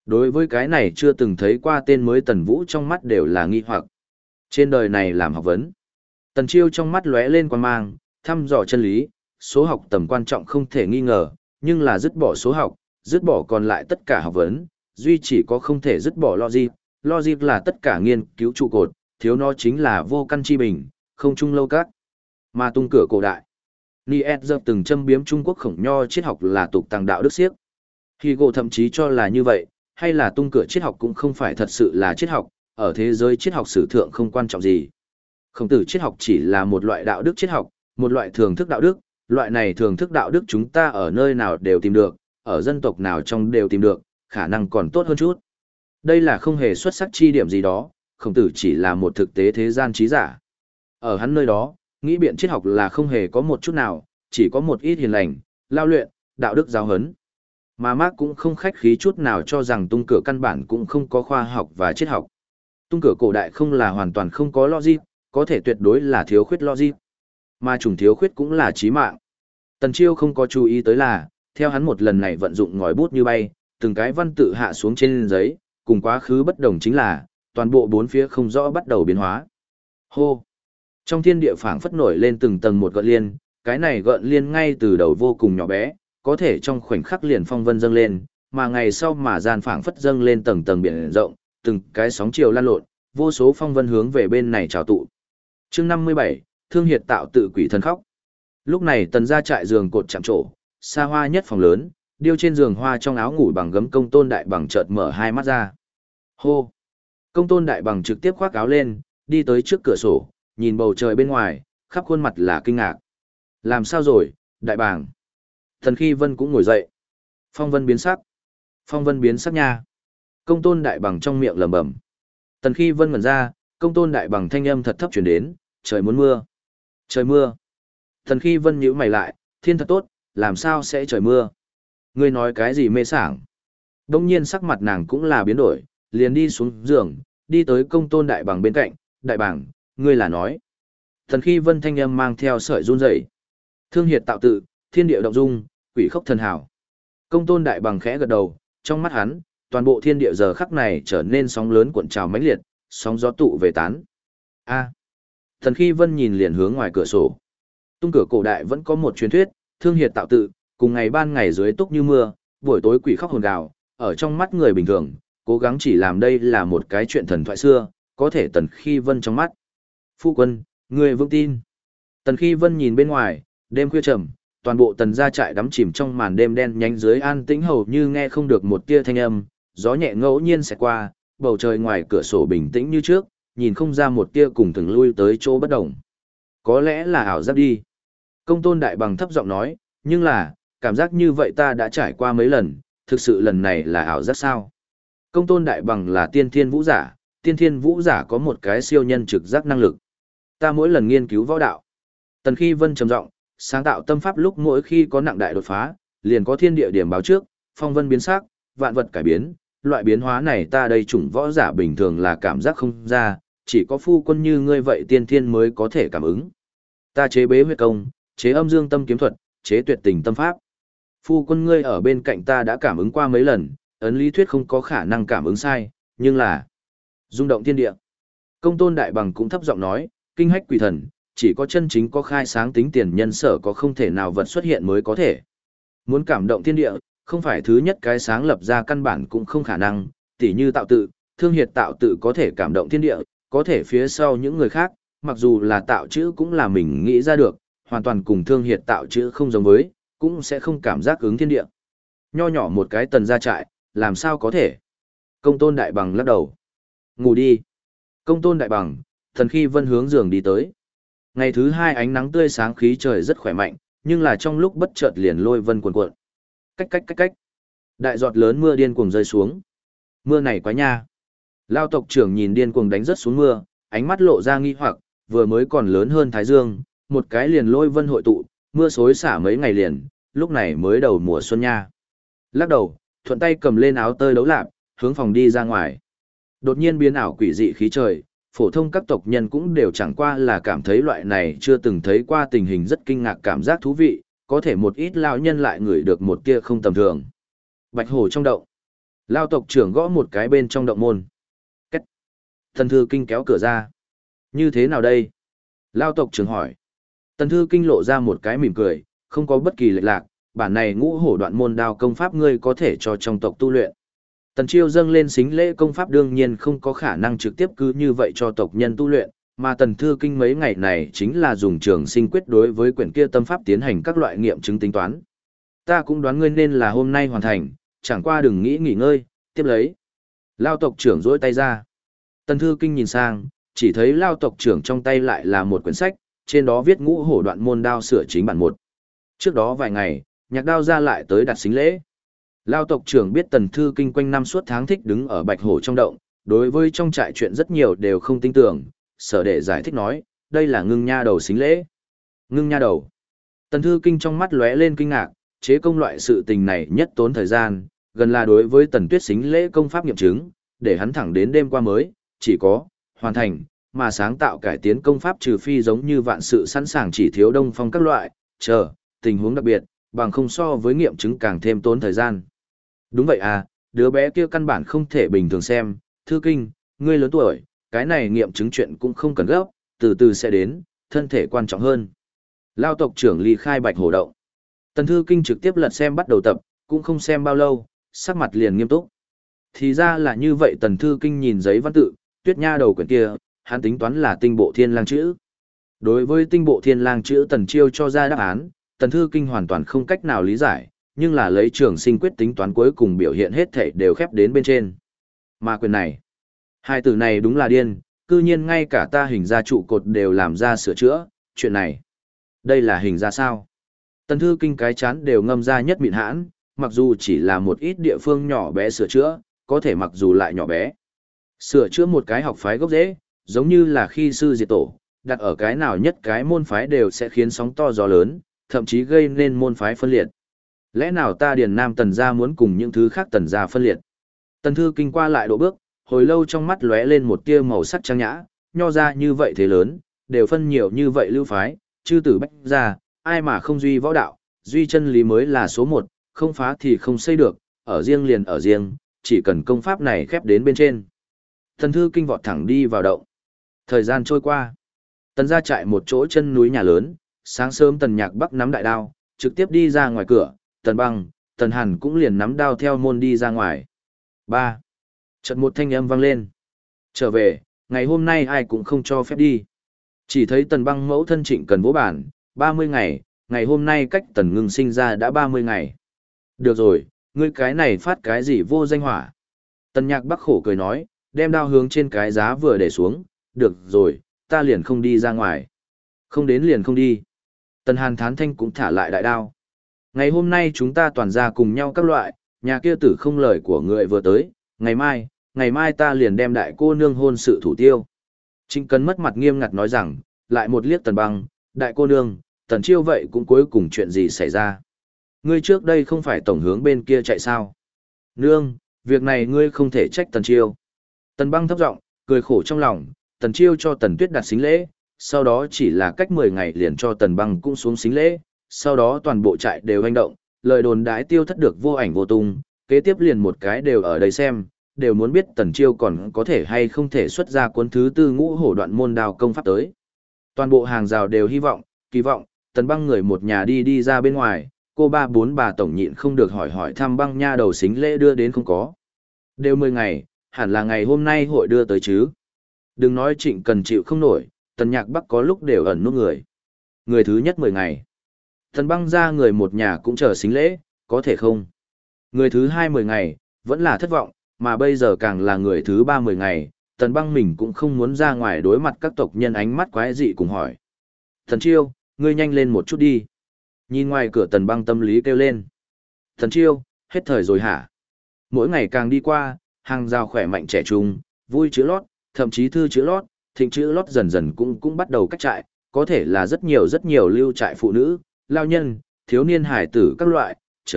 Đối với cái này chưa từng thấy qua tên mới Tần Vũ trong mắt đều là nghi hoặc. Trên đời này làm học vấn. Tần Chiêu trong mắt lóe lên quan mang, thăm dò chân lý, số học tầm quan trọng không thể nghi ngờ, nhưng là dứt bỏ số học, dứt bỏ còn lại tất cả học vấn, duy chỉ có không thể dứt bỏ logic. Logic là tất cả nghiên cứu trụ cột, thiếu nó chính là vô căn chi bình, không chung lâu các. Mà tung cửa cổ đại. Nietzsche từng châm biếm Trung Quốc khổng nho triết học là tục tàng đạo đức siếc. Hugo thậm chí cho là như vậy, hay là tung cửa triết học cũng không phải thật sự là triết học, ở thế giới triết học sử thượng không quan trọng gì. Khổng tử triết học chỉ là một loại đạo đức triết học, một loại thưởng thức đạo đức, loại này thưởng thức đạo đức chúng ta ở nơi nào đều tìm được, ở dân tộc nào trong đều tìm được, khả năng còn tốt hơn chút. Đây là không hề xuất sắc chi điểm gì đó, Khổng tử chỉ là một thực tế thế gian trí giả. Ở hắn nơi đó, nghĩ biện triết học là không hề có một chút nào, chỉ có một ít hiền lành, lao luyện, đạo đức giáo huấn. Mà Marx cũng không khách khí chút nào cho rằng tung cửa căn bản cũng không có khoa học và triết học. Tung cửa cổ đại không là hoàn toàn không có logic, có thể tuyệt đối là thiếu khuyết logic. Mà chủng thiếu khuyết cũng là chí mạng. Tần Chiêu không có chú ý tới là, theo hắn một lần này vận dụng ngòi bút như bay, từng cái văn tự hạ xuống trên giấy, cùng quá khứ bất đồng chính là, toàn bộ bốn phía không rõ bắt đầu biến hóa. Hô! Trong thiên địa phảng phất nổi lên từng tầng một gợn liên, cái này gợn liên ngay từ đầu vô cùng nhỏ bé, có thể trong khoảnh khắc liền phong vân dâng lên, mà ngày sau mà gian phảng phất dâng lên tầng tầng biển rộng, từng cái sóng chiều lan lộn, vô số phong vân hướng về bên này trào tụ. Chương 57, Thương Hiệt tạo tự quỷ thần khóc. Lúc này Tần gia trại giường cột chạm trổ, xa hoa nhất phòng lớn, điêu trên giường hoa trong áo ngủ bằng gấm Công Tôn Đại Bằng chợt mở hai mắt ra. Hô! Công Tôn Đại Bằng trực tiếp khoác áo lên, đi tới trước cửa sổ, nhìn bầu trời bên ngoài, khắp khuôn mặt là kinh ngạc. Làm sao rồi, Đại Bàng? Thần Khi Vân cũng ngồi dậy. Phong vân biến sắc. Phong vân biến sắc nha. Công Tôn Đại Bằng trong miệng lẩm bẩm. Tần Khi Vân ngẩn ra, Công Tôn Đại Bằng thanh âm thật thấp truyền đến, trời muốn mưa. Trời mưa. Tần Khi Vân nhíu mày lại, thiên thật tốt, làm sao sẽ trời mưa? Ngươi nói cái gì mê sảng? Đông nhiên sắc mặt nàng cũng là biến đổi, liền đi xuống giường, đi tới Công Tôn Đại Bằng bên cạnh, Đại Bằng, ngươi là nói. Tần Khi Vân thanh âm mang theo sợi run rẩy. Thương hiệt tạo tự, thiên địa động dung, quỷ khốc thần hảo. Công Tôn Đại Bằng khẽ gật đầu, trong mắt hắn, toàn bộ thiên địa giờ khắc này trở nên sóng lớn cuộn trào mãnh liệt, sóng gió tụ về tán. A. Thần Khi Vân nhìn liền hướng ngoài cửa sổ. Tung cửa cổ đại vẫn có một truyền thuyết, thương hiệt tạo tự, cùng ngày ban ngày dưới túc như mưa, buổi tối quỷ khóc hồn gào, ở trong mắt người bình thường, cố gắng chỉ làm đây là một cái chuyện thần thoại xưa, có thể Tần Khi Vân trong mắt. Phu quân, người vững tin. Tần Khi Vân nhìn bên ngoài, đêm khuya trầm, toàn bộ Tần gia trại đắm chìm trong màn đêm đen nhánh dưới an tĩnh hầu như nghe không được một tia thanh âm, gió nhẹ ngẫu nhiên sẽ qua, bầu trời ngoài cửa sổ bình tĩnh như trước, nhìn không ra một tia cùng thường lui tới chỗ bất động. Có lẽ là ảo giác đi. Công Tôn Đại Bằng thấp giọng nói, nhưng là, cảm giác như vậy ta đã trải qua mấy lần, thực sự lần này là ảo giác sao? Công Tôn Đại Bằng là tiên thiên vũ giả có một cái siêu nhân trực giác năng lực. Ta mỗi lần nghiên cứu võ đạo. Tần Khi Vân trầm giọng, sáng tạo tâm pháp lúc mỗi khi có nặng đại đột phá, liền có thiên địa điểm báo trước, phong vân biến sắc, vạn vật cải biến, loại biến hóa này ta đây chủng võ giả bình thường là cảm giác không ra, chỉ có phu quân như ngươi vậy tiên thiên mới có thể cảm ứng. Ta chế bế huyết công, chế âm dương tâm kiếm thuật, chế tuyệt tình tâm pháp. Phu quân ngươi ở bên cạnh ta đã cảm ứng qua mấy lần, ấn lý thuyết không có khả năng cảm ứng sai, nhưng là rung động thiên địa. Công Tôn Đại Bằng cũng thấp giọng nói, kinh hách quỷ thần, chỉ có chân chính có khai sáng tính tiền nhân sở có không thể nào vật xuất hiện mới có thể. Muốn cảm động thiên địa, không phải thứ nhất cái sáng lập ra căn bản cũng không khả năng, tỉ như tạo tự, thương hiệt tạo tự có thể cảm động thiên địa, có thể phía sau những người khác, mặc dù là tạo chữ cũng là mình nghĩ ra được, hoàn toàn cùng thương hiệt tạo chữ không giống với, cũng sẽ không cảm giác ứng thiên địa. Nho nhỏ một cái Tần gia trại, làm sao có thể? Công Tôn Đại Bằng lắc đầu. Ngủ đi. Công Tôn Đại Bằng, Thần Khi Vân hướng giường đi tới. Ngày thứ hai ánh nắng tươi sáng khí trời rất khỏe mạnh, nhưng là trong lúc bất chợt liền lôi vân cuồn cuộn. Cách. Đại giọt lớn mưa điên cuồng rơi xuống. Mưa này quá nha. Lao tộc trưởng nhìn điên cuồng đánh rất xuống mưa, ánh mắt lộ ra nghi hoặc, vừa mới còn lớn hơn Thái Dương, một cái liền lôi vân hội tụ, mưa xối xả mấy ngày liền, lúc này mới đầu mùa xuân nha. Lắc đầu, thuận tay cầm lên áo tơi đấu lạp, hướng phòng đi ra ngoài. Đột nhiên biến ảo quỷ dị khí trời, phổ thông các tộc nhân cũng đều chẳng qua là cảm thấy loại này chưa từng thấy qua tình hình rất kinh ngạc cảm giác thú vị, có thể một ít lão nhân lại ngửi được một tia không tầm thường. Bạch hổ trong động. Lao tộc trưởng gõ một cái bên trong động môn. Cách. Tần Thư Kinh kéo cửa ra. Như thế nào đây? Lao tộc trưởng hỏi. Tần Thư Kinh lộ ra một cái mỉm cười, không có bất kỳ lệch lạc, bản này ngũ hổ đoạn môn đao công pháp ngươi có thể cho trong tộc tu luyện. Tần Chiêu dâng lên xính lễ công pháp đương nhiên không có khả năng trực tiếp cứ như vậy cho tộc nhân tu luyện, mà Tần Thư Kinh mấy ngày này chính là dùng trường sinh quyết đối với quyển kia tâm pháp tiến hành các loại nghiệm chứng tính toán. Ta cũng đoán ngươi nên là hôm nay hoàn thành, chẳng qua đừng nghĩ nghỉ ngơi, tiếp lấy. Lao tộc trưởng rỗi tay ra. Tần Thư Kinh nhìn sang, chỉ thấy Lao tộc trưởng trong tay lại là một quyển sách, trên đó viết ngũ hổ đoạn môn đao sửa chính bản 1. Trước đó vài ngày, Nhạc Đao ra lại tới đặt xính lễ. Lao tộc trưởng biết Tần Thư Kinh quanh năm suốt tháng thích đứng ở Bạch Hổ trong động, đối với trong trại chuyện rất nhiều đều không tin tưởng, sở đệ giải thích nói, đây là ngưng nha đầu xính lễ. Ngưng nha đầu. Tần Thư Kinh trong mắt lóe lên kinh ngạc, chế công loại sự tình này nhất tốn thời gian, gần là đối với Tần Tuyết xính lễ công pháp nghiệm chứng, để hắn thẳng đến đêm qua mới, chỉ có, hoàn thành, mà sáng tạo cải tiến công pháp trừ phi giống như vạn sự sẵn sàng chỉ thiếu đông phong các loại, tình huống đặc biệt, bằng không so với nghiệm chứng càng thêm tốn thời gian. Đúng vậy à, đứa bé kia căn bản không thể bình thường xem, Thư Kinh, ngươi lớn tuổi, cái này nghiệm chứng chuyện cũng không cần gấp, từ từ sẽ đến, thân thể quan trọng hơn. Lao tộc trưởng ly khai Bạch Hổ động. Tần Thư Kinh trực tiếp lật xem bắt đầu tập, cũng không xem bao lâu, sắc mặt liền nghiêm túc. Thì ra là như vậy. Tần Thư Kinh nhìn giấy văn tự, Tuyết nha đầu quyển kia, hắn tính toán là tinh bộ thiên lang chữ. Đối với tinh bộ thiên lang chữ Tần Chiêu cho ra đáp án, Tần Thư Kinh hoàn toàn không cách nào lý giải, nhưng là lấy trường sinh quyết tính toán cuối cùng biểu hiện hết thảy đều khép đến bên trên. Mà quyền này, hai từ này đúng là điên, cư nhiên ngay cả ta hình ra trụ cột đều làm ra sửa chữa, chuyện này. Đây là hình ra sao? Tần Thư Kinh cái chán đều ngâm ra nhất mịn hãn, mặc dù chỉ là một ít địa phương nhỏ bé sửa chữa, có thể mặc dù lại nhỏ bé. Sửa chữa một cái học phái gốc rễ, giống như là khi sư diệt tổ, đặt ở cái nào nhất cái môn phái đều sẽ khiến sóng to gió lớn, thậm chí gây nên môn phái phân liệt. Lẽ nào ta Điền Nam Tần gia muốn cùng những thứ khác Tần gia phân liệt? Tần Thư Kinh qua lại độ bước, hồi lâu trong mắt lóe lên một tia màu sắc trang nhã, nho ra như vậy thế lớn, đều phân nhiều như vậy lưu phái, chư tử bách gia, ai mà không duy võ đạo, duy chân lý mới là số 1, không phá thì không xây được, ở riêng liền ở riêng, chỉ cần công pháp này khép đến bên trên. Tần Thư Kinh vọt thẳng đi vào động. Thời gian trôi qua, Tần gia trại một chỗ chân núi nhà lớn, sáng sớm Tần Nhạc Bắc nắm đại đao, trực tiếp đi ra ngoài cửa, Tần Băng, Tần Hàn cũng liền nắm đao theo môn đi ra ngoài. 3. Chợt một thanh âm vang lên. Trở về, ngày hôm nay ai cũng không cho phép đi. Chỉ thấy Tần Băng mẫu thân Trịnh Cần vỗ bản, 30 ngày, ngày hôm nay cách Tần Ngưng sinh ra đã 30 ngày. Được rồi, ngươi cái này phát cái gì vô danh hỏa. Tần Nhạc Bắc khổ cười nói, đem đao hướng trên cái giá vừa để xuống, được rồi, ta liền không đi ra ngoài. Không đến liền không đi. Tần Hàn thán thanh cũng thả lại đại đao. Ngày hôm nay chúng ta toàn ra cùng nhau các loại, nhà kia tử không lời của người vừa tới, ngày mai ta liền đem đại cô nương hôn sự thủ tiêu. Trịnh Cần mất mặt nghiêm ngặt nói rằng, lại một liếc Tần Băng, đại cô nương, Tần Chiêu vậy cũng cuối cùng chuyện gì xảy ra. Ngươi trước đây không phải tổng hướng bên kia chạy sao? Nương, việc này ngươi không thể trách Tần Chiêu. Tần Băng thấp giọng, cười khổ trong lòng, Tần Chiêu cho Tần Tuyết đặt xính lễ, sau đó chỉ là cách 10 ngày liền cho Tần Băng cũng xuống xính lễ, sau đó toàn bộ trại đều hành động, lời đồn đãi tiêu thất được vô ảnh vô tung, kế tiếp liền một cái đều ở đây xem, đều muốn biết Tần Chiêu còn có thể hay không thể xuất ra cuốn thứ 4 ngũ hổ đoạn môn đao công pháp tới. Toàn bộ hàng rào đều hy vọng, kỳ vọng, Tần Băng người một nhà đi ra bên ngoài, cô ba bốn bà tổng nhịn không được hỏi thăm Băng nha đầu xính lễ đưa đến không có. Đều 10 ngày, hẳn là ngày hôm nay hội đưa tới chứ. Đừng nói Trịnh Cần chịu không nổi, Tần Nhạc Bắc có lúc đều ẩn nút người. Người thứ nhất 10 ngày. Tần Băng ra người một nhà cũng chờ xính lễ, có thể không? Người thứ 2 10 ngày, vẫn là thất vọng, mà bây giờ càng là người thứ 3 10 ngày, Tần Băng mình cũng không muốn ra ngoài đối mặt các tộc nhân ánh mắt quái dị cùng hỏi. Thần Chiêu, ngươi nhanh lên một chút đi. Nhìn ngoài cửa Tần Băng tâm lý kêu lên. Thần Chiêu, hết thời rồi hả? Mỗi ngày càng đi qua, hàng rào khỏe mạnh trẻ trung, vui chữ lót, thậm chí thư chữ lót, thịnh chữ lót dần dần cũng bắt đầu cách trại, có thể là rất nhiều lưu trại phụ nữ, lao nhân, thiếu niên hải tử các loại,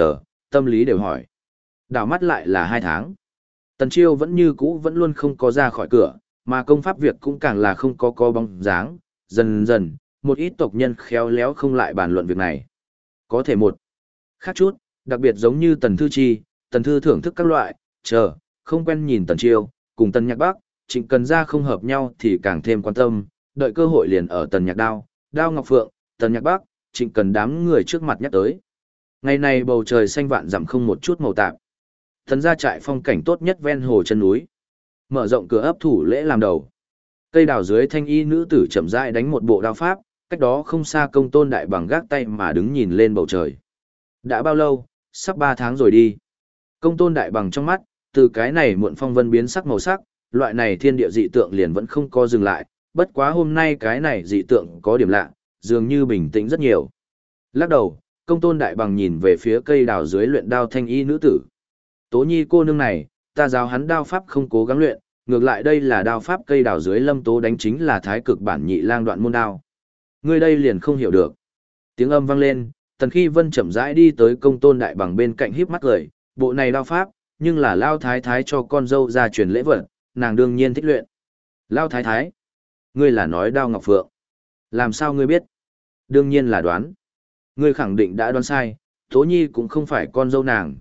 tâm lý đều hỏi. Đảo mắt lại là 2 tháng. Tần Chiêu vẫn như cũ vẫn luôn không có ra khỏi cửa, mà công pháp việc cũng càng là không có bóng dáng, dần dần, một ít tộc nhân khéo léo không lại bàn luận việc này. Có thể một khác chút, đặc biệt giống như Tần Thư Chi, Tần Thư thưởng thức các loại, chờ, không quen nhìn Tần Chiêu, cùng Tần Nhạc Bắc, Trịnh Cần Gia không hợp nhau thì càng thêm quan tâm, đợi cơ hội liền ở Tần Nhạc Đao, Đao Ngọc Phượng, Tần Nhạc Bắc, Trịnh Cần đám người trước mặt nhắc tới. Ngày này bầu trời xanh vạn dặm không một chút màu tạp. Tần gia trại phong cảnh tốt nhất ven hồ chân núi. Mở rộng cửa ấp thủ lễ làm đầu. Cây đào dưới thanh y nữ tử chậm rãi đánh một bộ đao pháp, cách đó không xa Công Tôn Đại Bằng gác tay mà đứng nhìn lên bầu trời. Đã bao lâu, sắp 3 tháng rồi đi. Công Tôn Đại Bằng trong mắt, từ cái này muộn phong vân biến sắc màu sắc, loại này thiên địa dị tượng liền vẫn không có dừng lại, bất quá hôm nay cái này dị tượng có điểm lạ, dường như bình tĩnh rất nhiều. Lắc đầu, Công Tôn Đại Bằng nhìn về phía cây đào dưới luyện đao thanh y nữ tử. Tố Nhi cô nương này, ta giáo hắn đao pháp không cố gắng luyện, ngược lại đây là đao pháp cây đào dưới Lâm Tố đánh chính là thái cực bản nhị lang đoạn môn đao. Ngươi đây liền không hiểu được. Tiếng âm vang lên, Tần Khi Vân chậm rãi đi tới Công Tôn Đại Bằng bên cạnh híp mắt cười, bộ này đao pháp, nhưng là Lao Thái Thái cho con dâu ra truyền lễ vật, nàng đương nhiên thích luyện. Lao Thái Thái, ngươi là nói Đao Ngọc Phượng. Làm sao ngươi biết? Đương nhiên là đoán. Ngươi khẳng định đã đoán sai, Tố Nhi cũng không phải con dâu nàng,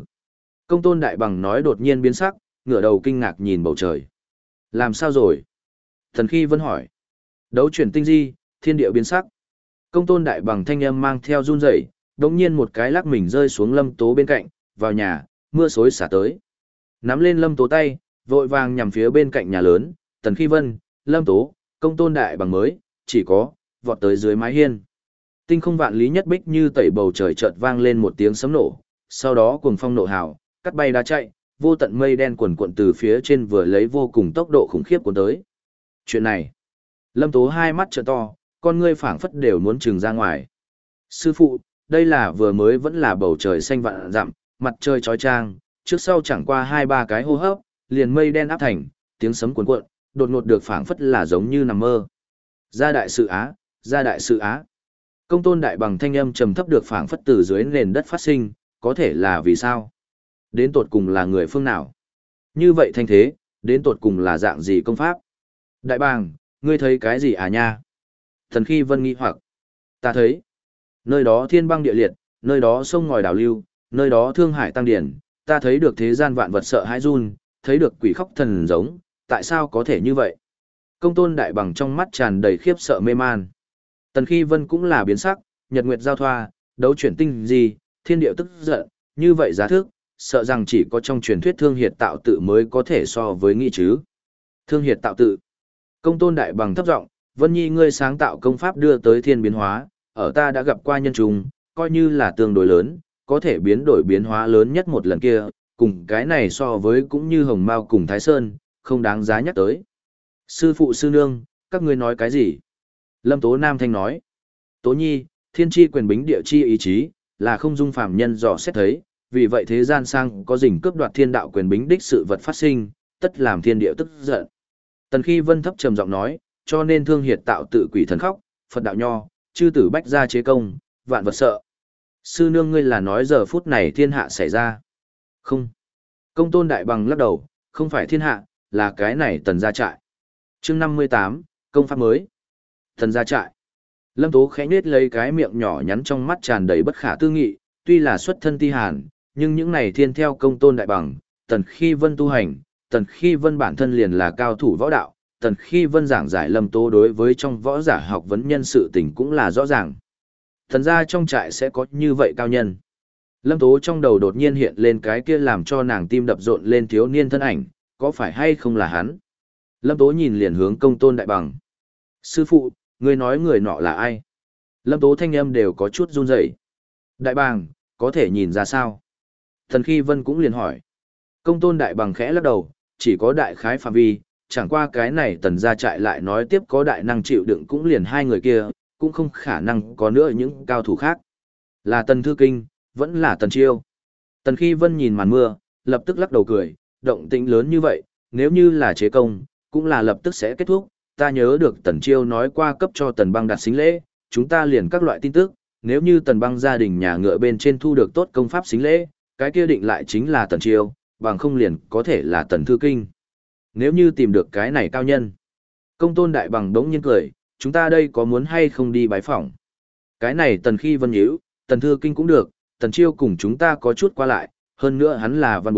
Công Tôn Đại Bằng nói đột nhiên biến sắc, ngửa đầu kinh ngạc nhìn bầu trời. Làm sao rồi? Thần Khi Vân hỏi. Đấu chuyển tinh di, thiên địa biến sắc. Công Tôn Đại Bằng thanh âm mang theo run rẩy, đột nhiên một cái lắc mình rơi xuống Lâm Tố bên cạnh, vào nhà, mưa xối xả tới. Nắm lên Lâm Tố tay, vội vàng nhằm phía bên cạnh nhà lớn, Tần Khi Vân, Lâm Tố, Công Tôn Đại Bằng mới, chỉ có, vọt tới dưới mái hiên. Tinh không vạn lý nhất bích như tẩy bầu trời chợt vang lên một tiếng sấm nổ, sau đó cuồng phong nộ hào, cắt bay đá chạy, vô tận mây đen quần cuộn từ phía trên vừa lấy vô cùng tốc độ khủng khiếp cuốn tới. Chuyện này, Lâm Tố hai mắt trợ to, con ngươi phảng phất đều muốn trừng ra ngoài. Sư phụ, đây là vừa mới vẫn là bầu trời xanh vạn dặm, mặt trời chói chang, trước sau chẳng qua 2-3 cái hô hấp, liền mây đen áp thành, tiếng sấm cuồn cuộn, đột ngột được phảng phất là giống như nằm mơ. Gia đại sự á, gia đại sự á. Công Tôn Đại Bằng thanh âm trầm thấp được phảng phất từ dưới nền đất phát sinh, có thể là vì sao? Đến tột cùng là người phương nào? Như vậy thanh thế, đến tột cùng là dạng gì công pháp? Đại Bàng, ngươi thấy cái gì à nha? Thần Khi Vân nghi hoặc. Ta thấy, nơi đó thiên băng địa liệt, nơi đó sông ngòi đảo lưu, nơi đó thương hải tăng điển, ta thấy được thế gian vạn vật sợ hãi run, thấy được quỷ khóc thần giống, tại sao có thể như vậy? Công Tôn Đại Bằng trong mắt tràn đầy khiếp sợ mê man. Tần Khi Vân cũng là biến sắc, nhật nguyệt giao thoa, đấu chuyển tinh gì, thiên điệu tức giận, như vậy giá thức, sợ rằng chỉ có trong truyền thuyết thương hiệt tạo tự mới có thể so với nghị chứ. Thương hiệt tạo tự. Công Tôn Đại Bằng thấp giọng, Vân Nhi ngươi sáng tạo công pháp đưa tới thiên biến hóa, ở ta đã gặp qua nhân trùng, coi như là tương đối lớn, có thể biến đổi biến hóa lớn nhất một lần kia, cùng cái này so với cũng như Hồng Mao cùng Thái Sơn, không đáng giá nhắc tới. Sư phụ sư nương, các ngươi nói cái gì? Lâm Tố Nam Thanh nói. Tố Nhi, thiên chi quyền bính địa chi ý chí, là không dung phàm nhân dò xét thấy, vì vậy thế gian sang có rình cướp đoạt thiên đạo quyền bính đích sự vật phát sinh, tất làm thiên địa tức giận. Tần Khi Vân thấp trầm giọng nói, cho nên thương hiệt tạo tự quỷ thần khóc, Phật đạo nho, chư tử bách gia chế công, vạn vật sợ. Sư nương ngươi là nói giờ phút này thiên hạ xảy ra. Không. Công Tôn Đại Bằng lắc đầu, không phải thiên hạ, là cái này tần gia trại. Chương 58, công pháp mới. Tần gia trại. Lâm Tố khẽ nhếch lấy cái miệng nhỏ nhắn trong mắt tràn đầy bất khả tư nghị, tuy là xuất thân ti hàn, nhưng những này thiên theo Công Tôn Đại Bằng, Tần Khi Vân tu hành, Tần Khi Vân bản thân liền là cao thủ võ đạo, Tần Khi Vân giảng giải Lâm Tố đối với trong võ giả học vấn nhân sự tình cũng là rõ ràng. Thần gia trong trại sẽ có như vậy cao nhân. Lâm Tố trong đầu đột nhiên hiện lên cái kia làm cho nàng tim đập rộn lên thiếu niên thân ảnh, có phải hay không là hắn? Lâm Tố nhìn liền hướng Công Tôn Đại Bằng. Sư phụ, ngươi nói người nọ là ai? Lâm Tố thanh âm đều có chút run rẩy. Đại Bàng, có thể nhìn ra sao? Thần Khi Vân cũng liền hỏi. Công Tôn Đại Bằng khẽ lắc đầu, chỉ có đại khái phạm vi, chẳng qua cái này tần gia trại lại nói tiếp có đại năng chịu đựng cũng liền hai người kia, cũng không khả năng có nữa những cao thủ khác. Là Tần Thư Kinh, vẫn là Tần Chiêu. Tần Khi Vân nhìn màn mưa, lập tức lắc đầu cười, động tĩnh lớn như vậy, nếu như là chế công, cũng là lập tức sẽ kết thúc. Ta nhớ được Tần Chiêu nói qua cấp cho Tần Băng đặt xính lễ, chúng ta liền các loại tin tức, nếu như Tần Băng gia đình nhà ngựa bên trên thu được tốt công pháp xính lễ, cái kia định lại chính là Tần Chiêu, bằng không liền có thể là Tần Thư Kinh. Nếu như tìm được cái này cao nhân. Công Tôn Đại Bằng đống nhiên cười, chúng ta đây có muốn hay không đi bái phỏng? Cái này Tần Khi Vân nhíu, Tần Thư Kinh cũng được, Tần Chiêu cùng chúng ta có chút qua lại, hơn nữa hắn là văn bối,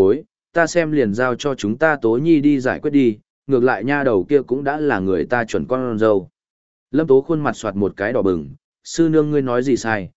ta xem liền giao cho chúng ta Tố Nhi đi giải quyết đi, ngược lại nha đầu kia cũng đã là người ta chuẩn con dâu. Lâm Tố khuôn mặt soạt một cái đỏ bừng, sư nương ngươi nói gì sai,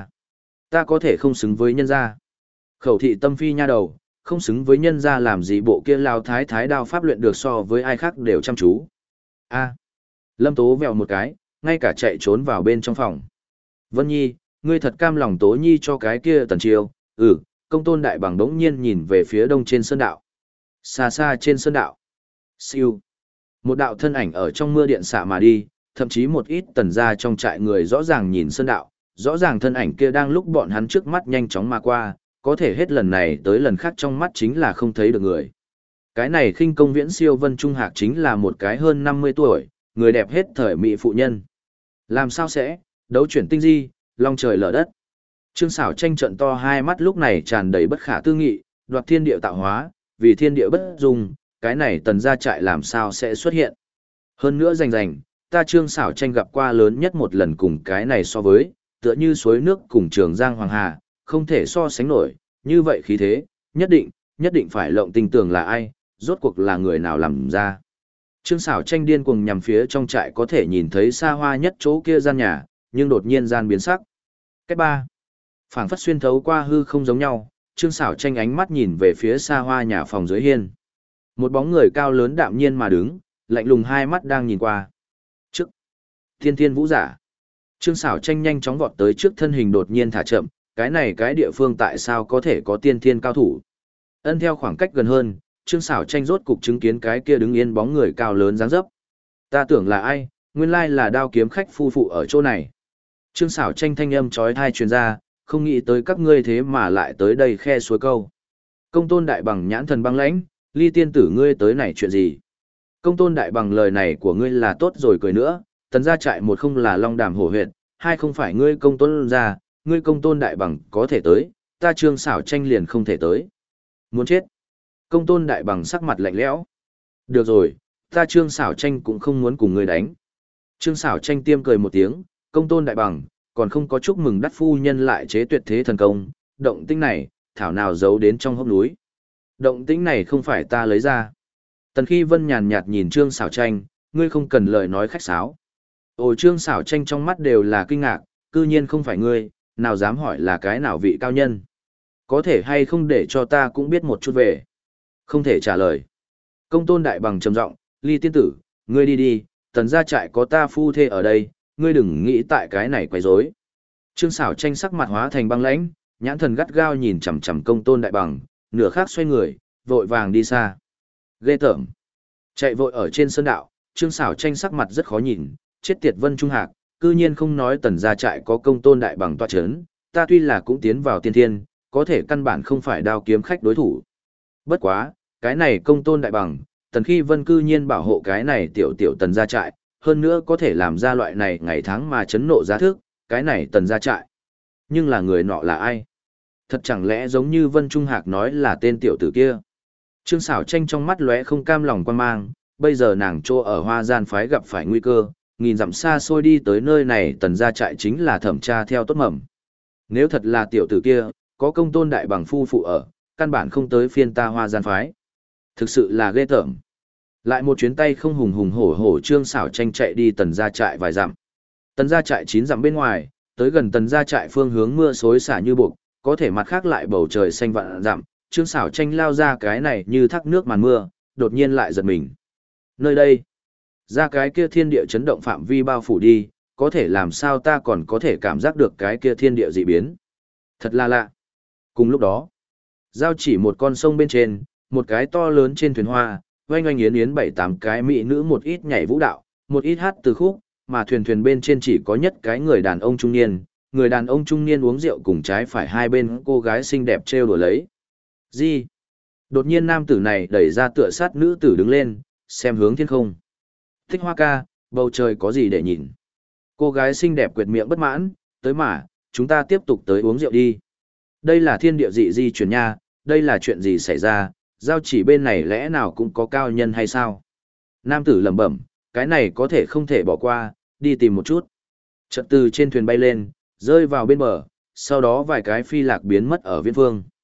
ta có thể không xứng với nhân gia. Khẩu thị tâm phi nha đầu, không xứng với nhân gia làm gì bộ kia lao thái thái đao pháp luyện được so với ai khác đều chăm chú. A. Lâm Tố vèo một cái, ngay cả chạy trốn vào bên trong phòng. Vân Nhi, ngươi thật cam lòng Tố Nhi cho cái kia Tần Chiêu. Công tôn đại bằng đống nhiên nhìn về phía đông trên sơn đạo. Xa xa trên sơn đạo. Siêu. Một đạo thân ảnh ở trong mưa điện xạ mà đi, thậm chí một ít tần gia trong trại người rõ ràng nhìn sơn đạo, rõ ràng thân ảnh kia đang lúc bọn hắn trước mắt nhanh chóng mà qua, có thể hết lần này tới lần khác trong mắt chính là không thấy được người. Cái này khinh công viễn siêu Vân Trung Hạc chính là một cái hơn 50 tuổi, người đẹp hết thời mỹ phụ nhân. Làm sao sẽ, đấu chuyển tinh di, long trời lở đất. Trương Sảo Tranh trận to hai mắt lúc này tràn đầy bất khả tư nghị, đoạt thiên địa tạo hóa, vì thiên địa bất dung, cái này tần gia trại làm sao sẽ xuất hiện. Hơn nữa rành, ta Trương Sảo Tranh gặp qua lớn nhất một lần cùng cái này so với, tựa như suối nước cùng Trường Giang Hoàng Hà, không thể so sánh nổi, như vậy khí thế, nhất định phải lộng tinh tường là ai, rốt cuộc là người nào làm ra. Trương Sảo Tranh điên cuồng nhằm phía trong trại có thể nhìn thấy xa hoa nhất chỗ kia gian nhà, nhưng đột nhiên gian biến sắc. Cách ba, phảng phất xuyên thấu qua hư không giống nhau, Trương Sảo Tranh ánh mắt nhìn về phía xa hoa nhà phòng dưới hiên. Một bóng người cao lớn đạm nhiên mà đứng, lạnh lùng hai mắt đang nhìn qua. Trước, Thiên Thiên Vũ Giả. Trương Sảo Tranh nhanh chóng vọt tới trước, thân hình đột nhiên thả chậm, cái này cái địa phương tại sao có thể có tiên thiên cao thủ. Ân theo khoảng cách gần hơn, Trương Sảo Tranh rốt cục chứng kiến cái kia đứng yên bóng người cao lớn dáng dấp. Ta tưởng là ai, nguyên lai là Đao Kiếm Khách phu phụ ở chỗ này. Trương Sảo Tranh thanh âm chói tai truyền ra, không nghĩ tới các ngươi thế mà lại tới đây khe suối câu. Công tôn đại bằng nhãn thần băng lãnh, Ly tiên tử ngươi tới này chuyện gì? Công tôn đại bằng lời này của ngươi là tốt rồi cười nữa, tần gia trại một không là long đàm hổ huyệt, hai không phải ngươi công tôn gia, ngươi công tôn đại bằng có thể tới, ta Trương Sảo Tranh liền không thể tới. Muốn chết. Công tôn đại bằng sắc mặt lạnh lẽo. Được rồi, ta Trương Sảo Tranh cũng không muốn cùng ngươi đánh. Trương Sảo Tranh tiêm cười một tiếng, công tôn đại bằng, còn không có chúc mừng đắc phu nhân lại chế tuyệt thế thần công, động tĩnh này, thảo nào giấu đến trong hốc núi. Động tĩnh này không phải ta lấy ra. Tần Khi Vân nhàn nhạt nhìn Trương Sảo Tranh, ngươi không cần lời nói khách sáo. Ồ, Trương Sảo Tranh trong mắt đều là kinh ngạc, cư nhiên không phải ngươi, nào dám hỏi là cái nào vị cao nhân. Có thể hay không để cho ta cũng biết một chút về. Không thể trả lời. Công tôn đại bằng trầm giọng, Ly tiên tử, ngươi đi đi, tần gia trại có ta phu thê ở đây, ngươi đừng nghĩ tại cái này quấy rối. Trương Sảo Tranh sắc mặt hóa thành băng lãnh, nhãn thần gắt gao nhìn chằm chằm công tôn đại bằng, nửa khác xoay người, vội vàng đi xa. Ghê tởm. Chạy vội ở trên sơn đạo, Trương Sảo Tranh sắc mặt rất khó nhìn, chết tiệt Vân Trung Hạc, cư nhiên không nói tần gia trại có công tôn đại bằng tọa chấn, ta tuy là cũng tiến vào tiên thiên, có thể căn bản không phải Đao Kiếm Khách đối thủ. Bất quá, cái này công tôn đại bằng, tần Khi Vân cư nhiên bảo hộ cái này tiểu tiểu tần gia trại, hơn nữa có thể làm ra loại này ngày tháng mà chấn nộ giá thức, cái này tần gia trại. Nhưng là người nọ là ai? Thật chẳng lẽ giống như Vân Trung Hạc nói là tên tiểu tử kia? Trương Sảo Tranh trong mắt lóe không cam lòng quan mang, bây giờ nàng trô ở Hoa Gian phái gặp phải nguy cơ, nghìn dặm xa xôi đi tới nơi này tần gia trại chính là thẩm tra theo tốt mầm. Nếu thật là tiểu tử kia, có công tôn đại bằng phu phụ ở, căn bản không tới phiên ta Hoa Gian phái. Thực sự là ghê tởm. Lại một chuyến tay không hùng hùng hổ hổ Trương Sảo Tranh chạy đi tần gia trại vài dặm. Tần gia trại 9 dặm bên ngoài, tới gần tần gia trại phương hướng mưa xối xả như buộc, có thể mặt khác lại bầu trời xanh vạn dặm, Trương Sảo Tranh lao ra cái này như thác nước màn mưa, đột nhiên lại giật mình. Nơi đây, ra cái kia thiên địa chấn động phạm vi bao phủ đi, có thể làm sao ta còn có thể cảm giác được cái kia thiên địa dị biến. Thật là lạ. Cùng lúc đó, giao chỉ một con sông bên trên, một cái to lớn trên thuyền hoa, oanh oanh yến yến 7-8 cái mỹ nữ một ít nhảy vũ đạo, một ít hát từ khúc, mà thuyền bên trên chỉ có nhất cái người đàn ông trung niên, người đàn ông trung niên uống rượu cùng trái phải hai bên cô gái xinh đẹp trêu đùa lấy. Gì? Đột nhiên nam tử này đẩy ra tựa sát nữ tử đứng lên, xem hướng thiên không. Thích Hoa ca, bầu trời có gì để nhìn? Cô gái xinh đẹp quệt miệng bất mãn, tới mà, chúng ta tiếp tục tới uống rượu đi. Đây là thiên địa dị di chuyển nha, đây là chuyện gì xảy ra, giao chỉ bên này lẽ nào cũng có cao nhân hay sao? Nam tử lẩm bẩm, cái này có thể không thể bỏ qua, đi tìm một chút. Chợt từ trên thuyền bay lên, rơi vào bên bờ, sau đó vài cái phi lạc biến mất ở viễn phương.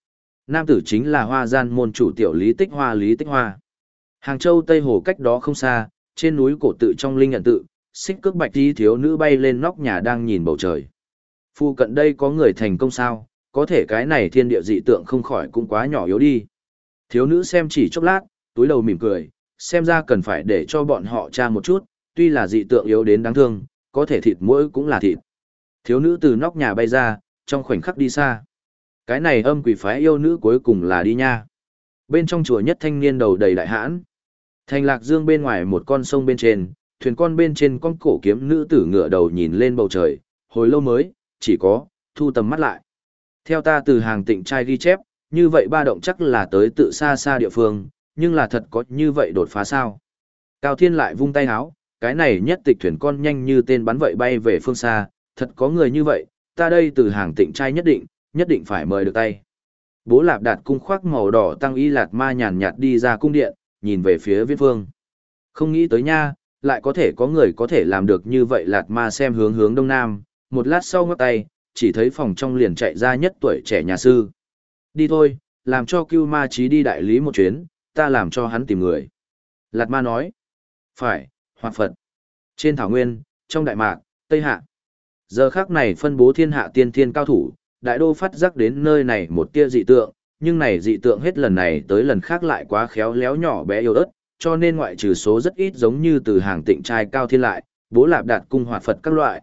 nam tử chính là hoa gian môn chủ tiểu Lý Tích Hoa Lý Tích Hoa. Hàng Châu Tây Hồ cách đó không xa, trên núi cổ tự trong linh nhận tự, xích cước bạch tí thiếu nữ bay lên nóc nhà đang nhìn bầu trời. Phu cận đây có người thành công sao, có thể cái này thiên địa dị tượng không khỏi cũng quá nhỏ yếu đi. Thiếu nữ xem chỉ chốc lát, túi đầu mỉm cười, xem ra cần phải để cho bọn họ tra một chút, tuy là dị tượng yếu đến đáng thương, có thể thịt mỗi cũng là thịt. Thiếu nữ từ nóc nhà bay ra, trong khoảnh khắc đi xa. Cái này âm quỷ phái yêu nữ cuối cùng là đi nha. Bên trong chùa nhất thanh niên đầu đầy đại hãn. Thành Lạc Dương bên ngoài một con sông bên trên, thuyền con bên trên con cổ kiếm nữ tử ngựa đầu nhìn lên bầu trời, hồi lâu mới, chỉ có, thu tầm mắt lại. Theo ta từ hàng tịnh trai ghi chép, như vậy ba động chắc là tới tự xa xa địa phương, nhưng là thật có như vậy đột phá sao. Cao Thiên lại vung tay háo, cái này nhất tịch thuyền con nhanh như tên bắn vậy bay về phương xa, thật có người như vậy, ta đây từ hàng tịnh trai nhất định phải mời được tay. Bố Lạp Đạt cung khoác màu đỏ tăng y lạt ma nhàn nhạt đi ra cung điện, nhìn về phía viễn phương. Không nghĩ tới nha, lại có thể có người có thể làm được như vậy lạt ma xem hướng đông nam, một lát sau ngắt tay, chỉ thấy phòng trong liền chạy ra nhất tuổi trẻ nhà sư. Đi thôi, làm cho Cưu Ma Chí đi đại lý một chuyến, ta làm cho hắn tìm người. Lạt ma nói. Phải, Hoạt Phật. Trên thảo nguyên, trong đại mạc, Tây Hạ. Giờ khắc này phân bố thiên hạ tiên thiên cao thủ, đại đô phát giác đến nơi này một tia dị tượng, nhưng này dị tượng hết lần này tới lần khác lại quá khéo léo nhỏ bé yếu ớt, cho nên ngoại trừ số rất ít giống như từ hàng tịnh trai Cao Thiên lại, Bố Lạp Đạt cung Hoạt Phật các loại,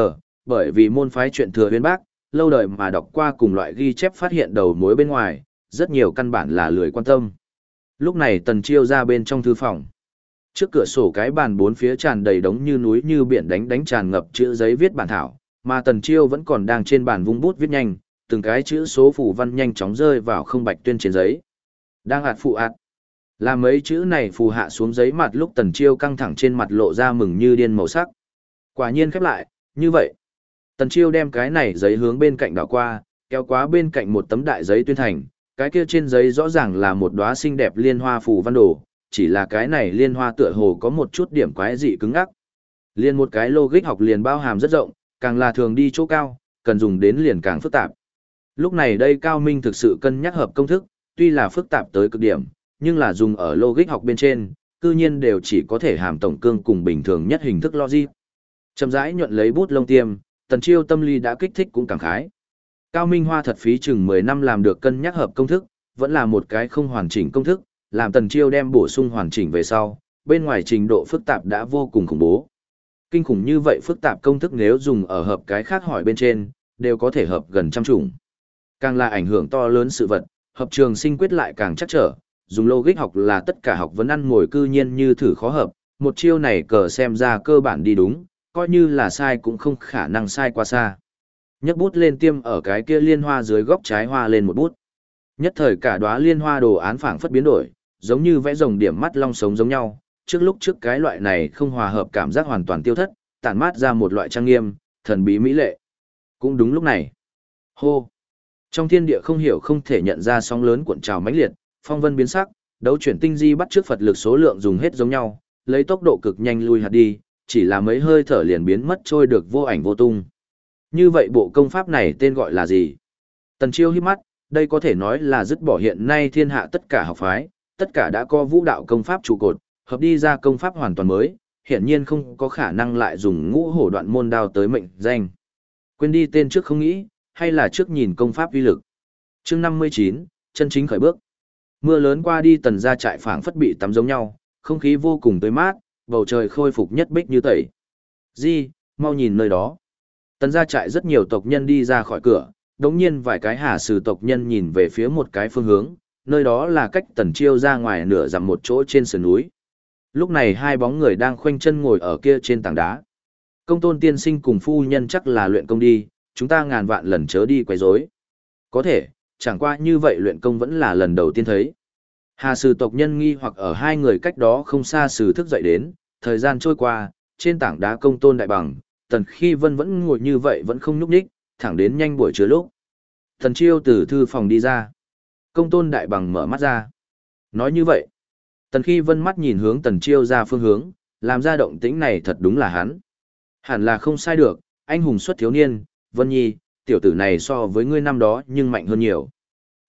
bởi vì môn phái chuyện thừa uyên bác, lâu đời mà đọc qua cùng loại ghi chép phát hiện đầu mối bên ngoài, rất nhiều căn bản là lười quan tâm. Lúc này Tần Chiêu ra bên trong thư phòng. Trước cửa sổ cái bàn bốn phía tràn đầy đống như núi như biển đánh tràn ngập chữ giấy viết bản thảo, mà Tần Chiêu vẫn còn đang trên bàn vung bút viết nhanh, từng cái chữ số phù văn nhanh chóng rơi vào không bạch tuyên trên giấy. Đang ạt phụ ạt. Làm mấy chữ này phù hạ xuống giấy mặt lúc Tần Chiêu căng thẳng trên mặt lộ ra mừng như điên màu sắc. Quả nhiên khép lại, như vậy. Tần Chiêu đem cái này giấy hướng bên cạnh đảo qua, kéo quá bên cạnh một tấm đại giấy tuyên thành, cái kia trên giấy rõ ràng là một đóa xinh đẹp liên hoa phù văn đồ, chỉ là cái này liên hoa tựa hồ có một chút điểm quái dị cứng ngắc. Liên một cái logic học liền bao hàm rất rộng, càng là thường đi chỗ cao, cần dùng đến liền càng phức tạp. Lúc này đây Cao Minh thực sự cân nhắc hợp công thức, tuy là phức tạp tới cực điểm, nhưng là dùng ở logic học bên trên, cư nhiên đều chỉ có thể hàm tổng cương cùng bình thường nhất hình thức logic. Chậm rãi nhuận lấy bút lông tiêm, Tần Chiêu tâm lý đã kích thích cũng cảm khái. Cao Minh hoa thật phí chừng 10 năm làm được cân nhắc hợp công thức, vẫn là một cái không hoàn chỉnh công thức, làm Tần Chiêu đem bổ sung hoàn chỉnh về sau, bên ngoài trình độ phức tạp đã vô cùng khủng bố. Kinh khủng như vậy phức tạp công thức nếu dùng ở hợp cái khác hỏi bên trên, đều có thể hợp gần trăm chủng. Càng là ảnh hưởng to lớn sự vật, hợp trường sinh quyết lại càng chắc trở, dùng logic học là tất cả học vấn ăn ngồi cư nhiên như thử khó hợp, một chiêu này cờ xem ra cơ bản đi đúng, coi như là sai cũng không khả năng sai quá xa. Nhấc bút lên tiêm ở cái kia liên hoa dưới góc trái hoa lên một bút. Nhất thời cả đóa liên hoa đồ án phảng phất biến đổi, giống như vẽ rồng điểm mắt long sống giống nhau, trước cái loại này không hòa hợp cảm giác hoàn toàn tiêu thất, tản mát ra một loại trang nghiêm, thần bí mỹ lệ. Cũng đúng lúc này. Hô! Trong thiên địa không hiểu không thể nhận ra sóng lớn cuộn trào mãnh liệt, phong vân biến sắc, đấu chuyển tinh di bắt trước Phật lực số lượng dùng hết giống nhau, lấy tốc độ cực nhanh lui hạt đi, chỉ là mấy hơi thở liền biến mất trôi được vô ảnh vô tung. Như vậy bộ công pháp này tên gọi là gì? Tần Chiêu híp mắt, đây có thể nói là dứt bỏ hiện nay thiên hạ tất cả học phái, tất cả đã có vũ đạo công pháp trụ cột, hợp đi ra công pháp hoàn toàn mới, hiện nhiên không có khả năng lại dùng ngũ hổ đoạn môn đao tới mệnh danh. Quên đi tên trước không nghĩ, hay là trước nhìn công pháp uy lực. Chương 59, chân chính khởi bước. Mưa lớn qua đi Tần gia trại phảng phất bị tắm giống nhau, không khí vô cùng tươi mát, bầu trời khôi phục nhất bích như tẩy. Di, mau nhìn nơi đó. Tần gia trại rất nhiều tộc nhân đi ra khỏi cửa, đống nhiên vài cái Hà Sử tộc nhân nhìn về phía một cái phương hướng, nơi đó là cách Tần Chiêu ra ngoài nửa dặm một chỗ trên sườn núi. Lúc này hai bóng người đang khoanh chân ngồi ở kia trên tảng đá. Công tôn tiên sinh cùng phu nhân chắc là luyện công đi, chúng ta ngàn vạn lần chớ đi quấy rối. Có thể, chẳng qua như vậy luyện công vẫn là lần đầu tiên thấy. Hà Sử tộc nhân nghi hoặc ở hai người cách đó không xa Sử thức dậy đến, thời gian trôi qua, trên tảng đá công tôn đại bằng, Tần Khi Vân vẫn ngồi như vậy vẫn không nhúc nhích, thẳng đến nhanh buổi trưa lúc. Tần Chiêu từ thư phòng đi ra. Công tôn đại bằng mở mắt ra. Nói như vậy, Tần Khi Vân mắt nhìn hướng Tần Chiêu ra phương hướng, làm ra động tĩnh này thật đúng là hắn. Hẳn là không sai được, anh hùng xuất thiếu niên, Vân Nhi, tiểu tử này so với ngươi năm đó nhưng mạnh hơn nhiều.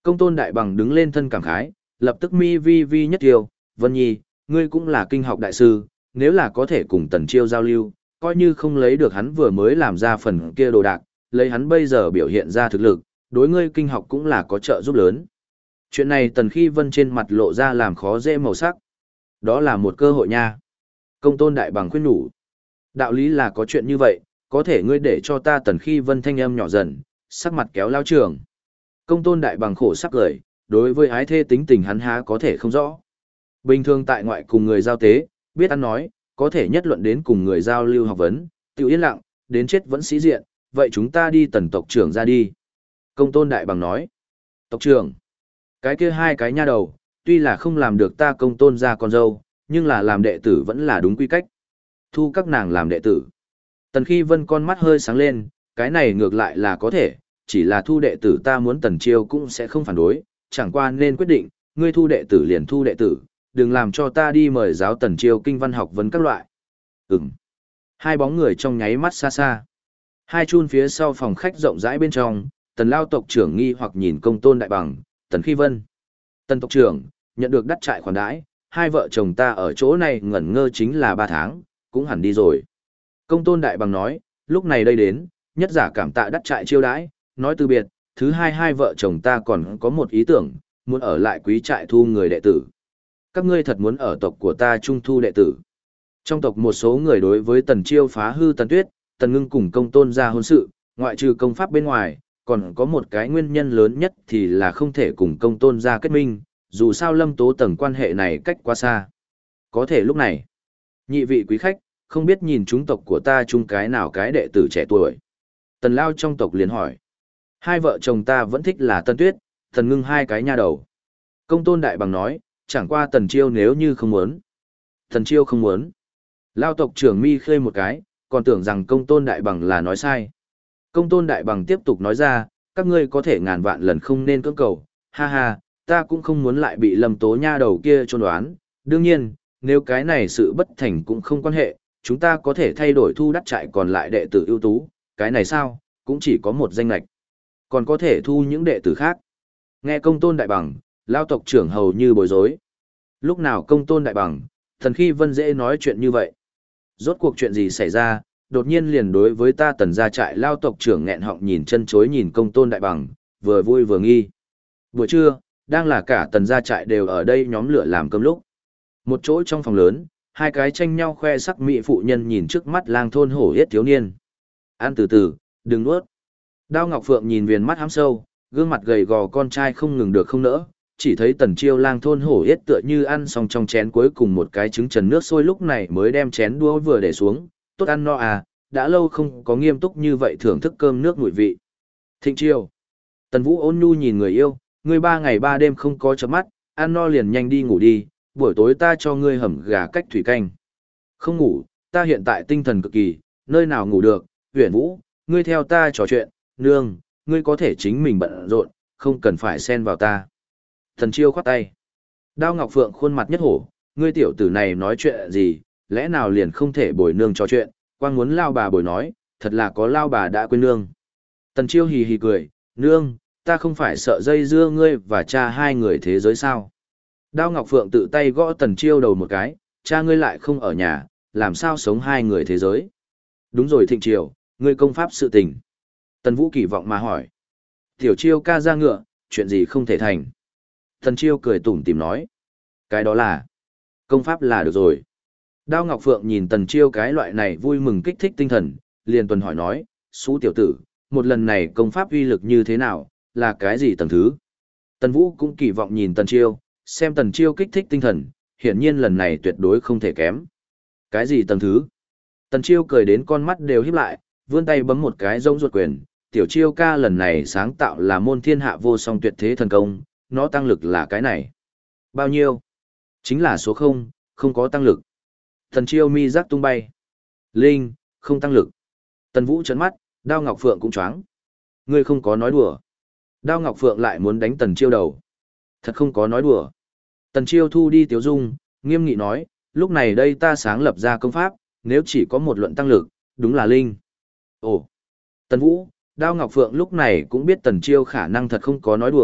Công tôn đại bằng đứng lên thân cảm khái, lập tức mi vi vi nhất tiêu, Vân Nhi, ngươi cũng là kinh học đại sư, nếu là có thể cùng Tần Chiêu giao lưu, coi như không lấy được hắn vừa mới làm ra phần kia đồ đạc, lấy hắn bây giờ biểu hiện ra thực lực, đối ngươi kinh học cũng là có trợ giúp lớn. Chuyện này Tần Khi Vân trên mặt lộ ra làm khó dễ màu sắc. Đó là một cơ hội nha. Công tôn đại bằng khuyên nhủ. Đạo lý là có chuyện như vậy, có thể ngươi để cho ta Tần Khi Vân thanh âm nhỏ dần, sắc mặt kéo lao trường. Công tôn đại bằng khổ sắc lời, đối với ái thê tính tình hắn há có thể không rõ. Bình thường tại ngoại cùng người giao tế, biết ăn nói, có thể nhất luận đến cùng người giao lưu học vấn, tự yên lặng, đến chết vẫn sĩ diện, vậy chúng ta đi Tần tộc trưởng ra đi. Công tôn đại bằng nói. Tộc trưởng, cái kia hai cái nha đầu, tuy là không làm được ta công tôn ra con dâu, nhưng là làm đệ tử vẫn là đúng quy cách. Thu các nàng làm đệ tử. Tần Khi Vân con mắt hơi sáng lên, cái này ngược lại là có thể, chỉ là thu đệ tử ta muốn Tần Chiêu cũng sẽ không phản đối, chẳng qua nên quyết định, ngươi thu đệ tử liền thu đệ tử, đừng làm cho ta đi mời giáo Tần Chiêu kinh văn học vấn các loại. Ừm. Hai bóng người trong nháy mắt xa xa. Hai chun phía sau phòng khách rộng rãi bên trong, Tần Lao tộc trưởng nghi hoặc nhìn công tôn đại bằng, Tần Khi Vân. Tần tộc trưởng, nhận được đắt trại khoản đãi, hai vợ chồng ta ở chỗ này ngẩn ngơ chính là 3 tháng, cũng hẳn đi rồi. Công tôn đại bằng nói, lúc này đây đến, nhất giả cảm tạ đắt trại chiêu đãi, nói từ biệt, thứ hai vợ chồng ta còn có một ý tưởng, muốn ở lại quý trại thu người đệ tử. Các ngươi thật muốn ở tộc của ta trung thu đệ tử. Trong tộc một số người đối với Tần Chiêu phá hư Tần Tuyết, Tần Ngưng cùng công tôn ra hôn sự, ngoại trừ công pháp bên ngoài, còn có một cái nguyên nhân lớn nhất thì là không thể cùng công tôn ra kết minh, dù sao Lâm Tố tầng quan hệ này cách quá xa. Có thể lúc này, nhị vị quý khách, không biết nhìn chúng tộc của ta chung cái nào cái đệ tử trẻ tuổi. Tần Lao trong tộc liền hỏi. Hai vợ chồng ta vẫn thích là Tần Tuyết, Tần Ngưng hai cái nha đầu. Công tôn đại bằng nói, chẳng qua Tần Chiêu nếu như không muốn. Tần Chiêu không muốn. Lao tộc trưởng mi khơi một cái, còn tưởng rằng công tôn đại bằng là nói sai. Công tôn đại bằng tiếp tục nói ra, các ngươi có thể ngàn vạn lần không nên cưỡng cầu, ha ha, ta cũng không muốn lại bị Lâm Tố nha đầu kia trôn đoán. Đương nhiên, nếu cái này sự bất thành cũng không quan hệ, chúng ta có thể thay đổi thu đắt trại còn lại đệ tử ưu tú, cái này sao, cũng chỉ có một danh lệch. Còn có thể thu những đệ tử khác. Nghe công tôn đại bằng, lao tộc trưởng hầu như bối rối. Lúc nào công tôn đại bằng, Thần Khi Vân dễ nói chuyện như vậy. Rốt cuộc chuyện gì xảy ra, đột nhiên liền đối với ta Tần gia trại lao tộc trưởng nghẹn họng nhìn chân chối nhìn công tôn đại bằng, vừa vui vừa nghi. Buổi trưa, đang là cả Tần gia trại đều ở đây nhóm lửa làm cơm lúc. Một chỗ trong phòng lớn, hai cái tranh nhau khoe sắc mỹ phụ nhân nhìn trước mắt lang thôn hổ yết thiếu niên. Ăn từ từ, đừng nuốt. Đao Ngọc Phượng nhìn viền mắt hám sâu, gương mặt gầy gò con trai không ngừng được không nỡ, chỉ thấy Tần Chiêu lang thôn hổ yết tựa như ăn xong trong chén cuối cùng một cái trứng trần nước sôi lúc này mới đem chén đũa vừa để xuống, tốt ăn no à, đã lâu không có nghiêm túc như vậy thưởng thức cơm nước mùi vị. Thịnh Chiêu. Tần Vũ ôn nhu nhìn người yêu, ngươi 3 ngày 3 đêm không có chớp mắt, ăn no liền nhanh đi ngủ đi, buổi tối ta cho ngươi hầm gà cách thủy canh. Không ngủ, ta hiện tại tinh thần cực kỳ, nơi nào ngủ được, Huyền Vũ, ngươi theo ta trò chuyện, nương, ngươi có thể chính mình bận rộn, không cần phải xen vào ta. Thần Chiêu khoát tay. Đao Ngọc Phượng khuôn mặt nhất hổ, ngươi tiểu tử này nói chuyện gì, lẽ nào liền không thể bồi nương trò chuyện, quang muốn lao bà bồi nói, thật là có lao bà đã quên nương. Tần Chiêu hì hì cười, nương, ta không phải sợ dây dưa ngươi và cha hai người thế giới sao. Đao Ngọc Phượng tự tay gõ Tần Chiêu đầu một cái, cha ngươi lại không ở nhà, làm sao sống hai người thế giới. Đúng rồi Thịnh Chiêu, ngươi công pháp sự tình. Tần Vũ kỳ vọng mà hỏi. Tiểu Chiêu ca ra ngựa, chuyện gì không thể thành. Tần Chiêu cười tủm tỉm nói. Cái đó là, công pháp là được rồi. Đao Ngọc Phượng nhìn Tần Chiêu cái loại này vui mừng kích thích tinh thần, liền tuần hỏi nói, Sú tiểu tử, một lần này công pháp uy lực như thế nào, là cái gì tầng thứ? Tần Vũ cũng kỳ vọng nhìn Tần Chiêu, xem Tần Chiêu kích thích tinh thần, hiển nhiên lần này tuyệt đối không thể kém. Cái gì tầng thứ? Tần Chiêu cười đến con mắt đều híp lại, vươn tay bấm một cái rông ruột quyền, tiểu Chiêu ca lần này sáng tạo là môn thiên hạ vô song tuyệt thế thần công, nó tăng lực là cái này. Bao nhiêu? Chính là số 0, không có tăng lực. Tần Chiêu mi giác tung bay. Linh, không tăng lực. Tần Vũ trợn mắt, Đao Ngọc Phượng cũng choáng. Ngươi không có nói đùa. Đao Ngọc Phượng lại muốn đánh Tần Chiêu đầu. Thật không có nói đùa. Tần Chiêu thu đi tiếu dung, nghiêm nghị nói, lúc này đây ta sáng lập ra công pháp, nếu chỉ có một luận tăng lực, đúng là linh. Ồ. Tần Vũ, Đao Ngọc Phượng lúc này cũng biết Tần Chiêu khả năng thật không có nói đùa,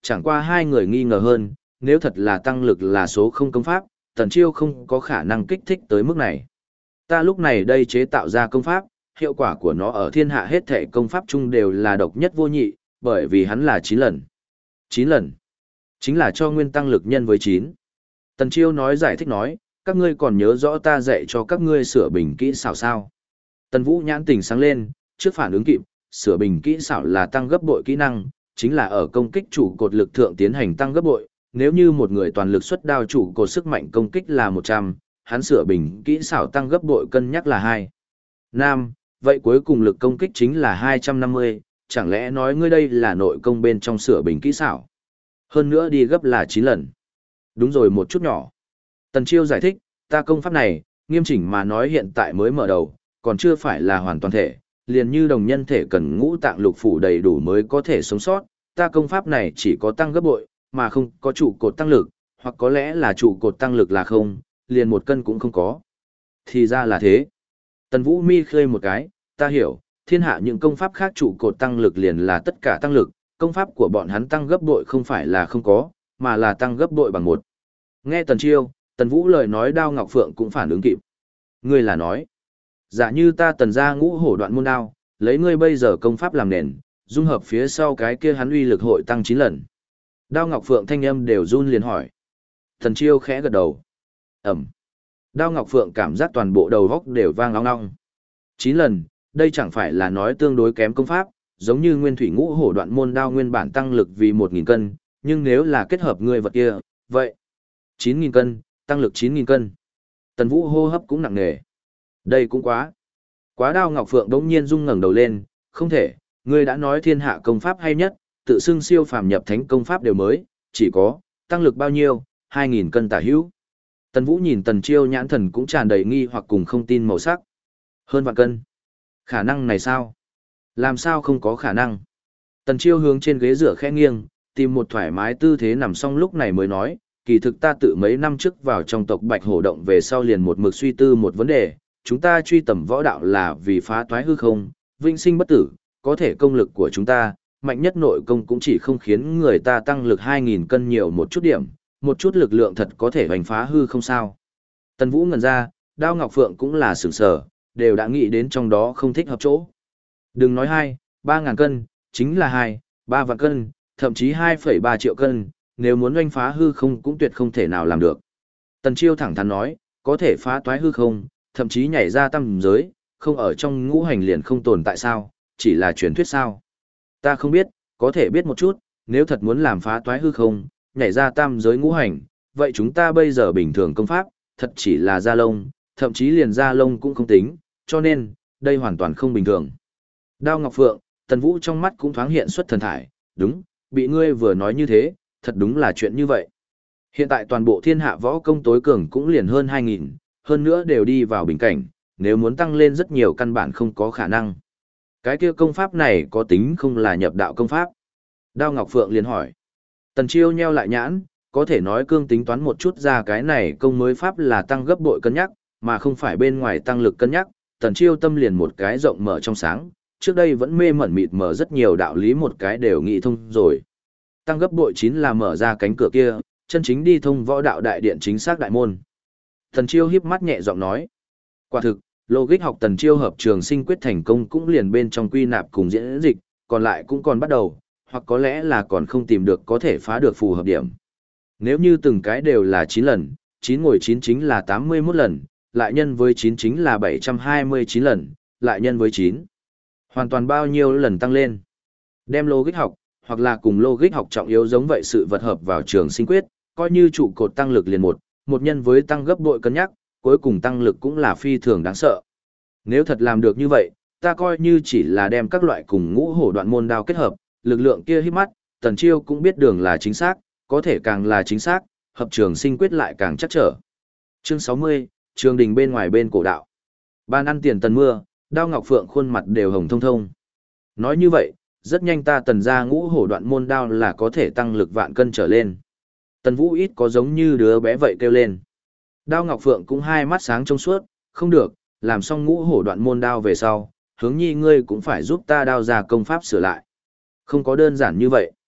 Chẳng qua hai người nghi ngờ hơn, nếu thật là tăng lực là số không công pháp, Tần Chiêu không có khả năng kích thích tới mức này. Ta lúc này đây chế tạo ra công pháp, hiệu quả của nó ở thiên hạ hết thể công pháp chung đều là độc nhất vô nhị, bởi vì hắn là 9 lần. 9 lần. Chính là cho nguyên tăng lực nhân với 9. Tần Chiêu nói giải thích nói, các ngươi còn nhớ rõ ta dạy cho các ngươi sửa bình kỹ xảo sao. Tần Vũ nhãn tình sáng lên, trước phản ứng kịp, sửa bình kỹ xảo là tăng gấp bội kỹ năng, chính là ở công kích chủ cột lực thượng tiến hành tăng gấp bội. Nếu như một người toàn lực xuất đao chủ cột sức mạnh công kích là 100, hắn sửa bình kỹ xảo tăng gấp bội cân nhắc là 2. Nam, vậy cuối cùng lực công kích chính là 250, chẳng lẽ nói ngươi đây là nội công bên trong sửa bình kỹ xảo. Hơn nữa đi gấp là 9 lần. Đúng rồi một chút nhỏ. Tần Chiêu giải thích, ta công pháp này, nghiêm chỉnh mà nói hiện tại mới mở đầu, còn chưa phải là hoàn toàn thể, liền như đồng nhân thể cần ngũ tạng lục phủ đầy đủ mới có thể sống sót, ta công pháp này chỉ có tăng gấp bội, mà không có trụ cột tăng lực, hoặc có lẽ là trụ cột tăng lực là không, liền 1 cân cũng không có. Thì ra là thế. Tần Vũ mi khơi một cái, ta hiểu, thiên hạ những công pháp khác trụ cột tăng lực liền là tất cả tăng lực, công pháp của bọn hắn tăng gấp bội không phải là không có, mà là tăng gấp bội bằng 1. Nghe Tần Chiêu, Tần Vũ lời nói Đao Ngọc Phượng cũng phản ứng kịp. Ngươi là nói, giả như ta Tần gia ngũ hổ đoạn môn đao, lấy ngươi bây giờ công pháp làm nền, dung hợp phía sau cái kia hắn uy lực hội tăng 9 lần. Đao Ngọc Phượng thanh âm đều run liền hỏi. Tần Chiêu khẽ gật đầu. Ẩm. Đao Ngọc Phượng cảm giác toàn bộ đầu góc đều vang ong ong. 9 lần, đây chẳng phải là nói tương đối kém công pháp, giống như nguyên thủy ngũ hổ đoạn môn đao nguyên bản tăng lực vì 1.000 cân, nhưng nếu là kết hợp ngươi vật kia, vậy 9.000 cân, tăng lực 9.000 cân. Tần Vũ hô hấp cũng nặng nề. Đây cũng quá. Quá. Đao Ngọc Phượng đống nhiên rung ngẩng đầu lên, không thể, ngươi đã nói thiên hạ công pháp hay nhất, tự xưng siêu phàm nhập thánh công pháp đều mới, chỉ có, tăng lực bao nhiêu, 2.000 cân tả hữu. Tần Vũ nhìn Tần Chiêu nhãn thần cũng tràn đầy nghi hoặc cùng không tin màu sắc. Hơn vạn cân. Khả năng này sao? Làm sao không có khả năng? Tần Chiêu hướng trên ghế rửa khẽ nghiêng, tìm một thoải mái tư thế nằm xong lúc này mới nói, kỳ thực ta tự mấy năm trước vào trong tộc Bạch Hổ Động về sau liền một mực suy tư một vấn đề, chúng ta truy tầm võ đạo là vì phá toái hư không, vĩnh sinh bất tử, có thể công lực của chúng ta, mạnh nhất nội công cũng chỉ không khiến người ta tăng lực 2.000 cân nhiều một chút điểm, một chút lực lượng thật có thể hoành phá hư không sao. Tần Vũ ngẩn ra, Đao Ngọc Phượng cũng là sửng sở, đều đã nghĩ đến trong đó không thích hợp chỗ. Đừng nói 2-3 ngàn cân, chính là 2-3 vạn cân, thậm chí 2,3 triệu cân, nếu muốn hoành phá hư không cũng tuyệt không thể nào làm được. Tần Chiêu thẳng thắn nói, có thể phá toái hư không, thậm chí nhảy ra tam giới, không ở trong ngũ hành liền không tồn tại sao, chỉ là truyền thuyết sao. Ta không biết, có thể biết một chút, nếu thật muốn làm phá toái hư không, nhảy ra tam giới ngũ hành, vậy chúng ta bây giờ bình thường công pháp, thật chỉ là da lông, thậm chí liền da lông cũng không tính, cho nên, đây hoàn toàn không bình thường. Đao Ngọc Phượng, Tần Vũ trong mắt cũng thoáng hiện xuất thần thải, đúng, bị ngươi vừa nói như thế, thật đúng là chuyện như vậy. Hiện tại toàn bộ thiên hạ võ công tối cường cũng liền hơn 2.000, hơn nữa đều đi vào bình cảnh, nếu muốn tăng lên rất nhiều căn bản không có khả năng. Cái kia công pháp này có tính không là nhập đạo công pháp? Đao Ngọc Phượng liền hỏi. Tần Chiêu nheo lại nhãn, có thể nói cương tính toán một chút ra cái này công mới pháp là tăng gấp bội cân nhắc, mà không phải bên ngoài tăng lực cân nhắc. Tần Chiêu tâm liền một cái rộng mở trong sáng, trước đây vẫn mê mẩn mịt mờ rất nhiều đạo lý một cái đều nghĩ thông rồi. Tăng gấp bội 9 là mở ra cánh cửa kia, chân chính đi thông võ đạo đại điện chính xác đại môn. Tần Chiêu híp mắt nhẹ giọng nói. Quả thực, logic học Tần Chiêu hợp trường sinh quyết thành công cũng liền bên trong quy nạp cùng diễn dịch, còn lại cũng còn bắt đầu, hoặc có lẽ là còn không tìm được có thể phá được phù hợp điểm. Nếu như từng cái đều là 9 lần, 9 ngồi 9 chính là 81 lần, lại nhân với 9 chính là 729 lần, lại nhân với 9. Hoàn toàn bao nhiêu lần tăng lên. Đem logic học, hoặc là cùng logic học trọng yếu giống vậy sự vật hợp vào trường sinh quyết, coi như trụ cột tăng lực liền một nhân với tăng gấp bội cân nhắc, cuối cùng tăng lực cũng là phi thường đáng sợ. Nếu thật làm được như vậy, ta coi như chỉ là đem các loại cùng ngũ hổ đoạn môn đao kết hợp, lực lượng kia hít mắt, Tần Chiêu cũng biết đường là chính xác, có thể càng là chính xác, hợp trường sinh quyết lại càng chắc trở. Chương 60, trường đình bên ngoài bên cổ đạo. Ban ăn tiền tần mưa, Đao Ngọc Phượng khuôn mặt đều hồng thông thông. Nói như vậy, rất nhanh ta Tần ra ngũ hổ đoạn môn đao là có thể tăng lực vạn cân trở lên. Tần Vũ ít có giống như đứa bé vậy kêu lên. Đao Ngọc Phượng cũng hai mắt sáng trong suốt, không được, làm xong ngũ hổ đoạn môn đao về sau, hướng nhi ngươi cũng phải giúp ta đao ra công pháp sửa lại. Không có đơn giản như vậy.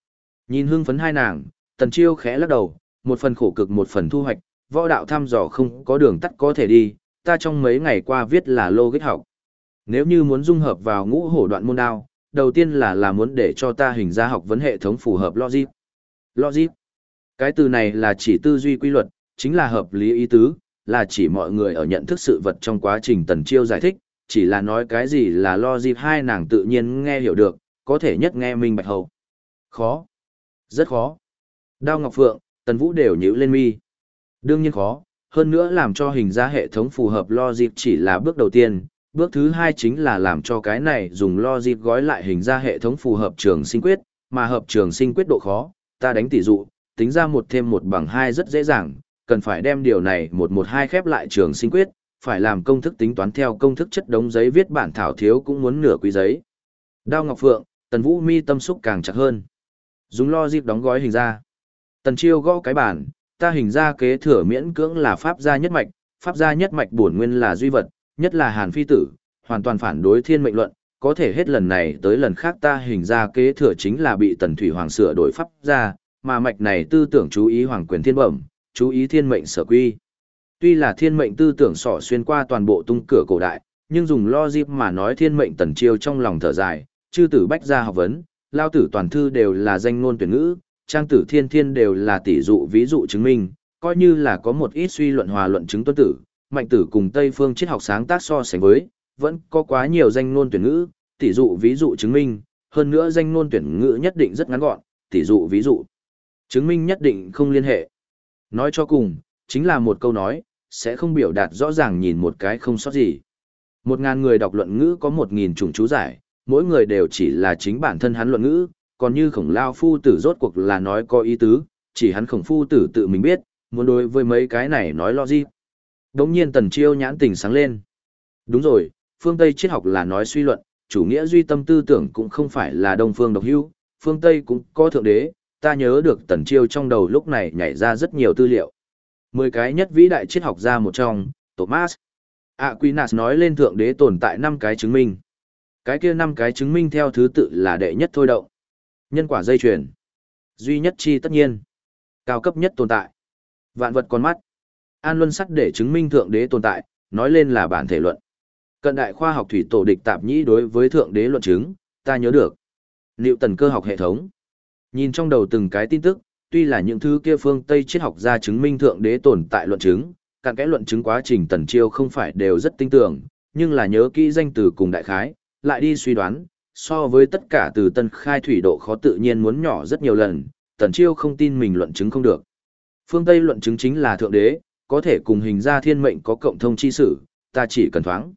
Nhìn hưng phấn hai nàng, Tần Chiêu khẽ lắc đầu, một phần khổ cực một phần thu hoạch, võ đạo thăm dò không có đường tắt có thể đi, ta trong mấy ngày qua viết là logic học. Nếu như muốn dung hợp vào ngũ hổ đoạn môn đao, đầu tiên là muốn để cho ta hình ra học vấn hệ thống phù hợp logic. Logic. Cái từ này là chỉ tư duy quy luật, chính là hợp lý ý tứ, là chỉ mọi người ở nhận thức sự vật trong quá trình Tần Chiêu giải thích, chỉ là nói cái gì là logic hai nàng tự nhiên nghe hiểu được, có thể nhất nghe minh bạch hầu. Khó. Rất khó. Đao Ngọc Phượng, Tần Vũ đều nhíu lên mi. Đương nhiên khó, hơn nữa làm cho hình ra hệ thống phù hợp logic chỉ là bước đầu tiên, bước thứ hai chính là làm cho cái này dùng logic gói lại hình ra hệ thống phù hợp trường sinh quyết, mà hợp trường sinh quyết độ khó, ta đánh tỷ dụ, tính ra 1 thêm 1 bằng 2 rất dễ dàng, cần phải đem điều này 112 khép lại trường sinh quyết, phải làm công thức tính toán theo công thức chất đống giấy viết bản thảo thiếu cũng muốn nửa quý giấy. Đao Ngọc Phượng, Tần Vũ mi tâm xúc càng chặt hơn. Dùng logic đóng gói hình ra. Tần Chiêu gõ cái bản, ta hình ra kế thừa miễn cưỡng là pháp gia nhất mạch bổn nguyên là duy vật, nhất là Hàn Phi tử, hoàn toàn phản đối thiên mệnh luận, có thể hết lần này tới lần khác ta hình ra kế thừa chính là bị Tần Thủy Hoàng sửa đổi pháp gia, mà mạch này tư tưởng chú ý hoàng quyền thiên bẩm, chú ý thiên mệnh sở quy. Tuy là thiên mệnh tư tưởng xỏ xuyên qua toàn bộ tung cửa cổ đại, nhưng dùng logic mà nói thiên mệnh Tần Chiêu trong lòng thở dài, chư tử bách gia học vấn, lao tử toàn thư đều là danh ngôn tuyển ngữ, trang tử thiên thiên đều là tỷ dụ ví dụ chứng minh, coi như là có một ít suy luận hòa luận chứng tuân tử, mạnh tử cùng Tây phương triết học sáng tác so sánh với, vẫn có quá nhiều danh ngôn tuyển ngữ, tỷ dụ ví dụ chứng minh, hơn nữa danh ngôn tuyển ngữ nhất định rất ngắn gọn, tỷ dụ ví dụ chứng minh nhất định không liên hệ. Nói cho cùng, chính là một câu nói, sẽ không biểu đạt rõ ràng nhìn một cái không sót gì. 1000 người đọc luận ngữ có 1000 chủng chú giải, mỗi người đều chỉ là chính bản thân hắn luận ngữ, còn như Khổng Lao phu tử rốt cuộc là nói có ý tứ, chỉ hắn Khổng phu tử tự mình biết, muốn đối với mấy cái này nói logic. Đống nhiên Tần Chiêu nhãn tình sáng lên. Đúng rồi, phương Tây triết học là nói suy luận, chủ nghĩa duy tâm tư tưởng cũng không phải là Đông phương độc hữu, phương Tây cũng có thượng đế, ta nhớ được Tần Chiêu trong đầu lúc này nhảy ra rất nhiều tư liệu. 10 cái nhất vĩ đại triết học gia một trong, Thomas Aquinas nói lên thượng đế tồn tại 5 cái chứng minh. Cái kia 5 cái chứng minh theo thứ tự là đệ nhất thôi động, nhân quả dây chuyền, duy nhất chi tất nhiên, cao cấp nhất tồn tại, vạn vật con mắt. An Luân Sắc để chứng minh thượng đế tồn tại, nói lên là bản thể luận. Cận đại khoa học thủy tổ địch tạp nhĩ đối với thượng đế luận chứng, ta nhớ được. Newton cơ học hệ thống. Nhìn trong đầu từng cái tin tức, tuy là những thứ kia phương Tây triết học ra chứng minh thượng đế tồn tại luận chứng, cặn kẽ luận chứng quá trình Tần Chiêu không phải đều rất tinh tưởng, nhưng là nhớ kỹ danh từ cùng đại khái, lại đi suy đoán, so với tất cả từ tân khai thủy độ khó tự nhiên muốn nhỏ rất nhiều lần, Tần Chiêu không tin mình luận chứng không được. Phương Tây luận chứng chính là thượng đế, có thể cùng hình ra thiên mệnh có cộng thông chi sử, ta chỉ cần thoáng.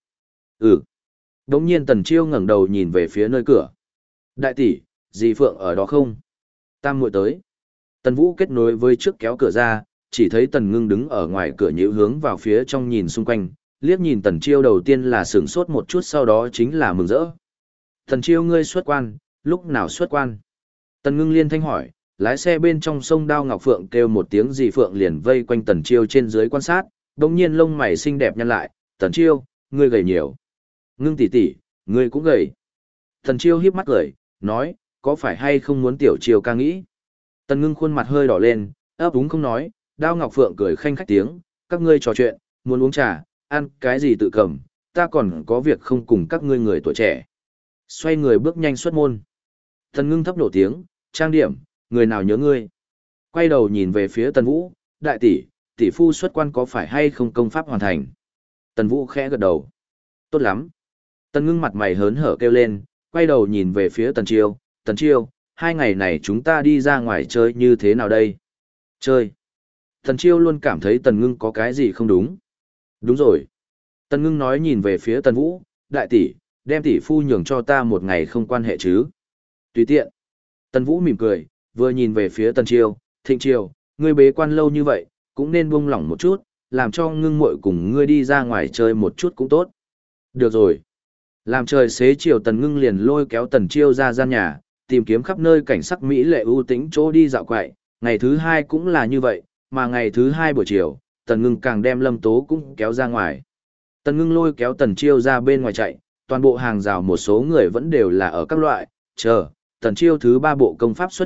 Đống nhiên Tần Chiêu ngẩng đầu nhìn về phía nơi cửa. Đại tỷ, dì Phượng ở đó không? Tam muội tới. Tần Vũ kết nối với trước kéo cửa ra, chỉ thấy Tần Ngưng đứng ở ngoài cửa nhíu hướng vào phía trong nhìn xung quanh, liếc nhìn Tần Chiêu đầu tiên là sửng sốt một chút sau đó chính là mừng rỡ. Tần Chiêu ngươi xuất quan, lúc nào xuất quan? Tần Ngưng liên thanh hỏi, lái xe bên trong sông Đao Ngọc Phượng kêu một tiếng dì Phượng liền vây quanh Tần Chiêu trên dưới quan sát, đồng nhiên lông mày xinh đẹp nhăn lại, Tần Chiêu, ngươi gầy nhiều. Ngưng tỷ tỷ, ngươi cũng gầy. Tần Chiêu híp mắt cười, nói, có phải hay không muốn tiểu Chiêu ca nghĩ? Tần Ngưng khuôn mặt hơi đỏ lên, ấp úng không nói, Đao Ngọc Phượng cười khanh khách tiếng, các ngươi trò chuyện, muốn uống trà, ăn cái gì tự cầm, ta còn có việc không cùng các ngươi người tuổi trẻ. Xoay người bước nhanh xuất môn. Tần Ngưng thấp nổ tiếng, trang điểm, người nào nhớ ngươi. Quay đầu nhìn về phía Tần Vũ, đại tỷ, tỷ phu xuất quan có phải hay không công pháp hoàn thành. Tần Vũ khẽ gật đầu. Tốt lắm. Tần Ngưng mặt mày hớn hở kêu lên, quay đầu nhìn về phía Tần Chiêu, Tần Chiêu, 2 ngày này chúng ta đi ra ngoài chơi như thế nào đây? Chơi. Tần Chiêu luôn cảm thấy Tần Ngưng có cái gì không đúng. Đúng rồi. Tần Ngưng nói nhìn về phía Tần Vũ, đại tỷ, đem tỷ phu nhường cho ta 1 ngày không quan hệ chứ. Tùy tiện. Tần Vũ mỉm cười, vừa nhìn về phía Tần Chiêu, Thịnh Chiêu, ngươi bế quan lâu như vậy, cũng nên buông lỏng một chút, làm cho Ngưng muội cùng ngươi đi ra ngoài chơi một chút cũng tốt. Được rồi. Làm trời xế chiều Tần Ngưng liền lôi kéo Tần Chiêu ra gian nhà, tìm kiếm khắp nơi cảnh sắc mỹ lệ ưu tĩnh chỗ đi dạo quậy, ngày thứ 2 cũng là như vậy, mà ngày thứ 2 buổi chiều, Tần Ngưng càng đem Lâm Tố cũng kéo ra ngoài. Tần Ngưng lôi kéo Tần Chiêu ra bên ngoài chạy, toàn bộ hàng rào một số người vẫn đều là ở các loại, chờ, Tần Chiêu thứ 3 bộ công pháp xuất hiện,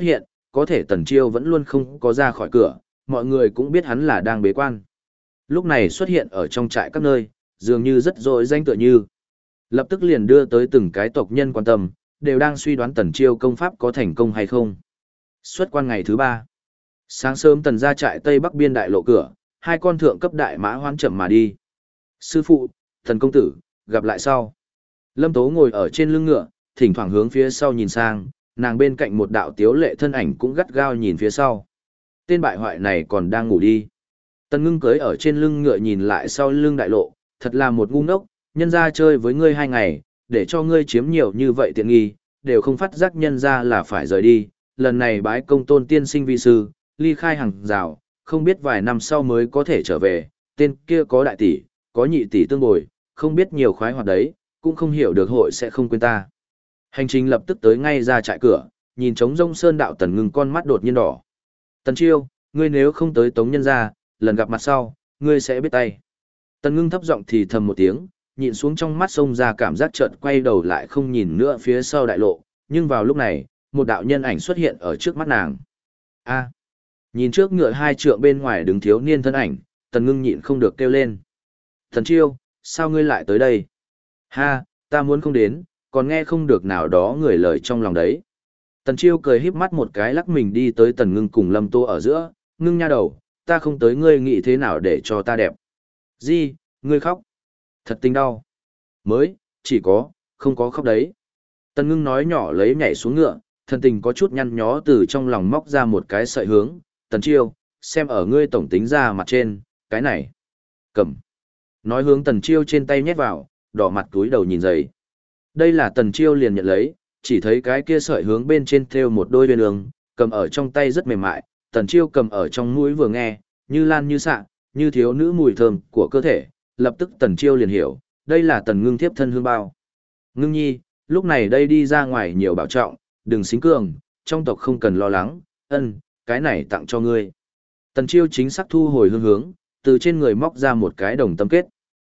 có thể Tần Chiêu vẫn luôn không có ra khỏi cửa, mọi người cũng biết hắn là đang bế quan. Lúc này xuất hiện ở trong trại các nơi, dường như rất dội danh tựa như. Lập tức liền đưa tới từng cái tộc nhân quan tâm, đều đang suy đoán Tần Chiêu công pháp có thành công hay không. Xuất quan ngày thứ 3. Sáng sớm Tần ra trại Tây Bắc biên đại lộ cửa, hai con thượng cấp đại mã hoán chậm mà đi. Sư phụ, Thần công tử, gặp lại sau. Lâm Tố ngồi ở trên lưng ngựa, thỉnh thoảng hướng phía sau nhìn sang, nàng bên cạnh một đạo tiếu lệ thân ảnh cũng gắt gao nhìn phía sau. Tên bại hoại này còn đang ngủ đi. Tần Ngưng cưới ở trên lưng ngựa nhìn lại sau lưng đại lộ, thật là một ngu ngốc, nhân ra chơi với ngươi 2 ngày, để cho ngươi chiếm nhiều như vậy tiện nghi, đều không phát giác nhân ra là phải rời đi. Lần này bái công tôn tiên sinh vi sư, ly khai hàng rào, không biết vài năm sau mới có thể trở về, tên kia có đại tỷ, có nhị tỷ tương bồi, không biết nhiều khoái hoạt đấy, cũng không hiểu được hội sẽ không quên ta. Hành trình lập tức tới ngay ra trại cửa, nhìn trống rông sơn đạo Tần Ngưng con mắt đột nhiên đỏ. Tần Chiêu, ngươi nếu không tới tống nhân ra, lần gặp mặt sau, ngươi sẽ biết tay. Tần Ngưng thấp giọng thì thầm một tiếng, nhịn xuống trong mắt xông ra cảm giác chợt quay đầu lại không nhìn nữa phía sau đại lộ, nhưng vào lúc này, một đạo nhân ảnh xuất hiện ở trước mắt nàng. A. Nhìn trước ngựa 2 trượng bên ngoài đứng thiếu niên thân ảnh, Tần Ngưng nhịn không được kêu lên. Tần Chiêu, sao ngươi lại tới đây? Ha, ta muốn không đến, còn nghe không được nào đó người lời trong lòng đấy. Tần Chiêu cười híp mắt một cái lắc mình đi tới Tần Ngưng cùng Lâm Tô ở giữa, Ngưng nha đầu, ta không tới ngươi nghĩ thế nào để cho ta đẹp. Gì, ngươi khóc. Thật tình đau. Mới, chỉ có, không có khóc đấy. Tần Ngưng nói nhỏ lấy nhảy xuống ngựa, thần tình có chút nhăn nhó từ trong lòng móc ra một cái sợi hướng. Tần Chiêu, xem ở ngươi tổng tính ra mặt trên, cái này. Cầm. Nói hướng Tần Chiêu trên tay nhét vào, đỏ mặt túi đầu nhìn giày. Đây là Tần Chiêu liền nhận lấy, chỉ thấy cái kia sợi hướng bên trên thêu một đôi uyên ương, cầm ở trong tay rất mềm mại, Tần Chiêu cầm ở trong mũi vừa nghe, như lan như xạ, như thiếu nữ mùi thơm của cơ thể, lập tức Tần Chiêu liền hiểu, đây là Tần Ngưng thiếp thân hương bao. Ngưng nhi, lúc này đây đi ra ngoài nhiều bảo trọng, đừng xính cường, trong tộc không cần lo lắng, cái này tặng cho ngươi. Tần Chiêu chính xác thu hồi hướng, từ trên người móc ra một cái đồng tâm kết.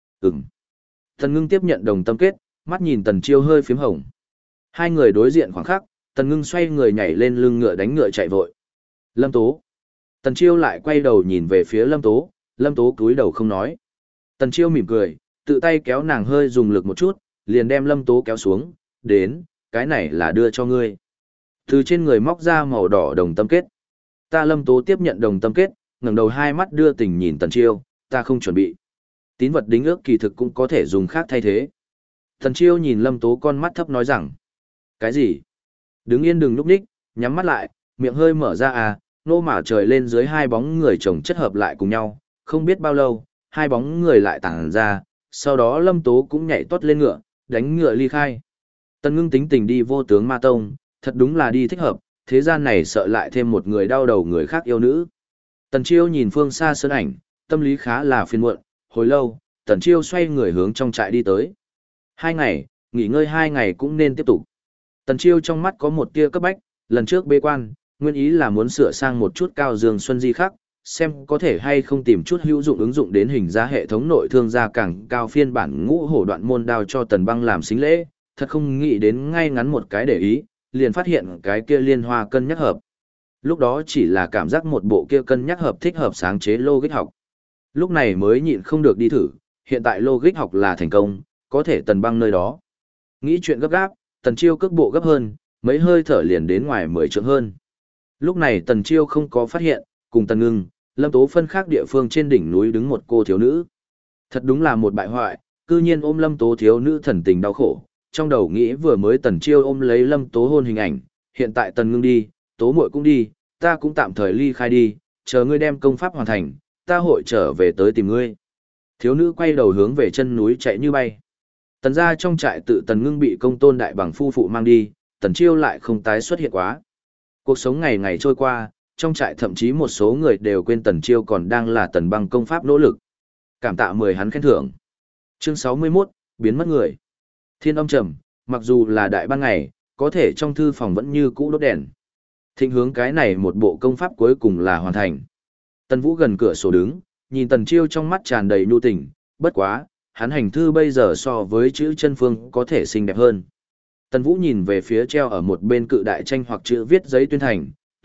Tần Ngưng tiếp nhận đồng tâm kết, mắt nhìn Tần Chiêu hơi phím hồng. Hai người đối diện khoảng khắc, Tần Ngưng xoay người nhảy lên lưng ngựa đánh ngựa chạy vội. Lâm Tố. Tần Chiêu lại quay đầu nhìn về phía Lâm Tố cúi đầu không nói. Tần Chiêu mỉm cười, tự tay kéo nàng hơi dùng lực một chút, liền đem Lâm Tố kéo xuống, đến, cái này là đưa cho ngươi. Từ trên người móc ra màu đỏ đồng tâm kết. Ta Lâm Tố tiếp nhận đồng tâm kết, ngẩng đầu hai mắt đưa tình nhìn Tần Chiêu, ta không chuẩn bị. Tín vật đính ước kỳ thực cũng có thể dùng khác thay thế. Tần Chiêu nhìn Lâm Tố con mắt thấp nói rằng, cái gì? Đứng yên đừng núp ních, nhắm mắt lại, miệng hơi mở ra nô mả trời lên dưới hai bóng người chồng chất hợp lại cùng nhau, không biết bao lâu, hai bóng người lại tản ra, sau đó Lâm Tố cũng nhảy tót lên ngựa, đánh ngựa ly khai. Tần Ngưng tính tình đi vô tướng ma tông, thật đúng là đi thích hợp, thế gian này sợ lại thêm một người đau đầu người khác yêu nữ. Tần Chiêu nhìn phương xa sơn ảnh, tâm lý khá là phiền muộn, hồi lâu, Tần Chiêu xoay người hướng trong trại đi tới. 2 ngày, nghỉ ngơi 2 ngày cũng nên tiếp tục. Tần Chiêu trong mắt có một tia cấp bách, lần trước bế quan, nguyên ý là muốn sửa sang một chút cao dương xuân di khác, xem có thể hay không tìm chút hữu dụng ứng dụng đến hình giá hệ thống nội thương gia càng cao phiên bản ngũ hổ đoạn môn đao cho Tần Băng làm xính lễ, thật không nghĩ đến ngay ngắn một cái để ý, liền phát hiện cái kia liên hoa cân nhắc hợp. Lúc đó chỉ là cảm giác một bộ kia cân nhắc hợp thích hợp sáng chế logic học. Lúc này mới nhịn không được đi thử, hiện tại logic học là thành công, có thể Tần Băng nơi đó. Nghĩ chuyện gấp gáp, Tần Chiêu cước bộ gấp hơn, mấy hơi thở liền đến ngoài 10 trượng hơn. Lúc này Tần Chiêu không có phát hiện, cùng Tần Ngưng, Lâm Tố phân khác địa phương trên đỉnh núi đứng một cô thiếu nữ. Thật đúng là một bại hoại, cư nhiên ôm Lâm Tố thiếu nữ thần tình đau khổ, trong đầu nghĩ vừa mới Tần Chiêu ôm lấy Lâm Tố hôn hình ảnh, hiện tại Tần Ngưng đi, Tố muội cũng đi, ta cũng tạm thời ly khai đi, chờ ngươi đem công pháp hoàn thành, ta hội trở về tới tìm ngươi. Thiếu nữ quay đầu hướng về chân núi chạy như bay. Tần gia trong trại tự Tần Ngưng bị công tôn đại bằng phu phụ mang đi, Tần Chiêu lại không tái xuất hiện quá. Cuộc sống ngày ngày trôi qua, trong trại thậm chí một số người đều quên Tần Chiêu còn đang là Tần Băng công pháp nỗ lực. Cảm tạ 10 hắn khen thưởng. Chương 61, biến mất người. Thiên âm trầm, mặc dù là đại ban ngày, có thể trong thư phòng vẫn như cũ đốt đèn. Thịnh hướng cái này một bộ công pháp cuối cùng là hoàn thành. Tần Vũ gần cửa sổ đứng, nhìn Tần Chiêu trong mắt tràn đầy nhu tình, bất quá, hắn hành thư bây giờ so với chữ chân phương có thể xinh đẹp hơn. Tần Vũ nhìn về phía treo ở một bên cự đại tranh hoặc chữ viết giấy tuyên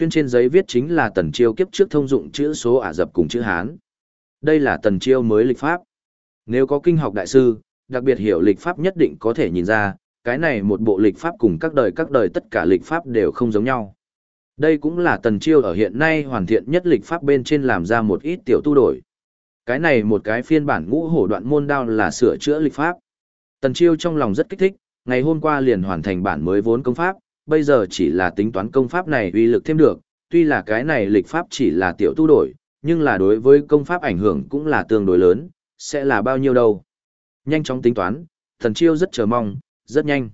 Tuyên trên giấy viết chính là Tần Chiêu kiếp trước thông dụng chữ số Ả Rập cùng chữ Hán. Đây là Tần Chiêu mới lịch pháp. Nếu có kinh học đại sư, đặc biệt hiểu lịch pháp nhất định có thể nhìn ra, cái này một bộ lịch pháp cùng các đời tất cả lịch pháp đều không giống nhau. Đây cũng là Tần Chiêu ở hiện nay hoàn thiện nhất lịch pháp bên trên làm ra một ít tiểu tu đổi. Cái này một cái phiên bản ngũ hổ đoạn môn đao là sửa chữa lịch pháp. Tần Chiêu trong lòng rất kích thích, ngày hôm qua liền hoàn thành bản mới vốn công pháp, bây giờ chỉ là tính toán công pháp này uy lực thêm được, tuy là cái này lịch pháp chỉ là tiểu tu đổi, nhưng là đối với công pháp ảnh hưởng cũng là tương đối lớn, sẽ là bao nhiêu đâu. Nhanh chóng tính toán, Tần Chiêu rất chờ mong, rất nhanh.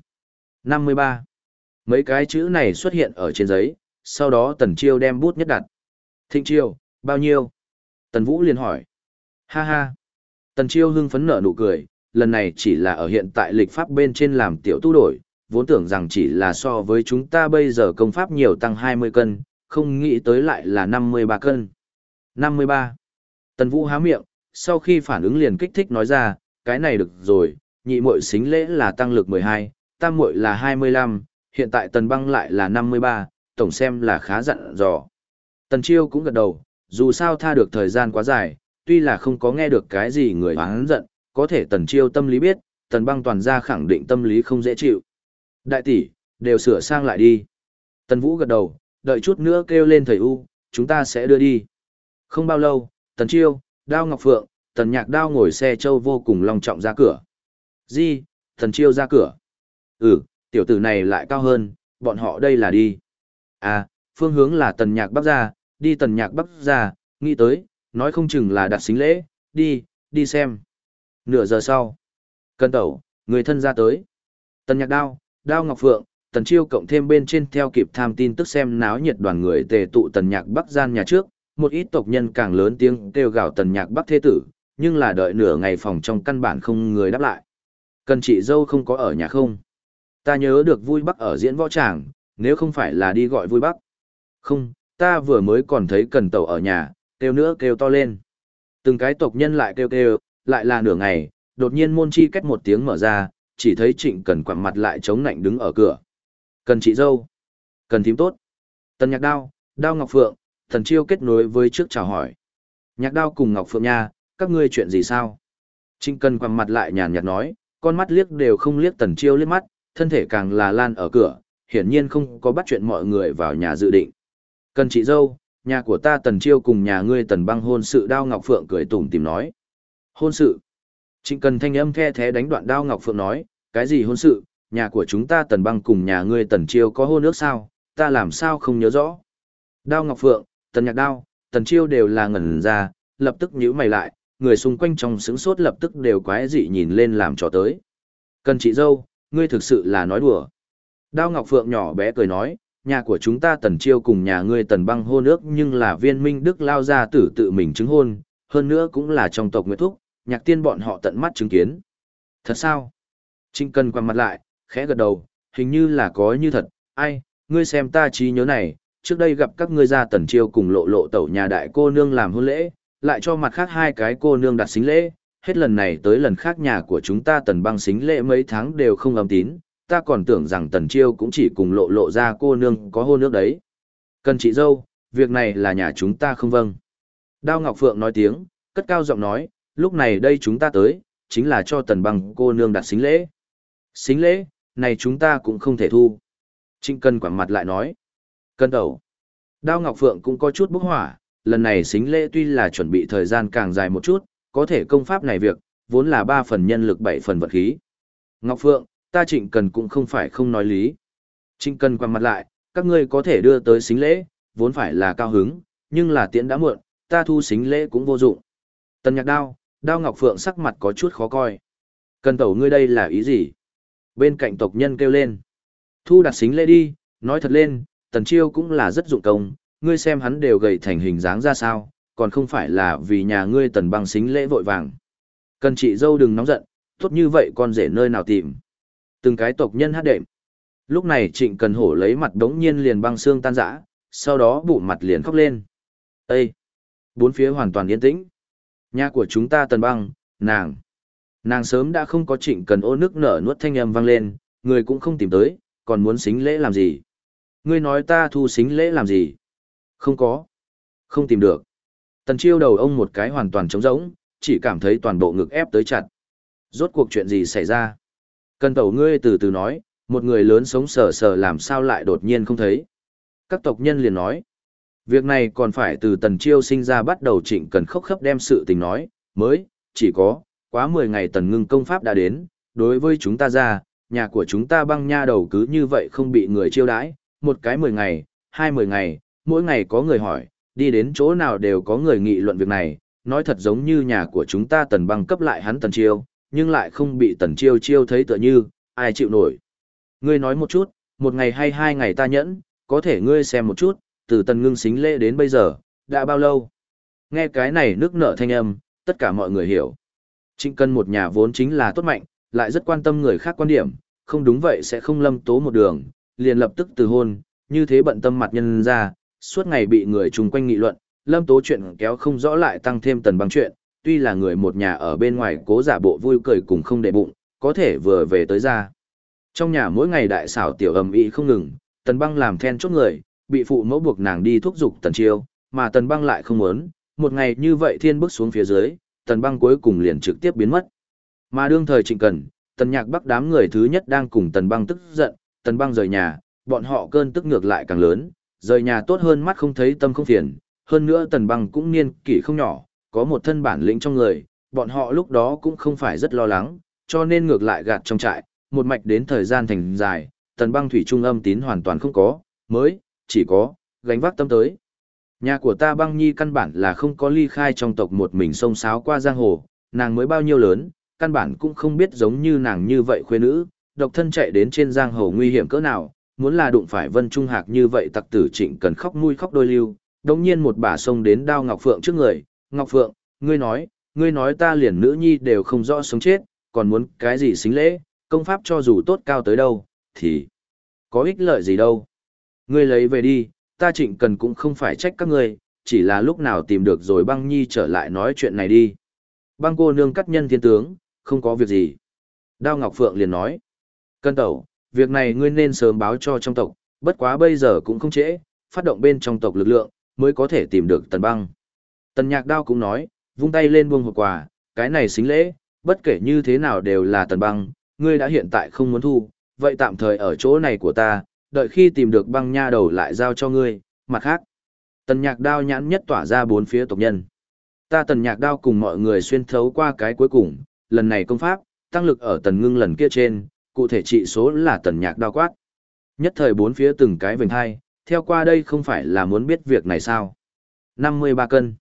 53. Mấy cái chữ này xuất hiện ở trên giấy, sau đó Tần Chiêu đem bút nhất đặt. Thịnh Chiêu, bao nhiêu? Tần Vũ liền hỏi. Ha ha. Tần Chiêu hưng phấn nở nụ cười, lần này chỉ là ở hiện tại lịch pháp bên trên làm tiểu tu đổi, vốn tưởng rằng chỉ là so với chúng ta bây giờ công pháp nhiều tăng 20 cân, không nghĩ tới lại là 53 cân. 53. Tần Vũ há miệng, sau khi phản ứng liền kích thích nói ra, cái này được rồi, nhị muội xính lễ là tăng lực 12, tam muội là 25, hiện tại Tần Băng lại là 53, tổng xem là khá dặn dò. Tần Chiêu cũng gật đầu, dù sao tha được thời gian quá dài, tuy là không có nghe được cái gì người oán giận, có thể Tần Chiêu tâm lý biết, Tần Băng toàn ra khẳng định tâm lý không dễ chịu. Đại tỷ, đều sửa sang lại đi. Tần Vũ gật đầu, đợi chút nữa kêu lên thầy U, chúng ta sẽ đưa đi. Không bao lâu, Tần Chiêu, Đao Ngọc Phượng, Tần Nhạc Đao ngồi xe châu vô cùng long trọng ra cửa. Gì? Tần Chiêu ra cửa. Tiểu tử này lại cao hơn, bọn họ đây là đi. À, phương hướng là Tần Nhạc Bắc ra, đi Tần Nhạc Bắc ra, nghĩ tới, nói không chừng là đặt xính lễ, đi xem. Nửa giờ sau, Cân Tẩu, người thân ra tới. Tần Nhạc Đao, Đao Ngọc Phượng, Tần Chiêu cộng thêm bên trên theo kịp tham tin tức xem náo nhiệt đoàn người tề tụ Tần Nhạc Bắc gian nhà trước, một ít tộc nhân càng lớn tiếng kêu gào Tần Nhạc Bắc thế tử, nhưng là đợi nửa ngày phòng trong căn bản không người đáp lại. Cần chị dâu không có ở nhà không? Ta nhớ được Vui Bắc ở diễn võ tràng, nếu không phải là đi gọi Vui Bắc. Không, ta vừa mới còn thấy Cần Tẩu ở nhà, kêu nữa kêu to lên. Từng cái tộc nhân lại kêu, lại là nửa ngày, đột nhiên môn chi cách một tiếng mở ra, chỉ thấy Trịnh Cần quẳng mặt lại chống nạnh đứng ở cửa. Cần chị dâu, Cần thím tốt. Tần Nhạc Đao, Đao Ngọc Phượng, Tần Chiêu kết nối với trước chào hỏi. Nhạc Đao cùng Ngọc Phượng nha, các ngươi chuyện gì sao? Trịnh Cần quẳng mặt lại nhàn nhạt nói, con mắt liếc đều không liếc Tần Chiêu liếc mắt, thân thể càng là lan ở cửa, hiển nhiên không có bắt chuyện mọi người vào nhà dự định. Cần chị dâu, nhà của ta Tần Chiêu cùng nhà ngươi Tần Băng hôn sự. Đao Ngọc Phượng cười tủm tỉm nói. Hôn sự? Trịnh Cần thanh âm the thé đánh đoạn. Đao Ngọc Phượng nói, cái gì hôn sự, nhà của chúng ta Tần Băng cùng nhà ngươi Tần Chiêu có hôn ước sao, ta làm sao không nhớ rõ. Đao Ngọc Phượng, Tần Nhạc Đao, Tần Chiêu đều là ngẩn ra, lập tức nhíu mày lại, người xung quanh trong sững sốt lập tức đều quái dị nhìn lên làm trò tới. Cần chị dâu, ngươi thực sự là nói đùa. Đao Ngọc Phượng nhỏ bé cười nói, nhà của chúng ta Tần Chiêu cùng nhà ngươi Tần Băng hôn ước nhưng là Viên Minh Đức lao ra tử tự mình chứng hôn, hơn nữa cũng là trong tộc Nguyệt Thúc, Nhạc Tiên bọn họ tận mắt chứng kiến. Thật sao? Trịnh Cần quằn mặt lại, khẽ gật đầu, hình như là có như thật, ai, ngươi xem ta trí nhớ này, trước đây gặp các ngươi ra Tần Chiêu cùng lộ tẩu nhà đại cô nương làm hôn lễ, lại cho mặt khác hai cái cô nương đặt xính lễ, hết lần này tới lần khác nhà của chúng ta Tần Băng xính lễ mấy tháng đều không âm tín, ta còn tưởng rằng Tần Chiêu cũng chỉ cùng lộ ra cô nương có hôn ước đấy. Cần chị dâu, việc này là nhà chúng ta không vâng. Đao Ngọc Phượng nói tiếng, cất cao giọng nói, lúc này đây chúng ta tới, chính là cho Tần Băng cô nương đặt xính lễ. Xính lễ, này chúng ta cũng không thể thu. Trịnh Cần quẳng mặt lại nói. Cân Tẩu. Đao Ngọc Phượng cũng có chút bốc hỏa, lần này xính lễ tuy là chuẩn bị thời gian càng dài một chút, có thể công pháp này việc, vốn là 3 phần nhân lực 7 phần vật khí. Ngọc Phượng, ta Trịnh Cần cũng không phải không nói lý. Trịnh Cần quăng mặt lại, các ngươi có thể đưa tới xính lễ, vốn phải là cao hứng, nhưng là tiễn đã muộn, ta thu xính lễ cũng vô dụng. Tần Nhạc Đao, Đao Ngọc Phượng sắc mặt có chút khó coi. Cần Tẩu ngươi đây là ý gì? Bên cạnh tộc nhân kêu lên. Thu đặt xính lễ đi, nói thật lên, Tần Chiêu cũng là rất dụng công, ngươi xem hắn đều gầy thành hình dáng ra sao, còn không phải là vì nhà ngươi Tần Băng xính lễ vội vàng. Cần chị dâu đừng nóng giận, tốt như vậy con rể nơi nào tìm. Từng cái tộc nhân hát đệm. Lúc này Trịnh Cần Hổ lấy mặt đống nhiên liền băng xương tan rã, sau đó bụng mặt liền khóc lên. Ê! Bốn phía hoàn toàn yên tĩnh. Nhà của chúng ta Tần Băng, nàng sớm đã không có Trịnh Cần ô nước nở nuốt thanh âm vang lên, người cũng không tìm tới, còn muốn xính lễ làm gì? Ngươi nói ta thu xính lễ làm gì? Không có. Không tìm được. Tần Chiêu đầu ông một cái hoàn toàn trống rỗng, chỉ cảm thấy toàn bộ ngực ép tới chặt. Rốt cuộc chuyện gì xảy ra? Cần tẩu ngươi từ từ nói, một người lớn sống sờ sờ làm sao lại đột nhiên không thấy. Các tộc nhân liền nói. Việc này còn phải từ Tần Chiêu sinh ra bắt đầu Trịnh Cần khóc khắp đem sự tình nói, mới, chỉ có, quá 10 ngày Tần Ngưng công pháp đã đến, đối với chúng ta ra, nhà của chúng ta băng nha đầu cứ như vậy không bị người chiêu đãi, một cái 10 ngày, 20 ngày, mỗi ngày có người hỏi, đi đến chỗ nào đều có người nghị luận việc này, nói thật giống như nhà của chúng ta Tần Băng cấp lại hắn Tần Chiêu, nhưng lại không bị Tần Chiêu chiêu thấy tựa như, ai chịu nổi. Ngươi nói một chút, một ngày hay 2 ngày ta nhẫn, có thể ngươi xem một chút, từ Tần Ngưng xính lễ đến bây giờ, đã bao lâu? Nghe cái này nước nở thanh âm, tất cả mọi người hiểu. Trịnh Cần một nhà vốn chính là tốt mạnh, lại rất quan tâm người khác quan điểm, không đúng vậy sẽ không lâm tố một đường, liền lập tức từ hôn, như thế bận tâm mặt nhân ra, suốt ngày bị người chung quanh nghị luận, lâm tố chuyện kéo không rõ lại tăng thêm Tần Băng chuyện, tuy là người một nhà ở bên ngoài cố giả bộ vui cười cùng không để bụng, có thể vừa về tới ra. Trong nhà mỗi ngày đại xảo tiểu ầm ĩ không ngừng, Tần Băng làm then chốt người, bị phụ mẫu buộc nàng đi thúc giục Tần Chiêu, mà Tần Băng lại không muốn, một ngày như vậy thiên bước xuống phía dưới, Tần Băng cuối cùng liền trực tiếp biến mất. Mà đương thời Trịnh Cần, Tần Nhạc Bắc đám người thứ nhất đang cùng Tần Băng tức giận, Tần Băng rời nhà, bọn họ cơn tức ngược lại càng lớn, rời nhà tốt hơn mắt không thấy tâm không phiền, hơn nữa Tần Băng cũng niên kỷ không nhỏ, có một thân bản lĩnh trong người, bọn họ lúc đó cũng không phải rất lo lắng, cho nên ngược lại gạt trong trại, một mạch đến thời gian thành dài, Tần Băng thủy trung âm tín hoàn toàn không có, mới, chỉ có, gánh vác tâm tới. Nhà của ta Băng Nhi căn bản là không có ly khai trong tộc một mình xông xáo qua giang hồ, nàng mới bao nhiêu lớn, căn bản cũng không biết giống như nàng như vậy khuê nữ, độc thân chạy đến trên giang hồ nguy hiểm cỡ nào, muốn là đụng phải Vân Trung Hạc như vậy tặc tử Trịnh Cần khóc nuôi khóc đôi lưu, đồng nhiên một bà xông đến đao Ngọc Phượng trước người, Ngọc Phượng, ngươi nói ta liền nữ nhi đều không rõ sống chết, còn muốn cái gì xính lễ, công pháp cho dù tốt cao tới đâu, thì có ích lợi gì đâu. Ngươi lấy về đi, ta Trịnh Cần cũng không phải trách các ngươi, chỉ là lúc nào tìm được rồi Băng Nhi trở lại nói chuyện này đi. Băng cô nương cắt nhân thiên tướng, không có việc gì. Đao Ngọc Phượng liền nói, Cân tẩu, việc này ngươi nên sớm báo cho trong tộc, bất quá bây giờ cũng không trễ, phát động bên trong tộc lực lượng, mới có thể tìm được Tần Băng. Tần Nhạc Đao cũng nói, vung tay lên buông hộp quà, cái này xính lễ, bất kể như thế nào đều là Tần Băng, ngươi đã hiện tại không muốn thu, vậy tạm thời ở chỗ này của ta, đợi khi tìm được Băng nha đầu lại giao cho ngươi, mặt khác. Tần Nhạc Đao nhãn nhất tỏa ra bốn phía tộc nhân. Ta Tần Nhạc Đao cùng mọi người xuyên thấu qua cái cuối cùng, lần này công pháp, tăng lực ở Tần Ngưng lần kia trên, cụ thể trị số là Tần Nhạc Đao quát. Nhất thời bốn phía từng cái vành hai, theo qua đây không phải là muốn biết việc này sao. 53 cân.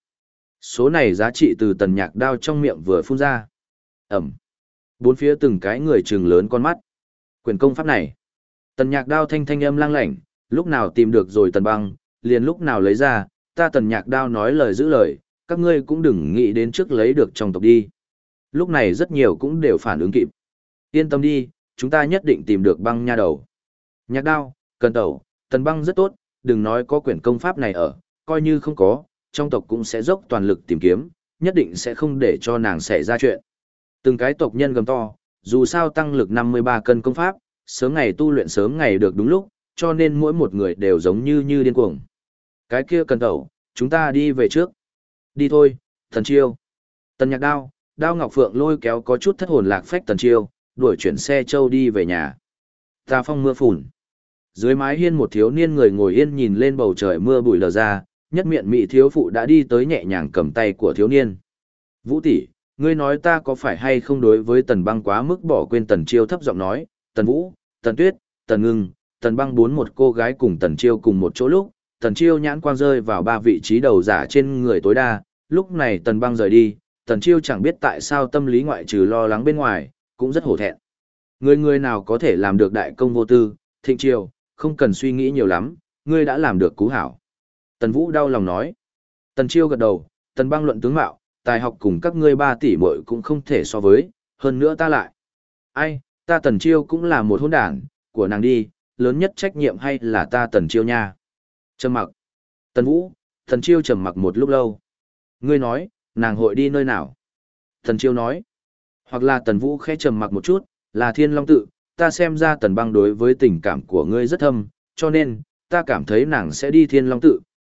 Số này giá trị từ Tần Nhạc Đao trong miệng vừa phun ra. Ẩm. Bốn phía từng cái người trừng lớn con mắt. Quyền công pháp này. Tần Nhạc Đao thanh thanh âm lang lảnh, lúc nào tìm được rồi Tần Băng, liền lúc nào lấy ra, ta Tần Nhạc Đao nói lời giữ lời, các ngươi cũng đừng nghĩ đến trước lấy được trong tộc đi. Lúc này rất nhiều cũng đều phản ứng kịp. Yên tâm đi, chúng ta nhất định tìm được Băng nha đầu. Nhạc Đao, Cần tẩu, Tần Băng rất tốt, đừng nói có quyển công pháp này ở, coi như không có, trong tộc cũng sẽ dốc toàn lực tìm kiếm, nhất định sẽ không để cho nàng xảy ra chuyện. Từng cái tộc nhân gầm to, dù sao tăng lực 53 cân công pháp, sớm ngày tu luyện sớm ngày được đúng lúc, cho nên mỗi một người đều giống như điên cuồng. Cái kia Cần tẩu, chúng ta đi về trước. Đi thôi, Thần Chiêu. Tần Nhạc Đao, Đao Ngọc Phượng lôi kéo có chút thất hồn lạc phách Tần Chiêu, đuổi chuyển xe châu đi về nhà. Tà phong mưa phùn. Dưới mái hiên một thiếu niên người ngồi yên nhìn lên bầu trời mưa bụi lờ ra, nhất miệng mỹ thiếu phụ đã đi tới nhẹ nhàng cầm tay của thiếu niên. Vũ tỷ, ngươi nói ta có phải hay không đối với Tần Băng quá mức bỏ quên Tần Chiêu thấp giọng nói, Tần Vũ, Tần Tuyết, Tần Ngưng, Tần Băng bốn một cô gái cùng Tần Chiêu cùng một chỗ lúc, Tần Chiêu nhãn quang rơi vào ba vị trí đầu giả trên người tối đa, lúc này Tần Băng rời đi, Tần Chiêu chẳng biết tại sao tâm lý ngoại trừ lo lắng bên ngoài, cũng rất hổ thẹn. Người nào có thể làm được đại công vô tư, Thịnh Chiêu, không cần suy nghĩ nhiều lắm, ngươi đã làm được cú hảo. Tần Vũ đau lòng nói. Tần Chiêu gật đầu, Tần Băng luận tướng mạo, tài học cùng các ngươi 3 tỷ muội cũng không thể so với, hơn nữa ta lại. Ai, ta Tần Chiêu cũng là một hôn đản, của nàng đi, lớn nhất trách nhiệm hay là ta Tần Chiêu nha. Trầm mặc. Tần Vũ, Tần Chiêu trầm mặc một lúc lâu. Ngươi nói, nàng hội đi nơi nào? Tần Chiêu nói. Hoặc là Tần Vũ khẽ trầm mặc một chút, là Thiên Long tự, ta xem ra Tần Băng đối với tình cảm của ngươi rất thâm, cho nên, ta cảm thấy nàng sẽ đi Thiên Long tự,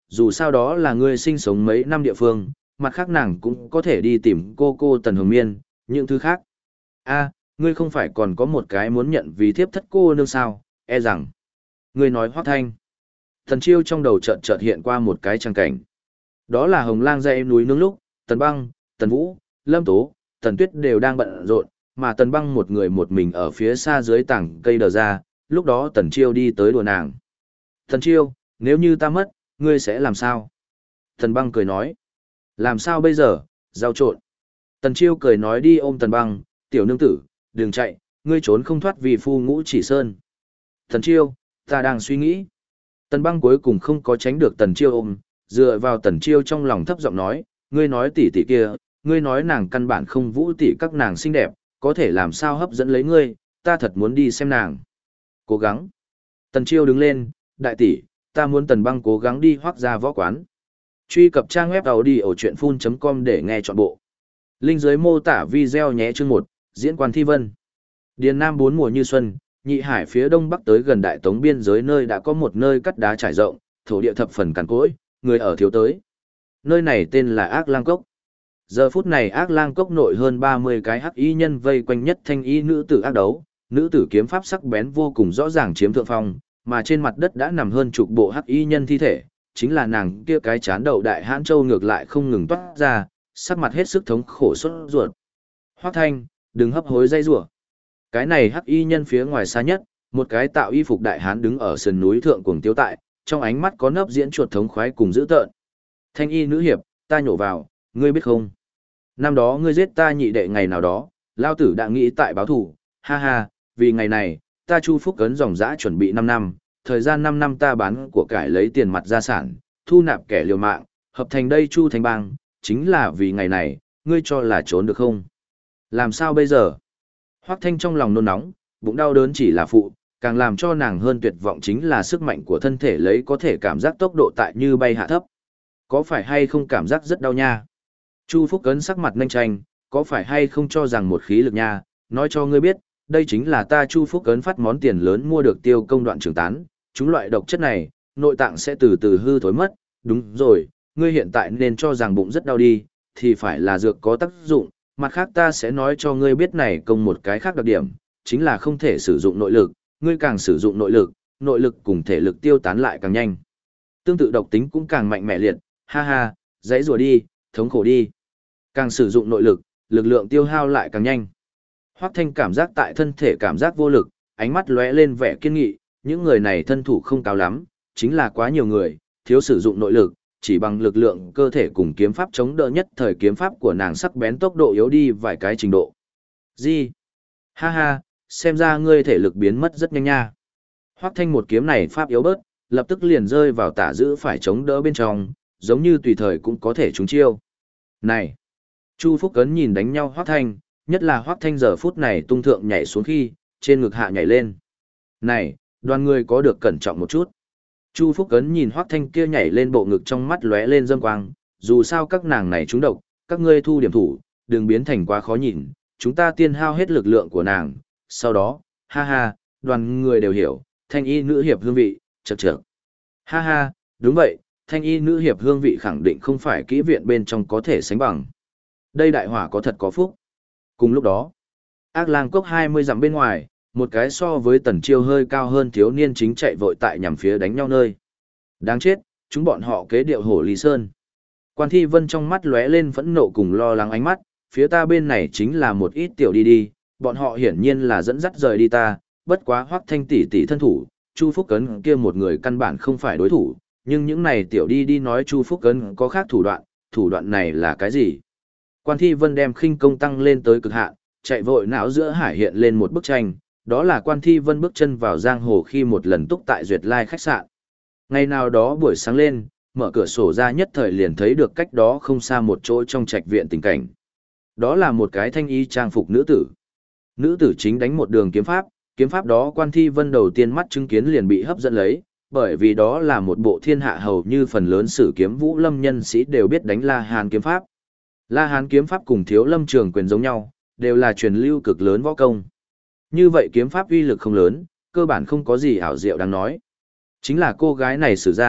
dù sao đó là ngươi sinh sống mấy năm địa phương, mặt khác nàng cũng có thể đi tìm cô Tần Hồng Miên, những thứ khác. A, ngươi không phải còn có một cái muốn nhận vì thiếp thất cô nương sao, e rằng. Ngươi nói Hoắc Thanh. Tần Chiêu trong đầu chợt chợt hiện qua một cái trang cảnh. Đó là Hồng Lang dãy núi nướng lúc, Tần Băng, Tần Vũ, Lâm Tố, Tần Tuyết đều đang bận rộn, mà Tần Băng một người một mình ở phía xa dưới tảng cây đờ ra, lúc đó Tần Chiêu đi tới đùa nàng. Tần Chiêu, nếu như ta mất, ngươi sẽ làm sao? Tần Băng cười nói. Làm sao bây giờ, giao trộn. Tần Chiêu cười nói đi ôm Tần Băng, tiểu nương tử, đừng chạy, ngươi trốn không thoát vì phu ngũ chỉ sơn. Tần Chiêu, ta đang suy nghĩ. Tần Băng cuối cùng không có tránh được Tần Chiêu ôm, dựa vào Tần Chiêu trong lòng thấp giọng nói, ngươi nói tỷ tỷ kia, ngươi nói nàng căn bản không vũ tỷ các nàng xinh đẹp, có thể làm sao hấp dẫn lấy ngươi, ta thật muốn đi xem nàng. Cố gắng. Tần Chiêu đứng lên, đại tỷ, ta muốn Tần Băng cố gắng đi Hoắc gia võ quán. Truy cập trang web audiochuyenphun.com để nghe trọn bộ. Link dưới mô tả video nhé. Chương 1, diễn quan thi vân. Điền Nam bốn mùa như xuân, Nhị Hải phía đông bắc tới gần Đại Tống biên giới nơi đã có một nơi cắt đá trải rộng, thổ địa thập phần cằn cỗi, người ở thiếu tới. Nơi này tên là Ác Lang Cốc. Giờ phút này Ác Lang Cốc nội hơn 30 cái hắc y nhân vây quanh nhất thanh y nữ tử ác đấu, nữ tử kiếm pháp sắc bén vô cùng rõ ràng chiếm thượng phong, mà trên mặt đất đã nằm hơn chục bộ hắc y nhân thi thể, chính là nàng kia cái chán đầu đại hãn châu ngược lại không ngừng toát ra, sắc mặt hết sức thống khổ sốt ruột. Hoắc Thanh, đừng hấp hối dây rủa. Cái này hắc y nhân phía ngoài xa nhất, một cái tạo y phục đại hán đứng ở sườn núi thượng cuồng tiêu tại, trong ánh mắt có nấp diễn chuột thống khoái cùng dữ tợn. Thanh y nữ hiệp, ta nhổ vào, ngươi biết không? Năm đó ngươi giết ta nhị đệ ngày nào đó, lao tử đã nghĩ tại báo thủ, ha ha, vì ngày này, ta Chu Phúc Cấn dòng dã chuẩn bị 5 năm, thời gian 5 năm ta bán của cải lấy tiền mặt gia sản, thu nạp kẻ liều mạng, hợp thành đây Chu Thành Bang, chính là vì ngày này, ngươi cho là trốn được không? Làm sao bây giờ? Hoắc Thanh trong lòng nôn nóng, bụng đau đớn chỉ là phụ, càng làm cho nàng hơn tuyệt vọng chính là sức mạnh của thân thể lấy có thể cảm giác tốc độ tại như bay hạ thấp. Có phải hay không cảm giác rất đau nha? Chu Phúc Cấn sắc mặt nhanh tranh, có phải hay không cho rằng một khí lực nha, nói cho ngươi biết, đây chính là ta Chu Phúc Cấn phát món tiền lớn mua được tiêu công đoạn trường tán, chúng loại độc chất này, nội tạng sẽ từ từ hư thối mất, đúng rồi, ngươi hiện tại nên cho rằng bụng rất đau đi, thì phải là dược có tác dụng, mặt khác ta sẽ nói cho ngươi biết này công một cái khác đặc điểm, chính là không thể sử dụng nội lực, ngươi càng sử dụng nội lực cùng thể lực tiêu tán lại càng nhanh. Tương tự độc tính cũng càng mạnh mẽ liệt, ha ha, dãy rùa đi, thống khổ đi. Càng sử dụng nội lực, lực lượng tiêu hao lại càng nhanh. Hoắc Thanh cảm giác tại thân thể cảm giác vô lực, ánh mắt lóe lên vẻ kiên nghị, những người này thân thủ không cao lắm, chính là quá nhiều người, thiếu sử dụng nội lực, chỉ bằng lực lượng cơ thể cùng kiếm pháp chống đỡ nhất thời kiếm pháp của nàng sắc bén tốc độ yếu đi vài cái trình độ. Gì? Ha ha, xem ra ngươi thể lực biến mất rất nhanh nha. Hoắc Thanh một kiếm này pháp yếu bớt, lập tức liền rơi vào tả giữ phải chống đỡ bên trong, giống như tùy thời cũng có thể trúng chiêu. Này! Chu Phúc Cấn nhìn đánh nhau Hoắc Thanh, nhất là Hoắc Thanh giờ phút này tung thượng nhảy xuống khi, trên ngực hạ nhảy lên. Này, đoàn người có được cẩn trọng một chút. Chu Phúc Cấn nhìn Hoắc Thanh kia nhảy lên bộ ngực trong mắt lóe lên dâm quang, dù sao các nàng này trúng độc, các ngươi thu điểm thủ, đừng biến thành quá khó nhìn, chúng ta tiên hao hết lực lượng của nàng, sau đó, ha ha, đoàn người đều hiểu, thanh y nữ hiệp hương vị, chậc chậc. Ha ha, đúng vậy, thanh y nữ hiệp hương vị khẳng định không phải kỹ viện bên trong có thể sánh bằng. Đây đại hỏa có thật có phúc. Cùng lúc đó, Ác Lang Cốc 20 dặm bên ngoài, một cái so với Tần Chiêu hơi cao hơn thiếu niên chính chạy vội tại nhằm phía đánh nhau nơi. Đáng chết, chúng bọn họ kế điệu hổ Lý Sơn. Quan Thi Vân trong mắt lóe lên phẫn nộ cùng lo lắng ánh mắt, phía ta bên này chính là một ít tiểu đi, bọn họ hiển nhiên là dẫn dắt rời đi ta, bất quá Hoắc Thanh tỷ tỷ thân thủ, Chu Phúc Cấn kia một người căn bản không phải đối thủ, nhưng những này tiểu đi nói Chu Phúc Cấn có khác thủ đoạn này là cái gì? Quan Thi Vân đem khinh công tăng lên tới cực hạn, chạy vội não giữa hải hiện lên một bức tranh, đó là Quan Thi Vân bước chân vào giang hồ khi một lần túc tại Duyệt Lai khách sạn. Ngày nào đó buổi sáng lên, mở cửa sổ ra nhất thời liền thấy được cách đó không xa một chỗ trong trạch viện tình cảnh. Đó là một cái thanh y trang phục nữ tử. Nữ tử chính đánh một đường kiếm pháp đó Quan Thi Vân đầu tiên mắt chứng kiến liền bị hấp dẫn lấy, bởi vì đó là một bộ thiên hạ hầu như phần lớn sử kiếm vũ lâm nhân sĩ đều biết đánh La Hán kiếm pháp. La Hán kiếm pháp cùng Thiếu Lâm Trường quyền giống nhau, đều là truyền lưu cực lớn võ công. Như vậy kiếm pháp uy lực không lớn, cơ bản không có gì ảo diệu đáng nói. Chính là cô gái này sử ra,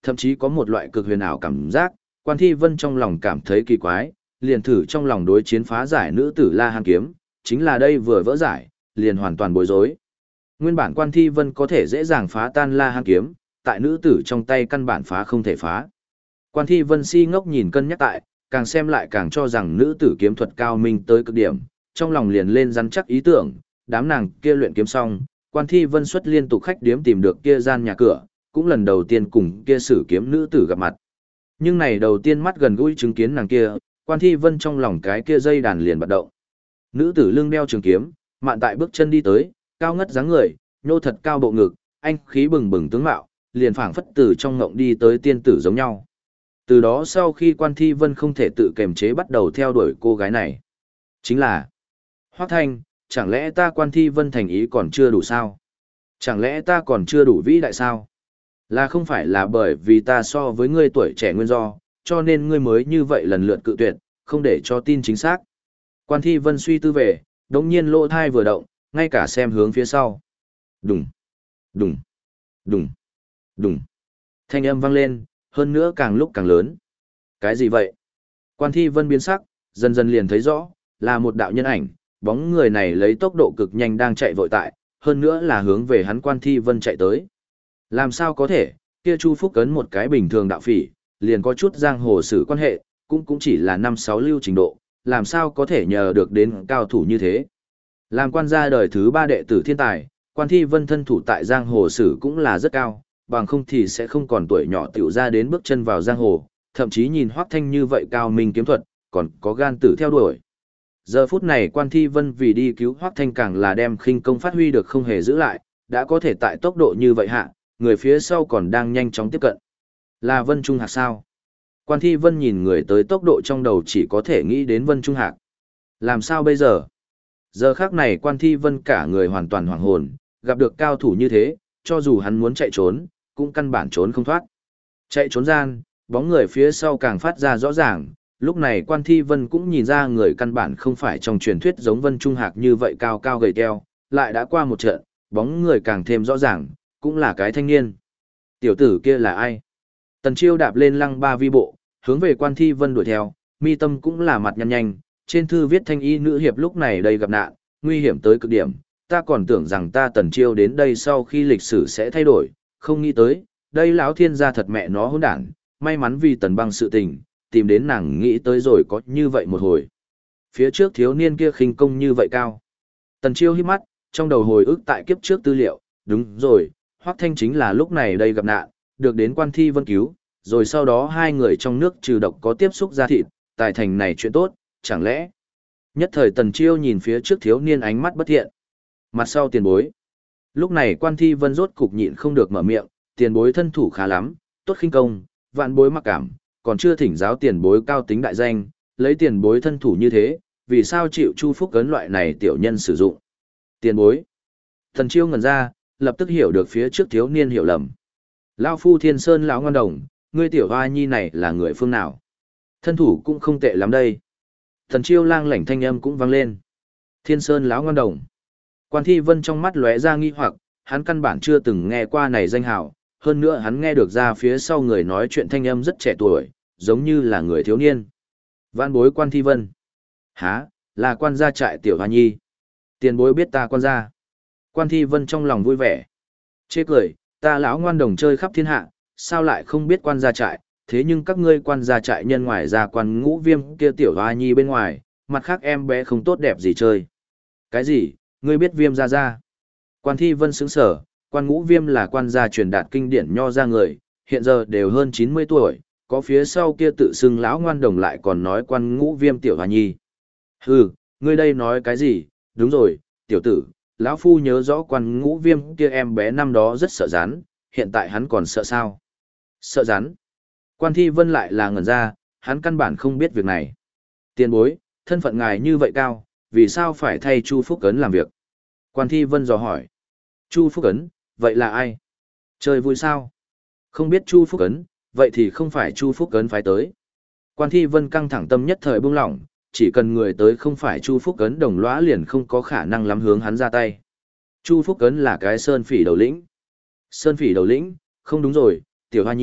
Thậm chí có một loại cực huyền ảo cảm giác, Quan Thi Vân trong lòng cảm thấy kỳ quái, liền thử trong lòng đối chiến phá giải nữ tử La Hàn kiếm, chính là đây vừa vỡ giải, liền hoàn toàn bối rối. Nguyên bản Quan Thi Vân có thể dễ dàng phá tan La Hàn kiếm, tại nữ tử trong tay căn bản phá không thể phá. Quan Thi Vân si ngốc nhìn cân nhắc tại, càng xem lại càng cho rằng nữ tử kiếm thuật cao minh tới cực điểm, trong lòng liền lên rắn chắc ý tưởng, đám nàng kia luyện kiếm xong, Quan Thi Vân xuất liên tục khách điếm tìm được kia gian nhà cửa, cũng lần đầu tiên cùng kia sử kiếm nữ tử gặp mặt. Nhưng này đầu tiên mắt gần gũi chứng kiến nàng kia, Quan Thi Vân trong lòng cái kia dây đàn liền bật động. Nữ tử lưng đeo trường kiếm, mạn tại bước chân đi tới, cao ngất dáng người, nhô thật cao bộ ngực, anh khí bừng bừng tướng mạo, liền phảng phất từ trong ngộng đi tới tiên tử giống nhau. Từ đó sau khi Quan Thi Vân không thể tự kềm chế bắt đầu theo đuổi cô gái này. Chính là Hoắc Thanh, chẳng lẽ ta Quan Thi Vân thành ý còn chưa đủ sao? Chẳng lẽ ta còn chưa đủ vĩ đại sao? Là không phải là bởi vì ta so với ngươi tuổi trẻ nguyên do, cho nên ngươi mới như vậy lần lượt cự tuyệt, không để cho tin chính xác. Quan Thi Vân suy tư về, đống nhiên lỗ thai vừa động, ngay cả xem hướng phía sau. Đùng, đùng, đùng, đùng. Thanh âm vang lên, hơn nữa càng lúc càng lớn. Cái gì vậy? Quan Thi Vân biến sắc, dần dần liền thấy rõ, là một đạo nhân ảnh, bóng người này lấy tốc độ cực nhanh đang chạy vội tại, hơn nữa là hướng về hắn Quan Thi Vân chạy tới. Làm sao có thể, kia Chu Phúc Cấn một cái bình thường đạo phỉ, liền có chút giang hồ sử quan hệ, cũng chỉ là 5-6 lưu trình độ, làm sao có thể nhờ được đến cao thủ như thế. Làm quan gia đời thứ 3 đệ tử thiên tài, Quan Thi Vân thân thủ tại giang hồ sử cũng là rất cao, bằng không thì sẽ không còn tuổi nhỏ tiểu ra đến bước chân vào giang hồ, thậm chí nhìn Hoắc Thanh như vậy cao minh kiếm thuật, còn có gan tử theo đuổi. Giờ phút này Quan Thi Vân vì đi cứu Hoắc Thanh càng là đem khinh công phát huy được không hề giữ lại, đã có thể tại tốc độ như vậy hạ, người phía sau còn đang nhanh chóng tiếp cận. Là Vân Trung Hạc sao? Quan Thi Vân nhìn người tới tốc độ trong đầu chỉ có thể nghĩ đến Vân Trung Hạc. Làm sao bây giờ? Giờ khắc này Quan Thi Vân cả người hoàn toàn hoảng hồn, gặp được cao thủ như thế, cho dù hắn muốn chạy trốn, cũng căn bản trốn không thoát. Chạy trốn gian, bóng người phía sau càng phát ra rõ ràng, lúc này Quan Thi Vân cũng nhìn ra người căn bản không phải trong truyền thuyết giống Vân Trung Hạc như vậy cao cao gầy teo, lại đã qua một trận, bóng người càng thêm rõ ràng, cũng là cái thanh niên. Tiểu tử kia là ai? Tần Chiêu đạp lên lăng ba vi bộ, hướng về Quan Thi Vân đuổi theo, mi tâm cũng là mặt nhăn nhanh, trên thư viết thanh y nữ hiệp lúc này đây gặp nạn, nguy hiểm tới cực điểm, ta còn tưởng rằng ta Tần Chiêu đến đây sau khi lịch sử sẽ thay đổi, không nghĩ tới, đây lão thiên gia thật mẹ nó hỗn đản, may mắn vì Tần Băng sự tình, tìm đến nàng nghĩ tới rồi có như vậy một hồi. Phía trước thiếu niên kia khinh công như vậy cao. Tần Chiêu hít mắt, trong đầu hồi ức tại kiếp trước tư liệu, đúng rồi, Hoắc Thanh chính là lúc này đây gặp nạn, được đến Quan Thi Vân cứu, rồi sau đó hai người trong nước trừ độc có tiếp xúc ra thịt, tài thành này chuyện tốt, chẳng lẽ. Nhất thời Tần Chiêu nhìn phía trước thiếu niên ánh mắt bất thiện. Mặt sau tiền bối. Lúc này Quan Thi Vân rốt cục nhịn không được mở miệng, tiền bối thân thủ khá lắm, tốt khinh công, vạn bối mặc cảm, còn chưa thỉnh giáo tiền bối cao tính đại danh, lấy tiền bối thân thủ như thế, vì sao chịu Chu Phúc Cấn loại này tiểu nhân sử dụng. Tiền bối. Tần Chiêu ngẩn ra, lập tức hiểu được phía trước thiếu niên hiểu lầm. Lão phu Thiên Sơn lão ngoan đồng, ngươi tiểu hoa nhi này là người phương nào? Thân thủ cũng không tệ lắm đây. Tần Chiêu lang lảnh thanh âm cũng vang lên. Thiên Sơn lão ngoan đồng. Quan Thi Vân trong mắt lóe ra nghi hoặc, hắn căn bản chưa từng nghe qua này danh hào, hơn nữa hắn nghe được ra phía sau người nói chuyện thanh âm rất trẻ tuổi, giống như là người thiếu niên. Vạn bối Quan Thi Vân. Hả, là quan gia trại tiểu hoa nhi. Tiền bối biết ta quan gia. Quan Thi Vân trong lòng vui vẻ. Chê cười, ta lão ngoan đồng chơi khắp thiên hạ, sao lại không biết quan gia trại, thế nhưng các ngươi quan gia trại nhân ngoài ra quan Ngũ Viêm kia tiểu hoa nhi bên ngoài, mặt khác em bé không tốt đẹp gì chơi. Cái gì, ngươi biết Viêm gia gia? Quan Thi Vân sững sở, quan Ngũ Viêm là quan gia truyền đạt kinh điển nho ra người, hiện giờ đều hơn 90 tuổi, có phía sau kia tự xưng lão ngoan đồng lại còn nói quan Ngũ Viêm tiểu hoa nhi. Hừ, ngươi đây nói cái gì, đúng rồi, tiểu tử, lão phu nhớ rõ quan Ngũ Viêm kia em bé năm đó rất sợ rắn, hiện tại hắn còn sợ sao? Sợ rắn. Quan Thi Vân lại là ngẩn ra, hắn căn bản không biết việc này. Tiền bối, thân phận ngài như vậy cao, vì sao phải thay Chu Phúc Cấn làm việc? Quan Thi Vân dò hỏi. Chu Phúc Cấn, vậy là ai? Chơi vui sao? Không biết Chu Phúc Cấn, vậy thì không phải Chu Phúc Cấn phái tới. Quan Thi Vân căng thẳng tâm nhất thời buông lỏng, chỉ cần người tới không phải Chu Phúc Cấn đồng lõa liền không có khả năng lắm hướng hắn ra tay. Chu Phúc Cấn là cái sơn phỉ đầu lĩnh. Sơn phỉ đầu lĩnh, không đúng rồi, tiểu hoa nhi,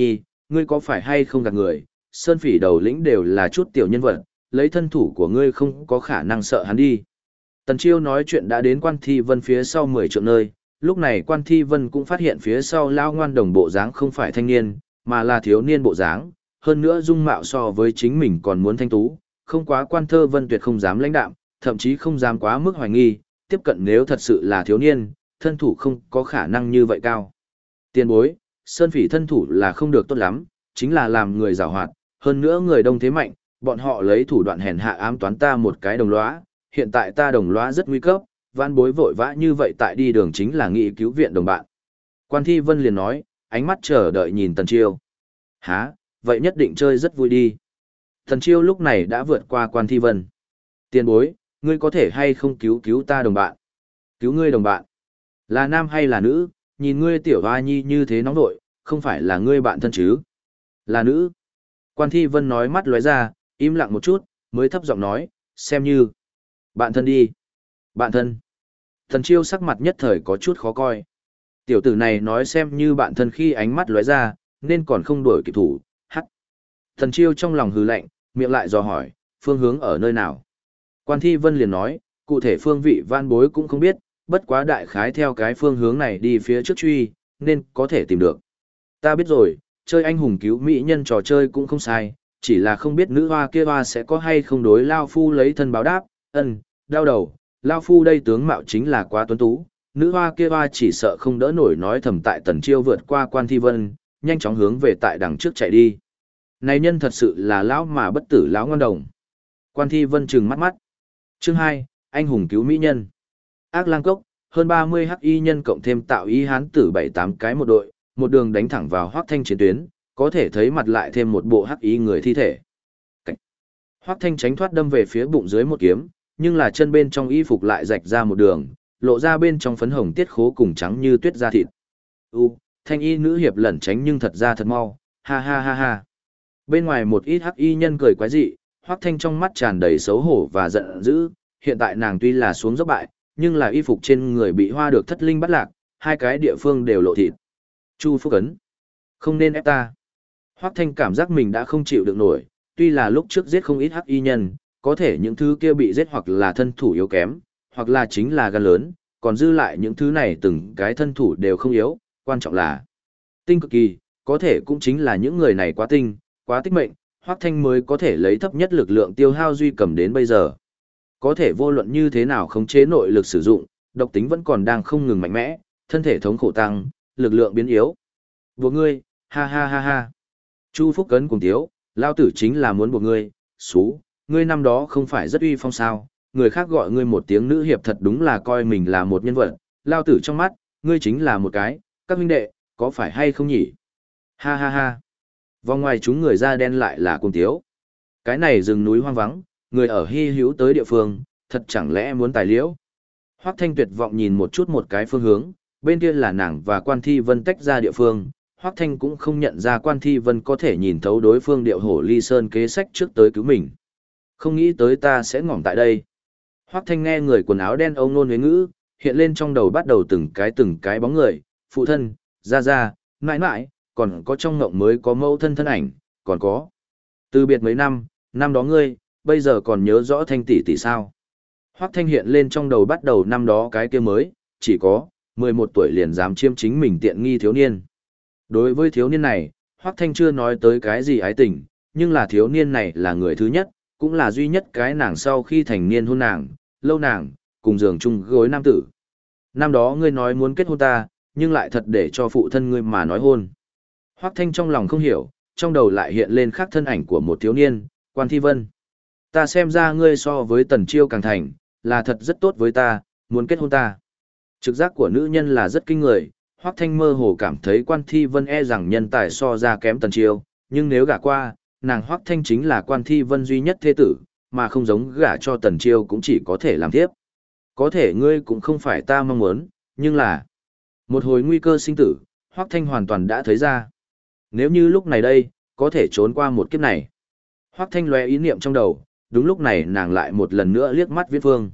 ngươi có phải hay không gạt người, Sơn Phỉ đầu lĩnh đều là chút tiểu nhân vật, lấy thân thủ của ngươi không có khả năng sợ hắn đi. Tần Chiêu nói chuyện đã đến Quan Thi Vân phía sau 10 trượng nơi, lúc này Quan Thi Vân cũng phát hiện phía sau Lao Ngoan Đồng bộ dáng không phải thanh niên, mà là thiếu niên bộ dáng, hơn nữa dung mạo so với chính mình còn muốn thanh tú, không quá Quan Thơ Vân tuyệt không dám lãnh đạm, thậm chí không dám quá mức hoài nghi, tiếp cận nếu thật sự là thiếu niên, thân thủ không có khả năng như vậy cao. Tiền bối, Sơn Phỉ thân thủ là không được tốt lắm, chính là làm người giàu hoạt, hơn nữa người đông thế mạnh, bọn họ lấy thủ đoạn hèn hạ ám toán ta một cái đồng lõa, hiện tại ta đồng lõa rất nguy cấp, van bối vội vã như vậy tại đi đường chính là nghị cứu viện đồng bạn. Quan Thi Vân liền nói, ánh mắt chờ đợi nhìn Tần Chiêu. Hả, vậy nhất định chơi rất vui đi. Tần Chiêu lúc này đã vượt qua Quan Thi Vân. Tiền bối, ngươi có thể hay không cứu cứu ta đồng bạn? Cứu ngươi đồng bạn? Là nam hay là nữ? Nhìn ngươi tiểu hoa nhi như thế nóng nội, không phải là ngươi bạn thân chứ? Là nữ. Quan Thi Vân nói mắt lóe ra, im lặng một chút, mới thấp giọng nói, xem như. Bạn thân đi. Bạn thân. Tần Chiêu sắc mặt nhất thời có chút khó coi. Tiểu tử này nói xem như bạn thân khi ánh mắt lóe ra, nên còn không đuổi kịp thủ, hắc. Tần Chiêu trong lòng hừ lạnh, miệng lại dò hỏi, phương hướng ở nơi nào? Quan Thi Vân liền nói, cụ thể phương vị van bối cũng không biết, bất quá đại khái theo cái phương hướng này đi phía trước truy, nên có thể tìm được. Ta biết rồi, chơi anh hùng cứu mỹ nhân trò chơi cũng không sai, chỉ là không biết nữ hoa kia hoa sẽ có hay không đối Lao Phu lấy thân báo đáp, đau đầu, Lao Phu đây tướng mạo chính là quá tuấn tú, nữ hoa kia hoa chỉ sợ không đỡ nổi nói thầm tại Tần Chiêu vượt qua Quan Thi Vân, nhanh chóng hướng về tại đằng trước chạy đi. Này nhân thật sự là lão mà bất tử lão ngon đồng. Quan Thi Vân trừng mắt mắt. Chương 2, anh hùng cứu mỹ nhân. Ác Lang Cốc, hơn 30 hắc y nhân cộng thêm tạo y hán tử 7-8 cái một đội, một đường đánh thẳng vào Hoắc Thanh chiến tuyến, có thể thấy mặt lại thêm một bộ hắc y người thi thể. Cảnh. Hoắc Thanh tránh thoát đâm về phía bụng dưới một kiếm, nhưng là chân bên trong y phục lại rạch ra một đường, lộ ra bên trong phấn hồng tiết khố cùng trắng như tuyết da thịt. Thanh y nữ hiệp lẩn tránh nhưng thật ra thật mau, ha ha ha ha. Bên ngoài một ít hắc y nhân cười quái dị, Hoắc Thanh trong mắt tràn đầy xấu hổ và giận dữ, hiện tại nàng tuy là xuống dốc bại, nhưng là y phục trên người bị hoa được thất linh bắt lạc, hai cái địa phương đều lộ thịt. Chu Phúc Ấn, không nên ép ta. Hoắc Thanh cảm giác mình đã không chịu được nổi, tuy là lúc trước giết không ít hắc y nhân, có thể những thứ kia bị giết hoặc là thân thủ yếu kém, hoặc là chính là gan lớn, còn dư lại những thứ này từng cái thân thủ đều không yếu, quan trọng là tinh cực kỳ, có thể cũng chính là những người này quá tinh, quá tích mệnh, Hoắc Thanh mới có thể lấy thấp nhất lực lượng tiêu hao duy cầm đến bây giờ. Có thể vô luận như thế nào khống chế nội lực sử dụng, độc tính vẫn còn đang không ngừng mạnh mẽ, thân thể thống khổ tăng, lực lượng biến yếu. Buộc ngươi, ha ha ha ha. Chu Phúc Cấn cùng tiếu, lao tử chính là muốn buộc ngươi, xú, ngươi năm đó không phải rất uy phong sao, người khác gọi ngươi một tiếng nữ hiệp thật đúng là coi mình là một nhân vật, lao tử trong mắt, ngươi chính là một cái, các huynh đệ, có phải hay không nhỉ? Ha ha ha. Vòng ngoài chúng người da đen lại là cùng tiếu. Cái này rừng núi hoang vắng, người ở hy hữu tới địa phương, thật chẳng lẽ muốn tài liễu. Hoắc Thanh tuyệt vọng nhìn một chút một cái phương hướng, bên kia là nàng và Quan Thi Vân tách ra địa phương. Hoắc Thanh cũng không nhận ra Quan Thi Vân có thể nhìn thấu đối phương điệu hổ ly sơn kế sách trước tới cứu mình. Không nghĩ tới ta sẽ ngỏm tại đây. Hoắc Thanh nghe người quần áo đen âu nôn huế ngữ, hiện lên trong đầu bắt đầu từng cái bóng người, phụ thân, gia, mãi mãi, còn có trong ngộng mới có mẫu thân thân ảnh, còn có. Từ biệt mấy năm, năm đó ngươi, bây giờ còn nhớ rõ Thanh tỷ tỷ sao. Hoắc Thanh hiện lên trong đầu bắt đầu năm đó cái kia mới, chỉ có 11 tuổi liền dám chiếm chính mình tiện nghi thiếu niên. Đối với thiếu niên này, Hoắc Thanh chưa nói tới cái gì ái tình, nhưng là thiếu niên này là người thứ nhất, cũng là duy nhất cái nàng sau khi thành niên hôn nàng, lâu nàng, cùng giường chung gối nam tử. Năm đó ngươi nói muốn kết hôn ta, nhưng lại thật để cho phụ thân ngươi mà nói hôn. Hoắc Thanh trong lòng không hiểu, trong đầu lại hiện lên khắc thân ảnh của một thiếu niên, Quan Thi Vân. Ta xem ra ngươi so với Tần Chiêu càng thành, là thật rất tốt với ta, muốn kết hôn ta. Trực giác của nữ nhân là rất kinh người, Hoắc Thanh mơ hồ cảm thấy Quan Thi Vân e rằng nhân tài so ra kém Tần Chiêu, nhưng nếu gả qua, nàng Hoắc Thanh chính là Quan Thi Vân duy nhất thế tử, mà không giống gả cho Tần Chiêu cũng chỉ có thể làm tiếp. Có thể ngươi cũng không phải ta mong muốn, nhưng là một hồi nguy cơ sinh tử, Hoắc Thanh hoàn toàn đã thấy ra. Nếu như lúc này đây, có thể trốn qua một kiếp này. Hoắc Thanh lóe ý niệm trong đầu, đúng lúc này nàng lại một lần nữa liếc mắt Viễn Phương.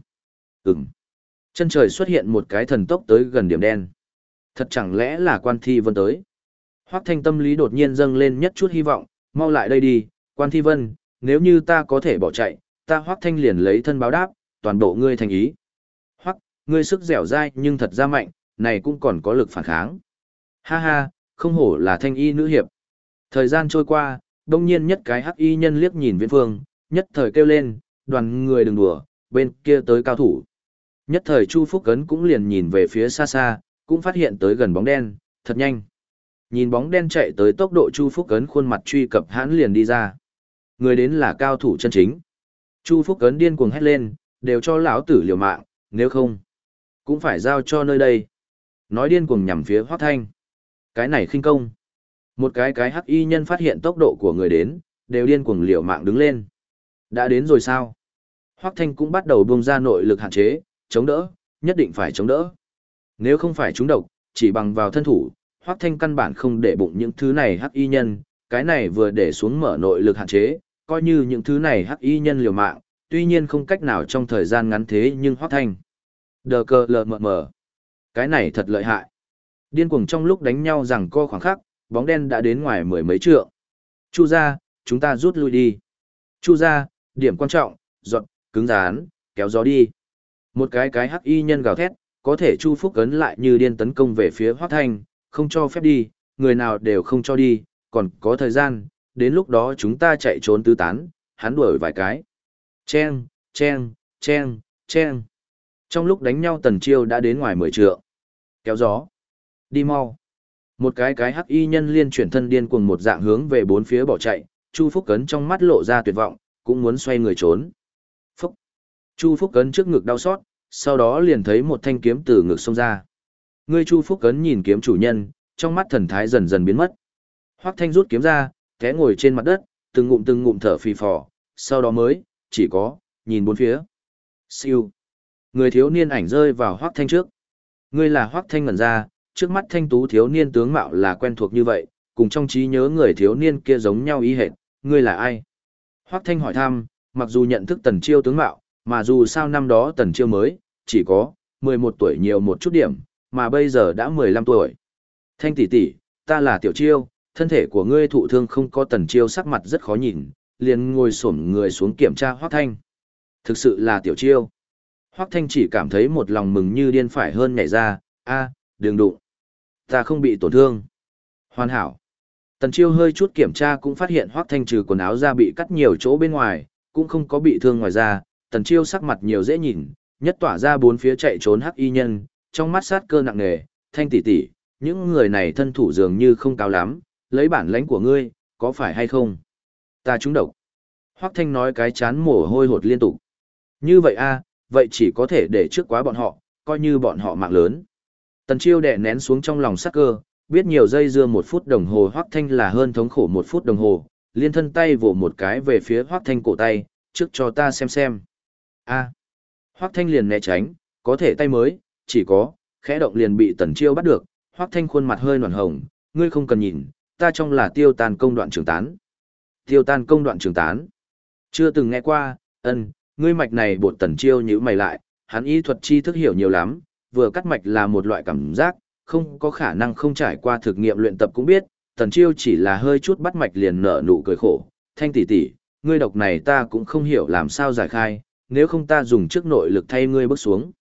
Chân trời xuất hiện một cái thần tốc tới gần điểm đen. Thật chẳng lẽ là Quan Thi Vân tới? Hoắc Thanh tâm lý đột nhiên dâng lên nhất chút hy vọng, mau lại đây đi, Quan Thi Vân, nếu như ta có thể bỏ chạy, ta Hoắc Thanh liền lấy thân báo đáp, toàn bộ ngươi thành ý. Hoắc, ngươi sức dẻo dai nhưng thật ra mạnh, này cũng còn có lực phản kháng. Ha ha, không hổ là Thanh y nữ hiệp. Thời gian trôi qua, đông nhiên nhất cái hắc y nhân liếc nhìn Viễn Phương, nhất thời kêu lên, đoàn người đừng đùa, bên kia tới cao thủ. Nhất thời Chu Phúc Cấn cũng liền nhìn về phía xa xa, cũng phát hiện tới gần bóng đen, thật nhanh. Nhìn bóng đen chạy tới tốc độ Chu Phúc Cấn khuôn mặt truy cập hãn liền đi ra. Người đến là cao thủ chân chính. Chu Phúc Cấn điên cuồng hét lên, đều cho lão tử liều mạng, nếu không, cũng phải giao cho nơi đây. Nói điên cuồng nhằm phía Hoắc Thanh. Cái này khinh công. Một cái hắc y nhân phát hiện tốc độ của người đến, đều điên cuồng liều mạng đứng lên. Đã đến rồi sao? Hoắc Thanh cũng bắt đầu buông ra nội lực hạn chế, chống đỡ, nhất định phải chống đỡ. Nếu không phải trúng độc, chỉ bằng vào thân thủ, Hoắc Thanh căn bản không để bụng những thứ này hắc y nhân, cái này vừa để xuống mở nội lực hạn chế, coi như những thứ này hắc y nhân liều mạng, tuy nhiên không cách nào trong thời gian ngắn thế nhưng Hoắc Thanh. Đờ cờ lờ mờ mờ. Cái này thật lợi hại. Điên cuồng trong lúc đánh nhau rằng co khoảng khắc, bóng đen đã đến ngoài mười mấy trượng. Chu ra, chúng ta rút lui đi. Chu ra, điểm quan trọng, giọt, cứng rán, kéo gió đi. Một cái hắc y nhân gào thét, có thể Chu Phúc Cấn lại như điên tấn công về phía Hoắc Thanh, không cho phép đi, người nào đều không cho đi, còn có thời gian, đến lúc đó chúng ta chạy trốn tứ tán, hắn đuổi vài cái. Chen, chen, chen, chen. Trong lúc đánh nhau Tần Chiêu đã đến ngoài 10 trượng. Kéo gió. Đi mau. Một cái hắc y nhân liên chuyển thân điên cuồng một dạng hướng về bốn phía bỏ chạy, Chu Phúc Cấn trong mắt lộ ra tuyệt vọng, cũng muốn xoay người trốn. Phúc. Chu Phúc Cấn trước ngực đau xót, sau đó liền thấy một thanh kiếm từ ngực xông ra. Ngươi Chu Phúc Cấn nhìn kiếm chủ nhân, trong mắt thần thái dần dần biến mất. Hoắc Thanh rút kiếm ra, té ngồi trên mặt đất, từng ngụm thở phì phò, sau đó mới, chỉ có, nhìn bốn phía. Siêu. Người thiếu niên ảnh rơi vào Hoắc Thanh trước. Ngươi là Hoắc Thanh ngẩn ra, trước mắt thanh tú thiếu niên tướng mạo là quen thuộc như vậy, cùng trong trí nhớ người thiếu niên kia giống nhau ý hệt, ngươi là ai? Hoắc Thanh hỏi thăm, mặc dù nhận thức Tần Chiêu tướng mạo, mà dù sao năm đó Tần Chiêu mới, chỉ có 11 tuổi nhiều một chút điểm, mà bây giờ đã 15 tuổi. Thanh tỷ tỷ, ta là Tiểu Chiêu, thân thể của ngươi thụ thương không có Tần Chiêu sắc mặt rất khó nhìn, liền ngồi xổm người xuống kiểm tra Hoắc Thanh. Thực sự là Tiểu Chiêu. Hoắc Thanh chỉ cảm thấy một lòng mừng như điên phải hơn nhảy ra, đừng đụng. Ta không bị tổn thương. Hoàn hảo. Tần Chiêu hơi chút kiểm tra cũng phát hiện Hoắc Thanh trừ quần áo ra bị cắt nhiều chỗ bên ngoài, cũng không có bị thương ngoài ra. Tần Chiêu sắc mặt nhiều dễ nhìn, nhất tỏa ra bốn phía chạy trốn hắc y nhân, trong mắt sát cơ nặng nề. Thanh tỷ tỷ, những người này thân thủ dường như không cao lắm, lấy bản lãnh của ngươi, có phải hay không? Ta trúng độc. Hoắc Thanh nói cái chán mồ hôi hột liên tục. Như vậy vậy chỉ có thể để trước quá bọn họ, coi như bọn họ mạng lớn. Tần Chiêu đè nén xuống trong lòng sát cơ, biết nhiều dây dưa 1 phút đồng hồ Hoắc Thanh là hơn thống khổ 1 phút đồng hồ, liên thân tay vỗ một cái về phía Hoắc Thanh cổ tay, trước cho ta xem. Hoắc Thanh liền né tránh, có thể tay mới, chỉ có, khẽ động liền bị Tần Chiêu bắt được, Hoắc Thanh khuôn mặt hơi noằn hồng, ngươi không cần nhìn, ta trong là tiêu tan công đoạn trường tán. Tiêu tan công đoạn trường tán. Chưa từng nghe qua, ngươi mạch này bột Tần Chiêu nhíu mày lại, hắn y thuật tri thức hiểu nhiều lắm, vừa cắt mạch là một loại cảm giác, không có khả năng không trải qua thực nghiệm luyện tập cũng biết, Tần Chiêu chỉ là hơi chút bắt mạch liền nở nụ cười khổ, Thanh tỷ tỷ, ngươi độc này ta cũng không hiểu làm sao giải khai, nếu không ta dùng trước nội lực thay ngươi bước xuống.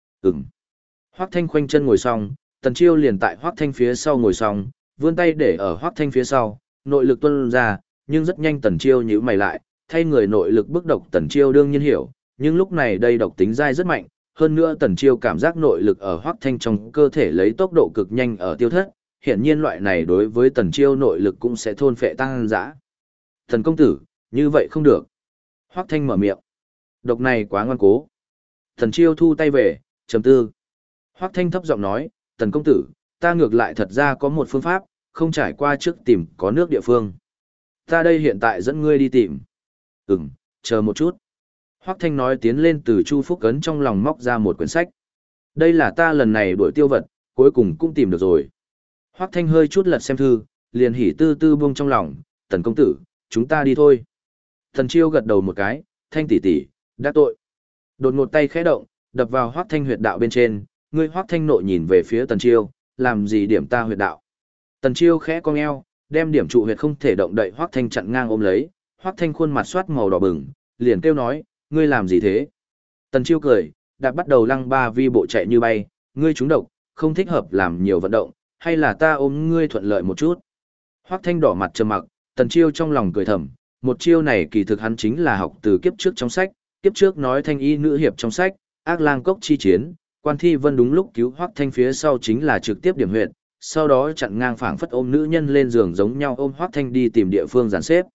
Hoắc Thanh khoanh chân ngồi xong, Tần Chiêu liền tại Hoắc Thanh phía sau ngồi xong, vươn tay để ở Hoắc Thanh phía sau, nội lực tuôn ra, nhưng rất nhanh Tần Chiêu nhíu mày lại, thay người nội lực bức độc Tần Chiêu đương nhiên hiểu, nhưng lúc này đây độc tính dai rất mạnh, hơn nữa Tần Chiêu cảm giác nội lực ở Hoắc Thanh trong cơ thể lấy tốc độ cực nhanh ở tiêu thất, hiển nhiên loại này đối với Tần Chiêu nội lực cũng sẽ thôn phệ tăng dã. Thần công tử, như vậy không được. Hoắc Thanh mở miệng. Độc này quá ngoan cố. Tần Chiêu thu tay về, trầm tư. Hoắc Thanh thấp giọng nói, Tần công tử, ta ngược lại thật ra có một phương pháp, không trải qua trước tìm có nước địa phương. Ta đây hiện tại dẫn ngươi đi tìm. Chờ một chút. Hoắc Thanh nói tiến lên từ Chu Phúc Cấn trong lòng móc ra một quyển sách. Đây là ta lần này đuổi tiêu vật, cuối cùng cũng tìm được rồi. Hoắc Thanh hơi chút lật xem thư, liền hỉ tư tư buông trong lòng, Tần công tử, chúng ta đi thôi. Tần Chiêu gật đầu một cái, Thanh tỷ tỷ, đã tội. Đột ngột tay khẽ động, đập vào Hoắc Thanh huyệt đạo bên trên, ngươi Hoắc Thanh nộ nhìn về phía Tần Chiêu, làm gì điểm ta huyệt đạo. Tần Chiêu khẽ cong eo, đem điểm trụ huyệt không thể động đậy Hoắc Thanh chặn ngang ôm lấy, Hoắc Thanh khuôn mặt soát màu đỏ bừng, liền kêu nói, ngươi làm gì thế? Tần Chiêu cười, đã bắt đầu lăng ba vi bộ chạy như bay, ngươi trúng độc, không thích hợp làm nhiều vận động, hay là ta ôm ngươi thuận lợi một chút? Hoắc Thanh đỏ mặt trầm mặc, Tần Chiêu trong lòng cười thầm, một chiêu này kỳ thực hắn chính là học từ kiếp trước trong sách, kiếp trước nói thanh y nữ hiệp trong sách, ác lang cốc chi chiến, Quan Thi Vân đúng lúc cứu Hoắc Thanh phía sau chính là trực tiếp điểm huyệt, sau đó chặn ngang phảng phất ôm nữ nhân lên giường giống nhau ôm Hoắc Thanh đi tìm địa phương dàn xếp.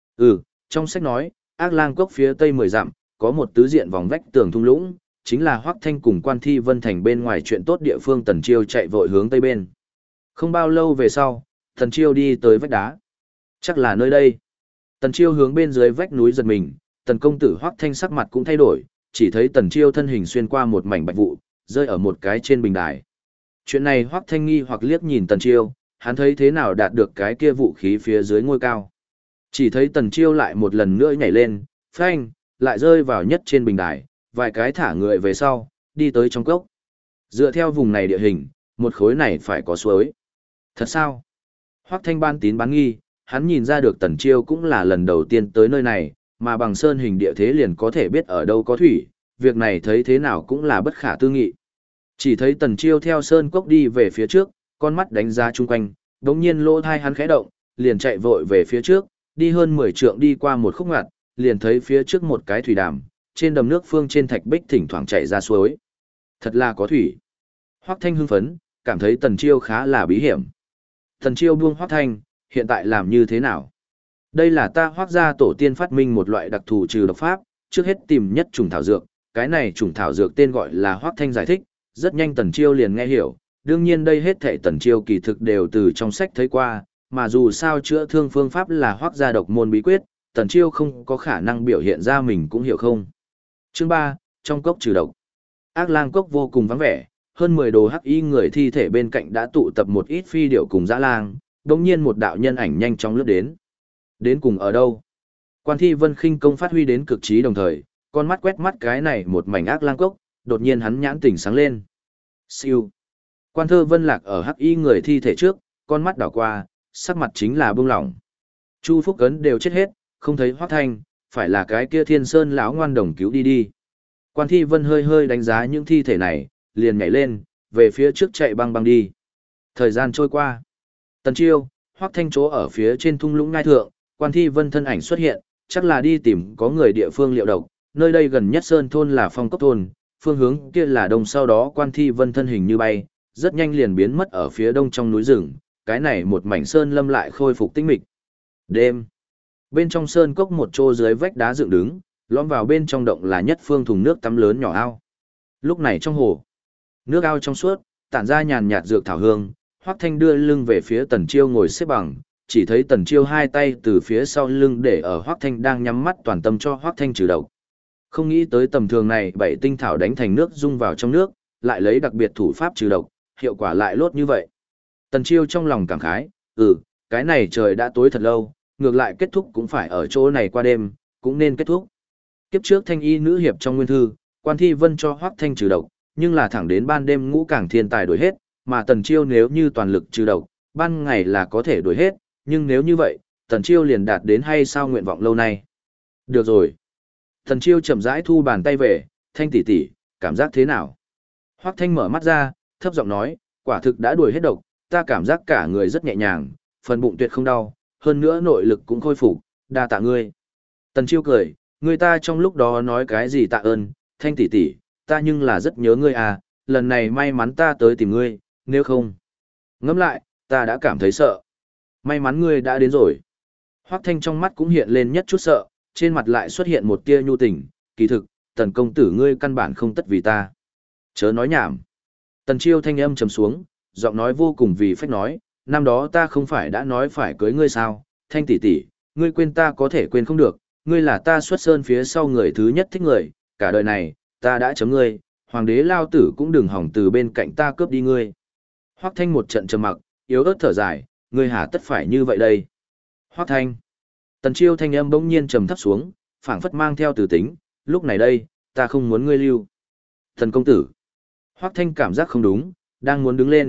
Trong sách nói, ác lang cốc phía tây 10 dặm, có một tứ diện vòng vách tường thung lũng, chính là Hoắc Thanh cùng Quan Thi Vân thành bên ngoài chuyện tốt địa phương. Tần Chiêu chạy vội hướng tây bên. Không bao lâu về sau, Tần Chiêu đi tới vách đá. Chắc là nơi đây. Tần Chiêu hướng bên dưới vách núi giật mình, Tần công tử Hoắc Thanh sắc mặt cũng thay đổi, chỉ thấy Tần Chiêu thân hình xuyên qua một mảnh bạch vụ, rơi ở một cái trên bình đài. Chuyện này Hoắc Thanh nghi hoặc liếc nhìn Tần Chiêu, hắn thấy thế nào đạt được cái kia vũ khí phía dưới ngôi cao. Chỉ thấy Tần Chiêu lại một lần nữa nhảy lên, phanh, lại rơi vào nhất trên bình đài, vài cái thả người về sau, đi tới trong cốc. Dựa theo vùng này địa hình, một khối này phải có suối. Thật sao? Hoắc Thanh ban tín bán nghi, hắn nhìn ra được Tần Chiêu cũng là lần đầu tiên tới nơi này, mà bằng sơn hình địa thế liền có thể biết ở đâu có thủy, việc này thấy thế nào cũng là bất khả tư nghị. Chỉ thấy Tần Chiêu theo sơn cốc đi về phía trước, con mắt đánh giá chung quanh, đống nhiên lỗ thai hắn khẽ động, liền chạy vội về phía trước, đi hơn 10 trượng đi qua một khúc ngặt, liền thấy phía trước một cái thủy đàm, trên đầm nước phương trên thạch bích thỉnh thoảng chảy ra suối. Thật là có thủy. Hoắc Thanh hưng phấn, cảm thấy Tần Chiêu khá là bí hiểm. Tần Chiêu buông Hoắc Thanh, hiện tại làm như thế nào? Đây là ta Hoắc gia tổ tiên phát minh một loại đặc thù trừ độc pháp, trước hết tìm nhất trùng thảo dược, cái này trùng thảo dược tên gọi là Hoắc Thanh giải thích, rất nhanh Tần Chiêu liền nghe hiểu, đương nhiên đây hết thảy Tần Chiêu kỳ thực đều từ trong sách thấy qua, mà dù sao chữa thương phương pháp là Hoắc gia độc môn bí quyết, Tần Chiêu không có khả năng biểu hiện ra mình cũng hiểu không. Chương 3, trong cốc trừ độc. Ác lang cốc vô cùng vắng vẻ, hơn 10 đồ hắc y người thi thể bên cạnh đã tụ tập một ít phi điểu cùng dã lang, đống nhiên một đạo nhân ảnh nhanh chóng lướt đến. Đến cùng ở đâu? Quan Thi Vân khinh công phát huy đến cực trí đồng thời, con mắt quét mắt cái này một mảnh ác lang cốc, đột nhiên hắn nhãn tỉnh sáng lên. Siêu. Quan Thơ Vân lạc ở hắc y người thi thể trước, con mắt đảo qua, sắc mặt chính là bông lỏng. Chu Phúc Cấn đều chết hết, không thấy Hoắc Thanh, phải là cái kia Thiên Sơn lão ngoan đồng cứu đi đi. Quan Thi Vân hơi hơi đánh giá những thi thể này, liền nhảy lên, về phía trước chạy băng băng đi. Thời gian trôi qua. Tần Chiêu, Hoắc Thanh chỗ ở phía trên thung lũng ngai thượng, Quan Thi Vân thân ảnh xuất hiện, chắc là đi tìm có người địa phương liệu độc, nơi đây gần nhất sơn thôn là Phong Cốc thôn, phương hướng kia là đông, sau đó Quan Thi Vân thân hình như bay, rất nhanh liền biến mất ở phía đông trong núi rừng, cái này một mảnh sơn lâm lại khôi phục tĩnh mịch. Đêm. Bên trong sơn cốc một chỗ dưới vách đá dựng đứng, lõm vào bên trong động là nhất phương thùng nước tắm lớn nhỏ ao. Lúc này trong hồ, nước ao trong suốt, tản ra nhàn nhạt dược thảo hương, Hoắc Thanh đưa lưng về phía Tần Chiêu ngồi xếp bằng, chỉ thấy Tần Chiêu hai tay từ phía sau lưng để ở Hoắc Thanh đang nhắm mắt toàn tâm cho Hoắc Thanh trừ độc. Không nghĩ tới tầm thường này bảy tinh thảo đánh thành nước dung vào trong nước, lại lấy đặc biệt thủ pháp trừ độc, hiệu quả lại lốt như vậy. Tần Chiêu trong lòng cảm khái, cái này trời đã tối thật lâu, ngược lại kết thúc cũng phải ở chỗ này qua đêm, cũng nên kết thúc. Kiếp trước thanh y nữ hiệp trong nguyên thư, Quan Thi Vân cho Hoắc Thanh trừ độc, nhưng là thẳng đến ban đêm ngũ cảng thiên tài đuổi hết, mà Tần Chiêu nếu như toàn lực trừ độc, ban ngày là có thể đuổi hết, nhưng nếu như vậy, Tần Chiêu liền đạt đến hay sao nguyện vọng lâu nay. Được rồi. Tần Chiêu chậm rãi thu bàn tay về, Thanh tỷ tỷ, cảm giác thế nào? Hoắc Thanh mở mắt ra, thấp giọng nói, quả thực đã đuổi hết độc, ta cảm giác cả người rất nhẹ nhàng, phần bụng tuyệt không đau, hơn nữa nội lực cũng khôi phục, đa tạ ngươi. Tần Chiêu cười, người ta trong lúc đó nói cái gì tạ ơn, Thanh tỷ tỷ, ta nhưng là rất nhớ ngươi à, lần này may mắn ta tới tìm ngươi, nếu không. Ngẫm lại, ta đã cảm thấy sợ. May mắn ngươi đã đến rồi. Hoắc Thanh trong mắt cũng hiện lên nhất chút sợ, trên mặt lại xuất hiện một tia nhu tình, kỳ thực, Tần công tử ngươi căn bản không tất vì ta. Chớ nói nhảm. Tần Chiêu thanh âm trầm xuống, giọng nói vô cùng vì phách nói, năm đó ta không phải đã nói phải cưới ngươi sao, Thanh tỷ tỷ, ngươi quên ta có thể quên không được, ngươi là ta xuất sơn phía sau người thứ nhất thích người, cả đời này, ta đã chấm ngươi, hoàng đế lao tử cũng đừng hỏng từ bên cạnh ta cướp đi ngươi. Hoắc Thanh một trận trầm mặc, yếu ớt thở dài, ngươi hả tất phải như vậy đây. Hoắc Thanh. Tần Chiêu thanh âm bỗng nhiên trầm thấp xuống, phảng phất mang theo từ tính, lúc này đây, ta không muốn ngươi lưu. Thần công tử. Hoắc Thanh cảm giác không đúng, đang muốn đứng lên,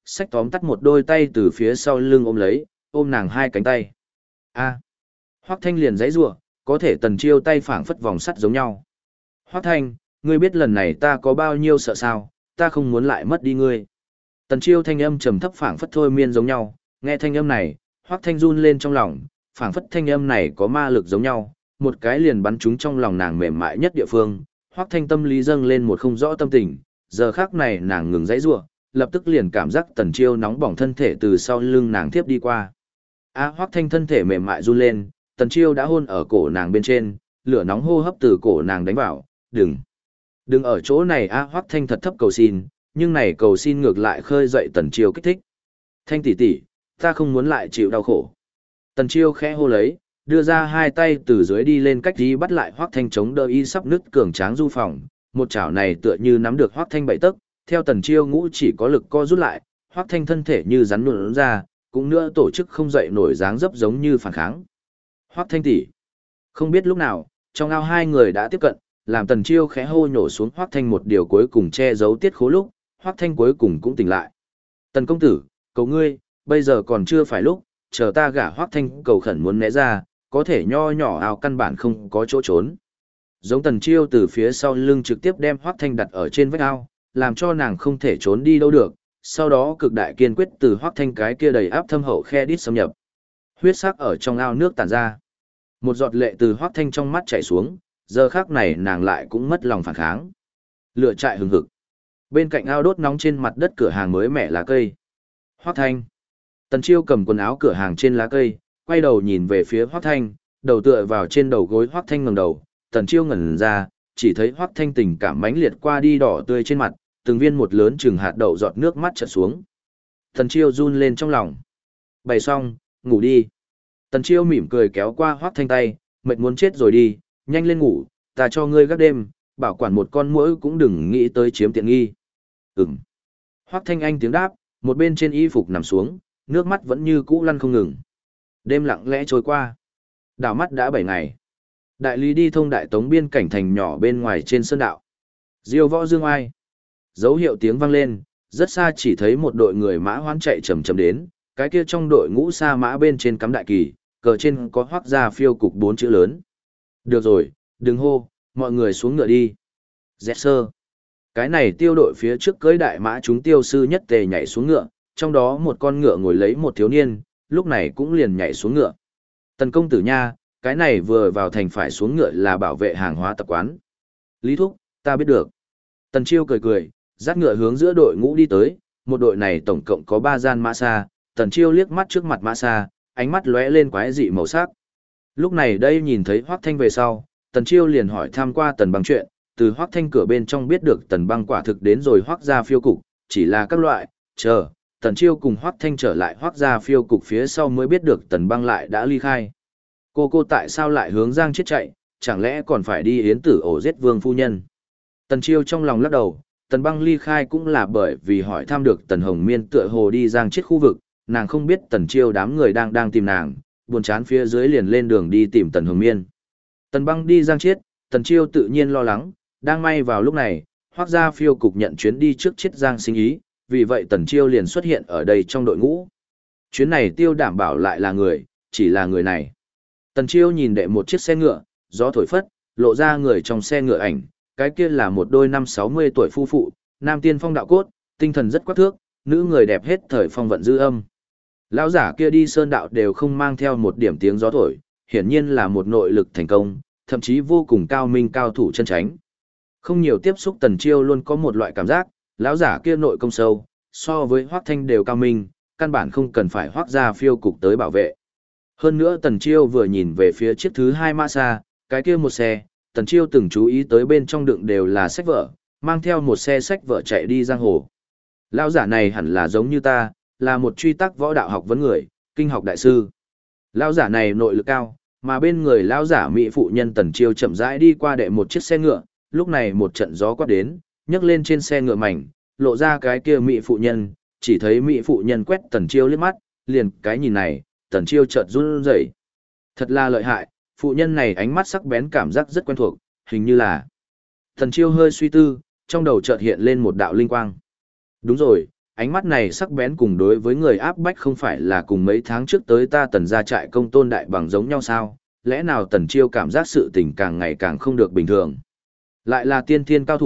xách tóm tắt một đôi tay từ phía sau lưng ôm lấy, ôm nàng hai cánh tay. A. Hoắc Thanh liền giãy giụa, có thể Tần Chiêu tay phảng phất vòng sắt giống nhau. Hoắc Thanh, ngươi biết lần này ta có bao nhiêu sợ sao, ta không muốn lại mất đi ngươi. Tần Chiêu thanh âm trầm thấp phảng phất thôi miên giống nhau, nghe thanh âm này, Hoắc Thanh run lên trong lòng, phảng phất thanh âm này có ma lực giống nhau, một cái liền bắn trúng trong lòng nàng mềm mại nhất địa phương. Hoắc Thanh tâm lý dâng lên một không rõ tâm tình, giờ khắc này nàng ngừng giãy giụa, lập tức liền cảm giác Tần Chiêu nóng bỏng thân thể từ sau lưng nàng tiếp đi qua. Hoắc Thanh thân thể mềm mại run lên, Tần Chiêu đã hôn ở cổ nàng bên trên, lửa nóng hô hấp từ cổ nàng đánh vào, đừng ở chỗ này. Hoắc Thanh thật thấp cầu xin, nhưng này cầu xin ngược lại khơi dậy Tần Chiêu kích thích. Thanh tỷ tỷ, ta không muốn lại chịu đau khổ. Tần Chiêu khẽ hô lấy, đưa ra hai tay từ dưới đi lên cách đi bắt lại Hoắc Thanh chống đỡ y sắp nứt cường tráng du phòng, một chảo này tựa như nắm được Hoắc Thanh bảy tấc, theo Tần Chiêu ngũ chỉ có lực co rút lại, Hoắc Thanh thân thể như rắn nhũn ra, cũng nữa tổ chức không dậy nổi dáng dấp giống như phản kháng. Hoắc Thanh tỷ. Không biết lúc nào, trong ao hai người đã tiếp cận, làm Tần Chiêu khẽ hô nhổ xuống Hoắc Thanh một điều cuối cùng che giấu tiết khố lúc, Hoắc Thanh cuối cùng cũng tỉnh lại. Tần công tử, cầu ngươi, bây giờ còn chưa phải lúc, chờ ta gả. Hoắc Thanh cầu khẩn muốn né ra, có thể nho nhỏ ao căn bản không có chỗ trốn. Giống Tần Chiêu từ phía sau lưng trực tiếp đem Hoắc Thanh đặt ở trên vách ao, làm cho nàng không thể trốn đi đâu được, sau đó cực đại kiên quyết từ Hoắc Thanh cái kia đầy áp thâm hậu khe đít xâm nhập. Huyết sắc ở trong ao nước tản ra. Một giọt lệ từ Hoắc Thanh trong mắt chảy xuống, giờ khắc này nàng lại cũng mất lòng phản kháng. Lửa trại hừng hực. Bên cạnh ao đốt nóng trên mặt đất cửa hàng mới mẻ lá cây. Hoắc Thanh. Tần Chiêu cầm quần áo cửa hàng trên lá cây, quay đầu nhìn về phía Hoắc Thanh, đầu tựa vào trên đầu gối. Hoắc Thanh ngẩng đầu, Tần Chiêu ngẩn ra, chỉ thấy Hoắc Thanh tình cảm mãnh liệt qua đi đỏ tươi trên mặt, từng viên một lớn chừng hạt đậu giọt nước mắt trượt xuống. Tần Chiêu run lên trong lòng. Bày xong, ngủ đi. Tần Chiêu mỉm cười kéo qua Hoắc Thanh tay, mệt muốn chết rồi đi, nhanh lên ngủ, ta cho ngươi gác đêm, bảo quản một con muỗi cũng đừng nghĩ tới chiếm tiện nghi. Hoắc Thanh Anh tiếng đáp, một bên trên y phục nằm xuống, nước mắt vẫn như cũ lăn không ngừng. Đêm lặng lẽ trôi qua. Đảo mắt đã 7 ngày. Đại lý đi thông đại tống biên cảnh thành nhỏ bên ngoài trên sơn đạo. Diêu võ dương ai. Dấu hiệu tiếng vang lên, rất xa chỉ thấy một đội người mã hoán chạy chậm chậm đến, cái kia trong đội ngũ sa mã bên trên cắm đại kỳ, cờ trên có Hoắc gia phiêu cục 4 chữ lớn. Được rồi, đừng hô, mọi người xuống ngựa đi. Dẹt sơ. Cái này tiêu đội phía trước cưới đại mã chúng tiêu sư nhất tề nhảy xuống ngựa, trong đó một con ngựa ngồi lấy một thiếu niên, lúc này cũng liền nhảy xuống ngựa. Tần công tử nha, cái này vừa vào thành phải xuống ngựa là bảo vệ hàng hóa tập quán. Lý thúc, ta biết được. Tần Chiêu cười cười, dắt ngựa hướng giữa đội ngũ đi tới, một đội này tổng cộng có 3 gian mã xa. Tần Chiêu liếc mắt trước mặt mã xa, ánh mắt lóe lên quái dị màu sắc. Lúc này đây nhìn thấy Hoắc Thanh về sau, Tần Chiêu liền hỏi thăm qua Tần Băng chuyện, từ Hoắc Thanh cửa bên trong biết được Tần Băng quả thực đến rồi Hoắc gia phiêu cục, chỉ là các loại, Tần Chiêu cùng Hoắc Thanh trở lại Hoắc gia phiêu cục phía sau mới biết được Tần Băng lại đã ly khai. Cô tại sao lại hướng Giang Chiết chạy, chẳng lẽ còn phải đi yến tử ổ giết Vương phu nhân? Tần Chiêu trong lòng lắc đầu, Tần Băng ly khai cũng là bởi vì hỏi thăm được Tần Hồng Miên tựa hồ đi Giang Chiết khu vực, nàng không biết Tần Chiêu đám người đang tìm nàng, buồn chán phía dưới liền lên đường đi tìm Tần Hồng Miên. Tần Băng đi Giang Chiết, Tần Chiêu tự nhiên lo lắng, đang may vào lúc này, Hoắc gia phiêu cục nhận chuyến đi trước Chiết Giang sinh ý, vì vậy Tần Chiêu liền xuất hiện ở đây trong đội ngũ. Chuyến này Tiêu đảm bảo lại là người, chỉ là người này. Tần Chiêu nhìn đệ một chiếc xe ngựa, gió thổi phất, lộ ra người trong xe ngựa ảnh, cái kia là một đôi 50-60 tuổi phu phụ, nam tiên phong đạo cốt, tinh thần rất quắc thước, nữ người đẹp hết thời phong vận dư âm. Lão giả kia đi sơn đạo đều không mang theo một điểm tiếng gió thổi, hiển nhiên là một nội lực thành công, thậm chí vô cùng cao minh cao thủ chân chánh. Không nhiều tiếp xúc Tần Chiêu luôn có một loại cảm giác, lão giả kia nội công sâu, so với Hoắc Thanh đều cao minh, căn bản không cần phải Hoắc gia phiêu cục tới bảo vệ. Hơn nữa Tần Chiêu vừa nhìn về phía chiếc thứ 2 mã xa, cái kia một xe, Tần Chiêu từng chú ý tới bên trong đựng đều là sách vở, mang theo một xe sách vở chạy đi giang hồ. Lão giả này hẳn là giống như ta, là một truy tắc võ đạo học vấn người, kinh học đại sư. Lão giả này nội lực cao, mà bên người lão giả mỹ phụ nhân Tần Chiêu chậm rãi đi qua đệ một chiếc xe ngựa, lúc này một trận gió quát đến, nhấc lên trên xe ngựa mảnh, lộ ra cái kia mỹ phụ nhân, chỉ thấy mỹ phụ nhân quét Tần Chiêu liếc mắt, liền cái nhìn này, Tần Chiêu chợt run rẩy. Thật là lợi hại, phụ nhân này ánh mắt sắc bén cảm giác rất quen thuộc, hình như là. Tần Chiêu hơi suy tư, trong đầu chợt hiện lên một đạo linh quang. Đúng rồi, ánh mắt này sắc bén cùng đối với người áp bách không phải là cùng mấy tháng trước tới ta Tần gia trại công tôn đại bằng giống nhau sao, lẽ nào Tần Chiêu cảm giác sự tình càng ngày càng không được bình thường. Lại là tiên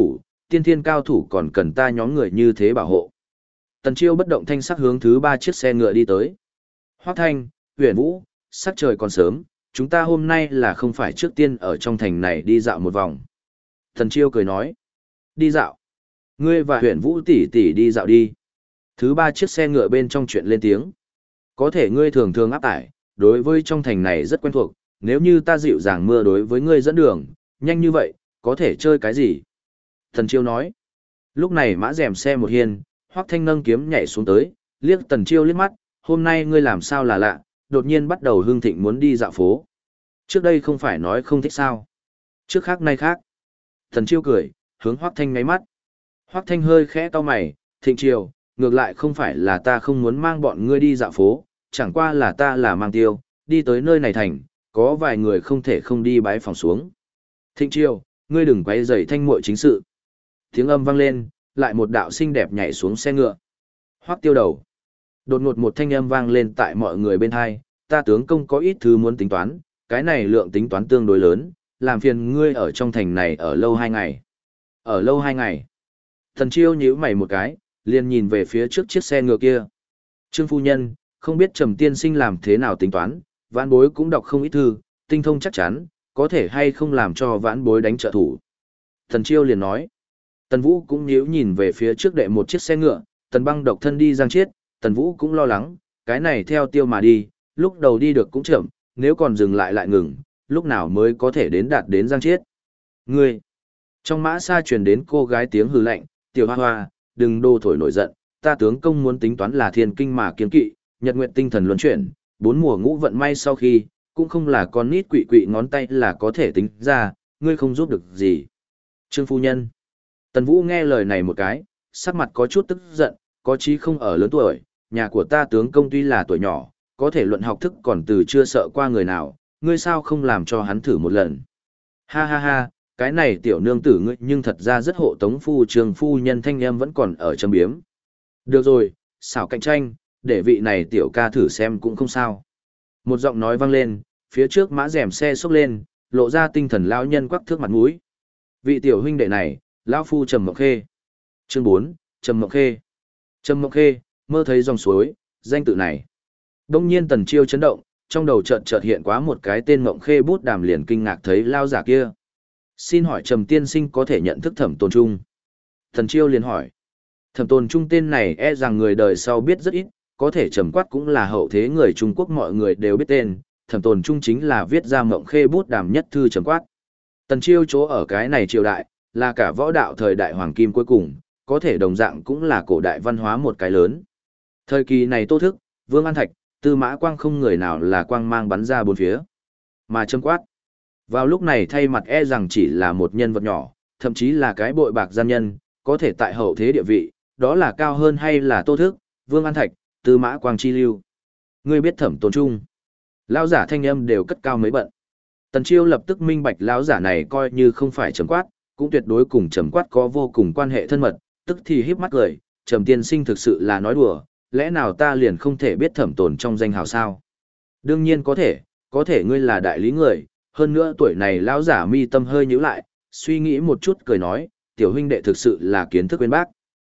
thiên cao thủ còn cần ta nhóm người như thế bảo hộ. Tần Chiêu bất động thanh sắc hướng thứ 3 chiếc xe ngựa đi tới. Hoắc Thanh, Huyền Vũ, sắc trời còn sớm, chúng ta hôm nay là không phải trước tiên ở trong thành này đi dạo một vòng. Tần Chiêu cười nói, đi dạo. Ngươi và Huyền Vũ tỷ tỷ đi dạo đi. Thứ 3 chiếc xe ngựa bên trong chuyện lên tiếng. Có thể ngươi thường thường áp tải, đối với trong thành này rất quen thuộc, nếu như ta dịu dàng mưa đối với ngươi dẫn đường, nhanh như vậy, có thể chơi cái gì? Tần Chiêu nói. Lúc này mã rèm xe một hiên, Hoắc Thanh nâng kiếm nhảy xuống tới, liếc Tần Chiêu liếc mắt, hôm nay ngươi làm sao là lạ, đột nhiên bắt đầu hưng thịnh muốn đi dạo phố. Trước đây không phải nói không thích sao? Trước khác nay khác. Tần Chiêu cười, hướng Hoắc Thanh ngáy mắt. Hoắc Thanh hơi khẽ cau mày, Thịnh Chiêu, ngược lại không phải là ta không muốn mang bọn ngươi đi dạo phố, chẳng qua là ta là mang tiêu, đi tới nơi này thành, có vài người không thể không đi bái phòng xuống. Thịnh Chiêu, ngươi đừng quấy rầy Thanh muội chính sự. Tiếng âm vang lên, lại một đạo xinh đẹp nhảy xuống xe ngựa. Hoắc Tiêu đầu. Đột ngột một thanh âm vang lên tại mọi người bên hai, ta tướng công có ít thứ muốn tính toán, cái này lượng tính toán tương đối lớn, làm phiền ngươi ở trong thành này ở lâu 2 ngày. Ở lâu 2 ngày. Thần Chiêu nhíu mày một cái, liền nhìn về phía trước chiếc xe ngựa kia. Trương phu nhân, không biết Trầm tiên sinh làm thế nào tính toán, vãn bối cũng đọc không ít thư, tinh thông chắc chắn, có thể hay không làm cho vãn bối đánh trợ thủ. Thần Chiêu liền nói. Tần Vũ cũng nhíu nhìn về phía trước đệ một chiếc xe ngựa, Tần Băng độc thân đi Giang Chiết, Tần Vũ cũng lo lắng, cái này theo tiêu mà đi, lúc đầu đi được cũng chậm, nếu còn dừng lại lại ngừng, lúc nào mới có thể đạt đến Giang Chiết. Ngươi! Trong mã xa truyền đến cô gái tiếng hừ lạnh, tiểu hoa hoa, đừng đô thổi nổi giận, ta tướng công muốn tính toán là thiên kinh mà kiên kỵ, nhật nguyện tinh thần luân chuyển, 4 mùa ngũ vận may sau khi, cũng không là con nít quỵ quỵ ngón tay là có thể tính ra, ngươi không giúp được gì. Trương phu nhân. Tần Vũ nghe lời này một cái, sắc mặt có chút tức giận, có chí không ở lớn tuổi, nhà của ta tướng công tuy là tuổi nhỏ, có thể luận học thức còn từ chưa sợ qua người nào, ngươi sao không làm cho hắn thử một lần. Ha ha ha, cái này tiểu nương tử ngươi nhưng thật ra rất hộ tống Trương phu nhân thanh em vẫn còn ở châm biếm. Được rồi, xảo cạnh tranh, để vị này tiểu ca thử xem cũng không sao. Một giọng nói vang lên, phía trước mã rèm xe xốc lên, lộ ra tinh thần lão nhân quắc thước mặt mũi. Vị tiểu huynh đệ này, lão phu Trầm Mộng Khê. Chương 4, Trầm Mộng Khê. Trầm Mộng Khê, mơ thấy dòng suối, danh tự này. Đông nhiên Tần Chiêu chấn động, trong đầu chợt hiện quá một cái tên Mộng Khê bút đàm liền kinh ngạc thấy lao giả kia. Xin hỏi Trầm tiên sinh có thể nhận thức Thẩm Tồn Trung? Tần Chiêu liền hỏi. Thẩm Tồn Trung tên này e rằng người đời sau biết rất ít, có thể Trầm Quát cũng là hậu thế người Trung Quốc mọi người đều biết tên, Thẩm Tồn Trung chính là viết ra Mộng Khê bút đàm nhất thư Trầm Quát. Tần Chiêu chỗ ở cái này triều đại, là cả võ đạo thời đại hoàng kim cuối cùng, có thể đồng dạng cũng là cổ đại văn hóa một cái lớn. Thời kỳ này Tô Thức, Vương An Thạch, Tư Mã Quang không người nào là quang mang bắn ra bốn phía. Mà Trầm Quát, vào lúc này thay mặt e rằng chỉ là một nhân vật nhỏ, thậm chí là cái bội bạc gian nhân, có thể tại hậu thế địa vị, đó là cao hơn hay là Tô Thức, Vương An Thạch, Tư Mã Quang chi lưu. Ngươi biết Thẩm Tồn Trung? Lão giả thanh âm đều cất cao mấy bận. Tần Chiêu lập tức minh bạch lão giả này coi như không phải Trầm Quát, cũng tuyệt đối cùng Trầm Quát có vô cùng quan hệ thân mật, tức thì híp mắt cười, Trầm tiên sinh thực sự là nói đùa, lẽ nào ta liền không thể biết Thẩm Tồn trong danh hào sao? Đương nhiên có thể ngươi là đại lý người, hơn nữa tuổi này lão giả mi tâm hơi nhíu lại, suy nghĩ một chút cười nói, tiểu huynh đệ thực sự là kiến thức bên bác.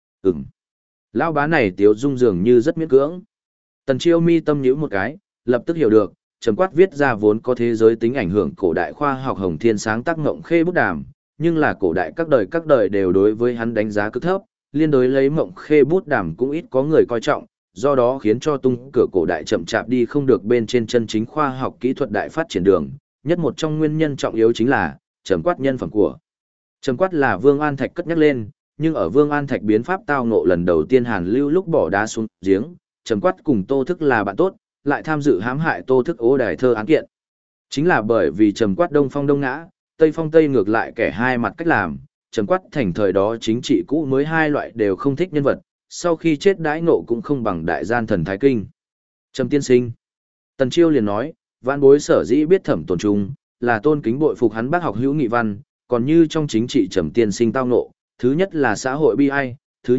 Lão bá này tiếu dung dường như rất miễn cưỡng. Tần Chiêu mi tâm nhíu một cái, lập tức hiểu được, Trầm Quát viết ra vốn có thế giới tính ảnh hưởng cổ đại khoa học Hồng Thiên sáng tác Mộng Khê bút đàm, nhưng là cổ đại các đời đều đối với hắn đánh giá cực thấp, liên đối lấy Mộng Khê bút đàm cũng ít có người coi trọng, do đó khiến cho tung cửa cổ đại chậm chạp đi không được bên trên chân chính khoa học kỹ thuật đại phát triển đường, nhất một trong nguyên nhân trọng yếu chính là Trầm Quát nhân phẩm của. Trầm Quát là Vương An Thạch cất nhắc lên, nhưng ở Vương An Thạch biến pháp tao ngộ lần đầu tiên Hàn Lưu lúc bỏ đá xuống giếng, Trầm Quát cùng Tô Thức là bạn tốt, lại tham dự hãm hại Tô Thức ố đài thơ án kiện. Chính là bởi vì Trầm Quát đông phong đông ngã, tây phong tây ngược lại kẻ hai mặt cách làm, Trầm Quát thành thời đó chính trị cũ mới hai loại đều không thích nhân vật, sau khi chết đãi ngộ cũng không bằng đại gian thần Thái Kinh. Trầm tiên sinh. Tần Chiêu liền nói, vãn bối sở dĩ biết Thẩm Tồn Trung, là tôn kính bội phục hắn bác học hữu nghị văn, còn như trong chính trị Trầm tiên sinh tao ngộ, thứ nhất là xã hội bi ai, thứ nhì,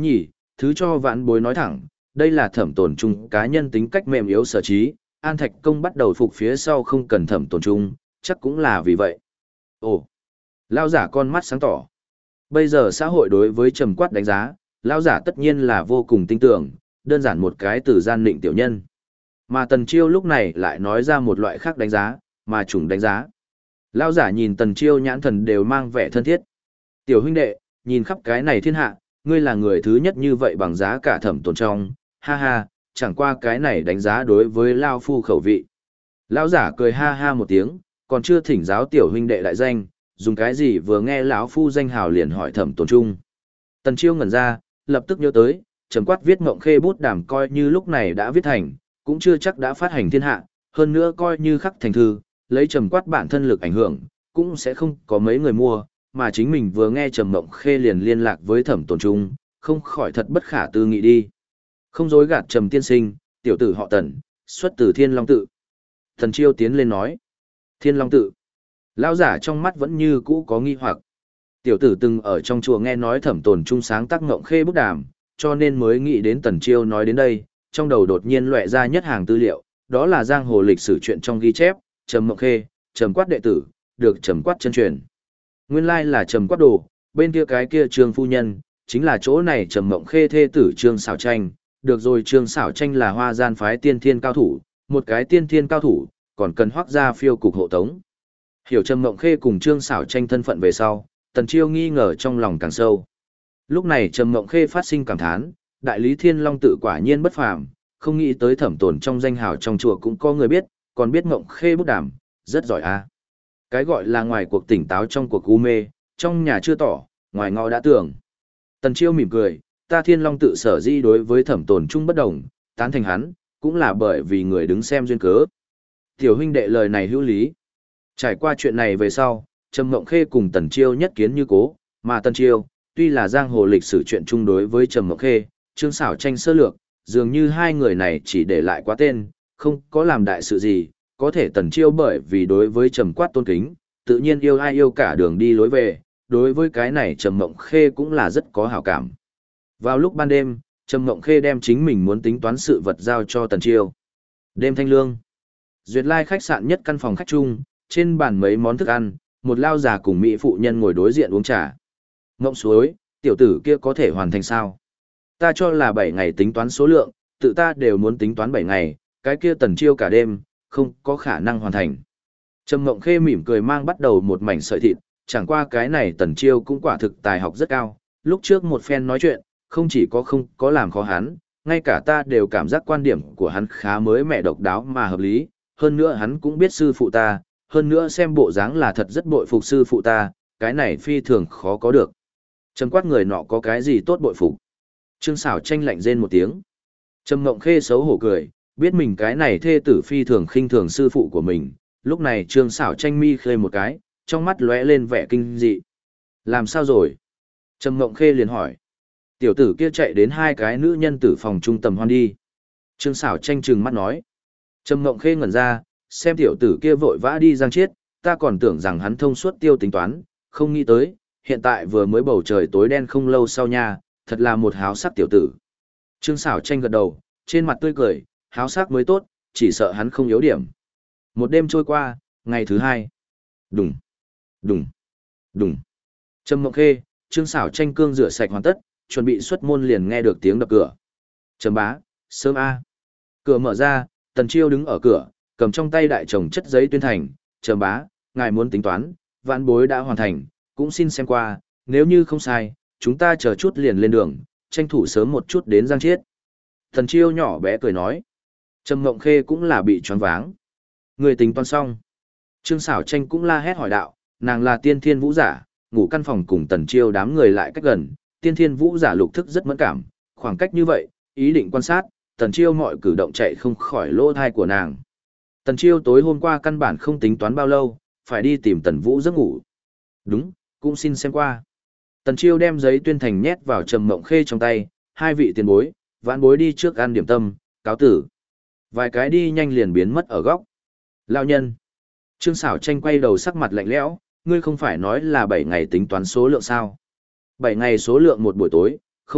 thứ cho vãn bối nói thẳng, đây là Thẩm Tồn Trung cá nhân tính cách mềm yếu sở trí, An Thạch Công bắt đầu phục phía sau không cần Thẩm Tồn Trung, chắc cũng là vì vậy. Ồ, lao giả con mắt sáng tỏ. Bây giờ xã hội đối với trầm quát đánh giá, lao giả tất nhiên là vô cùng tin tưởng, đơn giản một cái từ gian định tiểu nhân. Mà Tần Chiêu lúc này lại nói ra một loại khác đánh giá, mà chủng đánh giá. Lao giả nhìn Tần Chiêu nhãn thần đều mang vẻ thân thiết. Tiểu huynh đệ, nhìn khắp cái này thiên hạ, ngươi là người thứ nhất như vậy bằng giá cả Thẩm Tồn trong, ha ha, chẳng qua cái này đánh giá đối với Lao Phu khẩu vị. Lão giả cười ha ha một tiếng, còn chưa thỉnh giáo tiểu huynh đệ đại danh, dùng cái gì vừa nghe lão phu danh hào liền hỏi Thẩm Tồn Trung. Tần Chiêu ngẩn ra, lập tức nhớ tới, trầm quát viết Mộng Khê bút đàm coi như lúc này đã viết thành, cũng chưa chắc đã phát hành thiên hạ, hơn nữa coi như khắc thành thư, lấy trầm quát bản thân lực ảnh hưởng, cũng sẽ không có mấy người mua, mà chính mình vừa nghe Trầm Mộng Khê liền liên lạc với Thẩm Tồn Trung, không khỏi thật bất khả tư nghị đi. Không dối gạt Trầm tiên sinh, tiểu tử họ Tần, xuất từ Thiên Long tự. Tần Chiêu tiến lên nói, Thiên Long tự. Lão giả trong mắt vẫn như cũ có nghi hoặc. Tiểu tử từng ở trong chùa nghe nói Thẩm Tồn Trung sáng tác Mộng Khê bút đàm, cho nên mới nghĩ đến Tần Chiêu nói đến đây, trong đầu đột nhiên lóe ra nhất hàng tư liệu, đó là giang hồ lịch sử truyện trong ghi chép, Trầm Mộng Khê, Trầm Quát đệ tử, được Trầm Quát chân truyền. Nguyên lai là Trầm Quát đồ, bên kia cái kia Trương phu nhân, chính là chỗ này Trầm Mộng Khê thê tử Trương Sảo Tranh, được rồi Trương Sảo Tranh là Hoa Gian phái tiên thiên cao thủ, một cái tiên thiên cao thủ, còn cần hoác gia phiêu cục hộ tống. Hiểu Trầm Mộng Khê cùng Trương Sảo Tranh thân phận về sau, Tần Chiêu nghi ngờ trong lòng càng sâu. Lúc này Trầm Mộng Khê phát sinh cảm thán, đại lý Thiên Long tự quả nhiên bất phàm, không nghĩ tới Thẩm Tồn trong danh hào trong chùa cũng có người biết, còn biết Mộng Khê bút đàm, rất giỏi a. Cái gọi là ngoài cuộc tỉnh táo trong cuộc u mê, trong nhà chưa tỏ, ngoài ngõ đã tưởng. Tần Chiêu mỉm cười, ta Thiên Long tự sở di đối với Thẩm Tồn chung bất đồng, tán thành hắn, cũng là bởi vì người đứng xem duyên cớ. Tiểu huynh đệ lời này hữu lý. Trải qua chuyện này về sau, Trầm Mộng Khê cùng Tần Chiêu nhất kiến như cố, mà Tần Chiêu, tuy là giang hồ lịch sử chuyện chung đối với Trầm Mộng Khê, Trương Sảo Tranh sơ lược, dường như hai người này chỉ để lại quá tên, không có làm đại sự gì, có thể Tần Chiêu bởi vì đối với Trầm Quát tôn kính, tự nhiên yêu ai yêu cả đường đi lối về, đối với cái này Trầm Mộng Khê cũng là rất có hảo cảm. Vào lúc ban đêm, Trầm Mộng Khê đem chính mình muốn tính toán sự vật giao cho Tần Chiêu. Đêm thanh lương, Duyệt Lai khách sạn nhất căn phòng khách chung, trên bàn mấy món thức ăn, một lao già cùng mỹ phụ nhân ngồi đối diện uống trà. Ngộng suối, tiểu tử kia có thể hoàn thành sao? Ta cho là 7 ngày tính toán số lượng, tự ta đều muốn tính toán 7 ngày, cái kia Tần Chiêu cả đêm, không có khả năng hoàn thành. Trầm Mộng Khê mỉm cười mang bắt đầu một mảnh sợi thịt, chẳng qua cái này Tần Chiêu cũng quả thực tài học rất cao, lúc trước một phen nói chuyện, không chỉ có không có làm khó hắn, ngay cả ta đều cảm giác quan điểm của hắn khá mới mẻ độc đáo mà hợp lý, hơn nữa hắn cũng biết sư phụ ta, hơn nữa xem bộ dáng là thật rất bội phục sư phụ ta, cái này phi thường khó có được. Trầm Quát người nọ có cái gì tốt bội phục? Trương Sảo Tranh lạnh rên một tiếng. Trầm Mộng Khê xấu hổ cười, biết mình cái này thê tử phi thường khinh thường sư phụ của mình, lúc này Trương Sảo Tranh mi khơi một cái, trong mắt lóe lên vẻ kinh dị. Làm sao rồi? Trầm Mộng Khê liền hỏi. Tiểu tử kia chạy đến hai cái nữ nhân tử phòng trung tầm hoan đi. Trương Sảo Tranh trừng mắt nói. Trầm Mộng Khê ngẩn ra, xem tiểu tử kia vội vã đi giang chiết, ta còn tưởng rằng hắn thông suốt tiêu tính toán, không nghĩ tới, hiện tại vừa mới bầu trời tối đen không lâu sau nha, thật là một háo sắc tiểu tử. Trương Sảo Tranh gật đầu, trên mặt tươi cười, háo sắc mới tốt, chỉ sợ hắn không yếu điểm. Một đêm trôi qua, ngày thứ hai. Đùng, đùng, đùng. Trầm Mộng Khê, Trương Sảo Tranh cương rửa sạch hoàn tất, chuẩn bị xuất môn liền nghe được tiếng đập cửa. Trầm bá, sớm a. Cửa mở ra, Tần Chiêu đứng ở cửa, cầm trong tay đại chồng chất giấy tuyên thành. Trầm bá, ngài muốn tính toán, vãn bối đã hoàn thành, cũng xin xem qua, nếu như không sai, chúng ta chờ chút liền lên đường, tranh thủ sớm một chút đến Giang Chiết. Tần Chiêu nhỏ bé cười nói. Trầm Mộng Khê cũng là bị choáng váng. Người tính toán xong. Trương Sảo Tranh cũng la hét hỏi đạo, nàng là tiên thiên vũ giả, ngủ căn phòng cùng Tần Chiêu đám người lại cách gần, tiên thiên vũ giả lục thức rất mẫn cảm, khoảng cách như vậy, ý định quan sát, Tần Chiêu mọi cử động chạy không khỏi lỗ thai của nàng. Tần Chiêu tối hôm qua căn bản không tính toán bao lâu, phải đi tìm Tần Vũ giấc ngủ. Đúng, cũng xin xem qua. Tần Chiêu đem giấy tuyên thành nhét vào Trầm Mộng Khê trong tay, hai vị tiền bối, vãn bối đi trước ăn điểm tâm, cáo tử. Vài cái đi nhanh liền biến mất ở góc. Lão nhân. Trương Sảo Tranh quay đầu sắc mặt lạnh lẽo, ngươi không phải nói là 7 ngày tính toán số lượng sao? 7 ngày số lượng một buổi tối, không,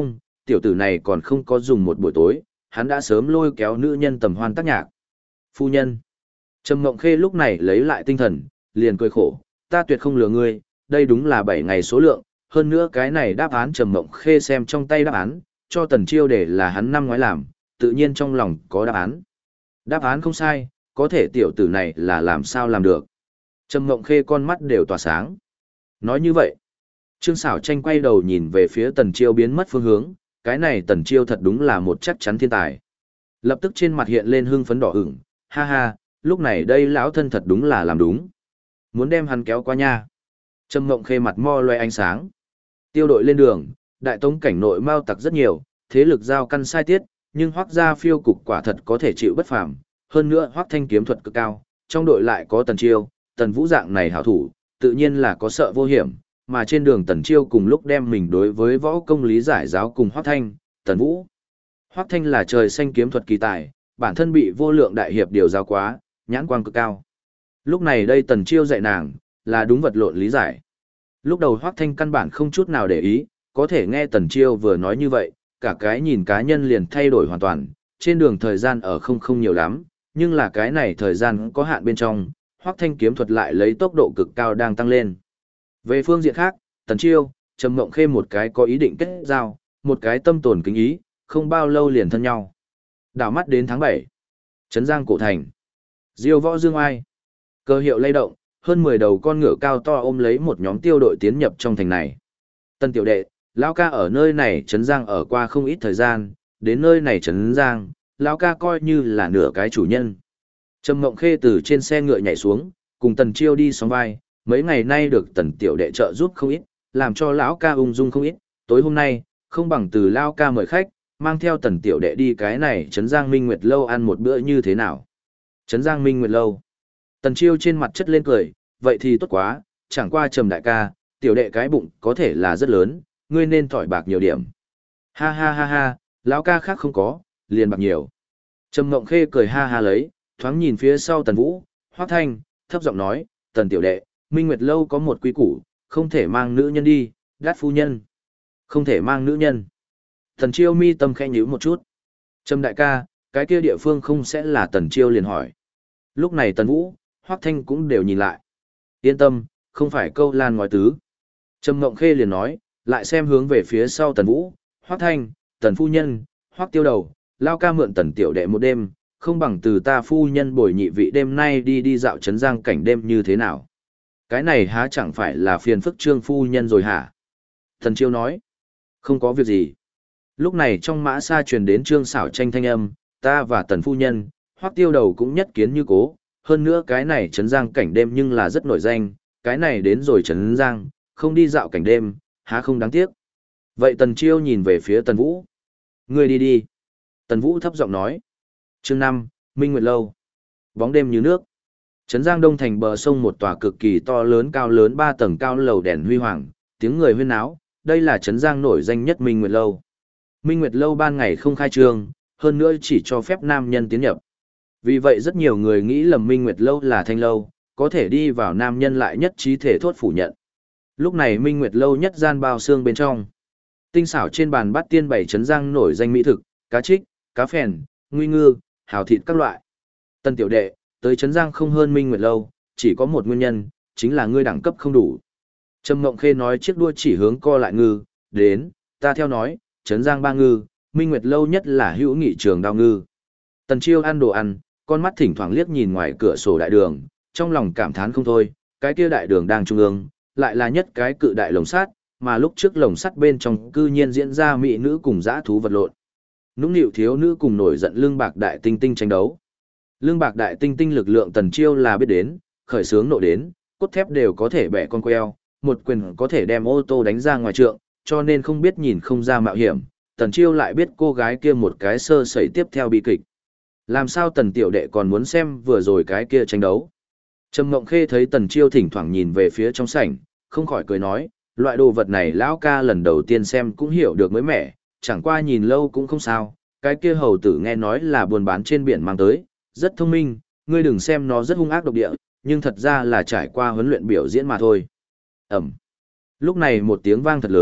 tiểu tử này còn không có dùng một buổi tối, hắn đã sớm lôi kéo nữ nhân tầm hoan tác nhạc. Phu nhân. Trầm Mộng Khê lúc này lấy lại tinh thần, liền cười khổ, ta tuyệt không lừa ngươi, đây đúng là 7 ngày số lượng, hơn nữa cái này đáp án Trầm Mộng Khê xem trong tay đáp án, cho Tần Chiêu để là hắn năm ngoái làm, tự nhiên trong lòng có đáp án. Đáp án không sai, có thể tiểu tử này là làm sao làm được. Trầm Mộng Khê con mắt đều tỏa sáng. Nói như vậy, Trương Sảo Tranh quay đầu nhìn về phía Tần Chiêu biến mất phương hướng, cái này Tần Chiêu thật đúng là một chắc chắn thiên tài. Lập tức trên mặt hiện lên hưng phấn đỏ ửng, ha ha, lúc này đây lão thân thật đúng là làm đúng. Muốn đem hắn kéo qua nha. Trầm Mộng Khê mặt mo loe ánh sáng. Tiêu đội lên đường, đại tống cảnh nội mao tặc rất nhiều, thế lực giao căn sai tiết, nhưng Hoắc gia phiêu cục quả thật có thể chịu bất phàm, hơn nữa Hoắc Thanh kiếm thuật cực cao, trong đội lại có Tần Chiêu, Tần Vũ dạng này hảo thủ, tự nhiên là có sợ vô hiểm, mà trên đường Tần Chiêu cùng lúc đem mình đối với võ công lý giải giáo cùng Hoắc Thanh, Tần Vũ. Hoắc Thanh là trời xanh kiếm thuật kỳ tài, bản thân bị vô lượng đại hiệp điều giáo quá, nhãn quang cực cao. Lúc này đây Tần Chiêu dạy nàng, là đúng vật lộn lý giải. Lúc đầu Hoắc Thanh căn bản không chút nào để ý, có thể nghe Tần Chiêu vừa nói như vậy, cả cái nhìn cá nhân liền thay đổi hoàn toàn, trên đường thời gian ở không nhiều lắm, nhưng là cái này thời gian có hạn bên trong, Hoắc Thanh kiếm thuật lại lấy tốc độ cực cao đang tăng lên. Về phương diện khác, Tần Chiêu, Trầm Mộng Khê một cái có ý định kết giao, một cái tâm tồn kính ý, không bao lâu liền thân nhau. Đảo mắt đến tháng 7, Trấn Giang cổ thành. Diêu Võ Dương Ai. Cơ hiệu lay động, hơn 10 đầu con ngựa cao to ôm lấy một nhóm tiêu đội tiến nhập trong thành này. Tân tiểu đệ, lão ca ở nơi này Trấn Giang ở qua không ít thời gian, đến nơi này Trấn Giang, lão ca coi như là nửa cái chủ nhân. Trầm Mộng Khê từ trên xe ngựa nhảy xuống, cùng Tần Chiêu đi sóng vai, mấy ngày nay được Tần tiểu đệ trợ giúp không ít, làm cho lão ca ung dung không ít, tối hôm nay, không bằng từ lão ca mời khách, mang theo Tần tiểu đệ đi cái này Trấn Giang Minh Nguyệt lâu ăn một bữa như thế nào. Trấn Giang Minh Nguyệt lâu. Tần Chiêu trên mặt chất lên cười, vậy thì tốt quá, chẳng qua Trầm đại ca, tiểu đệ cái bụng có thể là rất lớn, ngươi nên thỏi bạc nhiều điểm. Ha ha ha ha, lão ca khác không có, liền bạc nhiều. Trầm Mộng Khê cười ha ha lấy, thoáng nhìn phía sau Tần Vũ, Hoắc Thanh, thấp giọng nói, Tần tiểu đệ, Minh Nguyệt lâu có một quy củ, không thể mang nữ nhân đi, đát phu nhân. Không thể mang nữ nhân. Tần Chiêu mi tâm khẽ nhíu một chút. Trầm đại ca, cái kia địa phương không sẽ là Tần Chiêu liền hỏi. Lúc này Tần Vũ, Hoắc Thanh cũng đều nhìn lại. Yên tâm, không phải câu lan ngói tứ. Trầm Mộng Khê liền nói, lại xem hướng về phía sau Tần Vũ, Hoắc Thanh, Tần phu nhân, Hoắc tiêu đầu, lao ca mượn Tần tiểu đệ một đêm, không bằng từ ta phu nhân bồi nhị vị đêm nay đi dạo Trấn Giang cảnh đêm như thế nào. Cái này há chẳng phải là phiền phức Trương phu nhân rồi hả? Tần Chiêu nói, không có việc gì. Lúc này trong mã xa truyền đến Trương Sảo Tranh thanh âm, ta và Tần phu nhân, Hoắc tiêu đầu cũng nhất kiến như cố, hơn nữa cái này Trấn Giang cảnh đêm nhưng là rất nổi danh, cái này đến rồi Trấn Giang, không đi dạo cảnh đêm, há không đáng tiếc. Vậy Tần Chiêu nhìn về phía Tần Vũ. Ngươi đi đi. Tần Vũ thấp giọng nói. Chương 5, Minh Nguyệt lâu. Bóng đêm như nước. Trấn Giang Đông thành bờ sông một tòa cực kỳ to lớn cao lớn 3 tầng cao lầu đèn huy hoàng, tiếng người huyên náo, đây là Trấn Giang nổi danh nhất Minh Nguyệt lâu. Minh Nguyệt lâu ban ngày không khai trương, hơn nữa chỉ cho phép nam nhân tiến nhập. Vì vậy rất nhiều người nghĩ lầm Minh Nguyệt lâu là thanh lâu, có thể đi vào nam nhân lại nhất trí thể thốt phủ nhận. Lúc này Minh Nguyệt lâu nhất gian bao xương bên trong. Tinh xảo trên bàn bát tiên bày Trấn Giang nổi danh mỹ thực, cá trích, cá phèn, nguy ngư, hào thịt các loại. Tân tiểu đệ, tới Trấn Giang không hơn Minh Nguyệt lâu, chỉ có một nguyên nhân, chính là ngươi đẳng cấp không đủ. Trầm Mộng Khê nói chiếc đua chỉ hướng co lại ngư, đến, ta theo nói, Trấn Giang 3 ngư, Minh Nguyệt lâu nhất là hữu nghị trường đao ngư. Tần Chiêu ăn đồ ăn, con mắt thỉnh thoảng liếc nhìn ngoài cửa sổ đại đường, trong lòng cảm thán không thôi, cái kia đại đường đang trung ương, lại là nhất cái cự đại lồng sắt, mà lúc trước lồng sắt bên trong cư nhiên diễn ra mỹ nữ cùng dã thú vật lộn. Nũng nịu thiếu nữ cùng nổi giận lương bạc đại tinh tinh tranh đấu. Lương bạc đại tinh tinh lực lượng Tần Chiêu là biết đến, khởi sướng nộ đến, cốt thép đều có thể bẻ con queo, một quyền có thể đem ô tô đánh ra ngoài trượng, cho nên không biết nhìn không ra mạo hiểm. Tần Chiêu lại biết cô gái kia một cái sơ sẩy tiếp theo bi kịch. Làm sao Tần tiểu đệ còn muốn xem vừa rồi cái kia tranh đấu? Trầm Mộng Khê thấy Tần Chiêu thỉnh thoảng nhìn về phía trong sảnh, không khỏi cười nói, loại đồ vật này lão ca lần đầu tiên xem cũng hiểu được mới mẻ, chẳng qua nhìn lâu cũng không sao, cái kia hầu tử nghe nói là buôn bán trên biển mang tới, rất thông minh, ngươi đừng xem nó rất hung ác độc địa, nhưng thật ra là trải qua huấn luyện biểu diễn mà thôi. Ẩm. Lúc này một tiếng vang thật lớn,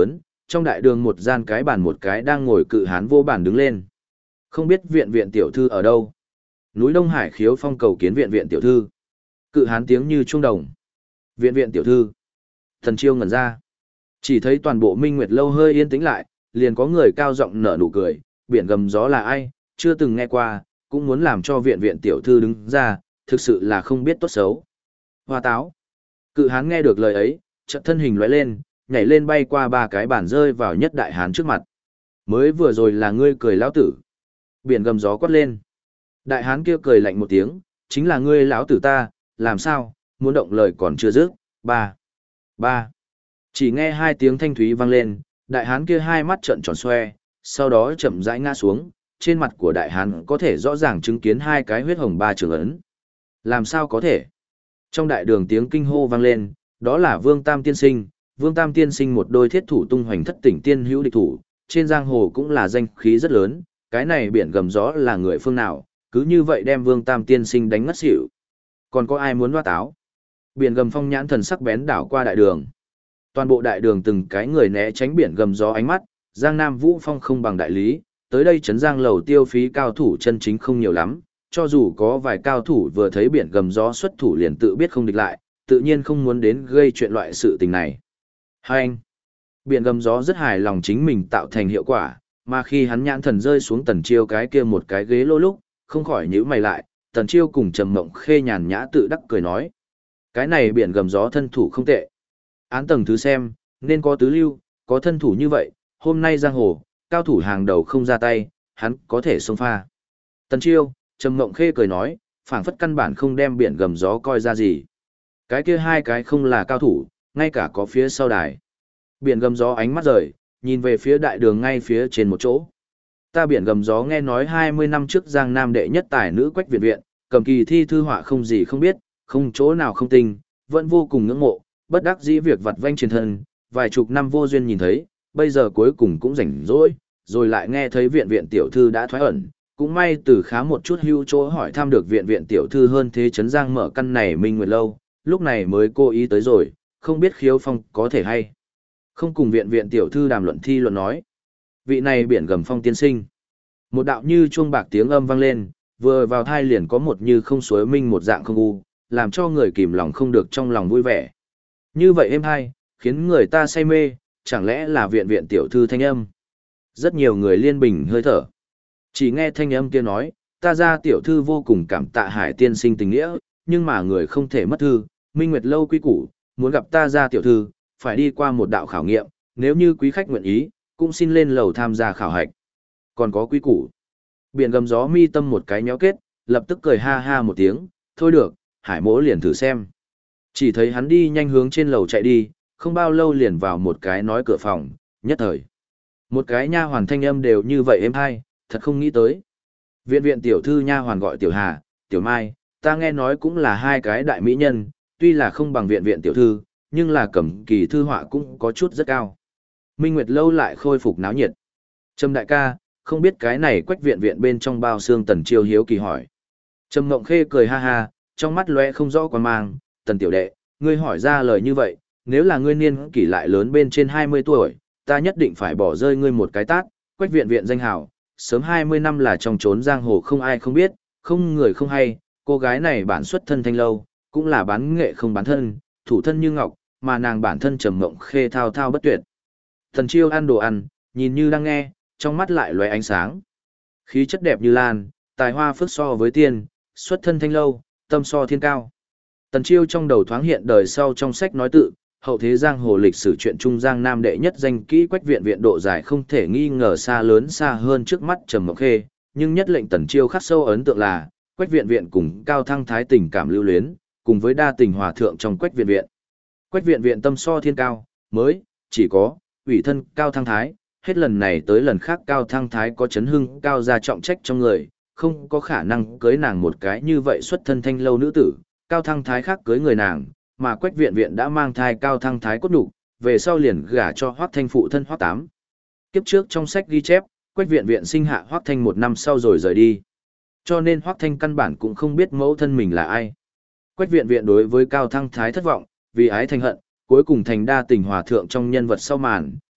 trong đại đường một gian cái bàn một cái đang ngồi cự hán vô bàn đứng lên. Không biết viện viện tiểu thư ở đâu? Núi Đông Hải Khiếu Phong cầu kiến viện viện tiểu thư. Cự hán tiếng như chuông đồng. Viện viện tiểu thư. Tần Chiêu ngẩn ra. Chỉ thấy toàn bộ Minh Nguyệt lâu hơi yên tĩnh lại, liền có người cao giọng nở nụ cười, biển gầm gió là ai, chưa từng nghe qua, cũng muốn làm cho viện viện tiểu thư đứng ra, thực sự là không biết tốt xấu. Hoa táo. Cự hán nghe được lời ấy, chợt thân hình lóe lên, nhảy lên bay qua ba cái bàn rơi vào nhất đại hán trước mặt. Mới vừa rồi là ngươi cười lão tử. Biển gầm gió quát lên. Đại hán kia cười lạnh một tiếng, chính là ngươi lão tử ta, làm sao, muốn động lời còn chưa dứt. Ba. Ba. Chỉ nghe hai tiếng thanh thúy vang lên, đại hán kia hai mắt trợn tròn xoe, sau đó chậm rãi ngã xuống, trên mặt của đại hán có thể rõ ràng chứng kiến hai cái huyết hồng ba trường ấn. Làm sao có thể? Trong đại đường tiếng kinh hô vang lên, đó là Vương Tam tiên sinh, Vương Tam tiên sinh một đôi thiết thủ tung hoành thất tỉnh tiên hữu địch thủ, trên giang hồ cũng là danh khí rất lớn, cái này biển gầm gió là người phương nào, cứ như vậy đem Vương Tam tiên sinh đánh ngất xỉu. Còn có ai muốn hoa táo? Biển gầm phong nhãn thần sắc bén đảo qua đại đường. Toàn bộ đại đường từng cái người né tránh biển gầm gió ánh mắt, Giang Nam Vũ Phong không bằng đại lý, tới đây trấn Giang lầu tiêu phí cao thủ chân chính không nhiều lắm, cho dù có vài cao thủ vừa thấy biển gầm gió xuất thủ liền tự biết không địch lại, tự nhiên không muốn đến gây chuyện loại sự tình này. Hai anh, biển gầm gió rất hài lòng chính mình tạo thành hiệu quả, mà khi hắn nhãn thần rơi xuống Tần Chiêu cái kia một cái ghế lô lúc, không khỏi nhíu mày lại, Tần Chiêu cùng Trầm Mộng Khê nhàn nhã tự đắc cười nói. Cái này biển gầm gió thân thủ không tệ. Án tầng thứ xem, nên có tứ lưu, có thân thủ như vậy, hôm nay giang hồ, cao thủ hàng đầu không ra tay, hắn có thể xông pha. Tần Chiêu, Trầm Mộng Khê cười nói, phảng phất căn bản không đem biển gầm gió coi ra gì. Cái kia hai cái không là cao thủ, ngay cả có phía sau đài. Biển gầm gió ánh mắt rời, nhìn về phía đại đường ngay phía trên một chỗ. Ta biển gầm gió nghe nói 20 năm trước Giang Nam đệ nhất tài nữ Quách Viện Viện, cầm kỳ thi thư họa không gì không biết, không chỗ nào không tinh, vẫn vô cùng ngưỡng mộ, bất đắc dĩ việc vặt vanh truyền thân, vài chục năm vô duyên nhìn thấy, bây giờ cuối cùng cũng rảnh rỗi, rồi lại nghe thấy viện viện tiểu thư đã thoái ẩn, cũng may từ khá một chút hưu chỗ hỏi thăm được viện viện tiểu thư hơn thế Trấn Giang mở căn này Minh Nguyệt lâu, lúc này mới cố ý tới rồi, không biết Khiếu Phong có thể hay không cùng viện viện tiểu thư đàm luận thi luận nói. Vị này biển gầm phong tiên sinh. Một đạo như chuông bạc tiếng âm vang lên, vừa vào thai liền có một như không suối minh một dạng không u, làm cho người kìm lòng không được trong lòng vui vẻ. Như vậy êm hay, khiến người ta say mê, chẳng lẽ là viện viện tiểu thư thanh âm. Rất nhiều người liên bình hơi thở. Chỉ nghe thanh âm kia nói, ta ra tiểu thư vô cùng cảm tạ Hải tiên sinh tình nghĩa, nhưng mà người không thể mất thư, Minh Nguyệt lâu quý củ, muốn gặp ta ra tiểu thư, phải đi qua một đạo khảo nghiệm, nếu như quý khách nguyện ý, cũng xin lên lầu tham gia khảo hạch. Còn có quý củ. Biển gầm gió mi tâm một cái nhéo kết, lập tức cười ha ha một tiếng, thôi được, Hải mỗ liền thử xem. Chỉ thấy hắn đi nhanh hướng trên lầu chạy đi, không bao lâu liền vào một cái nói cửa phòng, nhất thời. Một cái nha hoàn thanh âm đều như vậy êm hay, thật không nghĩ tới. Viện viện tiểu thư nha hoàn gọi Tiểu Hà, Tiểu Mai, ta nghe nói cũng là hai cái đại mỹ nhân, tuy là không bằng viện viện tiểu thư, nhưng là cầm kỳ thư họa cũng có chút rất cao. Minh Nguyệt lâu lại khôi phục náo nhiệt. Trầm đại ca, không biết cái này Quách viện viện bên trong bao xương Tần Chiêu hiếu kỳ hỏi. Trầm Ngộng Khê cười ha ha, trong mắt lóe không rõ quan mang, Tần tiểu đệ, ngươi hỏi ra lời như vậy, nếu là ngươi niên kỷ lại lớn bên trên 20 tuổi, ta nhất định phải bỏ rơi ngươi một cái tát. Quách viện viện danh hào, sớm 20 năm là trong trốn giang hồ không ai không biết, không người không hay, cô gái này bản xuất thân thanh lâu, cũng là bán nghệ không bán thân, thủ thân như ngọc, mà nàng bản thân Trầm Ngộng Khê thao thao bất tuyệt. Tần Chiêu ăn đồ ăn, nhìn như đang nghe, trong mắt lại lóe ánh sáng. Khí chất đẹp như lan, tài hoa phước so với tiên, xuất thân thanh lâu, tâm so thiên cao. Tần Chiêu trong đầu thoáng hiện đời sau trong sách nói tự, hậu thế giang hồ lịch sử truyện trung Giang Nam đệ nhất danh kỹ Quách viện viện độ dài không thể nghi ngờ xa lớn xa hơn trước mắt Trầm Mộng Khê, nhưng nhất lệnh Tần Chiêu khắc sâu ấn tượng là Quách viện viện cùng Cao Thăng Thái tình cảm lưu luyến, cùng với đa tình hòa thượng trong Quách viện viện. Quách viện viện tâm so thiên cao, mới chỉ có ủy thân Cao Thăng Thái, hết lần này tới lần khác Cao Thăng Thái có chấn hưng cao gia trọng trách trong người, không có khả năng cưới nàng một cái như vậy xuất thân thanh lâu nữ tử, Cao Thăng Thái khác cưới người nàng, mà Quách viện viện đã mang thai Cao Thăng Thái cốt đủ, về sau liền gả cho Hoắc Thanh phụ thân Hoắc Tám. Kiếp trước trong sách ghi chép, Quách viện viện sinh hạ Hoắc Thanh 1 năm sau rồi rời đi. Cho nên Hoắc Thanh căn bản cũng không biết mẫu thân mình là ai. Quách viện viện đối với Cao Thăng Thái thất vọng, vì ái thành hận, cuối cùng thành đa tình hòa thượng trong nhân vật sau màn,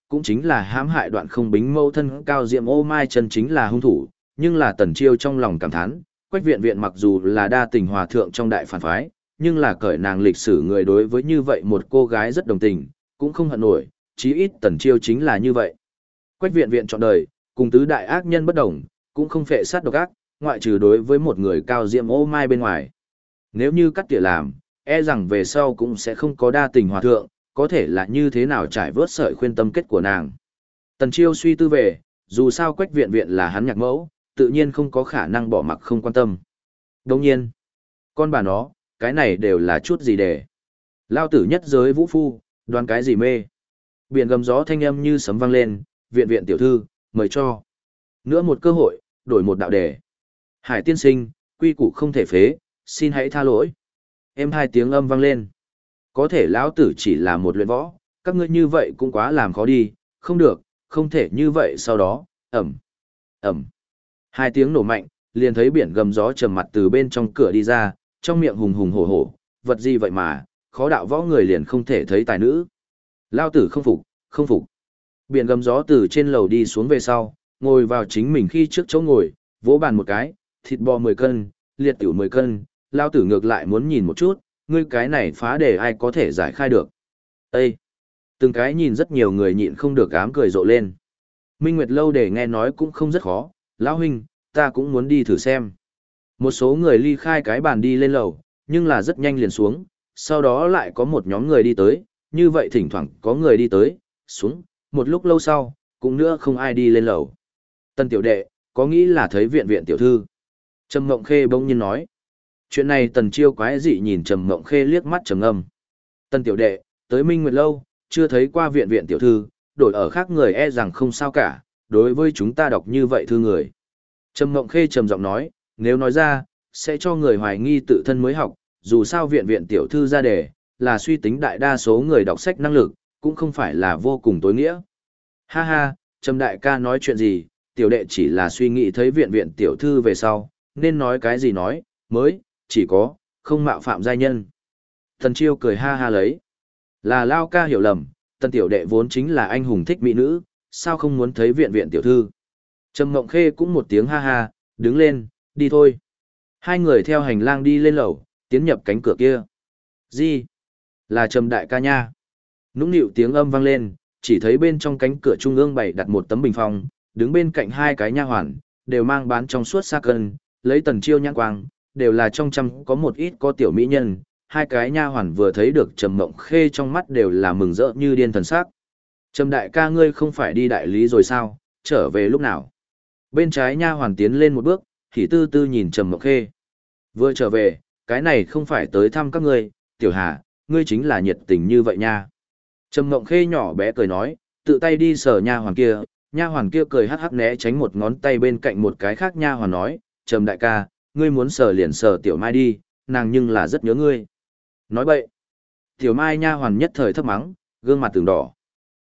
cũng chính là hãm hại Đoạn Không Bính mẫu thân Cao Diệm Ô Mai chân chính là hung thủ, nhưng là Tần Chiêu trong lòng cảm thán, Quách Viện Viện mặc dù là đa tình hòa thượng trong đại phản phái, nhưng là cởi nàng lịch sử người đối với như vậy một cô gái rất đồng tình, cũng không hận nổi, chí ít Tần Chiêu chính là như vậy. Quách Viện Viện chọn đời, cùng tứ đại ác nhân bất đồng, cũng không phệ sát độc ác, ngoại trừ đối với một người Cao Diệm Ô Mai bên ngoài. Nếu như cắt tỉa làm, e rằng về sau cũng sẽ không có đa tình hòa thượng, có thể là như thế nào trải vớt sợi khuyên tâm kết của nàng. Tần Chiêu suy tư về, dù sao Quách Viện Viện là hắn nhạc mẫu, tự nhiên không có khả năng bỏ mặc không quan tâm. Đồng nhiên, con bà nó, cái này đều là chút gì để. Lao tử nhất giới vũ phu, đoán cái gì mê. Biển gầm gió thanh âm như sấm vang lên, Viện Viện tiểu thư, mời cho. Nữa một cơ hội, đổi một đạo đề. Hải tiên sinh, quy củ không thể phế, xin hãy tha lỗi. Em hai tiếng âm vang lên. Có thể lão tử chỉ là một luyện võ, các ngươi như vậy cũng quá làm khó đi, không được, không thể như vậy sau đó, ẩm. Hai tiếng nổ mạnh, liền thấy biển gầm gió trầm mặt từ bên trong cửa đi ra, trong miệng hùng hùng hổ hổ, vật gì vậy mà, khó đạo võ người liền không thể thấy tài nữ. Lao tử không phục, không phục. Biển gầm gió từ trên lầu đi xuống về sau, ngồi vào chính mình khi trước chỗ ngồi, vỗ bàn một cái, thịt bò 10 cân, liệt tiểu 10 cân, Lao tử ngược lại muốn nhìn một chút, ngươi cái này phá để ai có thể giải khai được. Ê! Từng cái nhìn rất nhiều người nhịn không được ám cười rộ lên. Minh Nguyệt lâu để nghe nói cũng không rất khó, lão huynh, ta cũng muốn đi thử xem. Một số người ly khai cái bàn đi lên lầu, nhưng là rất nhanh liền xuống, sau đó lại có một nhóm người đi tới, như vậy thỉnh thoảng có người đi tới, xuống, một lúc lâu sau, cũng nữa không ai đi lên lầu. Tân tiểu đệ, có nghĩ là thấy Viện Viện tiểu thư. Trầm Mộng Khê bỗng nhiên nói. Chuyện này Tần Chiêu quái dị nhìn Trầm Mộng Khê liếc mắt trầm ngâm. Tân tiểu đệ, tới Minh Nguyệt lâu, chưa thấy qua Viện Viện tiểu thư, đổi ở khác người e rằng không sao cả, đối với chúng ta đọc như vậy thư người. Trầm Mộng Khê trầm giọng nói, nếu nói ra, sẽ cho người hoài nghi tự thân mới học, dù sao Viện Viện tiểu thư ra đề, là suy tính đại đa số người đọc sách năng lực, cũng không phải là vô cùng tối nghĩa. Ha ha, Trầm đại ca nói chuyện gì, tiểu đệ chỉ là suy nghĩ thấy Viện Viện tiểu thư về sau, nên nói cái gì nói, mới, chỉ có, không mạo phạm giai nhân. Thần Chiêu cười ha ha lấy. Là Lao ca hiểu lầm, Tần tiểu đệ vốn chính là anh hùng thích mỹ nữ, sao không muốn thấy Viện Viện tiểu thư. Trầm Mộng Khê cũng một tiếng ha ha, đứng lên, đi thôi. Hai người theo hành lang đi lên lầu, tiến nhập cánh cửa kia. Gì? Là Trầm đại ca nha. Nũng nịu tiếng âm vang lên, chỉ thấy bên trong cánh cửa trung ương bày đặt một tấm bình phong, đứng bên cạnh hai cái nha hoàn, đều mang bán trong suốt xác cân, lấy Tần Chiêu nhãn quang, đều là trong trăm có một ít có tiểu mỹ nhân. Hai cái nha hoàn vừa thấy được Trầm Mộng Khê trong mắt đều là mừng rỡ như điên thần sắc. Trầm đại ca ngươi không phải đi đại lý rồi sao, trở về lúc nào? Bên trái nha hoàn tiến lên một bước, thì tư tư nhìn Trầm Mộng Khê. Vừa trở về, cái này không phải tới thăm các ngươi, tiểu hà, ngươi chính là nhiệt tình như vậy nha. Trầm Mộng Khê nhỏ bé cười nói, tự tay đi sờ nha hoàn kia cười hắc hắc né tránh một ngón tay bên cạnh một cái khác nha hoàn nói, Trầm đại ca, ngươi muốn sờ liền sờ tiểu mai đi, nàng nhưng là rất nhớ ngươi. Nói bậy. Tiểu mai nha hoàn nhất thời thấp mắng, gương mặt từng đỏ.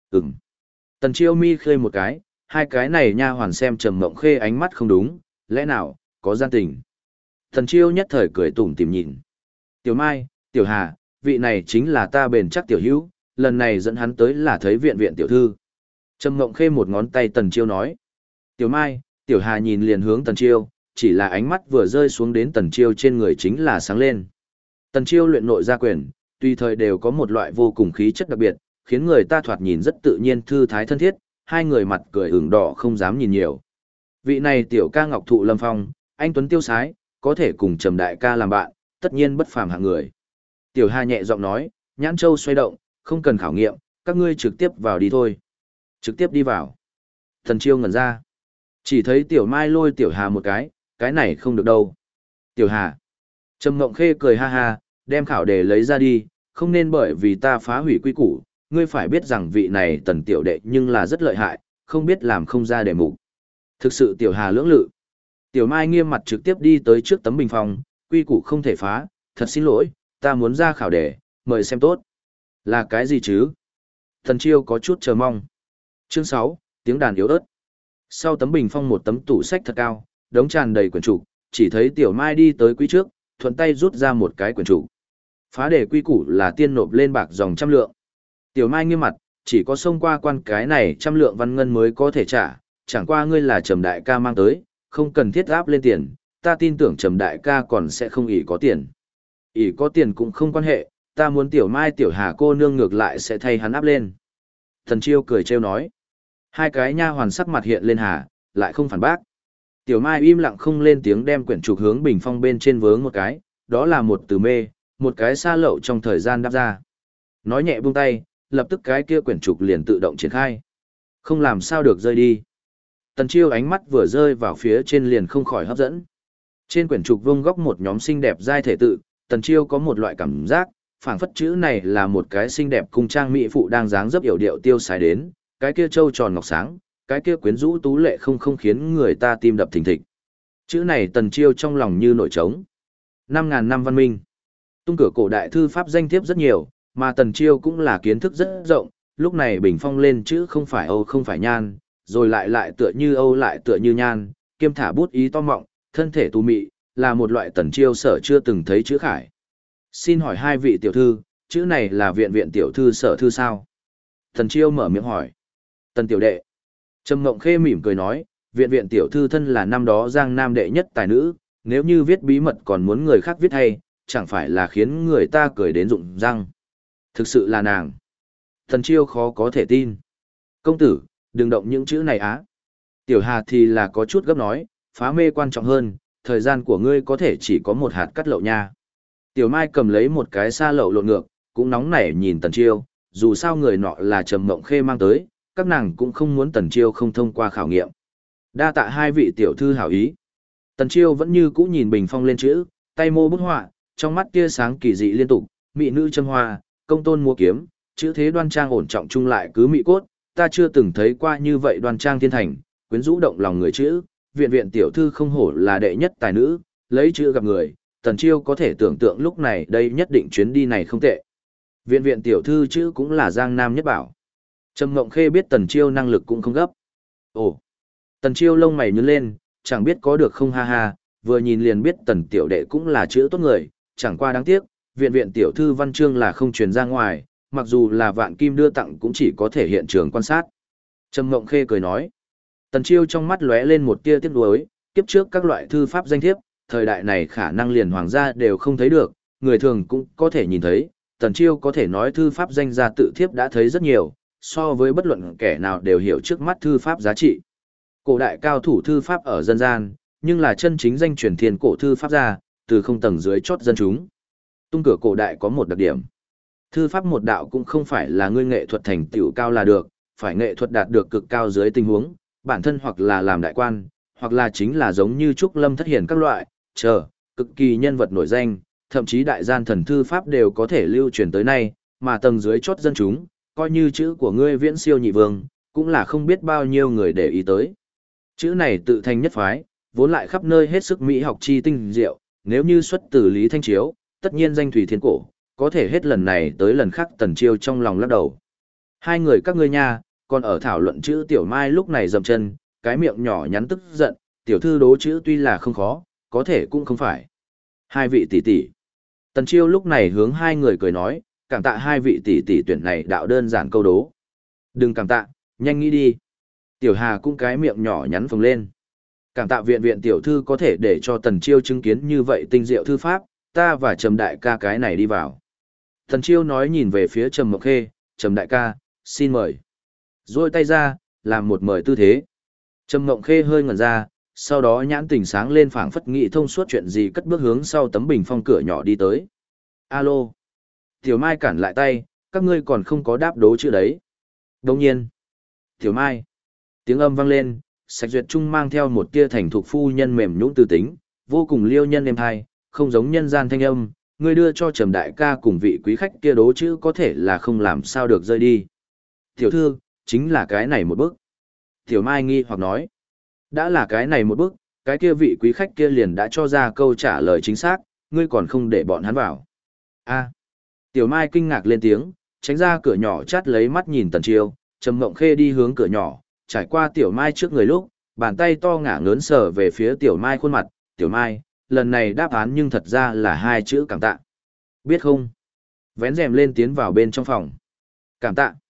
Tần Chiêu mi khơi một cái, hai cái này nha hoàn xem Trầm Mộng Khê ánh mắt không đúng, lẽ nào, có gian tình. Tần Chiêu nhất thời cười tủm tỉm nhìn. Tiểu Mai, Tiểu Hà, vị này chính là ta bền chắc tiểu hữu, lần này dẫn hắn tới là thấy Viện Viện tiểu thư. Trầm Mộng Khê một ngón tay Tần Chiêu nói. Tiểu Mai, Tiểu Hà nhìn liền hướng Tần Chiêu, chỉ là ánh mắt vừa rơi xuống đến Tần Chiêu trên người chính là sáng lên. Tần Chiêu luyện nội gia quyền, tùy thời đều có một loại vô cùng khí chất đặc biệt, khiến người ta thoạt nhìn rất tự nhiên thư thái thân thiết, hai người mặt cười ửng đỏ không dám nhìn nhiều. Vị này tiểu ca ngọc thụ lâm phong, anh tuấn tiêu sái, có thể cùng Trầm đại ca làm bạn, tất nhiên bất phàm hạng người. Tiểu Hà nhẹ giọng nói, nhãn châu xoay động, không cần khảo nghiệm, các ngươi trực tiếp vào đi thôi. Trực tiếp đi vào. Tần Chiêu ngẩn ra. Chỉ thấy Tiểu Mai lôi Tiểu Hà một cái này không được đâu. Tiểu Hà. Trầm Mộng Khê cười ha ha, đem khảo đề lấy ra đi, không nên bởi vì ta phá hủy quy củ, ngươi phải biết rằng vị này Tần tiểu đệ nhưng là rất lợi hại, không biết làm không ra đề mục. Thực sự Tiểu Hà lưỡng lự. Tiểu Mai nghiêm mặt trực tiếp đi tới trước tấm bình phong, quy củ không thể phá, thật xin lỗi, ta muốn ra khảo đề, mời xem tốt. Là cái gì chứ? Tần Chiêu có chút chờ mong. Chương 6, tiếng đàn yếu ớt. Sau tấm bình phong một tấm tủ sách thật cao, đống tràn đầy quyển trục, chỉ thấy Tiểu Mai đi tới quý trước, thuận tay rút ra một cái quyển trục. Phá đề quy củ là tiên nộp lên bạc dòng 100 lượng. Tiểu Mai nghiêm mặt, chỉ có xông qua quan cái này 100 lượng văn ngân mới có thể trả, chẳng qua ngươi là Trầm đại ca mang tới, không cần thiết áp lên tiền, ta tin tưởng Trầm đại ca còn sẽ không ỷ có tiền. Ỷ có tiền cũng không quan hệ, ta muốn Tiểu Mai Tiểu Hà cô nương ngược lại sẽ thay hắn áp lên. Tần Chiêu cười trêu nói. Hai cái nha hoàn sắc mặt hiện lên hà, lại không phản bác. Tiểu Mai im lặng không lên tiếng đem quyển trục hướng bình phong bên trên vướng một cái, đó là một từ mê, một cái xa lậu trong thời gian đáp ra. Nói nhẹ buông tay, lập tức cái kia quyển trục liền tự động triển khai. Không làm sao được rơi đi. Tần Chiêu ánh mắt vừa rơi vào phía trên liền không khỏi hấp dẫn. Trên quyển trục vông góc một nhóm xinh đẹp giai thể tự, Tần Chiêu có một loại cảm giác, phảng phất chữ này là một cái xinh đẹp cung trang mỹ phụ đang dáng dấp yểu điệu tiêu sái đến, cái kia trâu tròn ngọc sáng, cái kia quyến rũ tú lệ không khiến người ta tim đập thình thịch. Chữ này Tần Chiêu trong lòng như nổi trống. 5.000 năm văn minh. Tung cửa cổ đại thư pháp danh thiếp rất nhiều, mà Tần Chiêu cũng là kiến thức rất rộng, lúc này bình phong lên chữ không phải Âu không phải Nhan, rồi lại tựa như Âu lại tựa như Nhan, kiêm thả bút ý to mọng, thân thể tu mị, là một loại Tần Chiêu sở chưa từng thấy chữ khải. Xin hỏi hai vị tiểu thư, chữ này là viện tiểu thư sở thư sao? Tần Chiêu mở miệng hỏi. Tần tiểu đệ. Trầm Mộng Khê mỉm cười nói, viện tiểu thư thân là năm đó Giang Nam đệ nhất tài nữ, nếu như viết bí mật còn muốn người khác viết hay, chẳng phải là khiến người ta cười đến rụng răng. Thực sự là nàng. Tần Chiêu khó có thể tin. Công tử, đừng động những chữ này á. Tiểu Hà thì là có chút gấp nói, phá mê quan trọng hơn, thời gian của ngươi có thể chỉ có một hạt cắt lậu nha. Tiểu Mai cầm lấy một cái sa lậu lộn ngược, cũng nóng nảy nhìn Tần Chiêu, dù sao người nọ là Trầm Mộng Khê mang tới, các nàng cũng không muốn Tần Chiêu không thông qua khảo nghiệm. Đa tạ hai vị tiểu thư hảo ý. Tần Chiêu vẫn như cũ nhìn bình phong lên chữ, tay mô bút họa, trong mắt tia sáng kỳ dị liên tục, mỹ nữ châm hoa, công tôn múa kiếm, chữ thế đoan trang ổn trọng chung lại cứ mỹ cốt, ta chưa từng thấy qua như vậy đoan trang thiên thành, quyến rũ động lòng người chữ, viện tiểu thư không hổ là đệ nhất tài nữ, lấy chữ gặp người, Tần Chiêu có thể tưởng tượng lúc này đây nhất định chuyến đi này không tệ. Viện tiểu thư chữ cũng là Giang Nam nhất bảo. Trầm Mộng Khê biết Tần Chiêu năng lực cũng không gấp. Ồ, Tần Chiêu lông mày nhướng lên, chẳng biết có được không ha ha, vừa nhìn liền biết Tần tiểu đệ cũng là chữ tốt người, chẳng qua đáng tiếc, viện tiểu thư văn chương là không truyền ra ngoài, mặc dù là vạn kim đưa tặng cũng chỉ có thể hiện trường quan sát. Trầm Mộng Khê cười nói. Tần Chiêu trong mắt lóe lên một tia tiếc nuối, kiếp trước các loại thư pháp danh thiếp, thời đại này khả năng liền hoàng gia đều không thấy được, người thường cũng có thể nhìn thấy, Tần Chiêu có thể nói thư pháp danh gia tự thiếp đã thấy rất nhiều, so với bất luận kẻ nào đều hiểu trước mắt thư pháp giá trị. Cổ đại cao thủ thư pháp ở dân gian, nhưng là chân chính danh truyền thiên cổ thư pháp gia, từ không tầng dưới chót dân chúng. Tung cửa cổ đại có một đặc điểm. Thư pháp một đạo cũng không phải là ngươi nghệ thuật thành tựu cao là được, phải nghệ thuật đạt được cực cao dưới tình huống, bản thân hoặc là làm đại quan, hoặc là chính là giống như Trúc Lâm Thất Hiển các loại, cực kỳ nhân vật nổi danh, thậm chí đại gian thần thư pháp đều có thể lưu truyền tới nay, mà tầng dưới chót dân chúng, coi như chữ của ngươi viễn siêu nhị vương, cũng là không biết bao nhiêu người để ý tới. Chữ này tự thành nhất phái, vốn lại khắp nơi hết sức mỹ học chi tinh diệu, nếu như xuất từ Lý Thanh Chiếu, tất nhiên danh thủy thiên cổ, có thể hết lần này tới lần khác Tần Chiêu trong lòng lắc đầu. Hai người các ngươi nha, còn ở thảo luận chữ Tiểu Mai lúc này dậm chân, cái miệng nhỏ nhắn tức giận, tiểu thư đố chữ tuy là không khó, có thể cũng không phải. Hai vị tỷ tỷ. Tần Chiêu lúc này hướng hai người cười nói, cảm tạ hai vị tỷ tỷ tuyển này đạo đơn giản câu đố. Đừng cảm tạ, nhanh nghĩ đi. Tiểu Hà cũng cái miệng nhỏ nhắn phồng lên. Cảm tạ viện tiểu thư có thể để cho Tần Chiêu chứng kiến như vậy tinh diệu thư pháp, ta và Trầm đại ca cái này đi vào. Tần Chiêu nói nhìn về phía Trầm Mộng Khê, Trầm đại ca, xin mời. Rồi tay ra, làm một mời tư thế. Trầm Mộng Khê hơi ngẩn ra, sau đó nhãn tỉnh sáng lên phảng phất nghĩ thông suốt chuyện gì cất bước hướng sau tấm bình phong cửa nhỏ đi tới. Alo. Tiểu Mai cản lại tay, các ngươi còn không có đáp đố chữ đấy. Đồng nhiên. Tiểu Mai. Tiếng âm vang lên, Sạch Duyệt Trung mang theo một tia thành thục phu nhân mềm nhũn tư tính, vô cùng liêu nhân êm hai, không giống nhân gian thanh âm, ngươi đưa cho Trầm đại ca cùng vị quý khách kia đố chữ có thể là không làm sao được rơi đi. Tiểu thư, chính là cái này một bước. Tiểu Mai nghi hoặc nói, đã là cái này một bước, cái kia vị quý khách kia liền đã cho ra câu trả lời chính xác, ngươi còn không để bọn hắn vào. A. Tiểu Mai kinh ngạc lên tiếng, tránh ra cửa nhỏ chát lấy mắt nhìn Tần Chiêu, Trầm Mộng Khê đi hướng cửa nhỏ, trải qua Tiểu Mai trước người lúc, bàn tay to ngả ngớn sờ về phía Tiểu Mai khuôn mặt, Tiểu Mai, lần này đáp án nhưng thật ra là hai chữ cảm tạ. Biết không? Vén rèm lên tiến vào bên trong phòng. Cảm tạ.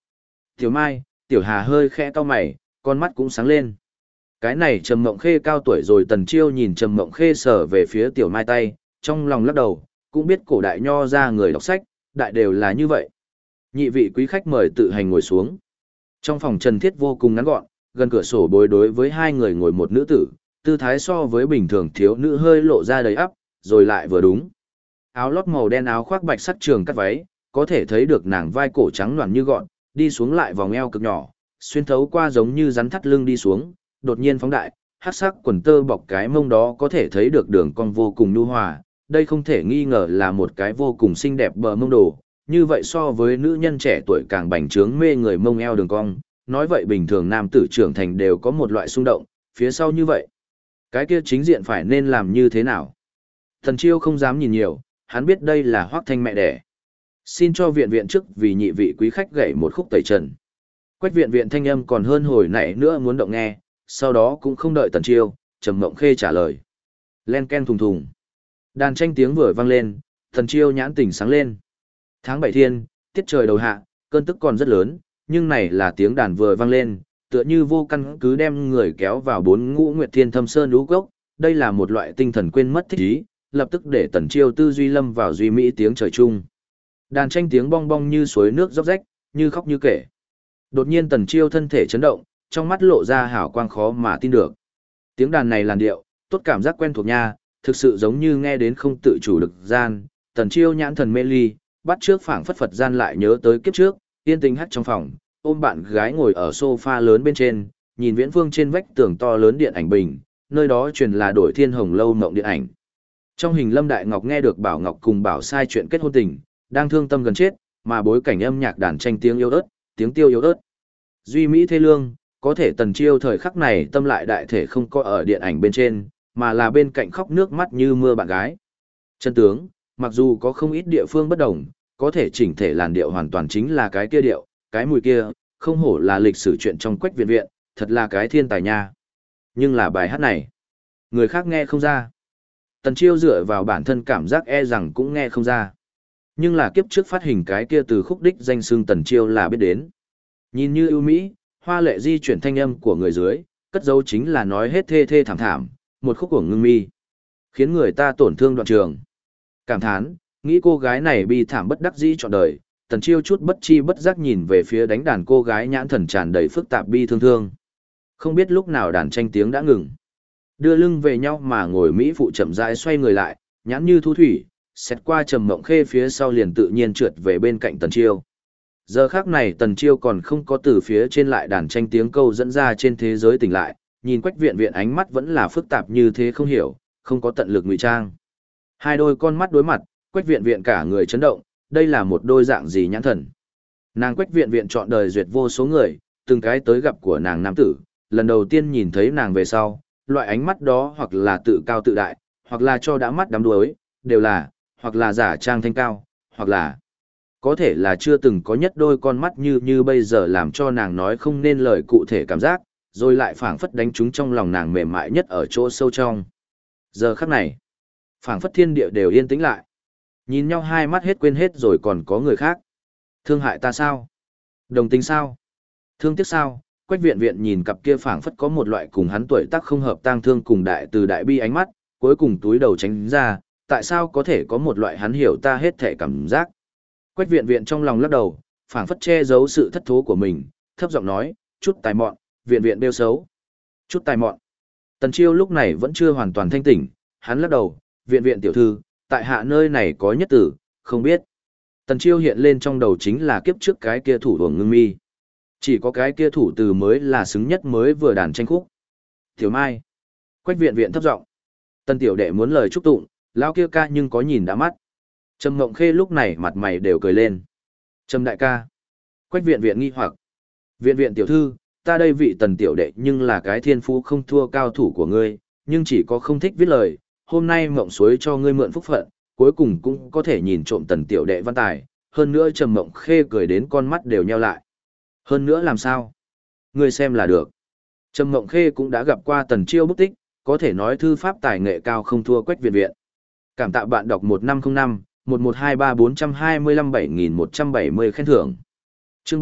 Tiểu Mai, Tiểu Hà hơi khẽ cau mày, con mắt cũng sáng lên. Cái này Trầm Mộng Khê cao tuổi rồi. Tần Chiêu nhìn Trầm Mộng Khê sờ về phía Tiểu Mai tay, trong lòng lắc đầu, cũng biết cổ đại nho ra người đọc sách, đại đều là như vậy. Nhị vị quý khách mời tự hành ngồi xuống. Trong phòng trần thiết vô cùng ngắn gọn, gần cửa sổ bối đối với hai người ngồi một nữ tử, tư thái so với bình thường thiếu nữ hơi lộ ra đầy ắp, rồi lại vừa đúng. Áo lót màu đen, áo khoác bạch sắt trường cắt váy, có thể thấy được nàng vai cổ trắng loạn như gọn, đi xuống lại vòng eo cực nhỏ, xuyên thấu qua giống như rắn thắt lưng đi xuống, đột nhiên phóng đại, hắc sắc quần tơ bọc cái mông đó có thể thấy được đường cong vô cùng nhu hòa, đây không thể nghi ngờ là một cái vô cùng xinh đẹp bờ mông đồ, như vậy so với nữ nhân trẻ tuổi càng bành trướng mê người mông eo đường cong, nói vậy bình thường nam tử trưởng thành đều có một loại xung động, phía sau như vậy. Cái kia chính diện phải nên làm như thế nào? Thần Chiêu không dám nhìn nhiều, hắn biết đây là Hoắc Thanh mẹ đẻ. Xin cho viện viện trước vì nhị vị quý khách gảy một khúc tẩy trần. Quách viện viện thanh âm còn hơn hồi nãy nữa muốn động nghe, sau đó cũng không đợi Tần Chiêu, Trầm Mộng Khê trả lời. Len ken thùng thùng. Đàn tranh tiếng vừa vang lên, Tần Chiêu nhãn tỉnh sáng lên. Tháng 7 thiên, tiết trời đầu hạ, cơn tức còn rất lớn, nhưng này là tiếng đàn vừa vang lên, tựa như vô căn cứ đem người kéo vào bốn ngũ nguyệt thiên thâm sơn lũ gốc, đây là một loại tinh thần quên mất thích ý, lập tức để Tần Chiêu tư duy lâm vào duy mỹ tiếng trời chung. Đàn tranh tiếng bong bong như suối nước róc rách, như khóc như kể. Đột nhiên Tần Chiêu thân thể chấn động, trong mắt lộ ra hào quang khó mà tin được. Tiếng đàn này làn điệu, tốt cảm giác quen thuộc nha, thực sự giống như nghe đến không tự chủ được gian. Tần Chiêu nhãn thần mê ly, bắt trước phảng phất Phật gian lại nhớ tới kiếp trước, yên tĩnh hắt trong phòng, ôm bạn gái ngồi ở sofa lớn bên trên, nhìn viễn phương trên vách tường to lớn điện ảnh bình, nơi đó truyền là đổi thiên hồng lâu mộng điện ảnh. Trong hình Lâm Đại Ngọc nghe được Bảo Ngọc cùng Bảo Sai chuyện kết hôn tình, đang thương tâm gần chết, mà bối cảnh âm nhạc đàn tranh tiếng yếu ớt, tiếng tiêu yếu ớt. Duy mỹ thê lương, có thể Tần Chiêu thời khắc này tâm lại đại thể không có ở điện ảnh bên trên, mà là bên cạnh khóc nước mắt như mưa bạn gái. Chân tướng, mặc dù có không ít địa phương bất đồng, có thể chỉnh thể làn điệu hoàn toàn chính là cái kia điệu, cái mùi kia, không hổ là lịch sử chuyện trong Quách viện viện, thật là cái thiên tài nha. Nhưng là bài hát này, người khác nghe không ra. Tần Chiêu dựa vào bản thân cảm giác e rằng cũng nghe không ra. Nhưng là kiếp trước phát hình cái kia từ khúc đích danh xưng Tần Chiêu là biết đến. Nhìn như ưu mỹ, hoa lệ di chuyển thanh âm của người dưới, cất dấu chính là nói hết thê thê thảm thảm, một khúc của ngưng mi. Khiến người ta tổn thương đoạn trường. Cảm thán, nghĩ cô gái này bi thảm bất đắc dĩ trọn đời, Tần Chiêu chút bất chi bất giác nhìn về phía đánh đàn cô gái nhãn thần tràn đầy phức tạp bi thương thương. Không biết lúc nào đàn tranh tiếng đã ngừng. Đưa lưng về nhau mà ngồi Mỹ phụ chậm rãi xoay người lại, nhãn như thu thủy, xét qua Trầm Mộng Khê phía sau liền tự nhiên trượt về bên cạnh Tần Chiêu. Giờ khác này Tần Chiêu còn không có từ phía trên lại đàn tranh tiếng câu dẫn ra trên thế giới tỉnh lại, nhìn Quách viện viện ánh mắt vẫn là phức tạp như thế không hiểu, không có tận lực ngụy trang. Hai đôi con mắt đối mặt, Quách viện viện cả người chấn động, đây là một đôi dạng gì nhãn thần. Nàng Quách viện viện chọn đời duyệt vô số người, từng cái tới gặp của nàng nam tử, lần đầu tiên nhìn thấy nàng về sau, loại ánh mắt đó hoặc là tự cao tự đại, hoặc là cho đã mắt đắm đuối, đều là, hoặc là giả trang thanh cao, hoặc là có thể là chưa từng có nhất đôi con mắt như bây giờ làm cho nàng nói không nên lời cụ thể cảm giác, rồi lại phảng phất đánh trúng trong lòng nàng mềm mại nhất ở chỗ sâu trong. Giờ khắc này, phảng phất thiên địa đều yên tĩnh lại. Nhìn nhau hai mắt hết quên hết rồi còn có người khác. Thương hại ta sao? Đồng tình sao? Thương tiếc sao? Quách viện viện nhìn cặp kia phảng phất có một loại cùng hắn tuổi tác không hợp tang thương cùng đại từ đại bi ánh mắt, cuối cùng túi đầu tránh ra, tại sao có thể có một loại hắn hiểu ta hết thể cảm giác. Quách viện viện trong lòng lắc đầu, phảng phất che giấu sự thất thố của mình, thấp giọng nói, chút tài mọn, viện viện bêu xấu. Chút tài mọn. Tần Chiêu lúc này vẫn chưa hoàn toàn thanh tỉnh, hắn lắc đầu, viện viện tiểu thư, tại hạ nơi này có nhất tử, không biết. Tần Chiêu hiện lên trong đầu chính là kiếp trước cái kia thủ Uổng Ngưng Mi. Chỉ có cái kia thủ từ mới là xứng nhất mới vừa đàn tranh khúc. Tiểu Mai. Quách viện viện thấp giọng. Tần tiểu đệ muốn lời chúc tụng, lão kia ca nhưng có nhìn đã mắt. Trầm Mộng Khê lúc này mặt mày đều cười lên. Trầm đại ca. Quách viện viện nghi hoặc. Viện viện tiểu thư, ta đây vị Tần tiểu đệ nhưng là cái thiên phú không thua cao thủ của ngươi, nhưng chỉ có không thích viết lời. Hôm nay mộng suối cho ngươi mượn phúc phận, cuối cùng cũng có thể nhìn trộm Tần tiểu đệ văn tài. Hơn nữa Trầm Mộng Khê cười đến con mắt đều nheo lại. Hơn nữa làm sao? Ngươi xem là được. Trầm Mộng Khê cũng đã gặp qua Tần Chiêu bút tích, có thể nói thư pháp tài nghệ cao không thua Quách viện viện. Cảm tạ bạn đọc 1505, 1123 425 7170 khen thưởng. Chương 7,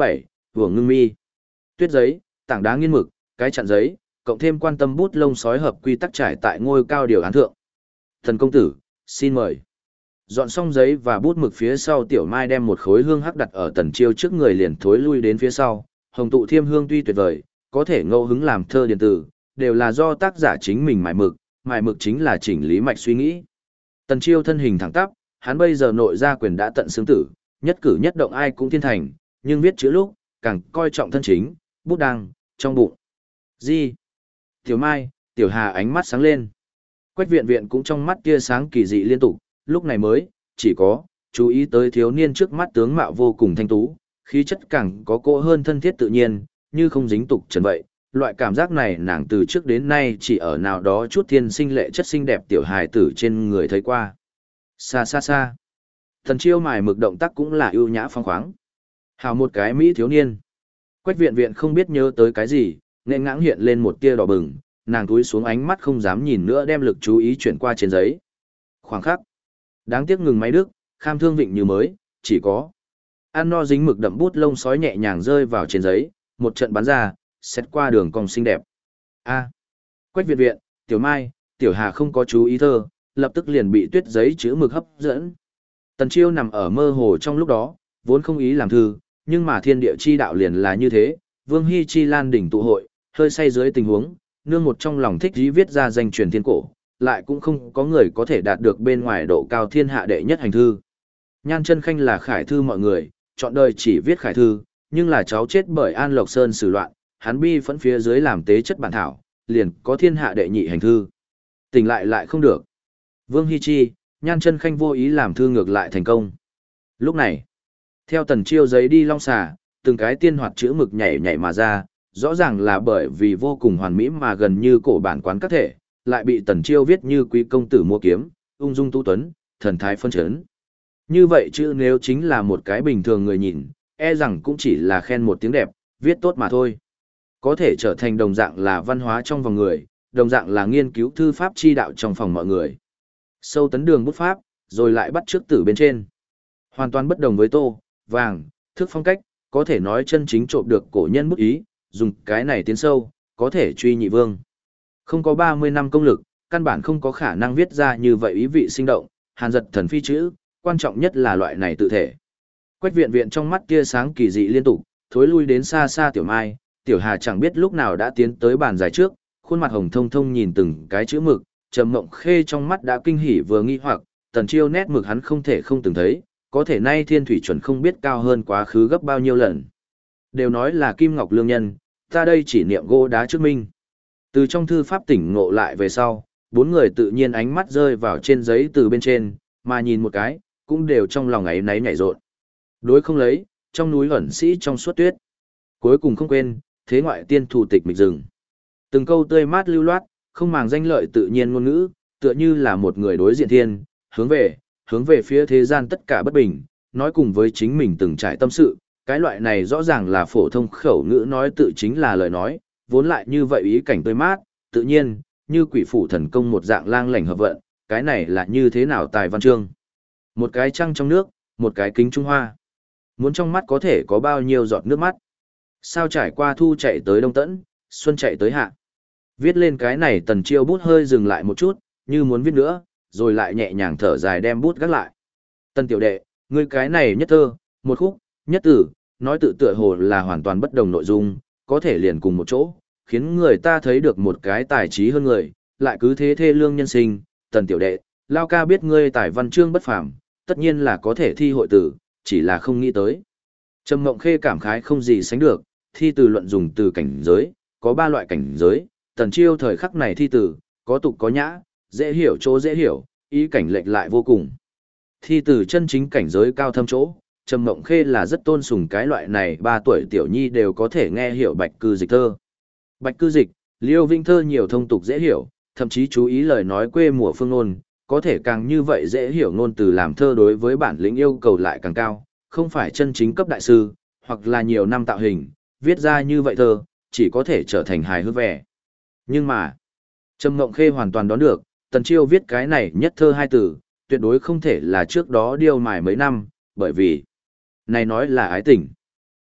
vừa ngưng mi. Tuyết giấy, tảng đá nghiên mực, cái chặn giấy, cộng thêm quan tâm bút lông sói hợp quy tắc trải tại ngôi cao điều án thượng. Thần công tử, xin mời. Dọn xong giấy và bút mực phía sau, Tiểu Mai đem một khối hương hắc đặt ở Tần Chiêu trước người, liền thối lui đến phía sau. Hồng tụ thiêm hương tuy tuyệt vời, có thể ngẫu hứng làm thơ điện tử, đều là do tác giả chính mình mài mực chính là chỉnh lý mạch suy nghĩ. Tần Chiêu thân hình thẳng tắp, hắn bây giờ nội gia quyền đã tận xương tử, nhất cử nhất động ai cũng thiên thành, nhưng viết chữ lúc, càng coi trọng thân chính, bút đang, trong bụng. Gì? Tiểu Mai, Tiểu Hà ánh mắt sáng lên. Quách Viện Viện cũng trong mắt tia sáng kỳ dị liên tục, lúc này mới, chỉ có, chú ý tới thiếu niên trước mắt tướng mạo vô cùng thanh tú, khí chất càng có cỗ hơn thân thiết tự nhiên, như không dính tục trần vậy. Loại cảm giác này nàng từ trước đến nay chỉ ở nào đó chút thiên sinh lệ chất xinh đẹp tiểu hài tử trên người thấy qua. Xa xa xa. Thần Chiêu mài mực động tác cũng là ưu nhã phong khoáng. Hào một cái mỹ thiếu niên. Quách Viện Viện không biết nhớ tới cái gì, nên ngãng hiện lên một tia đỏ bừng, nàng túi xuống ánh mắt không dám nhìn nữa, đem lực chú ý chuyển qua trên giấy. Khoảng khắc. Đáng tiếc ngừng máy đức, kham thương vịnh như mới, chỉ có. Ăn no dính mực đậm bút lông sói nhẹ nhàng rơi vào trên giấy, một trận bắn ra, xét qua đường cong xinh đẹp. A. Quách Viện Viện, Tiểu Mai, Tiểu Hà không có chú ý thơ, lập tức liền bị tuyết giấy chữ mực hấp dẫn. Tần Chiêu nằm ở mơ hồ trong lúc đó, vốn không ý làm thư, nhưng mà thiên địa chi đạo liền là như thế, Vương Hy Chi Lan đỉnh tụ hội, hơi say dưới tình huống, nương một trong lòng thích dí viết ra danh truyền thiên cổ, lại cũng không có người có thể đạt được bên ngoài độ cao thiên hạ đệ nhất hành thư. Nhan Chân Khanh là khải thư mọi người, chọn đời chỉ viết khải thư, nhưng là cháu chết bởi An Lộc Sơn xử loạn, hắn bi phẫn phía dưới làm tế chất bản thảo, liền có thiên hạ đệ nhị hành thư. Tỉnh lại không được. Vương Hy Chi, Nhan Chân Khanh vô ý làm thư ngược lại thành công. Lúc này, theo Tần Chiêu giấy đi long xà, từng cái tiên hoạt chữ mực nhảy mà ra, rõ ràng là bởi vì vô cùng hoàn mỹ mà gần như cổ bản quán các thể, lại bị Tần Chiêu viết như quý công tử mua kiếm, ung dung tu tuấn, thần thái phân chấn. Như vậy chứ nếu chính là một cái bình thường người nhìn, e rằng cũng chỉ là khen một tiếng đẹp, viết tốt mà thôi. Có thể trở thành đồng dạng là văn hóa trong vòng người, đồng dạng là nghiên cứu thư pháp chi đạo trong phòng mọi người. Sâu tấn đường bút pháp, rồi lại bắt trước tử bên trên. Hoàn toàn bất đồng với tô, vàng, thước phong cách, có thể nói chân chính trộm được cổ nhân bút ý, dùng cái này tiến sâu, có thể truy nhị vương. Không có 30 năm công lực, căn bản không có khả năng viết ra như vậy ý vị sinh động, hàn giật thần phi chữ, quan trọng nhất là loại này tự thể. Quách Viện Viện trong mắt tia sáng kỳ dị liên tục, thối lui đến xa xa Tiểu Mai, Tiểu Hà chẳng biết lúc nào đã tiến tới bàn giải trước, khuôn mặt hồng thông thông nhìn từng cái chữ mực, Trầm Mộng Khê trong mắt đã kinh hỉ vừa nghi hoặc, Tần Chiêu nét mực hắn không thể không từng thấy, có thể nay thiên thủy chuẩn không biết cao hơn quá khứ gấp bao nhiêu lần. Đều nói là kim ngọc lương nhân, ta đây chỉ niệm gỗ đá trước minh. Từ trong thư pháp tỉnh ngộ lại về sau, bốn người tự nhiên ánh mắt rơi vào trên giấy từ bên trên, mà nhìn một cái, cũng đều trong lòng ấy náy nhảy rộn. Đối không lấy, trong núi ẩn sĩ trong suốt tuyết. Cuối cùng không quên, thế ngoại tiên thủ tịch mịch rừng. Từng câu tươi mát lưu loát, không màng danh lợi tự nhiên ngôn ngữ, tựa như là một người đối diện thiên, hướng về phía thế gian tất cả bất bình, nói cùng với chính mình từng trải tâm sự, cái loại này rõ ràng là phổ thông khẩu ngữ nói tự chính là lời nói, vốn lại như vậy ý cảnh tươi mát, tự nhiên, như quỷ phủ thần công một dạng lang lảnh hợp vận, cái này là như thế nào tài văn chương. Một cái trăng trong nước, một cái kính Trung Hoa. Muốn trong mắt có thể có bao nhiêu giọt nước mắt. Sao trải qua thu chạy tới đông tẫn, xuân chạy tới hạ. Viết lên cái này Tần Chiêu bút hơi dừng lại một chút, như muốn viết nữa, rồi lại nhẹ nhàng thở dài đem bút gác lại. Tần tiểu đệ, ngươi cái này nhất thơ, một khúc, nhất tử, nói tự tựa hồ là hoàn toàn bất đồng nội dung, có thể liền cùng một chỗ, khiến người ta thấy được một cái tài trí hơn người, lại cứ thế thê lương nhân sinh. Tần tiểu đệ, Lao ca biết ngươi tài văn chương bất phàm, tất nhiên là có thể thi hội tử, chỉ là không nghĩ tới. Trầm Mộng Khê cảm khái không gì sánh được, thi từ luận dùng từ cảnh giới, có 3 loại cảnh giới, Tần Chiêu thời khắc này thi từ, có tục có nhã, dễ hiểu chỗ dễ hiểu, ý cảnh lệch lại vô cùng. Thi từ chân chính cảnh giới cao thâm chỗ, Trầm Mộng Khê là rất tôn sùng cái loại này 3 tuổi tiểu nhi đều có thể nghe hiểu bạch cư dịch thơ. Bạch cư dịch, Liêu Vinh thơ nhiều thông tục dễ hiểu, thậm chí chú ý lời nói quê mùa phương ngôn, có thể càng như vậy dễ hiểu ngôn từ làm thơ đối với bản lĩnh yêu cầu lại càng cao, không phải chân chính cấp đại sư, hoặc là nhiều năm tạo hình, viết ra như vậy thơ, chỉ có thể trở thành hài hước vẻ. Nhưng mà, Trầm Mộng Khê hoàn toàn đoán được, Tần Chiêu viết cái này nhất thơ 2 từ, tuyệt đối không thể là trước đó điêu mài mấy năm, bởi vì, này nói là ái tình.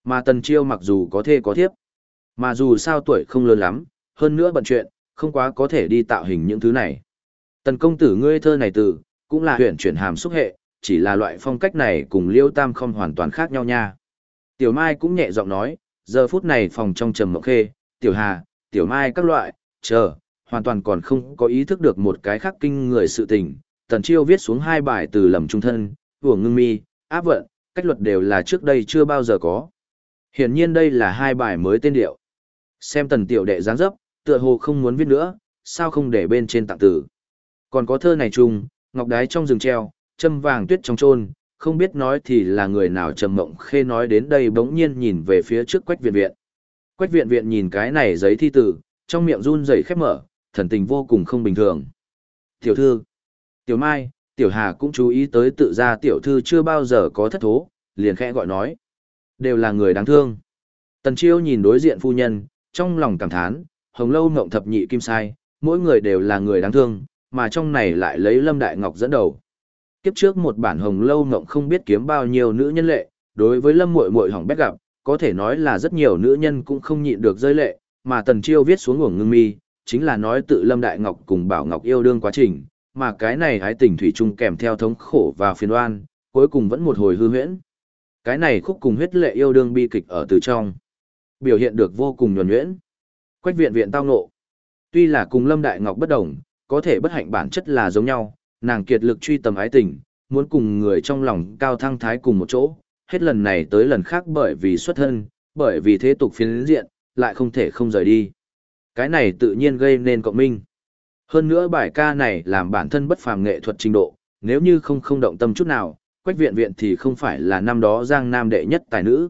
Mà Tần Chiêu mặc dù có thê có thiếp, mà dù sao tuổi không lớn lắm, hơn nữa bận chuyện, không quá có thể đi tạo hình những thứ này. Tần công tử ngươi thơ này từ, cũng là huyện chuyển hàm xúc hệ, chỉ là loại phong cách này cùng Liêu Tam không hoàn toàn khác nhau nha. Tiểu Mai cũng nhẹ giọng nói, giờ phút này phòng trong trầm mộng khê, Tiểu Hà, Tiểu Mai các loại, hoàn toàn còn không có ý thức được một cái khác kinh người sự tình. Tần Chiêu viết xuống 2 bài từ lầm trung thân, uổng ngưng mi, áp vận, cách luật đều là trước đây chưa bao giờ có. Hiển nhiên đây là 2 bài mới tên điệu. Xem Tần tiểu đệ dáng dấp, tựa hồ không muốn viết nữa, sao không để bên trên tặng tử. Còn có thơ này chung, ngọc đái trong rừng treo, châm vàng tuyết trong chôn, không biết nói thì là người nào. Trầm Mộng Khê nói đến đây bỗng nhiên nhìn về phía trước Quách Viện Viện. Quách Viện Viện nhìn cái này giấy thi tử, trong miệng run rẩy khép mở, thần tình vô cùng không bình thường. Tiểu thư, Tiểu Mai, Tiểu Hà cũng chú ý tới tự ra tiểu thư chưa bao giờ có thất thố, liền khẽ gọi nói. Đều là người đáng thương. Tần Chiêu nhìn đối diện phu nhân, trong lòng cảm thán, Hồng Lâu Ngộng thập nhị kim sai, mỗi người đều là người đáng thương, mà trong này lại lấy Lâm Đại Ngọc dẫn đầu. Kiếp trước một bản Hồng Lâu Ngộng không biết kiếm bao nhiêu nữ nhân lệ, đối với Lâm muội muội hỏng bét gặp, có thể nói là rất nhiều nữ nhân cũng không nhịn được rơi lệ, mà Tần Chiêu viết xuống uổng ngưng mi, chính là nói tự Lâm Đại Ngọc cùng Bảo Ngọc yêu đương quá trình, mà cái này ái tình thủy chung kèm theo thống khổ và phiền oan, cuối cùng vẫn một hồi hư huyễn. Cái này khúc cùng huyết lệ yêu đương bi kịch ở từ trong, biểu hiện được vô cùng nhuần nhuyễn. Quách Viện Viện tao ngộ. Tuy là cùng Lâm Đại Ngọc bất đồng, có thể bất hạnh bản chất là giống nhau, nàng kiệt lực truy tầm ái tình, muốn cùng người trong lòng cao thăng thái cùng một chỗ, hết lần này tới lần khác bởi vì xuất thân, bởi vì thế tục phiến diện, lại không thể không rời đi. Cái này tự nhiên gây nên cộng minh. Hơn nữa bài ca này làm bản thân bất phàm nghệ thuật trình độ, nếu như không động tâm chút nào, Quách Viện Viện thì không phải là năm đó Giang Nam đệ nhất tài nữ.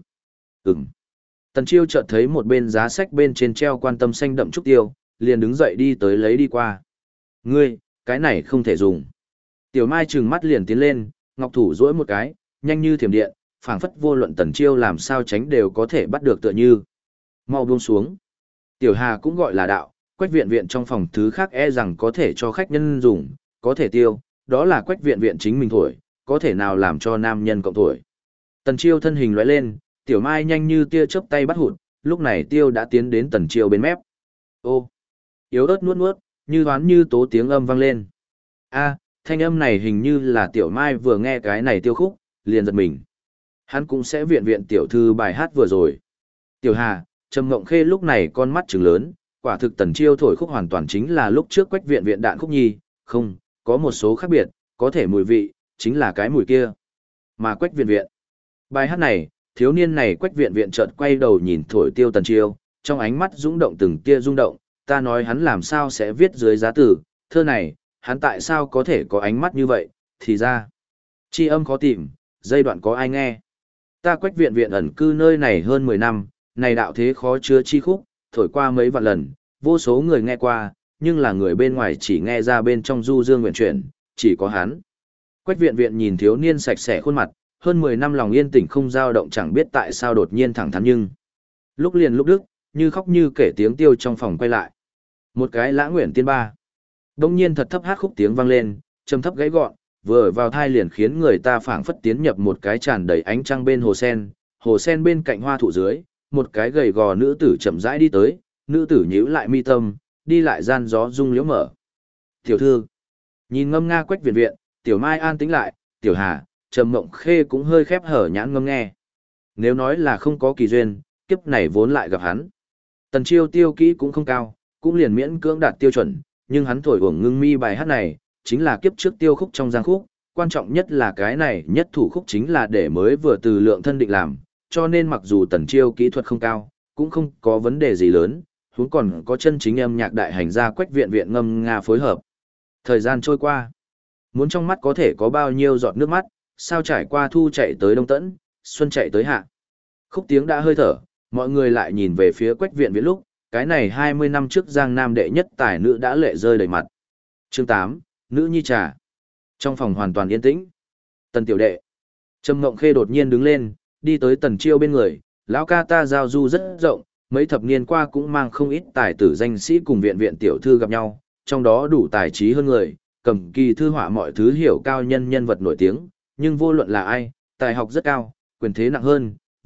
Tần Chiêu chợt thấy một bên giá sách bên trên treo quan tâm xanh đậm trúc tiêu, liền đứng dậy đi tới lấy đi qua. Ngươi, cái này không thể dùng. Tiểu Mai trừng mắt liền tiến lên, ngọc thủ duỗi một cái, nhanh như thiểm điện, phảng phất vô luận Tần Chiêu làm sao tránh đều có thể bắt được tựa như. Mau buông xuống. Tiểu Hà cũng gọi là đạo, Quách Viện Viện trong phòng thứ khác e rằng có thể cho khách nhân dùng, có thể tiêu, đó là Quách Viện Viện chính mình thổi, có thể nào làm cho nam nhân cộng thổi. Tần Chiêu thân hình lóe lên, Tiểu Mai nhanh như tia chớp tay bắt hụt, lúc này tiêu đã tiến đến Tần Chiêu bên mép. Ô, yếu ớt nuốt nuốt, như đoán như tố tiếng âm vang lên. A, thanh âm này hình như là Tiểu Mai vừa nghe cái này tiêu khúc, liền giật mình. Hắn cũng sẽ viện viện tiểu thư bài hát vừa rồi. Tiểu Hà, Trầm Mộng Khê lúc này con mắt trừng lớn, quả thực Tần Chiêu thổi khúc hoàn toàn chính là lúc trước Quách Viện Viện đạn khúc nhi, không, có một số khác biệt, có thể mùi vị, chính là cái mùi kia. Mà Quách Viện Viện. Bài hát này, thiếu niên này Quách Viện Viện chợt quay đầu nhìn thổi tiêu Tần Chiêu, trong ánh mắt rung động từng tia rung động, ta nói hắn làm sao sẽ viết dưới giá tử, thơ này, hắn tại sao có thể có ánh mắt như vậy, thì ra. Chi âm khó tìm, giai đoạn có ai nghe. Ta Quách Viện Viện ẩn cư nơi này hơn 10 năm, này đạo thế khó chứa chi khúc, thổi qua mấy vạn lần, vô số người nghe qua, nhưng là người bên ngoài chỉ nghe ra bên trong du dương nguyện chuyển, chỉ có hắn. Quách Viện Viện nhìn thiếu niên sạch sẽ khuôn mặt, hơn 10 năm lòng yên tĩnh không dao động chẳng biết tại sao đột nhiên thẳng thắn nhưng. Lúc liền lúc đức, như khóc như kể tiếng tiêu trong phòng quay lại. Một cái Lã Nguyện Tiên ba. Đông nhiên thật thấp hát khúc tiếng vang lên, trầm thấp gãy gọn, vừa vào thai liền khiến người ta phảng phất tiến nhập một cái tràn đầy ánh trăng bên hồ sen bên cạnh hoa thụ dưới, một cái gầy gò nữ tử chậm rãi đi tới, nữ tử nhíu lại mi tâm, đi lại gian gió rung liễu mở. Tiểu thư, nhìn ngâm nga Quách Viện Viện, Tiểu Mai an tĩnh lại, Tiểu Hà, Trầm Mộng Khê cũng hơi khép hở nhãn ngâm nghe. Nếu nói là không có kỳ duyên, kiếp này vốn lại gặp hắn. Tần Chiêu tiêu kỹ cũng không cao, cũng liền miễn cưỡng đạt tiêu chuẩn, nhưng hắn thổi uổng ngưng mi bài hát này, chính là kiếp trước tiêu khúc trong giang khúc, quan trọng nhất là cái này nhất thủ khúc chính là để mới vừa từ lượng thân định làm, cho nên mặc dù Tần Chiêu kỹ thuật không cao, cũng không có vấn đề gì lớn, huống còn có chân chính âm nhạc đại hành gia Quách Viện Viện ngâm nga phối hợp. Thời gian trôi qua, muốn trong mắt có thể có bao nhiêu giọt nước mắt, sao trải qua thu chạy tới đông tẫn, xuân chạy tới hạ. Khúc tiếng đã hơi thở, mọi người lại nhìn về phía Quách Viện Viện lúc, cái này 20 năm trước Giang Nam đệ nhất tài nữ đã lệ rơi đầy mặt. Chương 8, Nữ Nhi Trà. Trong phòng hoàn toàn yên tĩnh. Tần tiểu đệ. Trầm Mộng Khê đột nhiên đứng lên, đi tới Tần Chiêu bên người, lão ca ta giao du rất rộng, mấy thập niên qua cũng mang không ít tài tử danh sĩ cùng viện viện tiểu thư gặp nhau, trong đó đủ tài trí hơn người, cầm kỳ thư họa mọi thứ hiểu cao nhân vật nổi tiếng, nhưng vô luận là ai, tài học rất cao, quyền thế nặng hơn,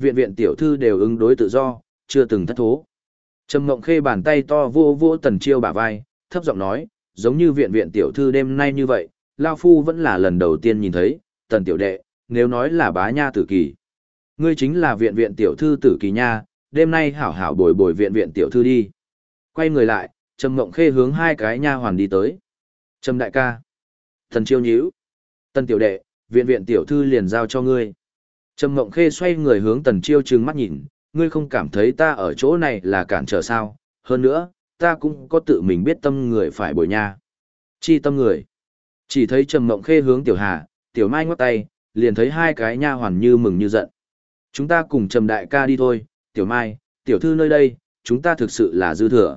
viện viện tiểu thư đều ứng đối tự do, chưa từng thất thố. Trầm Mộng Khê bàn tay to vô vô Tần Chiêu bả vai, thấp giọng nói, giống như viện viện tiểu thư đêm nay như vậy, Lao Phu vẫn là lần đầu tiên nhìn thấy, Tần tiểu đệ, nếu nói là bá nha tử kỳ. Ngươi chính là viện viện tiểu thư tử kỳ nha, đêm nay hảo hảo bồi bồi viện viện tiểu thư đi. Quay người lại, Trầm Mộng Khê hướng hai cái nha hoàn đi tới. Trầm đại ca. Tần Chiêu nhíu. Tần tiểu đệ, viện viện tiểu thư liền giao cho ngươi. Trầm Mộng Khê xoay người hướng Tần Chiêu trừng mắt nhìn, ngươi không cảm thấy ta ở chỗ này là cản trở sao, hơn nữa, ta cũng có tự mình biết tâm người phải bồi nha. Chi tâm người. Chỉ thấy Trầm Mộng Khê hướng Tiểu Hà, Tiểu Mai ngoắc tay, liền thấy hai cái nha hoàn như mừng như giận. Chúng ta cùng Trầm đại ca đi thôi, Tiểu Mai, tiểu thư nơi đây, chúng ta thực sự là dư thừa.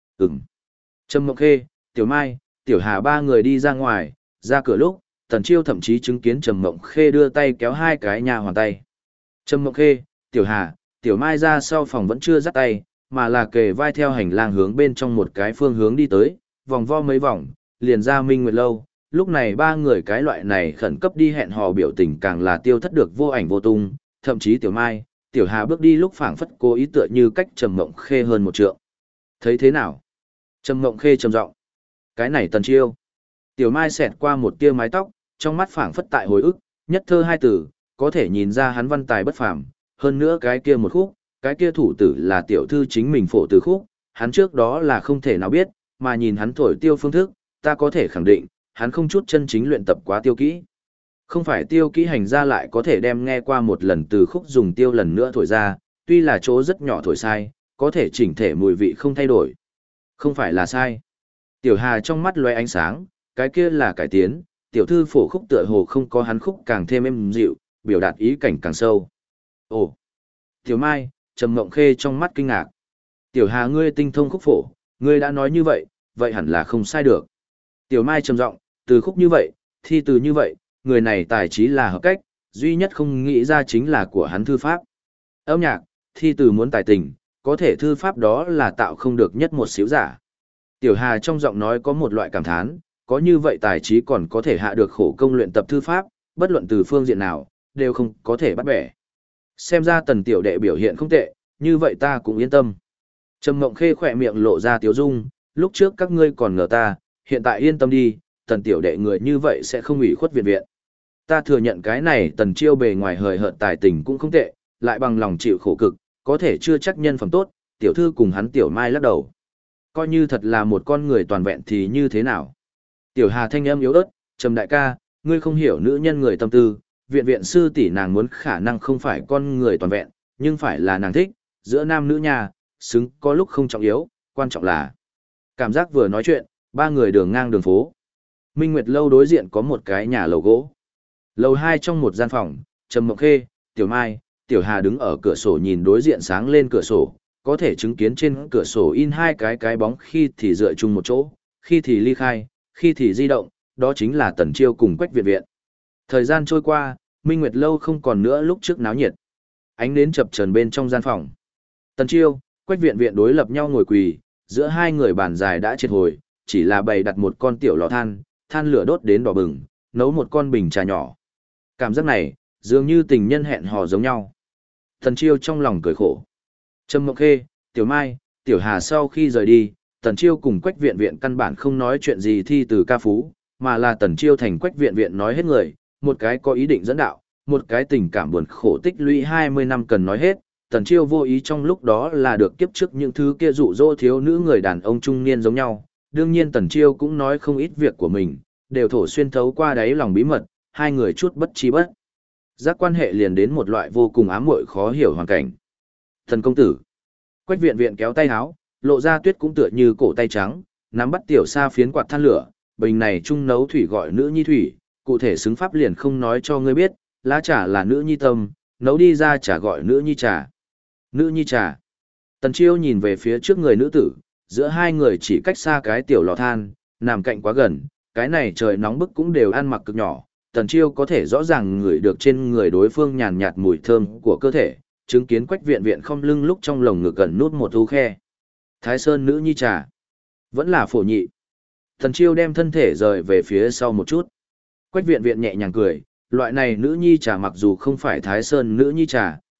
Trầm Mộng Khê, Tiểu Mai, Tiểu Hà ba người đi ra ngoài, ra cửa lúc, Tần Chiêu thậm chí chứng kiến Trầm Mộng Khê đưa tay kéo hai cái nha hoàn tay. Trầm Mộng Khê, Tiểu Hà, Tiểu Mai ra sau phòng vẫn chưa dắt tay, mà là kề vai theo hành lang hướng bên trong một cái phương hướng đi tới, vòng vo mấy vòng, liền ra Minh Nguyệt lâu. Lúc này ba người cái loại này khẩn cấp đi hẹn hò biểu tình càng là tiêu thất được vô ảnh vô tung, thậm chí Tiểu Mai, Tiểu Hà bước đi lúc phảng phất cố ý tựa như cách Trầm Mộng Khê hơn một trượng. Thấy thế nào? Trầm Mộng Khê trầm giọng. Cái này Tần Chiêu. Tiểu Mai xẹt qua một tia mái tóc, trong mắt phảng phất tại hồi ức, nhất thơ hai từ, có thể nhìn ra hắn văn tài bất phàm, hơn nữa cái kia một khúc, cái kia thủ tử là tiểu thư chính mình phổ từ khúc, hắn trước đó là không thể nào biết, mà nhìn hắn thổi tiêu phương thức, ta có thể khẳng định, hắn không chút chân chính luyện tập quá tiêu kỹ. Không phải tiêu kỹ hành ra lại có thể đem nghe qua một lần từ khúc dùng tiêu lần nữa thổi ra, tuy là chỗ rất nhỏ thổi sai, có thể chỉnh thể mùi vị không thay đổi. Không phải là sai. Tiểu Hà trong mắt lóe ánh sáng, cái kia là cải tiến, tiểu thư phổ khúc tựa hồ không có hắn khúc càng thêm êm dịu, biểu đạt ý cảnh càng sâu. Ồ! Tiểu Mai, Trầm Mộng Khê trong mắt kinh ngạc. Tiểu Hà ngươi tinh thông khúc phổ, ngươi đã nói như vậy, vậy hẳn là không sai được. Tiểu Mai trầm giọng, từ khúc như vậy, thi từ như vậy, người này tài trí là hợp cách, duy nhất không nghĩ ra chính là của hắn thư pháp. Âm nhạc, thi từ muốn tài tình, có thể thư pháp đó là tạo không được nhất một xíu giả. Tiểu Hà trong giọng nói có một loại cảm thán, có như vậy tài trí còn có thể hạ được khổ công luyện tập thư pháp, bất luận từ phương diện nào, đều không có thể bắt bẻ. Xem ra Tần tiểu đệ biểu hiện không tệ, như vậy ta cũng yên tâm. Trầm Mộng Khê khỏe miệng lộ ra tiếu dung, lúc trước các ngươi còn ngờ ta, hiện tại yên tâm đi, Tần tiểu đệ người như vậy sẽ không ủy khuất viện viện. Ta thừa nhận cái này Tần Chiêu bề ngoài hời hợt tài tình cũng không tệ, lại bằng lòng chịu khổ cực, có thể chưa chắc nhân phẩm tốt, tiểu thư cùng hắn Tiểu Mai lắc đầu. Coi như thật là một con người toàn vẹn thì như thế nào? Tiểu Hà thanh âm yếu ớt, Trầm đại ca, ngươi không hiểu nữ nhân người tâm tư, viện viện sư tỷ nàng muốn khả năng không phải con người toàn vẹn, nhưng phải là nàng thích, giữa nam nữ nhà, xứng có lúc không trọng yếu, quan trọng là. Cảm giác vừa nói chuyện, ba người đường ngang đường phố. Minh Nguyệt lâu đối diện có một cái nhà lầu gỗ. Lầu 2 trong một gian phòng, Trầm Mộng Khê, Tiểu Mai, Tiểu Hà đứng ở cửa sổ nhìn đối diện sáng lên cửa sổ, có thể chứng kiến trên cửa sổ in hai cái bóng khi thì dựa chung một chỗ, khi thì ly khai, khi thì di động, đó chính là Tần Chiêu cùng Quách Viện Viện. Thời gian trôi qua, Minh Nguyệt lâu không còn nữa lúc trước náo nhiệt. Ánh nến chập chờn bên trong gian phòng. Tần Chiêu, Quách Viện Viện đối lập nhau ngồi quỳ, giữa hai người bàn dài đã triệt hồi, chỉ là bày đặt một con tiểu lò than, than lửa đốt đến đỏ bừng, nấu một con bình trà nhỏ. Cảm giác này, dường như tình nhân hẹn hò giống nhau. Tần Chiêu trong lòng cười khổ. Trầm Mộng Khê, Tiểu Mai, Tiểu Hà sau khi rời đi, Tần Chiêu cùng Quách Viện Viện căn bản không nói chuyện gì thi từ ca phú, mà là Tần Chiêu thành Quách Viện Viện nói hết người, một cái có ý định dẫn đạo, một cái tình cảm buồn khổ tích lũy 20 năm cần nói hết. Tần Chiêu vô ý trong lúc đó là được kiếp trước những thứ kia dụ dỗ thiếu nữ người đàn ông trung niên giống nhau. Đương nhiên Tần Chiêu cũng nói không ít việc của mình, đều thổ xuyên thấu qua đáy lòng bí mật, hai người chút bất chi bất giác quan hệ liền đến một loại vô cùng ám muội khó hiểu hoàn cảnh. Thần công tử. Quách Viện Viện kéo tay áo, lộ ra tuyết cũng tựa như cổ tay trắng, nắm bắt tiểu sa phiến quạt than lửa, bình này chung nấu thủy gọi nữ nhi thủy, cụ thể xứng pháp liền không nói cho ngươi biết, lá trà là nữ nhi tâm, nấu đi ra trà gọi nữ nhi trà. Nữ nhi trà. Tần Chiêu nhìn về phía trước người nữ tử, giữa hai người chỉ cách xa cái tiểu lò than, nằm cạnh quá gần, cái này trời nóng bức cũng đều ăn mặc cực nhỏ. Tần Chiêu có thể rõ ràng ngửi được trên người đối phương nhàn nhạt mùi thơm của cơ thể, chứng kiến Quách Viện Viện không lưng lúc trong lồng ngực gần nút một u khe. Thái Sơn nữ nhi trà. Vẫn là phổ nhị. Tần Chiêu đem thân thể rời về phía sau một chút. Quách Viện Viện nhẹ nhàng cười, loại này nữ nhi trà mặc dù không phải Thái Sơn nữ nhi trà,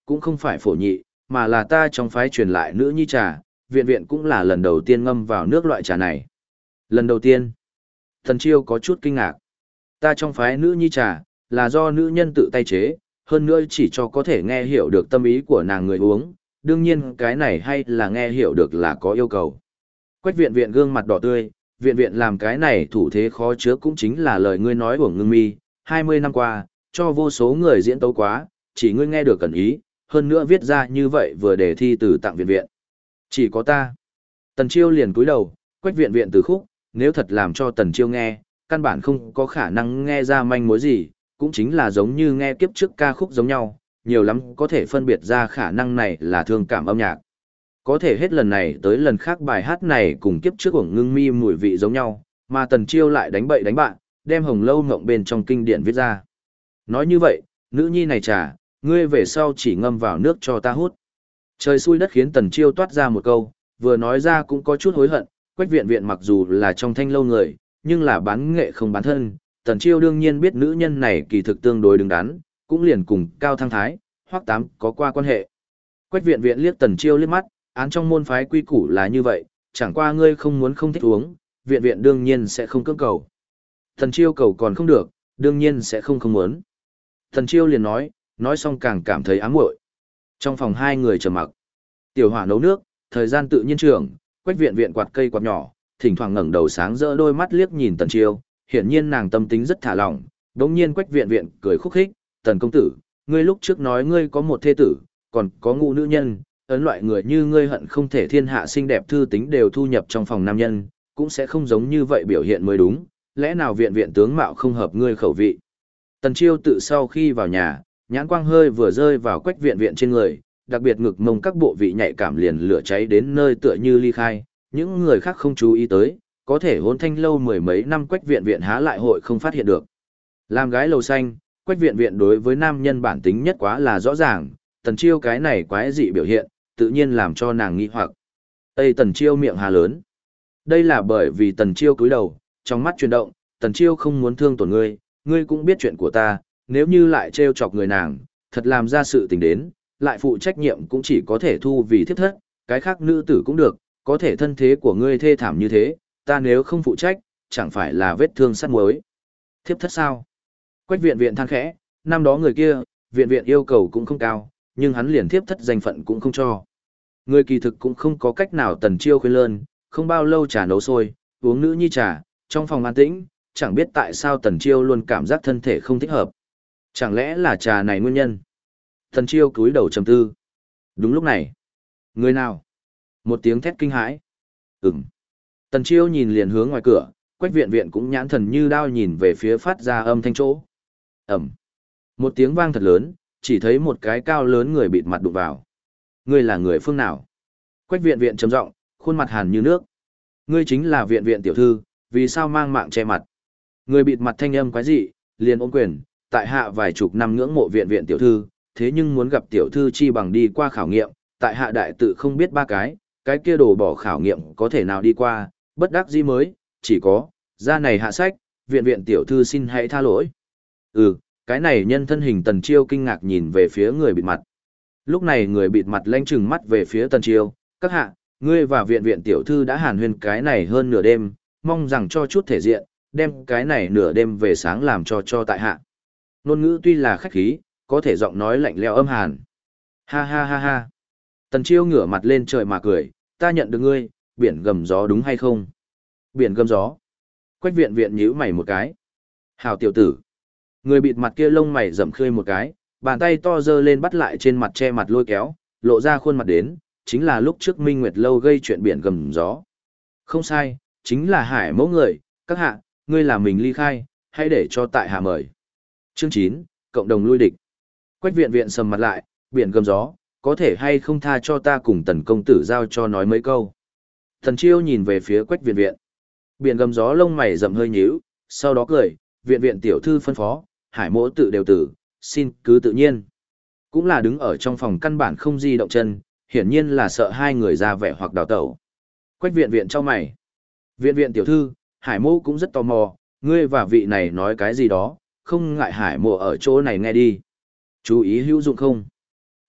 cũng không phải phổ nhị, mà là ta trong phái truyền lại nữ nhi trà, viện viện cũng là lần đầu tiên ngâm vào nước loại trà này. Lần đầu tiên, Tần Chiêu có chút kinh ngạc. Ta trong phái nữ nhi trà, là do nữ nhân tự tay chế, hơn nữa chỉ cho có thể nghe hiểu được tâm ý của nàng người uống, đương nhiên cái này hay là nghe hiểu được là có yêu cầu. Quách viện viện gương mặt đỏ tươi, viện viện làm cái này thủ thế khó chứa cũng chính là lời ngươi nói của ngưng mi, 20 năm qua, cho vô số người diễn tấu quá, chỉ ngươi nghe được cần ý, hơn nữa viết ra như vậy vừa để thi từ tặng viện viện. Chỉ có ta. Tần Chiêu liền cúi đầu, Quách viện viện từ khúc, nếu thật làm cho Tần Chiêu nghe, căn bản không có khả năng nghe ra manh mối gì, cũng chính là giống như nghe kiếp trước ca khúc giống nhau, nhiều lắm có thể phân biệt ra khả năng này là thương cảm âm nhạc. Có thể hết lần này tới lần khác bài hát này cùng kiếp trước của ngưng mi mùi vị giống nhau, mà Tần Chiêu lại đánh bậy đánh bạn, đem Hồng Lâu Ngộng bên trong kinh điển viết ra. Nói như vậy, nữ nhi này trà, ngươi về sau chỉ ngâm vào nước cho ta hút. Trời xui đất khiến Tần Chiêu toát ra một câu, vừa nói ra cũng có chút hối hận, Quách viện viện mặc dù là trong thanh lâu người, nhưng là bán nghệ không bán thân, Tần Chiêu đương nhiên biết nữ nhân này kỳ thực tương đối đứng đắn, cũng liền cùng Cao Thăng Thái, Hoắc Tám có qua quan hệ. Quách viện viện liếc Tần Chiêu liếc mắt, án trong môn phái quy củ là như vậy, chẳng qua ngươi không muốn không thích uống, viện viện đương nhiên sẽ không cưỡng cầu. Tần Chiêu cầu còn không được, đương nhiên sẽ không muốn. Tần Chiêu liền nói xong càng cảm thấy ám muội. Trong phòng hai người trầm mặc. Tiểu Hỏa nấu nước, thời gian tự nhiên trưởng, Quách viện viện quạt cây quạt nhỏ, thỉnh thoảng ngẩng đầu sáng rỡ đôi mắt liếc nhìn Tần Chiêu, hiển nhiên nàng tâm tính rất thả lỏng. Đống nhiên Quách viện viện cười khúc khích, "Tần công tử, ngươi lúc trước nói ngươi có một thê tử, còn có ngũ nữ nhân, ấn loại người như ngươi hận không thể thiên hạ xinh đẹp thư tính đều thu nhập trong phòng nam nhân, cũng sẽ không giống như vậy biểu hiện mới đúng, lẽ nào viện viện tướng mạo không hợp ngươi khẩu vị?" Tần Chiêu tự sau khi vào nhà, nhãn quang hơi vừa rơi vào Quách viện viện trên người, đặc biệt ngực mông các bộ vị nhạy cảm liền lửa cháy đến nơi tựa như ly khai, những người khác không chú ý tới, có thể hôn thanh lâu mười mấy năm Quách viện viện há lại hội không phát hiện được. Làm gái lầu xanh, Quách viện viện đối với nam nhân bản tính nhất quá là rõ ràng, Tần Chiêu cái này quái dị biểu hiện, tự nhiên làm cho nàng nghi hoặc. Tây Tần Chiêu miệng hà lớn. Đây là bởi vì Tần Chiêu cúi đầu, trong mắt chuyển động, Tần Chiêu không muốn thương tổn ngươi, ngươi cũng biết chuyện của ta, nếu như lại trêu chọc người nàng, thật làm ra sự tình đến, lại phụ trách nhiệm cũng chỉ có thể thu vì thiếp thất, cái khác nữ tử cũng được, có thể thân thế của ngươi thê thảm như thế, ta nếu không phụ trách, chẳng phải là vết thương sắt muối. Thiếp thất sao? Quách viện viện than khẽ, năm đó người kia, viện viện yêu cầu cũng không cao, nhưng hắn liền thiếp thất danh phận cũng không cho. Người kỳ thực cũng không có cách nào Tần Chiêu khuyên lơn, không bao lâu trà nấu sôi, uống nữ nhi trà, trong phòng an tĩnh, chẳng biết tại sao Tần Chiêu luôn cảm giác thân thể không thích hợp. Chẳng lẽ là trà này nguyên nhân? Tần Chiêu cúi đầu trầm tư. Đúng lúc này, người nào? Một tiếng thét kinh hãi. Ừm. Tần Chiêu nhìn liền hướng ngoài cửa, Quách viện viện cũng nhãn thần như đao nhìn về phía phát ra âm thanh chỗ. Ẩm. Một tiếng vang thật lớn, chỉ thấy một cái cao lớn người bịt mặt đụng vào. Ngươi là người phương nào? Quách viện viện trầm giọng, khuôn mặt hàn như nước. Ngươi chính là viện viện tiểu thư, vì sao mang mạng che mặt? Người bịt mặt thanh âm quái dị, liền ôm quyền, tại hạ vài chục năm ngưỡng mộ viện viện tiểu thư, thế nhưng muốn gặp tiểu thư chi bằng đi qua khảo nghiệm, tại hạ đại tự không biết ba cái kia đồ bỏ khảo nghiệm có thể nào đi qua, bất đắc dĩ mới, chỉ có, ra này hạ sách, viện viện tiểu thư xin hãy tha lỗi. Cái này nhân thân hình Tần Chiêu kinh ngạc nhìn về phía người bịt mặt. Lúc này người bịt mặt lanh trừng mắt về phía Tần Chiêu, các hạ, ngươi và viện viện tiểu thư đã hàn huyên cái này hơn nửa đêm, mong rằng cho chút thể diện, đem cái này nửa đêm về sáng làm cho tại hạ. Ngôn ngữ tuy là khách khí, có thể giọng nói lạnh lẽo âm hàn. Ha ha ha ha. Tần Chiêu ngửa mặt lên trời mà cười, ta nhận được ngươi, biển gầm gió đúng hay không? Biển gầm gió. Quách viện viện nhíu mày một cái. Hào tiểu tử. Người bịt mặt kia lông mày rậm khơi một cái, bàn tay to giơ lên bắt lại trên mặt che mặt lôi kéo, lộ ra khuôn mặt đến, chính là lúc trước Minh Nguyệt Lâu gây chuyện biển gầm gió. Không sai, chính là Hải Mẫu người, các hạ, ngươi là mình ly khai, hãy để cho tại hạ mời. Chương 9, cộng đồng lui địch. Quách viện viện sầm mặt lại, biển gầm gió, có thể hay không tha cho ta cùng Tần công tử giao cho nói mấy câu. Tần Chiêu nhìn về phía Quách viện viện. Biển gầm gió lông mày rậm hơi nhíu, sau đó cười, viện viện tiểu thư phân phó, Hải Mỗ tự đều tử, xin cứ tự nhiên. Cũng là đứng ở trong phòng căn bản không di động chân, hiển nhiên là sợ hai người ra vẻ hoặc đào tẩu. Quách viện viện cho mày. Viện viện tiểu thư, Hải Mỗ cũng rất tò mò, ngươi và vị này nói cái gì đó, không ngại Hải Mỗ ở chỗ này nghe đi. Chú ý hữu dụng không?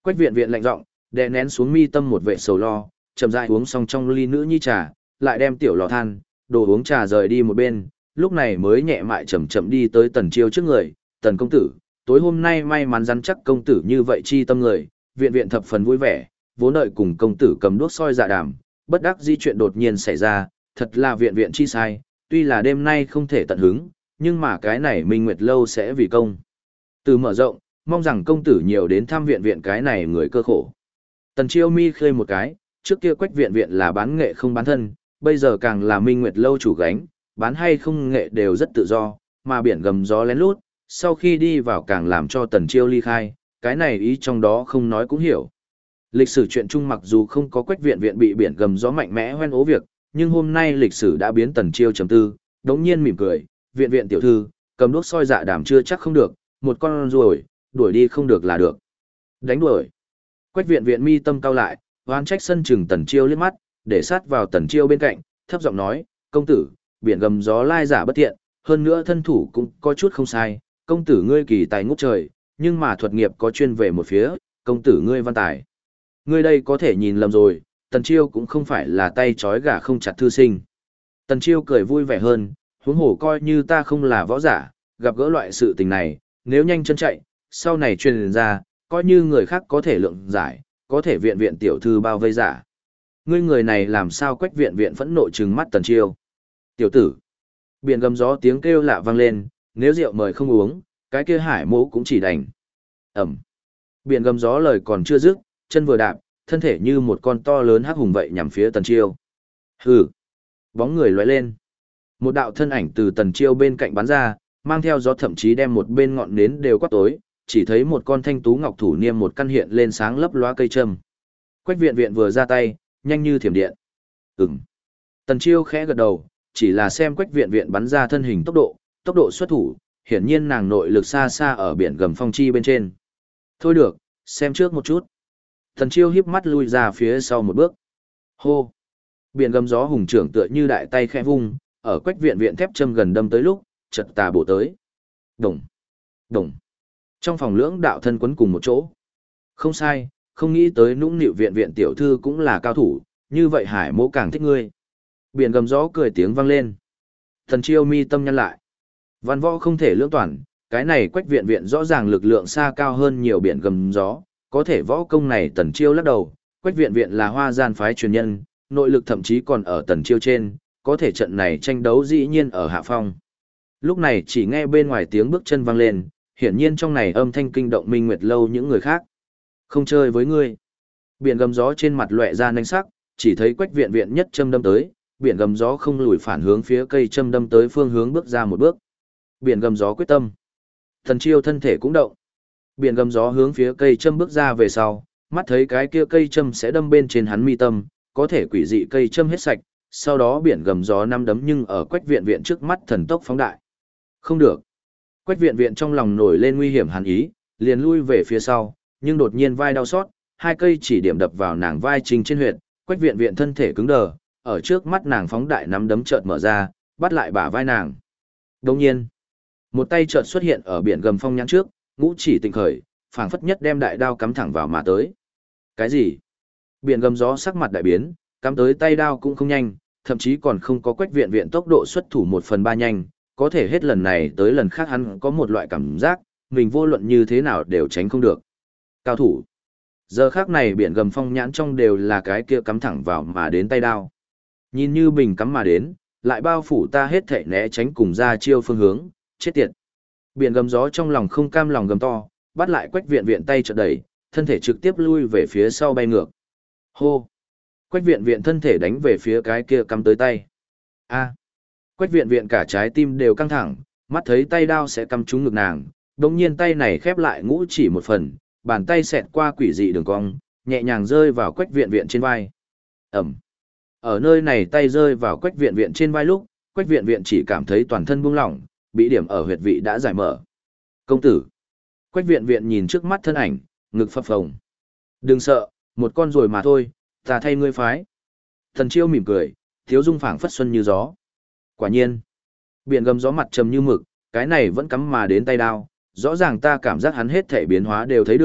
Quách viện viện lạnh giọng, đè nén xuống mi tâm một vệ sầu lo, chậm rãi uống xong trong ly nữ nhi trà, lại đem tiểu lò than, đồ uống trà rời đi một bên, lúc này mới nhẹ mại chậm chậm đi tới Tần Chiêu trước người, "Tần công tử, tối hôm nay may mắn rắn chắc công tử như vậy chi tâm người." Viện viện thập phần vui vẻ, vốn đợi cùng công tử cầm đuốc soi dạ đàm, bất đắc dĩ chuyện đột nhiên xảy ra, thật là viện viện chi sai, tuy là đêm nay không thể tận hứng, nhưng mà cái này Minh Nguyệt lâu sẽ vì công. Từ mở rộng, mong rằng công tử nhiều đến thăm viện viện cái này người cơ khổ. Tần Chiêu mi khơi một cái, trước kia Quách viện viện là bán nghệ không bán thân, bây giờ càng là Minh Nguyệt lâu chủ gánh, bán hay không nghệ đều rất tự do, mà biển gầm gió lén lút, sau khi đi vào càng làm cho Tần Chiêu ly khai, cái này ý trong đó không nói cũng hiểu. Lịch sử chuyện chung mặc dù không có Quách viện viện bị biển gầm gió mạnh mẽ hoen ố việc, nhưng hôm nay lịch sử đã biến Tần Chiêu trầm tư, đống nhiên mỉm cười, "Viện viện tiểu thư, cầm đuốc soi dạ đàm chưa chắc không được, một con ruồi, đuổi đi không được là được." "Đánh đuổi." Quách viện viện mi tâm cao lại, oán trách sân chừng Tần Chiêu liếc mắt, để sát vào Tần Chiêu bên cạnh, thấp giọng nói, "Công tử, biển gầm gió lai giả bất thiện, hơn nữa thân thủ cũng có chút không sai, công tử ngươi kỳ tài ngút trời, nhưng mà thuật nghiệp có chuyên về một phía, công tử ngươi văn tài. Ngươi đây có thể nhìn lầm rồi, Tần Chiêu cũng không phải là tay trói gà không chặt thư sinh." Tần Chiêu cười vui vẻ hơn, "Huống hồ coi như ta không là võ giả, gặp gỡ loại sự tình này, nếu nhanh chân chạy, sau này truyền ra, coi như người khác có thể lượng giải, có thể viện viện tiểu thư bao vây giả. Ngươi người này làm sao?" Quách viện viện phẫn nộ trừng mắt Tần Chiêu. "Tiểu tử." Biển gầm gió tiếng kêu lạ vang lên, "Nếu rượu mời không uống, cái kia Hải Mỗ cũng chỉ đành." Ẩm. Biển gầm gió lời còn chưa dứt, chân vừa đạp, thân thể như một con to lớn hắc hùng vậy nhằm phía Tần Chiêu. Hừ. Bóng người lóe lên. Một đạo thân ảnh từ Tần Chiêu bên cạnh bắn ra, mang theo gió thậm chí đem một bên ngọn nến đều quát tối, chỉ thấy một con thanh tú ngọc thủ niêm một căn hiện lên sáng lấp lóa cây châm. Quách viện viện vừa ra tay, nhanh như thiểm điện. Ừm. Tần Chiêu khẽ gật đầu, chỉ là xem Quách viện viện bắn ra thân hình tốc độ xuất thủ, hiển nhiên nàng nội lực xa xa ở biển gầm phong chi bên trên. Thôi được, xem trước một chút. Tần Chiêu híp mắt lui ra phía sau một bước. Hô. Biển gầm gió hùng trưởng tựa như đại tay khẽ vung, ở Quách viện viện thép châm gần đâm tới lúc, chợt tà bổ tới. Đồng, đồng. Trong phòng lưỡng đạo thân quấn cùng một chỗ. Không sai, không nghĩ tới nũng nịu viện viện tiểu thư cũng là cao thủ, như vậy Hải Mỗ càng thích ngươi. Biển gầm gió cười tiếng vang lên. Tần Chiêu mi tâm nhăn lại. Văn võ không thể lưỡng toàn, cái này Quách viện viện rõ ràng lực lượng xa cao hơn nhiều biển gầm gió, có thể võ công này Tần Chiêu lắc đầu, Quách viện viện là Hoa Gian phái truyền nhân, nội lực thậm chí còn ở Tần Chiêu trên, có thể trận này tranh đấu dĩ nhiên ở hạ phong. Lúc này chỉ nghe bên ngoài tiếng bước chân vang lên, hiển nhiên trong này âm thanh kinh động Minh Nguyệt lâu những người khác. Không chơi với ngươi. Biển gầm gió trên mặt lóe ra nanh sắc, chỉ thấy Quách viện viện nhất châm đâm tới, biển gầm gió không lùi phản hướng phía cây châm đâm tới phương hướng bước ra một bước. Biển gầm gió quyết tâm. Tần Chiêu thân thể cũng động. Biển gầm gió hướng phía cây châm bước ra về sau, mắt thấy cái kia cây châm sẽ đâm bên trên hắn mi tâm, có thể quỷ dị cây châm hết sạch, sau đó biển gầm gió năm đấm nhưng ở Quách viện viện trước mắt thần tốc phóng đại. Không được. Quách viện viện trong lòng nổi lên nguy hiểm hàn ý, liền lui về phía sau, nhưng đột nhiên vai đau xót, hai cây chỉ điểm đập vào nàng vai chính trên huyệt, Quách viện viện thân thể cứng đờ, ở trước mắt nàng phóng đại nắm đấm chợt mở ra, bắt lại bả vai nàng. Đồng nhiên, một tay chợt xuất hiện ở biển gầm phong nhãn trước, ngũ chỉ tịnh khởi, phảng phất nhất đem đại đao cắm thẳng vào mà tới. Cái gì? Biển gầm gió sắc mặt đại biến, cắm tới tay đao cũng không nhanh, thậm chí còn không có Quách viện viện tốc độ xuất thủ 1/3 nhanh, có thể hết lần này tới lần khác hắn có một loại cảm giác, mình vô luận như thế nào đều tránh không được. Cao thủ. Giờ khác này biển gầm phong nhãn trong đều là cái kia cắm thẳng vào mà đến tay đao. Nhìn như bình cắm mà đến, lại bao phủ ta hết thể né tránh cùng ra chiêu phương hướng, chết tiệt. Biển gầm gió trong lòng không cam lòng gầm to, bắt lại Quách viện viện tay chợt đẩy, thân thể trực tiếp lui về phía sau bay ngược. Hô. Quách viện viện thân thể đánh về phía cái kia cắm tới tay. A. Quách viện viện cả trái tim đều căng thẳng, mắt thấy tay đao sẽ cắm trúng ngực nàng, đột nhiên tay này khép lại ngũ chỉ một phần, bàn tay xẹt qua quỷ dị đường cong, nhẹ nhàng rơi vào Quách viện viện trên vai. Ẩm. Ở nơi này tay rơi vào Quách viện viện trên vai lúc, Quách viện viện chỉ cảm thấy toàn thân buông lỏng, bị điểm ở huyệt vị đã giải mở. Công tử. Quách viện viện nhìn trước mắt thân ảnh, ngực phập phồng. Đừng sợ, một con rồi mà thôi, ta thay ngươi phái. Thần Chiêu mỉm cười, thiếu dung phảng phất xuân như gió. Quả nhiên, biển gầm gió mặt trầm như mực, cái này vẫn cắm mà đến tay đao, rõ ràng ta cảm giác hắn hết thể biến hóa đều thấy được,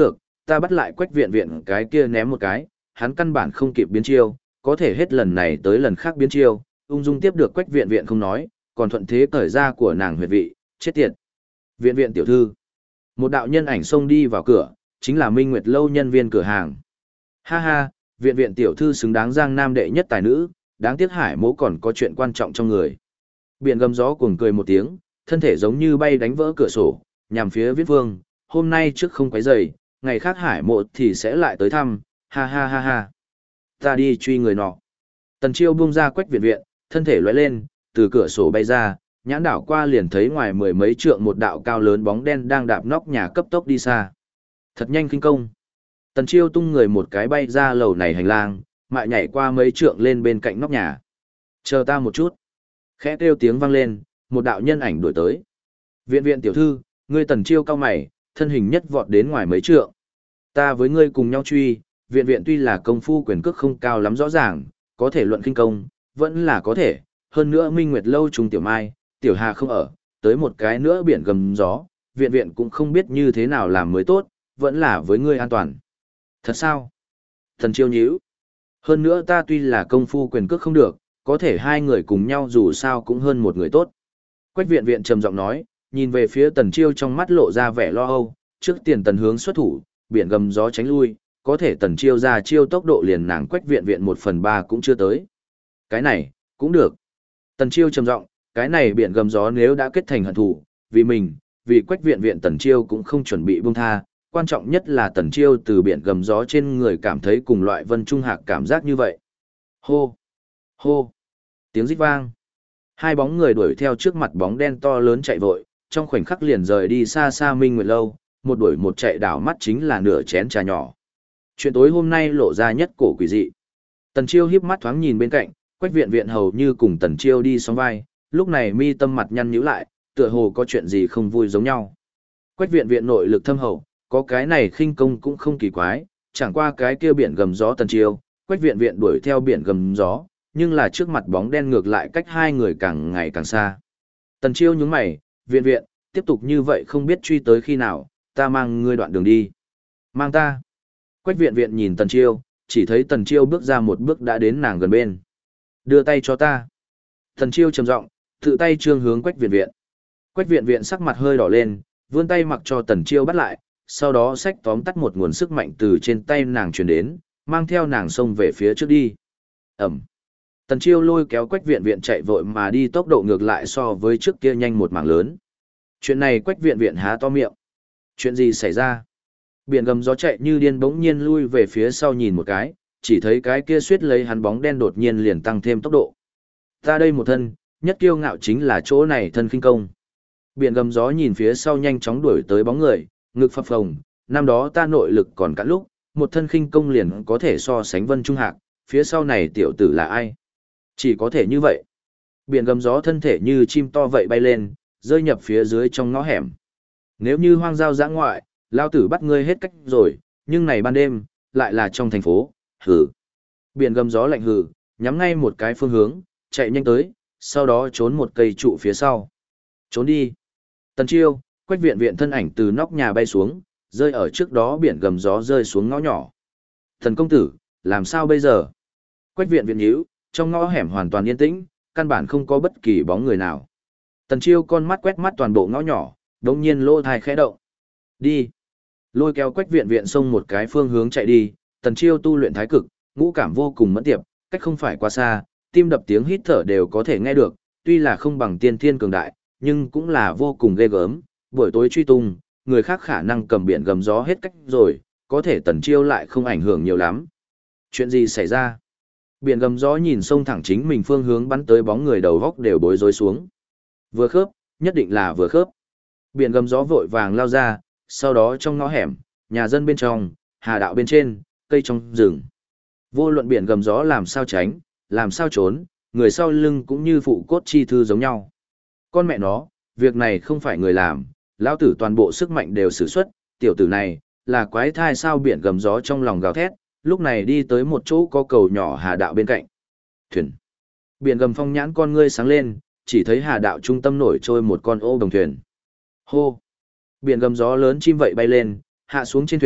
ta bắt lại Quách Viện Viện cái kia ném một cái, hắn căn bản không kịp biến chiêu, có thể hết lần này tới lần khác biến chiêu, ung dung tiếp được Quách Viện Viện không nói, còn thuận thế cởi ra của nàng huyệt vị, chết tiệt. Viện Viện tiểu thư. Một đạo nhân ảnh xông đi vào cửa, chính là Minh Nguyệt lâu nhân viên cửa hàng. Ha ha, Viện Viện tiểu thư xứng đáng Giang Nam đệ nhất tài nữ, đáng tiếc Hải Mỗ còn có chuyện quan trọng trong người. Biển gầm gió cuồng cười một tiếng, thân thể giống như bay đánh vỡ cửa sổ, nhằm phía Viết Vương, hôm nay trước không quấy rầy, ngày khác Hải Mộ thì sẽ lại tới thăm, ha ha ha ha. Ta đi truy người nọ. Tần Chiêu buông ra Quách Viện Viện, thân thể lóe lên, từ cửa sổ bay ra, nhãn đảo qua liền thấy ngoài mười mấy trượng một đạo cao lớn bóng đen đang đạp nóc nhà cấp tốc đi xa. Thật nhanh kinh công. Tần Chiêu tung người một cái bay ra lầu này hành lang, mại nhảy qua mấy trượng lên bên cạnh nóc nhà. Chờ ta một chút. Khẽ kêu tiếng vang lên, một đạo nhân ảnh đuổi tới. Viện Viện tiểu thư, ngươi Tần Chiêu cao mày, thân hình nhất vọt đến ngoài mấy trượng. Ta với ngươi cùng nhau truy, Viện Viện tuy là công phu quyền cước không cao lắm rõ ràng, có thể luận kinh công, vẫn là có thể. Hơn nữa Minh Nguyệt lâu trùng tiểu mai, tiểu hà không ở, tới một cái nữa biển gầm gió, Viện Viện cũng không biết như thế nào làm mới tốt, vẫn là với ngươi an toàn. Thật sao? Tần Chiêu nhíu. Hơn nữa ta tuy là công phu quyền cước không được, có thể hai người cùng nhau dù sao cũng hơn một người tốt. Quách Viện Viện trầm giọng nói, nhìn về phía Tần Chiêu trong mắt lộ ra vẻ lo âu, trước tiền Tần hướng xuất thủ, biển gầm gió tránh lui, có thể Tần Chiêu ra chiêu tốc độ liền nàng Quách Viện Viện 1/3 cũng chưa tới. Cái này, cũng được. Tần Chiêu trầm giọng, cái này biển gầm gió nếu đã kết thành hận thù, vì mình, vì Quách Viện Viện Tần Chiêu cũng không chuẩn bị buông tha, quan trọng nhất là Tần Chiêu từ biển gầm gió trên người cảm thấy cùng loại Vân Trung Hạc cảm giác như vậy. Hô! Hô! Tiếng rít vang. Hai bóng người đuổi theo trước mặt bóng đen to lớn chạy vội, trong khoảnh khắc liền rời đi xa xa Minh Nguyệt lâu, một đuổi một chạy đảo mắt chính là nửa chén trà nhỏ. Chuyện tối hôm nay lộ ra nhất cổ quỷ dị. Tần Chiêu híp mắt thoáng nhìn bên cạnh, Quách Viện Viện hầu như cùng Tần Chiêu đi sóng vai, lúc này mi tâm mặt nhăn nhíu lại, tựa hồ có chuyện gì không vui giống nhau. Quách Viện Viện nội lực thâm hậu, có cái này khinh công cũng không kỳ quái, chẳng qua cái kia biển gầm gió Tần Chiêu, Quách Viện Viện đuổi theo biển gầm gió, nhưng là trước mặt bóng đen ngược lại cách hai người càng ngày càng xa. Tần Chiêu nhướng mày, Viện Viện, tiếp tục như vậy không biết truy tới khi nào, ta mang ngươi đoạn đường đi. Mang ta. Quách Viện Viện nhìn Tần Chiêu, chỉ thấy Tần Chiêu bước ra một bước đã đến nàng gần bên. Đưa tay cho ta. Tần Chiêu trầm giọng, tự tay trương hướng Quách Viện Viện. Quách Viện Viện sắc mặt hơi đỏ lên, vươn tay mặc cho Tần Chiêu bắt lại, sau đó xách tóm tắt một nguồn sức mạnh từ trên tay nàng truyền đến, mang theo nàng xông về phía trước đi. Ẩm. Tần Chiêu lôi kéo Quách Viện Viện chạy vội mà đi tốc độ ngược lại so với trước kia nhanh một mảng lớn. Chuyện này Quách Viện Viện há to miệng. Chuyện gì xảy ra? Biển gầm gió chạy như điên bỗng nhiên lui về phía sau nhìn một cái, chỉ thấy cái kia suýt lấy hắn bóng đen đột nhiên liền tăng thêm tốc độ. Ta đây một thân, nhất kiêu ngạo chính là chỗ này thân khinh công. Biển gầm gió nhìn phía sau nhanh chóng đuổi tới bóng người, ngực phập phồng, năm đó ta nội lực còn cạn lúc, một thân khinh công liền có thể so sánh Vân Trung Hạc, phía sau này tiểu tử là ai? Chỉ có thể như vậy. Biển gầm gió thân thể như chim to vậy bay lên, rơi nhập phía dưới trong ngõ hẻm. Nếu như hoang giao dã ngoại, lao tử bắt ngươi hết cách rồi, nhưng này ban đêm, lại là trong thành phố, hừ. Biển gầm gió lạnh hừ, nhắm ngay một cái phương hướng, chạy nhanh tới, sau đó trốn một cây trụ phía sau. Trốn đi. Tần Chiêu, Quách Viện Viện thân ảnh từ nóc nhà bay xuống, rơi ở trước đó biển gầm gió rơi xuống ngõ nhỏ. Thần công tử, làm sao bây giờ? Quách Viện Viện nhíu, trong ngõ hẻm hoàn toàn yên tĩnh, căn bản không có bất kỳ bóng người nào. Tần Chiêu con mắt quét mắt toàn bộ ngõ nhỏ, đột nhiên lỗ tai khẽ động. Đi. Lôi kéo Quách Viện Viện xông một cái phương hướng chạy đi, Tần Chiêu tu luyện thái cực, ngũ cảm vô cùng mẫn tiệp, cách không phải quá xa, tim đập tiếng hít thở đều có thể nghe được, tuy là không bằng tiên thiên cường đại, nhưng cũng là vô cùng ghê gớm, buổi tối truy tung, người khác khả năng cầm biển gầm gió hết cách rồi, có thể Tần Chiêu lại không ảnh hưởng nhiều lắm. Chuyện gì xảy ra? Biển gầm gió nhìn sông thẳng chính mình phương hướng bắn tới bóng người đầu góc đều bối rối xuống. Vừa khớp, nhất định là vừa khớp. Biển gầm gió vội vàng lao ra, sau đó trong ngõ hẻm, nhà dân bên trong, hà đạo bên trên, cây trong rừng. Vô luận biển gầm gió làm sao tránh, làm sao trốn, người sau lưng cũng như phụ cốt chi thư giống nhau. Con mẹ nó, việc này không phải người làm, lão tử toàn bộ sức mạnh đều sử xuất, tiểu tử này, là quái thai sao biển gầm gió trong lòng gào thét, lúc này đi tới một chỗ có cầu nhỏ hà đạo bên cạnh. Thuyền. Biển gầm phong nhãn con ngươi sáng lên, chỉ thấy hà đạo trung tâm nổi trôi một con ô đồng thuyền. Hô. Biển gầm gió lớn chim vậy bay lên, hạ xuống trên thuyền,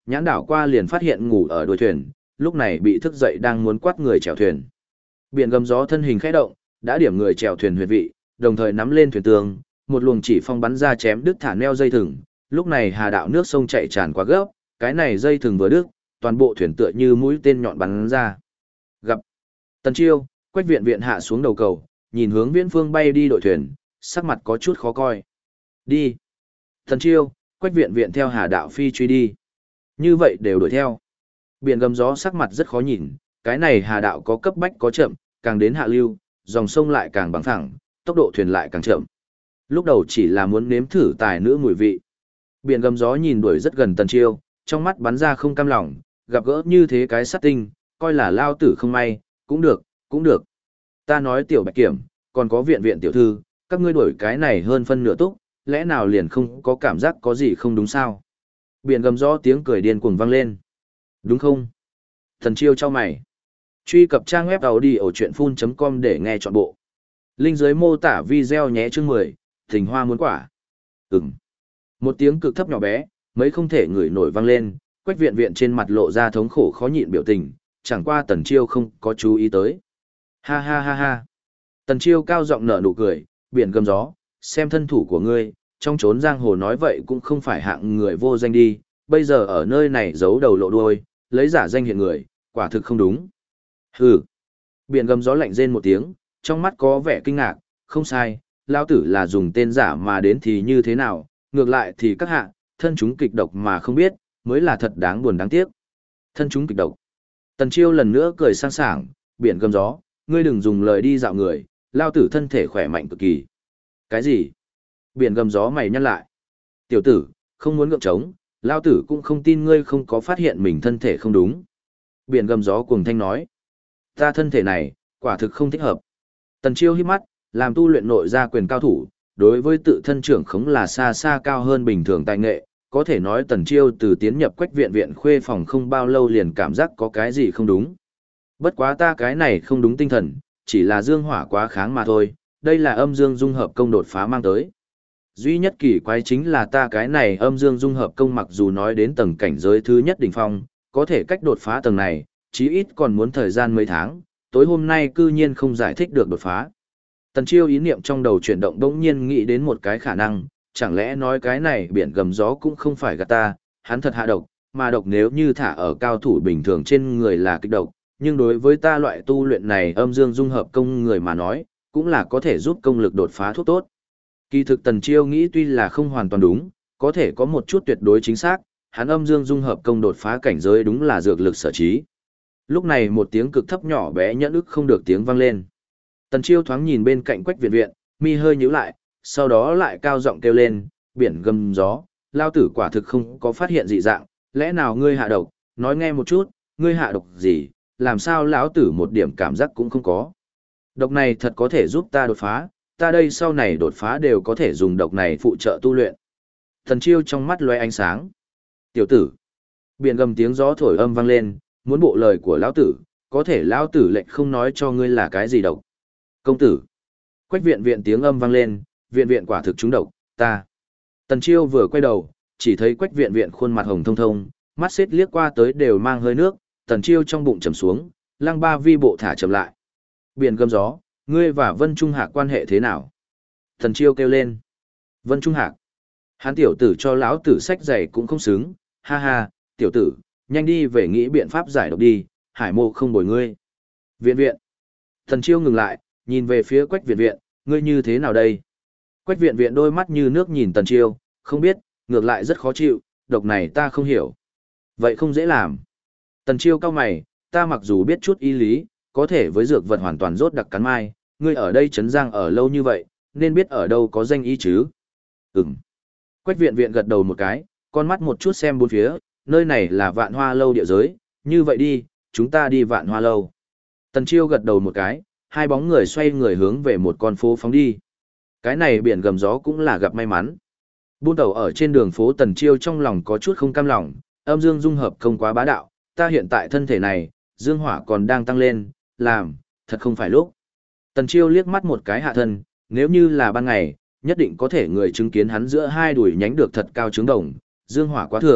nhãn đảo qua liền phát hiện ngủ ở đuôi thuyền, lúc này bị thức dậy đang muốn quát người chèo thuyền. Biển gầm gió thân hình khẽ động, đã điểm người chèo thuyền huyệt vị, đồng thời nắm lên thuyền tường, một luồng chỉ phong bắn ra chém đứt thả neo dây thừng. Lúc này hà đạo nước sông chạy tràn quá gấp, cái này dây thừng vừa đứt, toàn bộ thuyền tựa như mũi tên nhọn bắn ra. Gặp Tần Chiêu, Quách Viện Viện hạ xuống đầu cầu, nhìn hướng viễn phương bay đi đội thuyền, sắc mặt có chút khó coi. Đi. Tần Chiêu, Quách Viện Viện theo Hà Đạo Phi truy đi. Như vậy đều đuổi theo. Biển gầm gió sắc mặt rất khó nhìn, cái này Hà Đạo có cấp bách có chậm, càng đến hạ lưu, dòng sông lại càng bằng phẳng, tốc độ thuyền lại càng chậm. Lúc đầu chỉ là muốn nếm thử tài nữ mùi vị. Biển gầm gió nhìn đuổi rất gần Tần Chiêu, trong mắt bắn ra không cam lòng, gặp gỡ như thế cái sát tinh, coi là lao tử không may, cũng được, cũng được. Ta nói tiểu Bạch Kiểm, còn có Viện Viện tiểu thư, các ngươi đuổi cái này hơn phân nửa túc, lẽ nào liền không có cảm giác có gì không đúng sao? Biển gầm gió tiếng cười điên cuồng vang lên. Đúng không? Tần Chiêu chau mày. Truy cập trang web audiochuyenphun.com để nghe trọn bộ. Link dưới mô tả video nhé chương 10, tình hoa muốn quả. Ừm. Một tiếng cực thấp nhỏ bé, mấy không thể ngửi nổi vang lên, Quách Viện Viện trên mặt lộ ra thống khổ khó nhịn biểu tình, chẳng qua Tần Chiêu không có chú ý tới. Ha ha ha ha. Tần Chiêu cao giọng nở nụ cười, biển gầm gió, xem thân thủ của ngươi, trong chốn giang hồ nói vậy cũng không phải hạng người vô danh đi, bây giờ ở nơi này giấu đầu lộ đuôi, lấy giả danh hiện người, quả thực không đúng. Hừ. Biển gầm gió lạnh rên một tiếng, trong mắt có vẻ kinh ngạc, không sai, lão tử là dùng tên giả mà đến thì như thế nào, ngược lại thì các hạ, thân chúng kịch độc mà không biết, mới là thật đáng buồn đáng tiếc. Thân chúng kịch độc. Tần Chiêu lần nữa cười sang sảng, biển gầm gió, ngươi đừng dùng lời đi dạo người, lão tử thân thể khỏe mạnh cực kỳ. Cái gì? Biển gầm gió mày nhăn lại. Tiểu tử, không muốn gượng trống, lão tử cũng không tin ngươi không có phát hiện mình thân thể không đúng. Biển gầm gió cuồng thanh nói. Ta thân thể này, quả thực không thích hợp. Tần Chiêu híp mắt, làm tu luyện nội gia quyền cao thủ, đối với tự thân trưởng khống là xa xa cao hơn bình thường tài nghệ, có thể nói Tần Chiêu từ tiến nhập Quách Viện Viện khuê phòng không bao lâu liền cảm giác có cái gì không đúng. Bất quá ta cái này không đúng tinh thần, chỉ là dương hỏa quá kháng mà thôi, đây là âm dương dung hợp công đột phá mang tới. Duy nhất kỳ quái chính là ta cái này âm dương dung hợp công mặc dù nói đến tầng cảnh giới thứ nhất đỉnh phong, có thể cách đột phá tầng này, chí ít còn muốn thời gian mấy tháng, tối hôm nay cư nhiên không giải thích được đột phá. Tần Chiêu ý niệm trong đầu chuyển động đống nhiên nghĩ đến một cái khả năng, chẳng lẽ nói cái này biển gầm gió cũng không phải gạt ta, hắn thật hạ độc, mà độc nếu như thả ở cao thủ bình thường trên người là kích độc, nhưng đối với ta loại tu luyện này âm dương dung hợp công người mà nói, cũng là có thể giúp công lực đột phá thuốc tốt. Kỳ thực Tần Chiêu nghĩ tuy là không hoàn toàn đúng, có thể có một chút tuyệt đối chính xác, hắn âm dương dung hợp công đột phá cảnh giới đúng là dược lực sở trí. Lúc này một tiếng cực thấp nhỏ bé nhẫn ức không được tiếng vang lên. Tần Chiêu thoáng nhìn bên cạnh Quách Viện Viện, mi hơi nhíu lại, sau đó lại cao giọng kêu lên, biển gầm gió, lao tử quả thực không có phát hiện dị dạng, lẽ nào ngươi hạ độc, nói nghe một chút, ngươi hạ độc gì, làm sao lão tử một điểm cảm giác cũng không có. Độc này thật có thể giúp ta đột phá, ta đây sau này đột phá đều có thể dùng độc này phụ trợ tu luyện. Tần Chiêu trong mắt lóe ánh sáng. Tiểu tử. Biển gầm tiếng gió thổi âm vang lên, muốn bộ lời của lão tử, có thể lão tử lệnh không nói cho ngươi là cái gì độc. Công tử. Quách Viện Viện tiếng âm vang lên, Viện Viện quả thực trúng độc, ta. Tần Chiêu vừa quay đầu, chỉ thấy Quách Viện Viện khuôn mặt hồng thông thông, mắt xếp liếc qua tới đều mang hơi nước, Tần Chiêu trong bụng trầm xuống, lăng ba vi bộ thả chậm lại. Biển gầm gió, ngươi và Vân Trung Hạc quan hệ thế nào? Tần Chiêu kêu lên. Vân Trung Hạc. Hắn tiểu tử cho lão tử sách giày cũng không xứng, ha ha, tiểu tử, nhanh đi về nghĩ biện pháp giải độc đi, Hải Mộ không bồi ngươi. Viện Viện. Tần Chiêu ngừng lại, nhìn về phía Quách Viện Viện, ngươi như thế nào đây? Quách Viện Viện đôi mắt như nước nhìn Tần Chiêu, không biết, ngược lại rất khó chịu, độc này ta không hiểu. Vậy không dễ làm. Tần Chiêu cau mày, ta mặc dù biết chút y lý, có thể với dược vật hoàn toàn rốt đặc cắn mai, ngươi ở đây trấn giang ở lâu như vậy, nên biết ở đâu có danh y chứ. Ừm. Quách Viện Viện gật đầu một cái, con mắt một chút xem bốn phía, nơi này là Vạn Hoa lâu địa giới, như vậy đi, chúng ta đi Vạn Hoa lâu. Tần Chiêu gật đầu một cái, hai bóng người xoay người hướng về một con phố phóng đi. Cái này biển gầm gió cũng là gặp may mắn. Buôn tàu ở trên đường phố Tần Chiêu trong lòng có chút không cam lòng, âm dương dung hợp không quá bá đạo, ta hiện tại thân thể này, dương hỏa còn đang tăng lên, làm, thật không phải lúc. Tần Chiêu liếc mắt một cái hạ thân, nếu như là ban ngày, nhất định có thể người chứng kiến hắn giữa hai đùi nhánh được thật cao trứng đồng, dương hỏa quá thừa,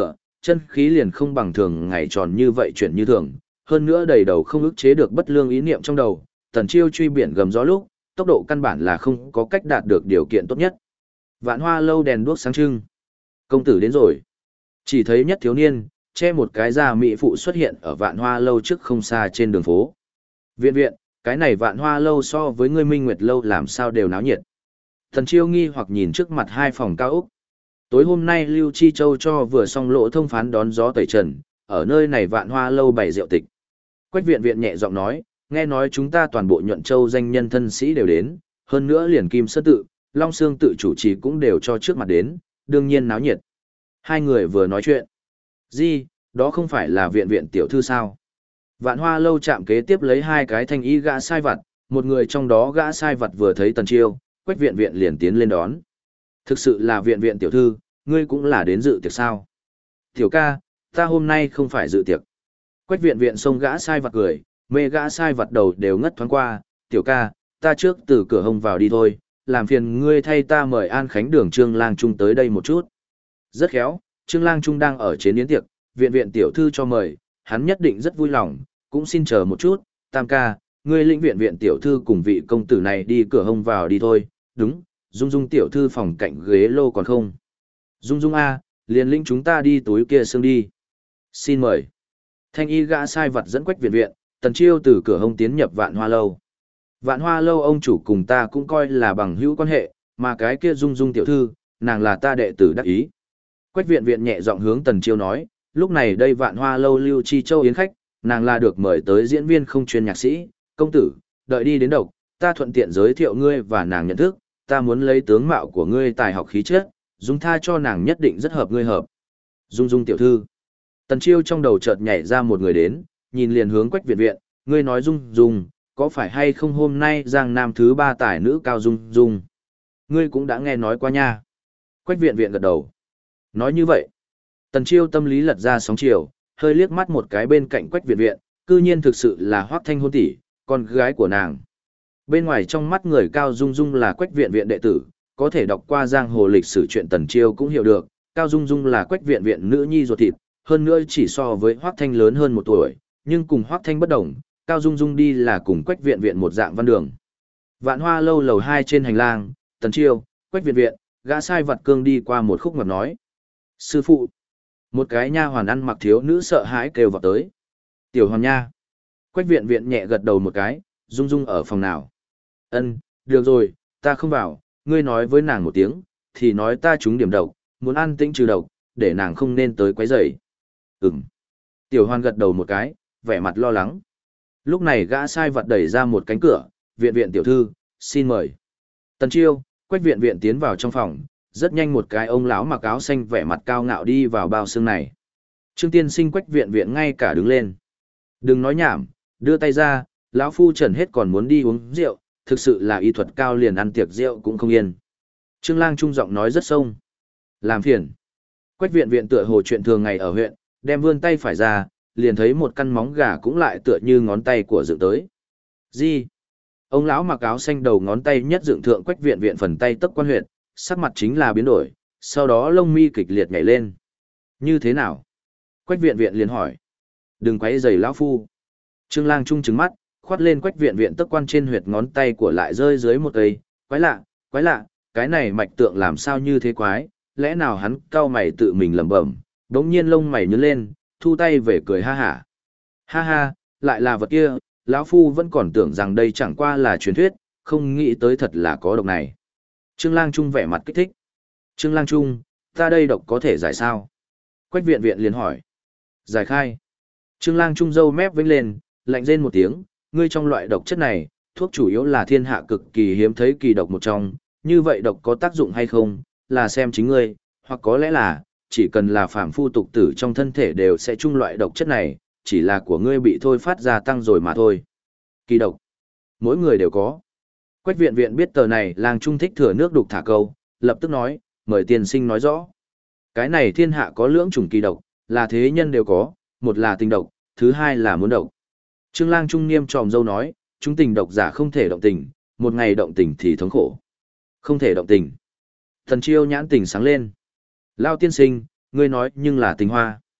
chân khí liền không bằng thường ngày tròn như vậy chuyển như thường, hơn nữa đầy đầu không ức chế được bất lương ý niệm trong đầu, Tần Chiêu truy biển gầm gió lúc, tốc độ căn bản là không có cách đạt được điều kiện tốt nhất. Vạn Hoa lâu đèn đuốc sáng trưng. Công tử đến rồi. Chỉ thấy nhất thiếu niên, che một cái da mỹ phụ xuất hiện ở Vạn Hoa lâu trước không xa trên đường phố. Viện viện, cái này Vạn Hoa lâu so với ngươi Minh Nguyệt lâu làm sao đều náo nhiệt. Tần Chiêu nghi hoặc nhìn trước mặt hai phòng cao ốc. Tối hôm nay Lưu Chi Châu cho vừa xong lỗ thông phán đón gió tẩy trần, ở nơi này Vạn Hoa lâu bày rượu tịch. Quách viện viện nhẹ giọng nói, nghe nói chúng ta toàn bộ Nhuận Châu danh nhân thân sĩ đều đến, hơn nữa liền Kim Sơn tự, Long Xương tự chủ trì cũng đều cho trước mặt đến, đương nhiên náo nhiệt. Hai người vừa nói chuyện. Gì, đó không phải là viện viện tiểu thư sao? Vạn Hoa lâu chạm kế tiếp lấy hai cái thanh y gã sai vặt, một người trong đó gã sai vặt vừa thấy Tần Chiêu, Quách viện viện liền tiến lên đón. Thực sự là viện viện tiểu thư, ngươi cũng là đến dự tiệc sao? Tiểu ca, ta hôm nay không phải dự tiệc. Quách viện viện xông gã sai vặt cười, mê gã sai vặt đầu đều ngất thoáng qua. Tiểu ca, ta trước từ cửa hông vào đi thôi, làm phiền ngươi thay ta mời An Khánh Đường Trương Lang Trung tới đây một chút. Rất khéo, Trương Lang Trung đang ở chế yến tiệc, viện viện tiểu thư cho mời, hắn nhất định rất vui lòng, cũng xin chờ một chút. Tam ca, ngươi lĩnh viện viện tiểu thư cùng vị công tử này đi cửa hông vào đi thôi. Đúng, Dung Dung tiểu thư phòng cạnh ghế lô còn không? Dung Dung A, liền lĩnh chúng ta đi túi kia xương đi. Xin mời. Thanh y gã sai vật dẫn Quách viện viện, Tần Chiêu từ cửa hông tiến nhập Vạn Hoa lâu. Vạn Hoa lâu ông chủ cùng ta cũng coi là bằng hữu quan hệ, mà cái kia Dung Dung tiểu thư, nàng là ta đệ tử đắc ý. Quách viện viện nhẹ giọng hướng Tần Chiêu nói, lúc này đây Vạn Hoa lâu Lưu Chi Châu yến khách, nàng là được mời tới diễn viên không chuyên nhạc sĩ, công tử, đợi đi đến độc, ta thuận tiện giới thiệu ngươi và nàng nhận thức, ta muốn lấy tướng mạo của ngươi tài học khí chất, Dung tha cho nàng nhất định rất hợp ngươi hợp. Dung Dung tiểu thư. Tần Chiêu trong đầu chợt nhảy ra một người đến, nhìn liền hướng Quách viện viện, ngươi nói Dung Dung, có phải hay không hôm nay Giang Nam thứ 3 tài nữ Cao Dung Dung? Ngươi cũng đã nghe nói qua nha. Quách viện viện gật đầu. Nói như vậy, Tần Chiêu tâm lý lật ra sóng chiều, hơi liếc mắt một cái bên cạnh Quách viện viện, cư nhiên thực sự là Hoắc Thanh hôn tỷ, con gái của nàng. Bên ngoài trong mắt người Cao Dung Dung là Quách viện viện đệ tử, có thể đọc qua giang hồ lịch sử chuyện Tần Chiêu cũng hiểu được, Cao Dung Dung là Quách viện viện nữ nhi ruột thịt, hơn nữa chỉ so với Hoắc Thanh lớn hơn 1 tuổi, nhưng cùng Hoắc Thanh bất đồng, Cao Dung Dung đi là cùng Quách viện viện một dạng văn đường. Vạn Hoa lâu lầu 2 trên hành lang, Tần Chiêu, Quách viện viện, gã sai vật cương đi qua một khúc ngoặt nói. Sư phụ. Một cái nha hoàn ăn mặc thiếu nữ sợ hãi kêu vào tới. Tiểu hoàn nha. Quách viện viện nhẹ gật đầu một cái, Dung Dung ở phòng nào? Ân, được rồi, ta không vào, ngươi nói với nàng một tiếng, thì nói ta trúng điểm độc, muốn ăn tĩnh trừ độc, để nàng không nên tới quấy rầy. Ừm. Tiểu hoàn gật đầu một cái, vẻ mặt lo lắng. Lúc này gã sai vật đẩy ra một cánh cửa, viện viện tiểu thư, xin mời. Tần Chiêu, Quách viện viện tiến vào trong phòng, rất nhanh một cái ông lão mặc áo xanh vẻ mặt cao ngạo đi vào bao xương này. Trương tiên sinh Quách viện viện ngay cả đứng lên. Đừng nói nhảm, đưa tay ra, lão phu trần hết còn muốn đi uống rượu, thực sự là y thuật cao liền ăn tiệc rượu cũng không yên. Trương Lang trung giọng nói rất sông. Làm phiền. Quách viện viện tựa hồ chuyện thường ngày ở huyện, đem vươn tay phải ra, liền thấy một căn móng gà cũng lại tựa như ngón tay của dựng tới. Gì? Ông lão mặc áo xanh đầu ngón tay nhất dựng thượng Quách viện viện phần tay tấc quan huyệt, sắc mặt chính là biến đổi, sau đó lông mi kịch liệt nhảy lên. Như thế nào? Quách viện viện liền hỏi. Đừng quấy rầy lão phu. Trương Lang trung trừng mắt, khoát lên Quách viện viện tấc quan trên huyệt ngón tay của lại rơi dưới một cây. Quái lạ, cái này mạch tượng làm sao như thế quái, lẽ nào hắn cau mày tự mình lẩm bẩm, đống nhiên lông mày nhướng lên, thu tay về cười ha hả. Ha ha, lại là vật kia, lão phu vẫn còn tưởng rằng đây chẳng qua là truyền thuyết, không nghĩ tới thật là có độc này. Trương Lang Trung vẻ mặt kích thích. Trương Lang Trung, ta đây độc có thể giải sao? Quách viện viện liền hỏi. Giải khai. Trương Lang Trung râu mép vênh lên, lạnh rên một tiếng, ngươi trong loại độc chất này, thuốc chủ yếu là thiên hạ cực kỳ hiếm thấy kỳ độc một trong, như vậy độc có tác dụng hay không, là xem chính ngươi, hoặc có lẽ là, chỉ cần là phàm phu tục tử trong thân thể đều sẽ chung loại độc chất này, chỉ là của ngươi bị thôi phát ra tăng rồi mà thôi. Kỳ độc. Mỗi người đều có. Quách viện viện biết tờ này Lang Trung thích thừa nước đục thả câu, lập tức nói, mời tiên sinh nói rõ. Cái này thiên hạ có lưỡng chủng kỳ độc, là thế nhân đều có, một là tình độc, thứ hai là muốn độc. Trương Lang Trung niêm tròm dâu nói, chúng tình độc giả không thể động tình, một ngày động tình thì thống khổ. Không thể động tình. Thần Chiêu nhãn tình sáng lên. Lao tiên sinh, ngươi nói nhưng là tình hoa.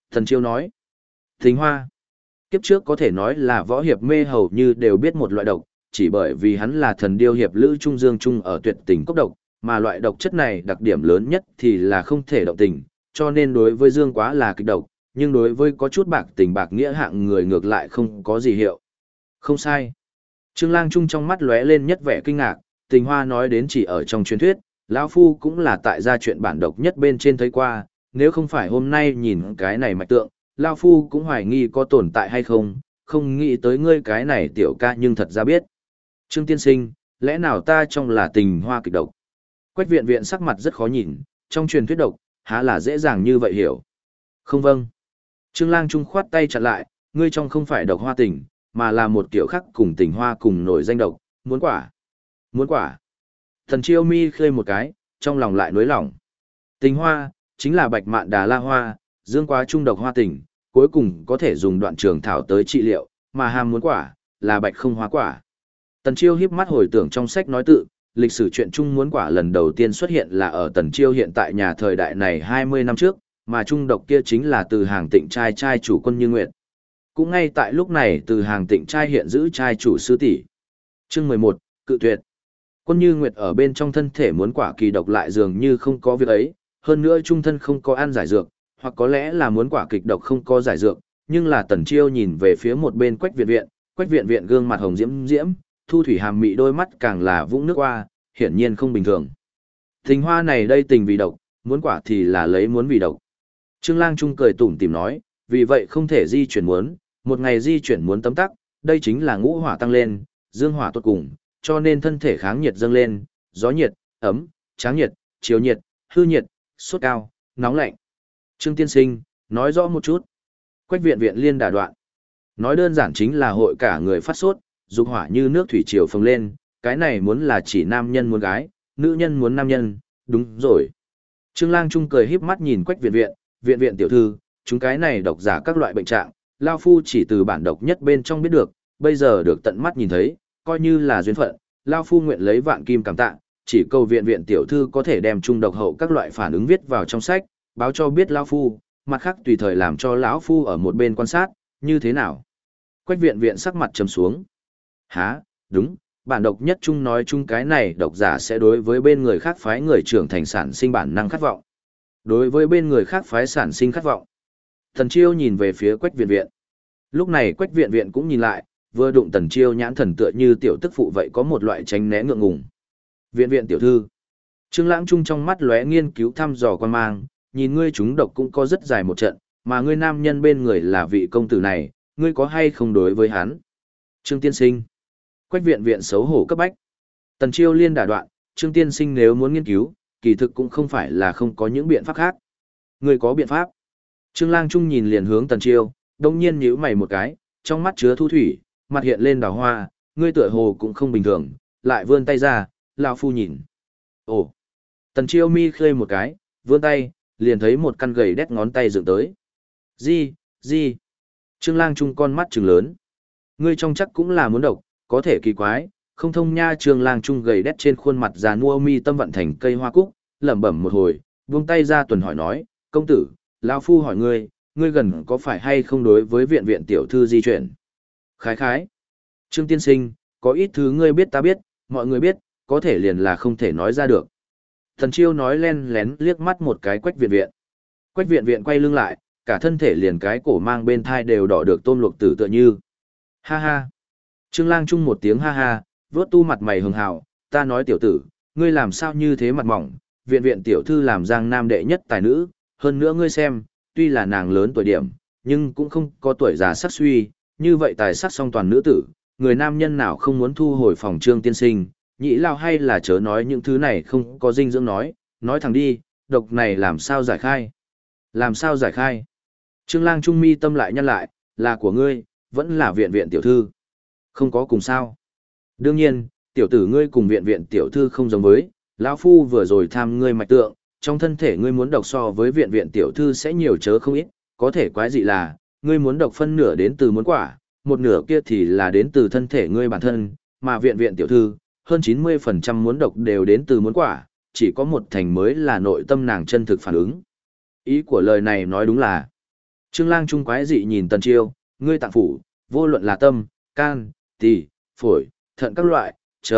Thần Chiêu nói. Thính hoa. Kiếp trước có thể nói là võ hiệp mê hầu như đều biết một loại độc, chỉ bởi vì hắn là thần điêu hiệp lữ trung dương trung ở tuyệt tình cốc độc, mà loại độc chất này đặc điểm lớn nhất thì là không thể động tình, cho nên đối với Dương Quá là kịch độc, nhưng đối với có chút bạc tình bạc nghĩa hạng người ngược lại không có gì hiệu. Không sai. Trương Lang Trung trong mắt lóe lên nhất vẻ kinh ngạc, tình hoa nói đến chỉ ở trong truyền thuyết, lão phu cũng là tại gia chuyện bản độc nhất bên trên thấy qua, nếu không phải hôm nay nhìn cái này mạch tượng, lão phu cũng hoài nghi có tồn tại hay không, không nghĩ tới ngươi cái này tiểu ca nhưng thật ra biết. Trương tiên sinh, lẽ nào ta trong là tình hoa kịch độc? Quách viện viện sắc mặt rất khó nhìn, trong truyền thuyết độc, há là dễ dàng như vậy hiểu. Không vâng. Trương Lang Trung khoát tay chặn lại, ngươi trong không phải độc hoa tình, mà là một kiểu khác cùng tình hoa cùng nổi danh độc, muốn quả. Muốn quả. Thần Chiêu mi khơi một cái, trong lòng lại nối lòng. Tình hoa, chính là bạch mạn đà la hoa, Dương Quá trung độc hoa tình, cuối cùng có thể dùng đoạn trường thảo tới trị liệu, mà ham muốn quả, là bạch không hoa quả. Tần Chiêu hiếp mắt hồi tưởng trong sách nói tự, lịch sử chuyện trung muốn quả lần đầu tiên xuất hiện là ở Tần Chiêu hiện tại nhà thời đại này 20 năm trước, mà trung độc kia chính là từ hàng tịnh trai trai chủ Quân Như Nguyệt. Cũng ngay tại lúc này từ hàng tịnh trai hiện giữ trai chủ sư tỷ. Chương 11, cự tuyệt. Quân Như Nguyệt ở bên trong thân thể muốn quả kỳ độc lại dường như không có việc ấy, hơn nữa trung thân không có ăn giải dược, hoặc có lẽ là muốn quả kịch độc không có giải dược, nhưng là Tần Chiêu nhìn về phía một bên Quách Viện Viện gương mặt hồng diễm diễm, thu thủy hàm mị đôi mắt càng là vũng nước qua, hiển nhiên không bình thường. Tình hoa này đây tình vì độc, muốn quả thì là lấy muốn vì độc. Trương Lang Trung cười tủm tỉm nói, vì vậy không thể di chuyển muốn, một ngày di chuyển muốn tấm tắc, đây chính là ngũ hỏa tăng lên, dương hỏa tuột cùng, cho nên thân thể kháng nhiệt dâng lên, gió nhiệt, ấm, tráng nhiệt, chiếu nhiệt, hư nhiệt, sốt cao, nóng lạnh. Trương tiên sinh, nói rõ một chút. Quách Viện Viện liên đả đoạn. Nói đơn giản chính là hội cả người phát sốt, dục hỏa như nước thủy triều phồng lên, cái này muốn là chỉ nam nhân muốn gái, nữ nhân muốn nam nhân, đúng rồi. Trương Lang Trung cười híp mắt nhìn Quách Viện Viện tiểu thư, chúng cái này độc giả các loại bệnh trạng, lao phu chỉ từ bản độc nhất bên trong biết được, bây giờ được tận mắt nhìn thấy, coi như là duyên phận, lao phu nguyện lấy vạn kim cảm tạ, chỉ cầu Viện tiểu thư có thể đem trung độc hậu các loại phản ứng viết vào trong sách, báo cho biết lao phu, mặt khác tùy thời làm cho lão phu ở một bên quan sát, như thế nào. Quách Viện sắc mặt trầm xuống. Hả, đúng, bản độc nhất chung nói chung cái này độc giả sẽ đối với bên người khác phái người trưởng thành sản sinh bản năng khát vọng. Đối với bên người khác phái sản sinh khát vọng. Tần Chiêu nhìn về phía Quách Viện. Lúc này Quách Viện cũng nhìn lại, vừa đụng Tần Chiêu nhãn thần tựa như tiểu tức phụ vậy có một loại tránh né ngượng ngùng. Viện tiểu thư. Trương Lãng Trung trong mắt lóe nghiên cứu thăm dò quan mang, nhìn ngươi chúng độc cũng có rất dài một trận, mà ngươi nam nhân bên người là vị công tử này, ngươi có hay không đối với hắn? Trương tiên sinh. Quách Viện xấu hổ cấp bách. Tần Chiêu liên đả đoạn, Trương tiên sinh nếu muốn nghiên cứu, kỳ thực cũng không phải là không có những biện pháp khác. Ngươi có biện pháp? Trương Lang Trung nhìn liền hướng Tần Chiêu, đông nhiên nhíu mày một cái, trong mắt chứa thu thủy, mặt hiện lên đào hoa, ngươi tựa hồ cũng không bình thường, lại vươn tay ra, lão phu nhìn. Ồ. Tần Chiêu mi khơi một cái, vươn tay, liền thấy một căn gầy đét ngón tay dựng tới. Gì? Trương Lang Trung con mắt trừng lớn. Ngươi trong chắc cũng là muốn độc, có thể kỳ quái, không thông nha. Trương Lang Trung gầy đét trên khuôn mặt già nua mi tâm vận thành cây hoa cúc, lẩm bẩm một hồi, buông tay ra tuần hỏi nói, công tử, lão phu hỏi ngươi gần có phải hay không đối với viện tiểu thư di chuyển? Khái. Trương tiên sinh, có ít thứ ngươi biết ta biết, mọi người biết, có thể liền là không thể nói ra được. Thần Chiêu nói len lén liếc mắt một cái Quách Viện. Quách Viện quay lưng lại, cả thân thể liền cái cổ mang bên thai đều đỏ được tôm luộc tử tựa như. Ha ha. Trương Lang Trung một tiếng ha ha, vớt tu mặt mày hường hào, ta nói tiểu tử, ngươi làm sao như thế mặt mỏng, viện tiểu thư làm Giang Nam đệ nhất tài nữ, hơn nữa ngươi xem, tuy là nàng lớn tuổi điểm, nhưng cũng không có tuổi già sắc suy, như vậy tài sắc song toàn nữ tử, người nam nhân nào không muốn thu hồi phòng Trương tiên sinh, nhĩ lao hay là chớ nói những thứ này không có dinh dưỡng nói thẳng đi, độc này làm sao giải khai? Làm sao giải khai? Trương Lang Trung mi tâm lại nhăn lại, là của ngươi, vẫn là viện tiểu thư. Không có cùng sao? Đương nhiên, tiểu tử ngươi cùng viện tiểu thư không giống với, lão phu vừa rồi tham ngươi mạch tượng, trong thân thể ngươi muốn độc so với viện tiểu thư sẽ nhiều chớ không ít, có thể quái dị là, ngươi muốn độc phân nửa đến từ muốn quả, một nửa kia thì là đến từ thân thể ngươi bản thân, mà viện tiểu thư, hơn 90% muốn độc đều đến từ muốn quả, chỉ có một thành mới là nội tâm nàng chân thực phản ứng. Ý của lời này nói đúng là, Trương Lang Trung quái dị nhìn Tần Chiêu, ngươi tạng phủ, vô luận là tâm, can, tỳ, phổi, thận các loại,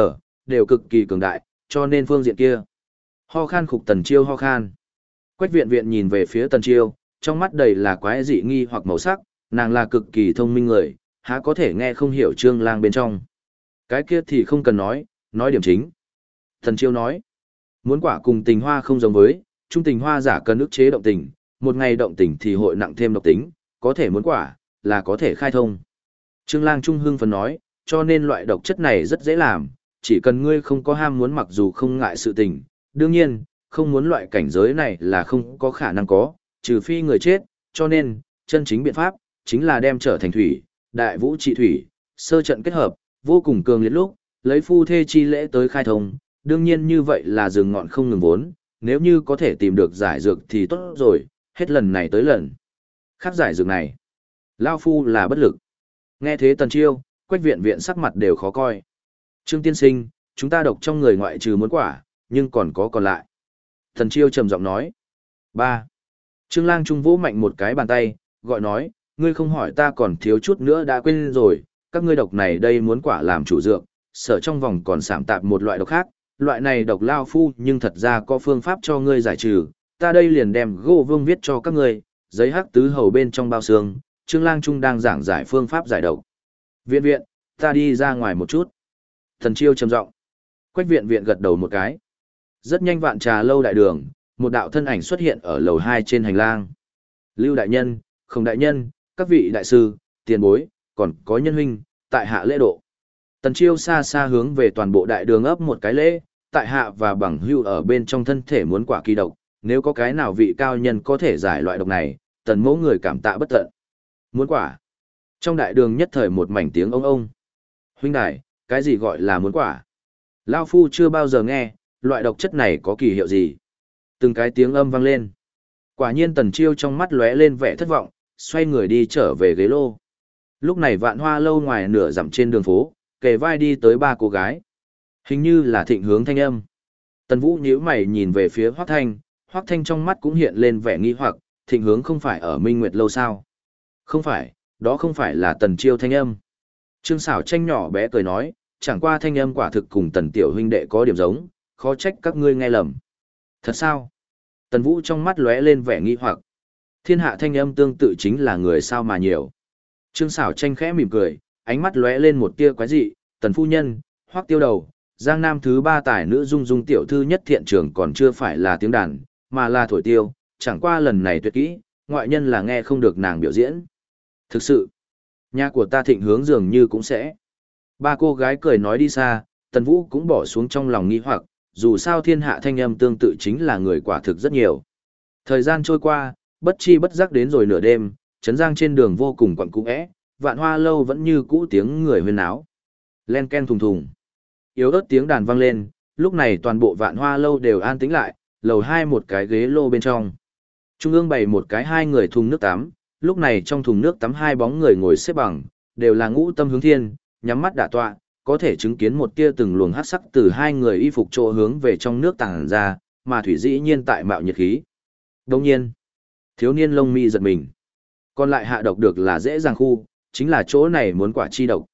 đều cực kỳ cường đại, cho nên phương diện kia. Ho khan khục Tần Chiêu ho khan. Quách viện viện nhìn về phía Tần Chiêu, trong mắt đầy là quái dị nghi hoặc màu sắc, nàng là cực kỳ thông minh người, há có thể nghe không hiểu Trương Lang bên trong. Cái kia thì không cần nói điểm chính. Tần Chiêu nói, muốn quả cùng tình hoa không giống với, trung tình hoa giả cần ức chế động tình, một ngày động tình thì hội nặng thêm độc tính, có thể muốn quả, là có thể khai thông. Trương Lang Trung hưng phấn nói, cho nên loại độc chất này rất dễ làm, chỉ cần ngươi không có ham muốn mặc dù không ngại sự tình, đương nhiên, không muốn loại cảnh giới này là không có khả năng có, trừ phi người chết, cho nên, chân chính biện pháp, chính là đem trở thành thủy, đại vũ trị thủy, sơ trận kết hợp, vô cùng cường liệt lúc, lấy phu thê chi lễ tới khai thông, đương nhiên như vậy là rừng ngọn không ngừng vốn, nếu như có thể tìm được giải dược thì tốt rồi, hết lần này tới lần khác giải dược này. Lao phu là bất lực. Nghe thế Tần Chiêu, Quách viện viện sắc mặt đều khó coi. Trương tiên sinh, chúng ta độc trong người ngoại trừ muốn quả, nhưng còn có còn lại. Tần Chiêu trầm giọng nói. 3. Trương Lang Trung vỗ mạnh một cái bàn tay, gọi nói, ngươi không hỏi ta còn thiếu chút nữa đã quên rồi, các ngươi độc này đây muốn quả làm chủ dược, sở trong vòng còn sảm tạp một loại độc khác, loại này độc lao phu nhưng thật ra có phương pháp cho ngươi giải trừ, ta đây liền đem gô vương viết cho các ngươi, giấy hắc tứ hầu bên trong bao xương, Trương Lang Trung đang giảng giải phương pháp giải độc. Viện viện, ta đi ra ngoài một chút. Thần Chiêu trầm giọng. Quách viện viện gật đầu một cái. Rất nhanh Vạn Trà lâu đại đường, một đạo thân ảnh xuất hiện ở lầu 2 trên hành lang. Lưu đại nhân, Không đại nhân, các vị đại sư, tiền bối, còn có nhân huynh, tại hạ lễ độ. Tần Chiêu xa xa hướng về toàn bộ đại đường ấp một cái lễ, tại hạ và bằng hưu ở bên trong thân thể muốn quả kỳ độc, nếu có cái nào vị cao nhân có thể giải loại độc này, tần mẫu người cảm tạ bất tận. Muốn quả. Trong đại đường nhất thời một mảnh tiếng ông. Huynh đài, cái gì gọi là muốn quả? Lao phu chưa bao giờ nghe, loại độc chất này có kỳ hiệu gì? Từng cái tiếng âm vang lên. Quả nhiên Tần Chiêu trong mắt lóe lên vẻ thất vọng, xoay người đi trở về ghế lô. Lúc này Vạn Hoa lâu ngoài nửa dặm trên đường phố, kề vai đi tới 3 cô gái. Hình như là Thịnh Hướng thanh âm. Tần Vũ nhíu mày nhìn về phía Hoắc Thanh, Hoắc Thanh trong mắt cũng hiện lên vẻ nghi hoặc, Thịnh Hướng không phải ở Minh Nguyệt lâu sao? Không phải, đó không phải là Tần Chiêu thanh âm. Trương Sảo Tranh nhỏ bé cười nói, chẳng qua thanh âm quả thực cùng Tần tiểu huynh đệ có điểm giống, khó trách các ngươi nghe lầm. Thật sao? Tần Vũ trong mắt lóe lên vẻ nghi hoặc. Thiên hạ thanh âm tương tự chính là người sao mà nhiều. Trương Sảo Tranh khẽ mỉm cười, ánh mắt lóe lên một tia quái dị, Tần phu nhân, Hoắc Tiêu Đầu, Giang Nam thứ 3 tài nữ Dung Dung tiểu thư nhất thiện trường còn chưa phải là tiếng đàn, mà là thổi tiêu, chẳng qua lần này tuyệt kỹ, ngoại nhân là nghe không được nàng biểu diễn. Thực sự, nhà của ta Thịnh Hướng dường như cũng sẽ. 3 cô gái cười nói đi xa, Tần Vũ cũng bỏ xuống trong lòng nghi hoặc, dù sao thiên hạ thanh âm tương tự chính là người quả thực rất nhiều. Thời gian trôi qua, bất chi bất giác đến rồi nửa đêm, Trấn Giang trên đường vô cùng quặn cũ é, Vạn Hoa lâu vẫn như cũ tiếng người huyên náo. Len ken thùng thùng. Yếu ớt tiếng đàn vang lên, lúc này toàn bộ Vạn Hoa lâu đều an tĩnh lại, lầu 2 một cái ghế lô bên trong. Trung ương bày một cái 2 người thùng nước tắm, lúc này trong thùng nước tắm 2 bóng người ngồi xếp bằng, đều là ngũ tâm hướng thiên, nhắm mắt đả tọa, có thể chứng kiến một tia từng luồng hắc sắc từ 2 người y phục chỗ hướng về trong nước tàng ra, mà thủy dĩ nhiên tại mạo nhiệt khí. Đồng nhiên, thiếu niên lông mi giật mình. Còn lại hạ độc được là dễ dàng khu, chính là chỗ này muốn quả chi độc.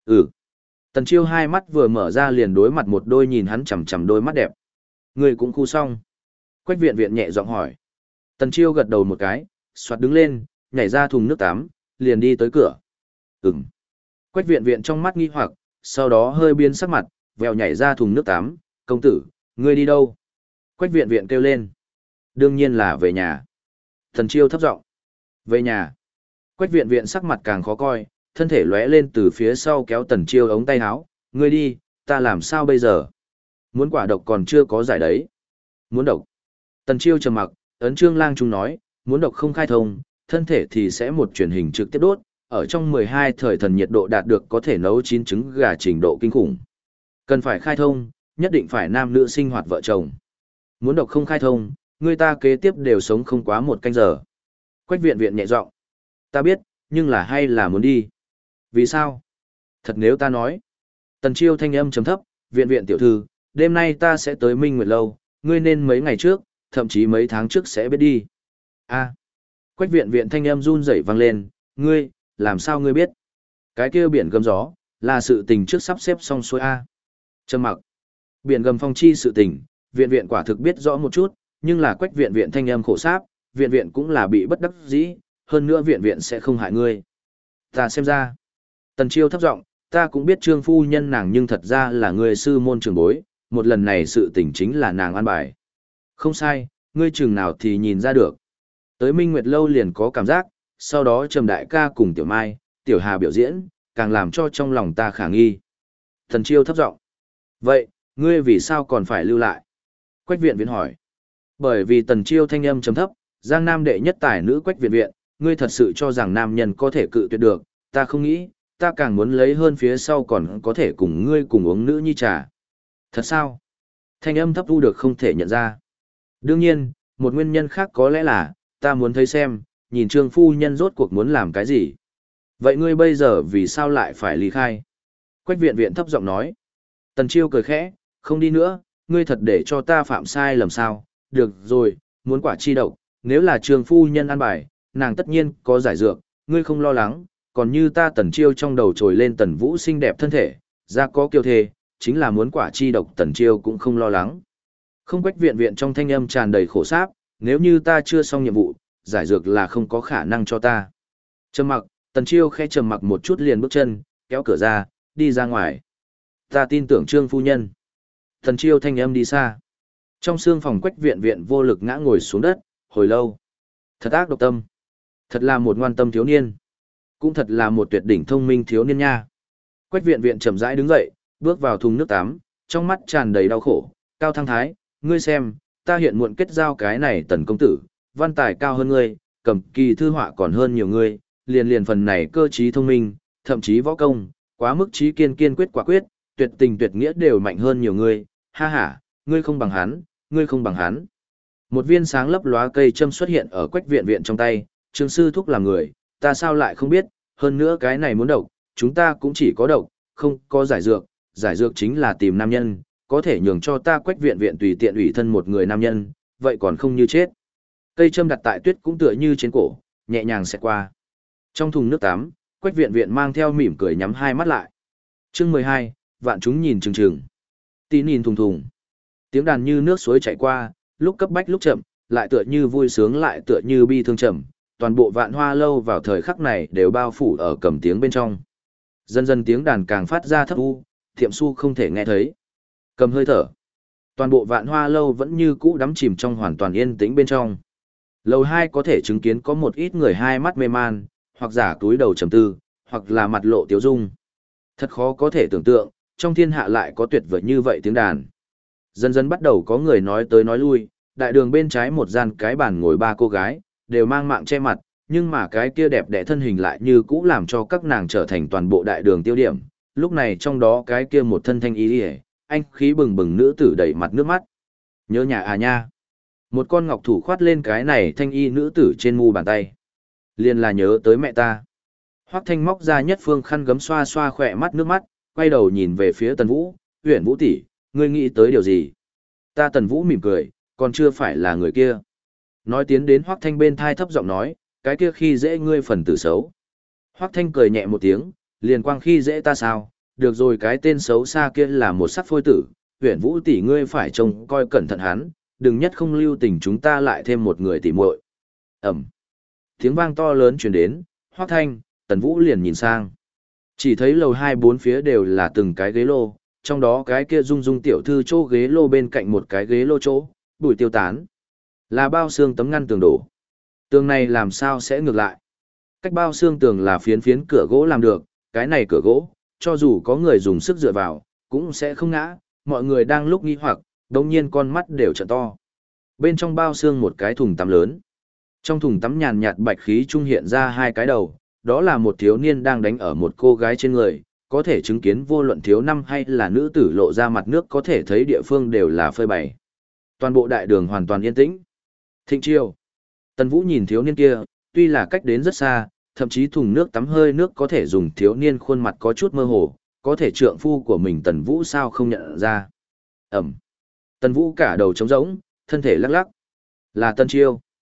Tần Chiêu 2 mắt vừa mở ra liền đối mặt một đôi nhìn hắn chằm chằm đôi mắt đẹp. Người cũng khu xong. Quách viện viện nhẹ giọng hỏi. Tần Chiêu gật đầu một cái, xoạt đứng lên, nhảy ra thùng nước tắm, liền đi tới cửa. Quách viện viện trong mắt nghi hoặc, sau đó hơi biến sắc mặt, vèo nhảy ra thùng nước tắm. Công tử, ngươi đi đâu? Quách viện viện kêu lên. Đương nhiên là về nhà. Tần Chiêu thấp giọng. Về nhà. Quách viện viện sắc mặt càng khó coi, thân thể lóe lên từ phía sau kéo Tần Chiêu ống tay áo, ngươi đi, ta làm sao bây giờ? Muốn quả độc còn chưa có giải đấy. Muốn độc. Tần Chiêu trầm mặc, ấn Trương Lang Trung nói, muốn độc không khai thông, thân thể thì sẽ một truyền hình trực tiếp đốt, ở trong 12 thời thần nhiệt độ đạt được có thể nấu chín trứng gà trình độ kinh khủng. Cần phải khai thông, nhất định phải nam nữ sinh hoạt vợ chồng. Muốn độc không khai thông, người ta kế tiếp đều sống không quá 1 canh giờ. Quách viện viện nhẹ giọng, ta biết, nhưng là hay là muốn đi. Vì sao? Thật nếu ta nói. Tần Chiêu thanh âm trầm thấp, viện viện tiểu thư, đêm nay ta sẽ tới Minh Nguyệt lâu, ngươi nên mấy ngày trước, thậm chí mấy tháng trước sẽ biết đi. Quách viện viện thanh âm run rẩy vang lên, ngươi, làm sao ngươi biết? Cái kia biển gầm gió, là sự tình trước sắp xếp xong xuôi A. Trầm mặc. Biển gầm phong chi sự tình, viện viện quả thực biết rõ một chút, nhưng là quách viện viện thanh âm khổ sáp, viện viện cũng là bị bất đắc dĩ, hơn nữa viện viện sẽ không hại ngươi. Ta xem ra. Tần Chiêu thấp giọng, ta cũng biết trương phu nhân nàng nhưng thật ra là người sư môn trường bối, một lần này sự tình chính là nàng an bài. Không sai, ngươi chừng nào thì nhìn ra được. Tới Minh Nguyệt Lâu liền có cảm giác, sau đó Trầm Đại ca cùng Tiểu Mai, Tiểu Hà biểu diễn, càng làm cho trong lòng ta khả nghi. Tần Chiêu thấp giọng. Vậy, ngươi vì sao còn phải lưu lại? Quách viện viện hỏi. Bởi vì Tần Chiêu thanh âm trầm thấp, Giang Nam đệ nhất tài nữ Quách viện viện, ngươi thật sự cho rằng nam nhân có thể cự tuyệt được, ta không nghĩ, ta càng muốn lấy hơn phía sau còn có thể cùng ngươi cùng uống nữ nhi trà. Thật sao? Thanh âm thấp u được không thể nhận ra. Đương nhiên, một nguyên nhân khác có lẽ là, ta muốn thấy xem, nhìn trương phu nhân rốt cuộc muốn làm cái gì. Vậy ngươi bây giờ vì sao lại phải ly khai? Quách viện viện thấp giọng nói. Tần Chiêu cười khẽ, không đi nữa, ngươi thật để cho ta phạm sai lầm sao? Được rồi, muốn quả chi độc, nếu là trương phu nhân ăn bài, nàng tất nhiên có giải dược, ngươi không lo lắng, còn như ta Tần Chiêu trong đầu trồi lên Tần Vũ xinh đẹp thân thể, ra có kiêu thề, chính là muốn quả chi độc Tần Chiêu cũng không lo lắng. Không. Quách viện viện trong thanh âm tràn đầy khổ sáp, nếu như ta chưa xong nhiệm vụ, giải dược là không có khả năng cho ta. Trầm mặc, Tần Chiêu khẽ trầm mặc một chút liền bước chân, kéo cửa ra, đi ra ngoài. Ta tin tưởng trương phu nhân. Tần Chiêu thanh âm đi xa. Trong xương phòng Quách viện viện vô lực ngã ngồi xuống đất, hồi lâu. Thật ác độc tâm. Thật là một ngoan tâm thiếu niên. Cũng thật là một tuyệt đỉnh thông minh thiếu niên nha. Quách viện viện chậm rãi đứng dậy, bước vào thùng nước tắm, trong mắt tràn đầy đau khổ. Cao Thăng Thái, ngươi xem, ta hiện muộn kết giao cái này Tần công tử, văn tài cao hơn ngươi, cầm kỳ thư họa còn hơn nhiều ngươi, liền phần này cơ trí thông minh, thậm chí võ công, quá mức trí kiên kiên quyết quả quyết, tuyệt tình tuyệt nghĩa đều mạnh hơn nhiều ngươi. Ha ha, ngươi không bằng hắn, ngươi không bằng hắn. Một viên sáng lấp lóa cây châm xuất hiện ở Quách viện viện trong tay, Trương sư thúc làm người, ta sao lại không biết, hơn nữa cái này muốn độc, chúng ta cũng chỉ có độc, không có giải dược chính là tìm nam nhân, có thể nhường cho ta Quách viện viện tùy tiện ủy thân một người nam nhân, vậy còn không như chết. Cây châm đặt tại tuyết cũng tựa như trên cổ, nhẹ nhàng xẹt qua. Trong thùng nước tắm, Quách viện viện mang theo mỉm cười nhắm hai mắt lại. Chương 12, vạn chúng nhìn chừng chừng. Tí nhìn thùng thùng. Tiếng đàn như nước suối chảy qua, lúc cấp bách lúc chậm, lại tựa như vui sướng lại tựa như bi thương chậm. Toàn bộ Vạn Hoa lâu vào thời khắc này đều bao phủ ở cầm tiếng bên trong. Dần dần tiếng đàn càng phát ra thấp u, Thiệm Su không thể nghe thấy. Cầm hơi thở. Toàn bộ Vạn Hoa lâu vẫn như cũ đắm chìm trong hoàn toàn yên tĩnh bên trong. Lầu 2 có thể chứng kiến có một ít người hai mắt mê man, hoặc giả túi đầu trầm tư, hoặc là mặt lộ tiếu dung. Thật khó có thể tưởng tượng, trong thiên hạ lại có tuyệt vời như vậy tiếng đàn. Dần dần bắt đầu có người nói tới nói lui, đại đường bên trái một gian cái bàn ngồi ba cô gái, đều mang mạng che mặt, nhưng mà cái kia đẹp đẽ thân hình lại như cũ làm cho các nàng trở thành toàn bộ đại đường tiêu điểm. Lúc này trong đó cái kia một thân thanh ý ỉa, anh khí bừng bừng nữ tử đầy mặt nước mắt. Nhớ nhà à nha. Một con ngọc thủ khoát lên cái này thanh y nữ tử trên mu bàn tay. Liền là nhớ tới mẹ ta. Hoắc Thanh móc ra nhất phương khăn gấm xoa xoa khỏe mắt nước mắt, quay đầu nhìn về phía Tần Vũ, "Uyển Vũ tỷ, ngươi nghĩ tới điều gì?" Ta Tần Vũ mỉm cười, "Còn chưa phải là người kia." Nói tiến đến Hoắc Thanh bên thai thấp giọng nói, "Cái kia khi dễ ngươi phần tử xấu." Hoắc Thanh cười nhẹ một tiếng, "Liền quang khi dễ ta sao? Được rồi, cái tên xấu xa kia là một sắc phôi tử, Uyển Vũ tỷ ngươi phải trông coi cẩn thận hắn, đừng nhất không lưu tình chúng ta lại thêm một người tỷ muội." Ầm. Tiếng vang to lớn truyền đến, Hoắc Thanh, Tần Vũ liền nhìn sang. Chỉ thấy lầu 2 bốn phía đều là từng cái ghế lô, trong đó cái kia Dung Dung tiểu thư chỗ ghế lô bên cạnh một cái ghế lô chỗ, bụi tiêu tán. Là bao xương tấm ngăn tường đổ. Tường này làm sao sẽ ngược lại? Cách bao xương tường là phiến phiến cửa gỗ làm được, cái này cửa gỗ, cho dù có người dùng sức dựa vào, cũng sẽ không ngã. Mọi người đang lúc nghi hoặc, đột nhiên con mắt đều trợn to. Bên trong bao xương một cái thùng tắm lớn. Trong thùng tắm nhàn nhạt bạch khí trung hiện ra hai cái đầu, đó là một thiếu niên đang đánh ở một cô gái trên người, có thể chứng kiến vô luận thiếu năm hay là nữ tử lộ ra mặt nước có thể thấy địa phương đều là phơi bày. Toàn bộ đại đường hoàn toàn yên tĩnh. Thịnh chiêu. Tần Vũ nhìn thiếu niên kia, tuy là cách đến rất xa, thậm chí thùng nước tắm hơi nước có thể dùng thiếu niên khuôn mặt có chút mơ hồ, có thể trượng phu của mình Tần Vũ sao không nhận ra. Ẩm. Tần Vũ cả đầu trống rỗng, thân thể lắc lắc. Là Tân Chiêu.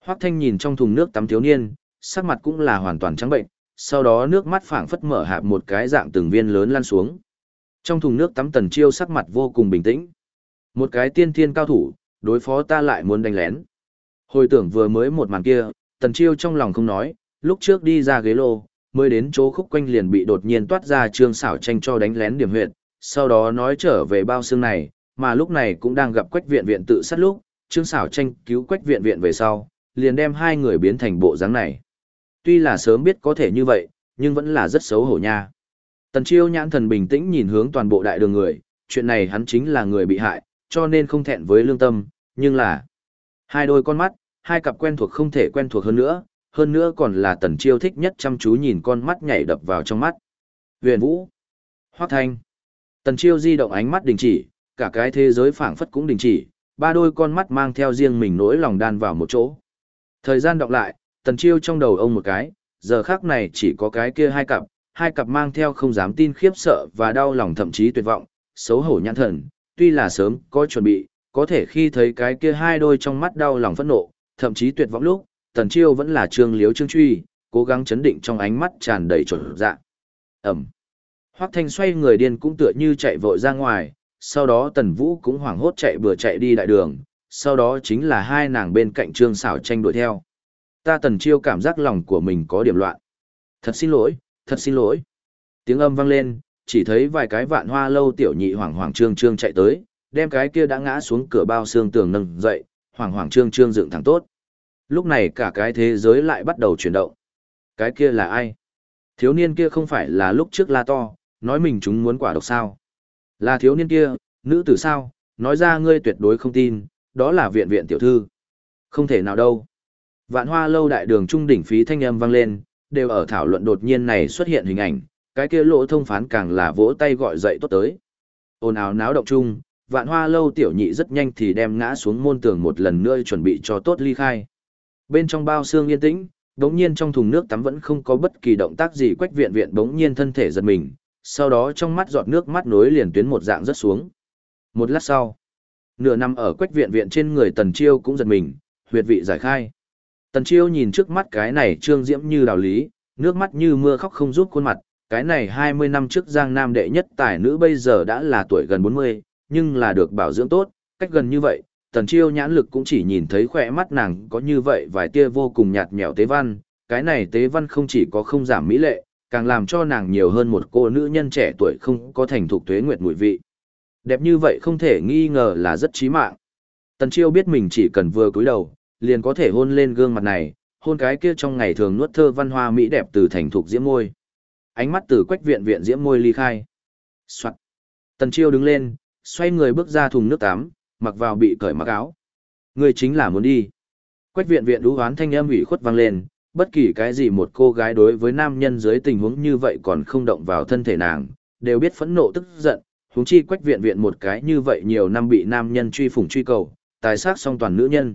Hoắc Thanh nhìn trong thùng nước tắm thiếu niên, sắc mặt cũng là hoàn toàn trắng bệnh, sau đó nước mắt phảng phất mở hạp một cái dạng từng viên lớn lăn xuống. Trong thùng nước tắm Tần Chiêu sắc mặt vô cùng bình tĩnh. Một cái tiên thiên cao thủ, đối phó ta lại muốn đánh lén. Hồi tưởng vừa mới một màn kia, Tần Chiêu trong lòng không nói, lúc trước đi ra ghế lô, mới đến chỗ khúc quanh liền bị đột nhiên toát ra Trương Sảo Tranh cho đánh lén điểm huyệt, sau đó nói trở về bao xương này, mà lúc này cũng đang gặp Quách Viện Viện tự sát lúc, Trương Sảo Tranh cứu Quách Viện Viện về sau, liền đem hai người biến thành bộ dáng này. Tuy là sớm biết có thể như vậy, nhưng vẫn là rất xấu hổ nha. Tần Chiêu nhãn thần bình tĩnh nhìn hướng toàn bộ đại đường người, chuyện này hắn chính là người bị hại, cho nên không thẹn với lương tâm, nhưng là hai đôi con mắt, hai cặp quen thuộc không thể quen thuộc hơn nữa còn là Tần Chiêu thích nhất chăm chú nhìn con mắt nhảy đập vào trong mắt. Huyền Vũ, Hoắc Thanh. Tần Chiêu di động ánh mắt đình chỉ, cả cái thế giới phảng phất cũng đình chỉ, ba đôi con mắt mang theo riêng mình nỗi lòng đan vào một chỗ. Thời gian đọng lại, Tần Chiêu trong đầu ông một cái, giờ khắc này chỉ có cái kia hai cặp mang theo không dám tin khiếp sợ và đau lòng thậm chí tuyệt vọng, xấu hổ nhãn thần, tuy là sớm có chuẩn bị, có thể khi thấy cái kia hai đôi trong mắt đau lòng phẫn nộ, thậm chí tuyệt vọng lúc, Tần Chiêu vẫn là trương liếu trương truy, cố gắng chấn định trong ánh mắt tràn đầy chuẩn dạ. Ẩm. Hoắc Thanh xoay người điên cũng tựa như chạy vội ra ngoài, sau đó Tần Vũ cũng hoảng hốt chạy bừa chạy đi đại đường, sau đó chính là hai nàng bên cạnh Trương Sảo Tranh đuổi theo. Ta Tần Chiêu cảm giác lòng của mình có điểm loạn. Thật xin lỗi, thật xin lỗi. Tiếng âm vang lên, chỉ thấy vài cái Vạn Hoa lâu tiểu nhị hoảng hoảng trương trương chạy tới, đem cái kia đã ngã xuống cửa bao xương tường nâng dậy, hoảng hoảng trương trương dựng thẳng tốt. Lúc này cả cái thế giới lại bắt đầu chuyển động. Cái kia là ai? Thiếu niên kia không phải là lúc trước la to, nói mình chúng muốn quả độc sao? Là thiếu niên kia, nữ tử sao? Nói ra ngươi tuyệt đối không tin, đó là viện viện tiểu thư. Không thể nào đâu. Vạn Hoa lâu đại đường trung đỉnh phí thanh âm vang lên, đều ở thảo luận đột nhiên này xuất hiện hình ảnh, cái kia lỗ thông phán càng là vỗ tay gọi dậy tốt tới. Ồn ào náo động chung, Vạn Hoa lâu tiểu nhị rất nhanh thì đem ngã xuống môn tường một lần nữa chuẩn bị cho tốt ly khai. Bên trong bao xương yên tĩnh, đống nhiên trong thùng nước tắm vẫn không có bất kỳ động tác gì. Quách viện viện đống nhiên thân thể giật mình, sau đó trong mắt giọt nước mắt nối liền tuyến một dạng rất xuống. Một lát sau, nửa nằm ở Quách viện viện trên người Tần Chiêu cũng giật mình, huyệt vị giải khai. Tần Chiêu nhìn trước mắt cái này trương diễm như đào lý, nước mắt như mưa khóc không giúp khuôn mặt, cái này 20 năm trước Giang Nam đệ nhất tài nữ bây giờ đã là tuổi gần 40, nhưng là được bảo dưỡng tốt, cách gần như vậy, Tần Chiêu nhãn lực cũng chỉ nhìn thấy khỏe mắt nàng có như vậy vài tia vô cùng nhạt nhẽo tế văn, cái này tế văn không chỉ có không giảm mỹ lệ, càng làm cho nàng nhiều hơn một cô nữ nhân trẻ tuổi không có thành thục tuế nguyệt mùi vị. Đẹp như vậy không thể nghi ngờ là rất chí mạng. Tần Chiêu biết mình chỉ cần vừa cúi đầu, liền có thể hôn lên gương mặt này, hôn cái kia trong ngày thường nuốt thơ văn hoa mỹ đẹp từ thành thục diễm môi. Ánh mắt từ Quách viện viện diễm môi ly khai. Soạt. Tần Chiêu đứng lên, xoay người bước ra thùng nước tắm, mặc vào bị cởi mặc áo. Người chính là muốn đi. Quách viện viện đú hoán thanh âm ủy khuất vang lên, bất kỳ cái gì một cô gái đối với nam nhân dưới tình huống như vậy còn không động vào thân thể nàng, đều biết phẫn nộ tức giận, huống chi Quách viện viện một cái như vậy nhiều năm bị nam nhân truy phủng truy cầu, tài sát song toàn nữ nhân.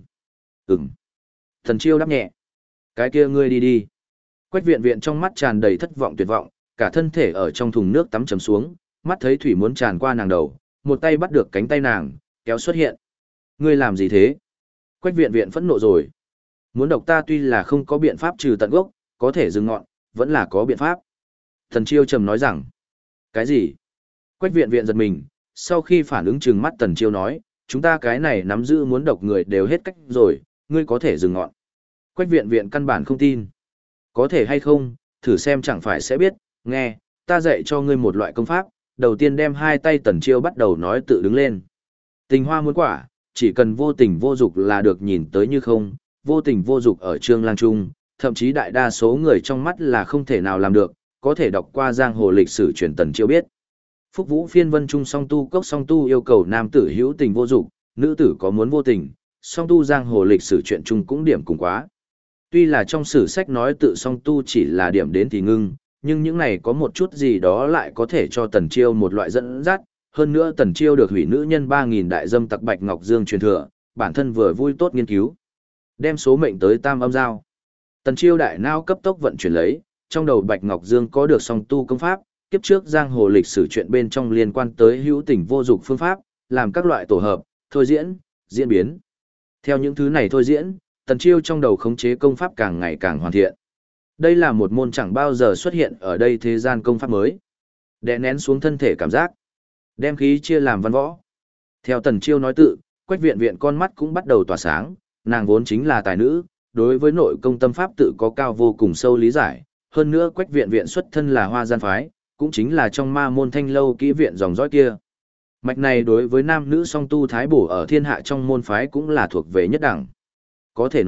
Tần Chiêu đáp nhẹ. Cái kia ngươi đi đi. Quách viện viện trong mắt tràn đầy thất vọng tuyệt vọng, cả thân thể ở trong thùng nước tắm chầm xuống, mắt thấy thủy muốn tràn qua nàng đầu, một tay bắt được cánh tay nàng, kéo xuất hiện. Ngươi làm gì thế? Quách viện viện phẫn nộ rồi. Muốn độc ta tuy là không có biện pháp trừ tận gốc, có thể dừng ngọn, vẫn là có biện pháp. Tần Chiêu trầm nói rằng. Cái gì? Quách viện viện giật mình, sau khi phản ứng trừng mắt Tần Chiêu nói, chúng ta cái này nắm giữ muốn độc người đều hết cách rồi, ngươi có thể dừng ngọn. Quách viện viện căn bản không tin. Có thể hay không, thử xem chẳng phải sẽ biết, nghe, ta dạy cho ngươi một loại công pháp, đầu tiên đem hai tay Tần Chiêu bắt đầu nói tự đứng lên. Tình hoa muốn quả, chỉ cần vô tình vô dục là được nhìn tới như không, vô tình vô dục ở Trương Lang Trung, thậm chí đại đa số người trong mắt là không thể nào làm được, có thể đọc qua giang hồ lịch sử truyền Tần Chiêu biết. Phúc Vũ phiên vân trung song tu cốc song tu yêu cầu nam tử hữu tình vô dục, nữ tử có muốn vô tình, song tu giang hồ lịch sử chuyện chung cũng điểm cùng quá. Tuy là trong sử sách nói tự song tu chỉ là điểm đến thì ngưng, nhưng những này có một chút gì đó lại có thể cho Tần Chiêu một loại dẫn dắt, hơn nữa Tần Chiêu được hủy nữ nhân 3000 đại dâm tặc Bạch Ngọc Dương truyền thừa, bản thân vừa vui tốt nghiên cứu. Đem số mệnh tới tam âm giao. Tần Chiêu đại não cấp tốc vận chuyển lấy, trong đầu Bạch Ngọc Dương có được song tu công pháp, kiếp trước giang hồ lịch sử chuyện bên trong liên quan tới hữu tình vô dục phương pháp, làm các loại tổ hợp, thôi diễn, diễn biến. Theo những thứ này thôi diễn, Tần Chiêu trong đầu khống chế công pháp càng ngày càng hoàn thiện. Đây là một môn chẳng bao giờ xuất hiện ở đây thế gian công pháp mới. Đè nén xuống thân thể cảm giác, đem khí chia làm văn võ. Theo Tần Chiêu nói tự, Quách Viện Viện con mắt cũng bắt đầu tỏa sáng, nàng vốn chính là tài nữ, đối với nội công tâm pháp tự có cao vô cùng sâu lý giải, hơn nữa Quách Viện Viện xuất thân là Hoa Gian phái, cũng chính là trong ma môn Thanh Lâu kỹ viện dòng dõi kia. Mạch này đối với nam nữ song tu thái bổ ở thiên hạ trong môn phái cũng là thuộc về nhất đẳng. Có thể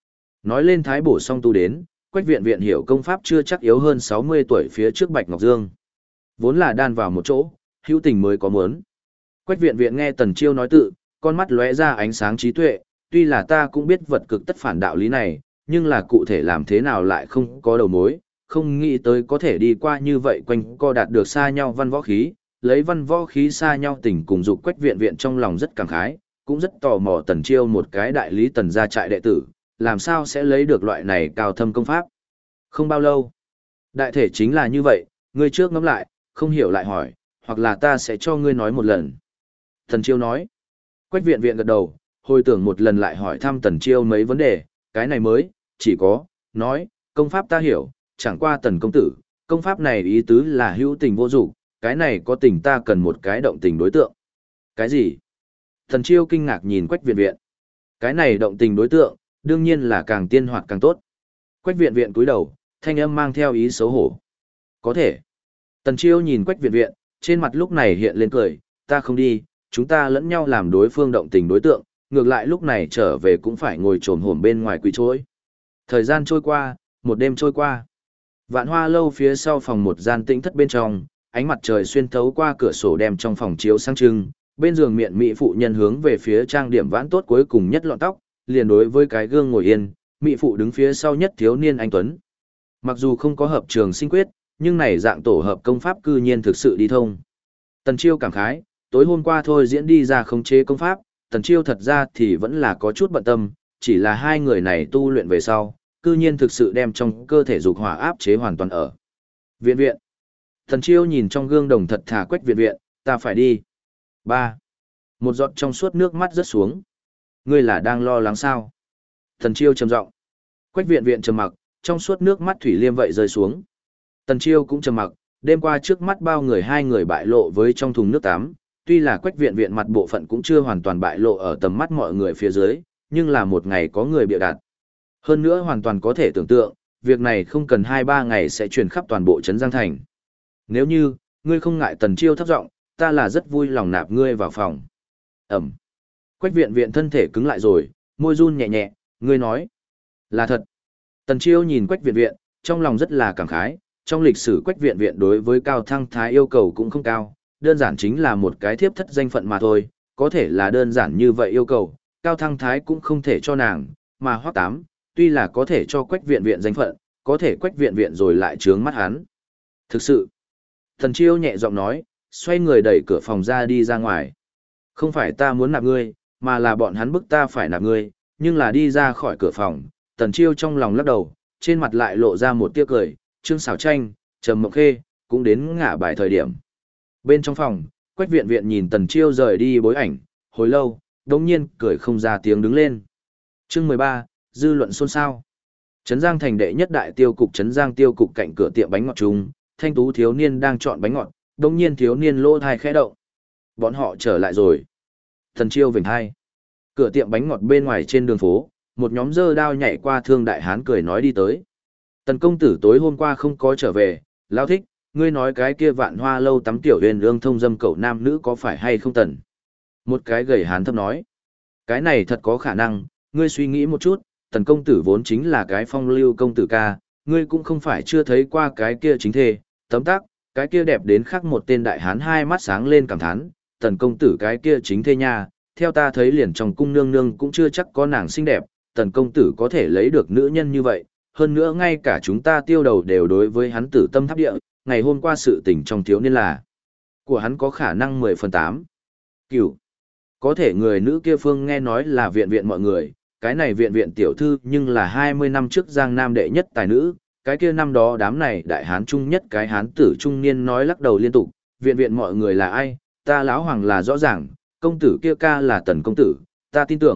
nói lên thái bổ song tu đến, Quách Viện Viện hiểu công pháp chưa chắc yếu hơn 60 tuổi phía trước Bạch Ngọc Dương. Vốn là đan vào một chỗ, hữu tình mới có muốn. Quách Viện Viện nghe Tần Chiêu nói tự, con mắt lóe ra ánh sáng trí tuệ, tuy là ta cũng biết vật cực tất phản đạo lý này, nhưng là cụ thể làm thế nào lại không có đầu mối, không nghĩ tới có thể đi qua như vậy quanh co đạt được xa nhau văn võ khí, lấy văn võ khí xa nhau tình cùng dục. Quách Viện Viện trong lòng rất cảm khái, cũng rất tò mò Tần Chiêu một cái đại lý Tần gia trại đệ tử, làm sao sẽ lấy được loại này cao thâm công pháp. Không bao lâu, đại thể chính là như vậy, ngươi trước ngẫm lại, không hiểu lại hỏi, hoặc là ta sẽ cho ngươi nói một lần. Tần Chiêu nói. Quách Viện Viện gật đầu, hồi tưởng một lần lại hỏi thăm Tần Chiêu mấy vấn đề, cái này mới, chỉ có, nói, công pháp ta hiểu, chẳng qua Tần công tử, công pháp này ý tứ là hữu tình vô dụng, cái này có tình ta cần một cái động tình đối tượng. Cái gì? Tần Chiêu kinh ngạc nhìn Quách Viện Viện. Cái này động tình đối tượng, đương nhiên là càng tiên hoạt càng tốt. Quách Viện Viện cúi đầu, thanh âm mang theo ý xấu hổ. Có thể. Tần Chiêu nhìn Quách Viện Viện, trên mặt lúc này hiện lên cười, ta không đi, chúng ta lẫn nhau làm đối phương động tình đối tượng, ngược lại lúc này trở về cũng phải ngồi trồm hổm bên ngoài quỳ chối. Thời gian trôi qua, một đêm trôi qua. Vạn Hoa lâu phía sau phòng một gian tĩnh thất bên trong, ánh mặt trời xuyên thấu qua cửa sổ đem trong phòng chiếu sáng trưng, bên giường miệng mỹ phụ nhân hướng về phía trang điểm vãn tốt cuối cùng nhất lọn tóc, liền đối với cái gương ngồi yên, mỹ phụ đứng phía sau nhất thiếu niên anh tuấn. Mặc dù không có hợp trường sinh quyết, nhưng này dạng tổ hợp công pháp cư nhiên thực sự đi thông. Tần Chiêu cảm khái, tối hôm qua thôi diễn đi ra khống chế công pháp, Tần Chiêu thật ra thì vẫn là có chút bận tâm, chỉ là hai người này tu luyện về sau, cư nhiên thực sự đem trong cơ thể dục hỏa áp chế hoàn toàn ở. Viện Viện. Tần Chiêu nhìn trong gương đồng thật thà Quách Viện Viện, ta phải đi. 3. Một giọt trong suốt nước mắt rớt xuống. Ngươi là đang lo lắng sao? Tần Chiêu trầm giọng. Quách Viện Viện trầm mặc, trong suốt nước mắt thủy liêm vậy rơi xuống. Tần Chiêu cũng trầm mặc, đêm qua trước mắt bao người hai người bại lộ với trong thùng nước tắm, tuy là Quách Viện Viện mặt bộ phận cũng chưa hoàn toàn bại lộ ở tầm mắt mọi người phía dưới, nhưng là một ngày có người bịa đặt. Hơn nữa hoàn toàn có thể tưởng tượng, việc này không cần 2-3 ngày sẽ truyền khắp toàn bộ trấn Giang Thành. Nếu như, ngươi không ngại, Tần Chiêu thấp giọng, ta là rất vui lòng nạp ngươi vào phòng. Ẩm. Quách Viện Viện thân thể cứng lại rồi, môi run nhẹ nhẹ, ngươi nói. Là thật. Tần Chiêu nhìn Quách Viện Viện, trong lòng rất là cảm khái, trong lịch sử Quách Viện Viện đối với Cao Thăng Thái yêu cầu cũng không cao, đơn giản chính là một cái thiếp thất danh phận mà thôi, có thể là đơn giản như vậy yêu cầu, Cao Thăng Thái cũng không thể cho nàng, mà Hoắc Tám, tuy là có thể cho Quách Viện Viện danh phận, có thể Quách Viện Viện rồi lại trướng mắt hắn. Thực sự, Tần Chiêu nhẹ giọng nói, xoay người đẩy cửa phòng ra đi ra ngoài. Không phải ta muốn nạp ngươi, mà là bọn hắn bức ta phải nạp ngươi, nhưng là đi ra khỏi cửa phòng, Tần Chiêu trong lòng lắc đầu, trên mặt lại lộ ra một tia cười, Trương Sảo Tranh, Trầm Mộng Khê, cũng đến ngả bài thời điểm. Bên trong phòng, Quách Viện Viện nhìn Tần Chiêu rời đi bối ảnh, hồi lâu, đống nhiên cười không ra tiếng đứng lên. Chương 13, dư luận xôn xao. Trấn Giang thành đệ nhất đại tiêu cục Trấn Giang tiêu cục cạnh cửa tiệm bánh ngọt trung, thanh tú thiếu niên đang chọn bánh ngọt, đống nhiên thiếu niên lỗ thai khẽ động. Bọn họ trở lại rồi. Tần Chiêu vểnh hai. Cửa tiệm bánh ngọt bên ngoài trên đường phố, một nhóm dơ đao nhảy qua thương đại hán cười nói đi tới. Tần công tử tối hôm qua không có trở về, lao thích, ngươi nói cái kia Vạn Hoa lâu tắm tiểu huyền ương thông dâm cậu nam nữ có phải hay không Tần? Một cái gầy hán thấp nói. Cái này thật có khả năng, ngươi suy nghĩ một chút, Tần công tử vốn chính là cái phong lưu công tử ca, ngươi cũng không phải chưa thấy qua cái kia chính thê, tấm tắc, cái kia đẹp đến khác một tên đại hán hai mắt sáng lên cảm thán, Tần công tử cái kia chính thê nha, theo ta thấy liền trong cung nương nương cũng chưa chắc có nàng xinh đẹp, Tần công tử có thể lấy được nữ nhân như vậy, hơn nữa ngay cả chúng ta tiêu đầu đều đối với hắn tử tâm tháp địa, ngày hôm qua sự tình trong thiếu niên là của hắn có khả năng 10/8. Cửu. Có thể người nữ kia phương nghe nói là viện viện mọi người, cái này viện viện tiểu thư nhưng là 20 năm trước Giang Nam đệ nhất tài nữ, cái kia năm đó đám này đại hán trung nhất cái hán tử trung niên nói lắc đầu liên tục, viện viện mọi người là ai, ta lão hoàng là rõ ràng, công tử kia ca là Tần công tử, ta tin tưởng,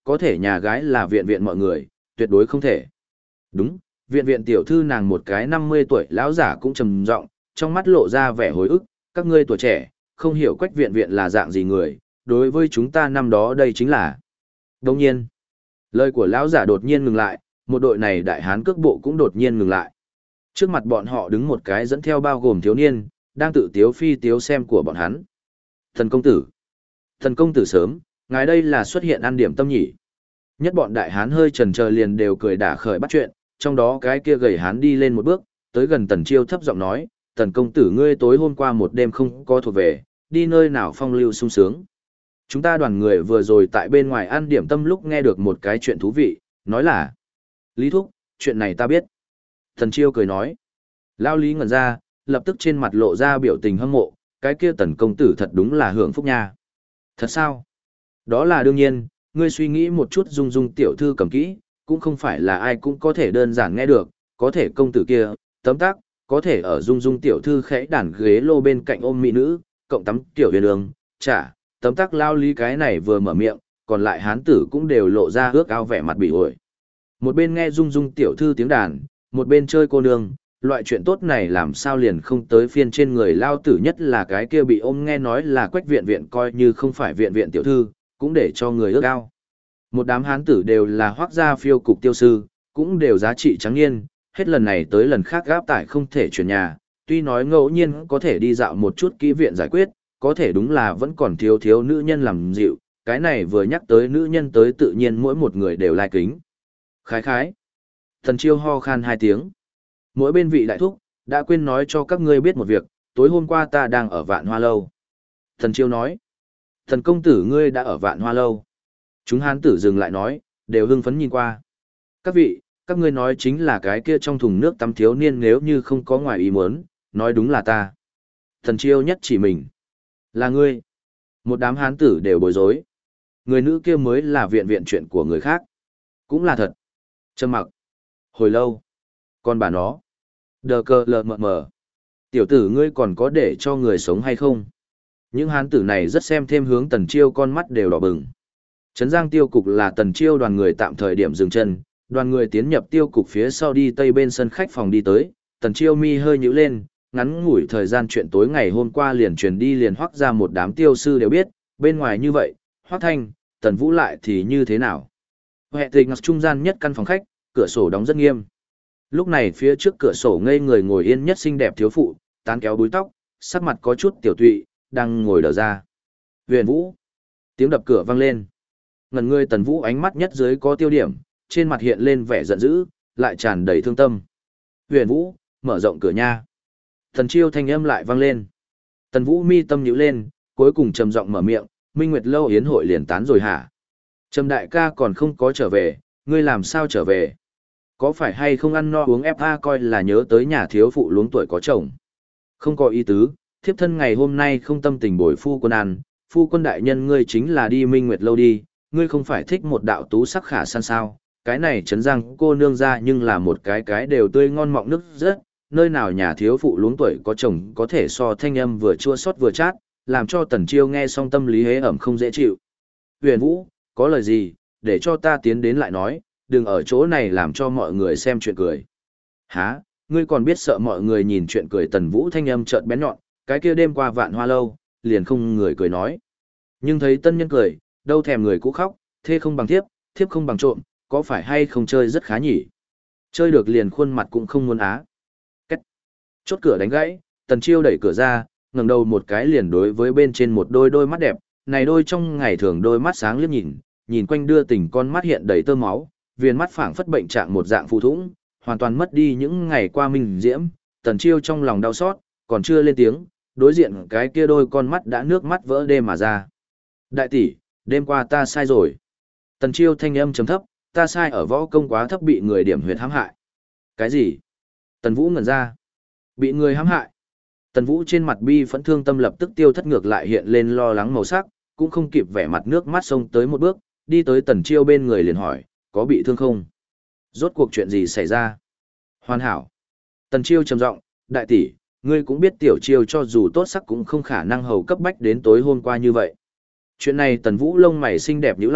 có thể nhà gái là viện viện mọi người, tuyệt đối không thể. Đúng, viện viện tiểu thư nàng một cái 50 tuổi lão giả cũng trầm giọng, trong mắt lộ ra vẻ hối ức, các ngươi tuổi trẻ, không hiểu Quách viện viện là dạng gì người, đối với chúng ta năm đó đây chính là. Đồng nhiên, lời của lão giả đột nhiên ngừng lại, một đội này đại hán cước bộ cũng đột nhiên ngừng lại. Trước mặt bọn họ đứng một cái dẫn theo bao gồm thiếu niên, đang tự tiếu phi tiếu xem của bọn hắn. Thần công tử. Thần công tử sớm, ngài đây là xuất hiện ăn điểm tâm nhỉ. Nhất bọn đại hán hơi chần chờ liền đều cười đả khởi bắt chuyện, trong đó cái kia gầy hán đi lên một bước, tới gần Tần Chiêu thấp giọng nói, Tần công tử ngươi tối hôm qua một đêm không có thuộc về, đi nơi nào phong lưu sung sướng. Chúng ta đoàn người vừa rồi tại bên ngoài ăn điểm tâm lúc nghe được một cái chuyện thú vị, nói là Lý Thúc, chuyện này ta biết. Tần Chiêu cười nói. Lao Lý ngẩn ra, lập tức trên mặt lộ ra biểu tình hâm mộ, cái kia Tần công tử thật đúng là hưởng phúc nha. Thật sao? Đó là đương nhiên, ngươi suy nghĩ một chút Dung Dung tiểu thư cầm kỹ, cũng không phải là ai cũng có thể đơn giản nghe được, có thể công tử kia, tấm tắc, có thể ở Dung Dung tiểu thư khẽ đàn ghế lô bên cạnh ôm mỹ nữ, cộng tắm tiểu huyền ương, chả, tấm tắc Lao Lý cái này vừa mở miệng, còn lại hán tử cũng đều lộ ra ước ao vẻ mặt bị ổi. Một bên nghe Dung Dung tiểu thư tiếng đàn, một bên chơi cô nương, loại chuyện tốt này làm sao liền không tới phiên trên người Lao tử, nhất là cái kia bị ôm nghe nói là Quách viện viện coi như không phải viện viện tiểu thư, cũng để cho người ước ao. Một đám hán tử đều là hoác gia phiêu cục tiêu sư, cũng đều giá trị trắng niên, hết lần này tới lần khác gáp tải không thể chuyển nhà, tuy nói ngẫu nhiên có thể đi dạo một chút kỹ viện giải quyết, có thể đúng là vẫn còn thiếu nữ nhân làm dịu, cái này vừa nhắc tới nữ nhân tới tự nhiên mỗi một người đều lai kính. Khái khái. Thần Chiêu ho khan hai tiếng. Mỗi bên vị đại thúc, đã quên nói cho các ngươi biết một việc, tối hôm qua ta đang ở Vạn Hoa Lâu. Thần Chiêu nói. Thần công tử ngươi đã ở Vạn Hoa Lâu. Chúng hán tử dừng lại nói, đều hưng phấn nhìn qua. Các vị, các ngươi nói chính là cái kia trong thùng nước tắm thiếu niên, nếu như không có ngoài ý muốn, nói đúng là ta. Thần Chiêu nhất chỉ mình. Là ngươi. Một đám hán tử đều bối rối. Người nữ kia mới là viện viện chuyện của người khác. Cũng là thật. Trầm mặc. Hồi lâu. Còn bà nó. Đờ cờ lờ mờ mờ. Tiểu tử ngươi còn có để cho người sống hay không? Những hán tử này rất xem thêm hướng Tần Chiêu, con mắt đều đỏ bừng. Trấn Giang tiêu cục là Tần Chiêu đoàn người tạm thời điểm dừng chân, đoàn người tiến nhập tiêu cục phía sau đi tây bên sân khách phòng đi tới, Tần Chiêu mi hơi nhíu lên, ngắn ngủi thời gian chuyện tối ngày hôm qua liền truyền đi liền hoắc ra một đám tiêu sư đều biết, bên ngoài như vậy, Hoắc Thanh, Tần Vũ lại thì như thế nào? Hệ tình trung gian nhất căn phòng khách, cửa sổ đóng rất nghiêm. Lúc này phía trước cửa sổ ngây người ngồi yên nhất xinh đẹp thiếu phụ, tán kéo búi tóc, sắc mặt có chút tiểu tụy, đang ngồi đờ ra. Huyền Vũ. Tiếng đập cửa vang lên. Ngần người Tần Vũ ánh mắt nhất dưới có tiêu điểm, trên mặt hiện lên vẻ giận dữ, lại tràn đầy thương tâm. Huyền Vũ, mở rộng cửa nha. Tần Chiêu thanh âm lại vang lên. Tần Vũ mi tâm nhíu lên, cuối cùng trầm giọng mở miệng, Minh Nguyệt lâu yến hội liền tán rồi hả? Trầm đại ca còn không có trở về, ngươi làm sao trở về? Có phải hay không ăn no uống FA coi là nhớ tới nhà thiếu phụ luống tuổi có chồng? Không có ý tứ, thiếp thân ngày hôm nay không tâm tình bồi phu quân ăn, phu quân đại nhân ngươi chính là đi Minh Nguyệt lâu đi, ngươi không phải thích một đạo tú sắc khả san sao? Cái này Trấn Giang cô nương ra nhưng là một cái đều tươi ngon mọng nước rất, nơi nào nhà thiếu phụ luống tuổi có chồng có thể so thanh âm vừa chua xót vừa chát, làm cho Tần Chiêu nghe xong tâm lý hế ẩm không dễ chịu. Huyền Vũ, có lời gì, để cho ta tiến đến lại nói, đừng ở chỗ này làm cho mọi người xem chuyện cười. Hả, ngươi còn biết sợ mọi người nhìn chuyện cười? Tần Vũ thanh âm chợt bén nhọn, cái kia đêm qua Vạn Hoa lâu, liền không người cười nói. Nhưng thấy tân nhân cười, đâu thèm người cũ khóc, thê không bằng thiếp, thiếp không bằng trộm, có phải hay không chơi rất khá nhỉ? Chơi được liền khuôn mặt cũng không muốn á. Cách. Chốt cửa đánh gãy, Tần Chiêu đẩy cửa ra, ngẩng đầu một cái liền đối với bên trên một đôi mắt đẹp, này đôi trong ngày thường đôi mắt sáng liếc nhìn, nhìn quanh đưa tình con mắt hiện đầy tơ máu, viền mắt phảng phất bệnh trạng một dạng phù thủng, hoàn toàn mất đi những ngày qua minh diễm. Tần Chiêu trong lòng đau xót, còn chưa lên tiếng, đối diện cái kia đôi con mắt đã nước mắt vỡ đê mà ra. Đại tỷ, đêm qua ta sai rồi. Tần Chiêu thanh âm trầm thấp, ta sai ở võ công quá thấp bị người điểm huyệt hãm hại. Cái gì? Tần Vũ ngẩn ra. Bị người hãm hại. Tần Vũ trên mặt bi phẫn thương tâm lập tức tiêu thất, ngược lại hiện lên lo lắng màu sắc, cũng không kịp vẻ mặt nước mắt xông tới một bước, đi tới Tần Chiêu bên người liền hỏi, có bị thương không? Rốt cuộc chuyện gì xảy ra? Hoàn hảo. Tần Chiêu trầm giọng, đại tỷ, ngươi cũng biết tiểu Chiêu cho dù tốt sắc cũng không khả năng hầu cấp bách đến tối hôm qua như vậy. Chuyện này Tần Vũ lông mày xinh đẹp nhíu lại,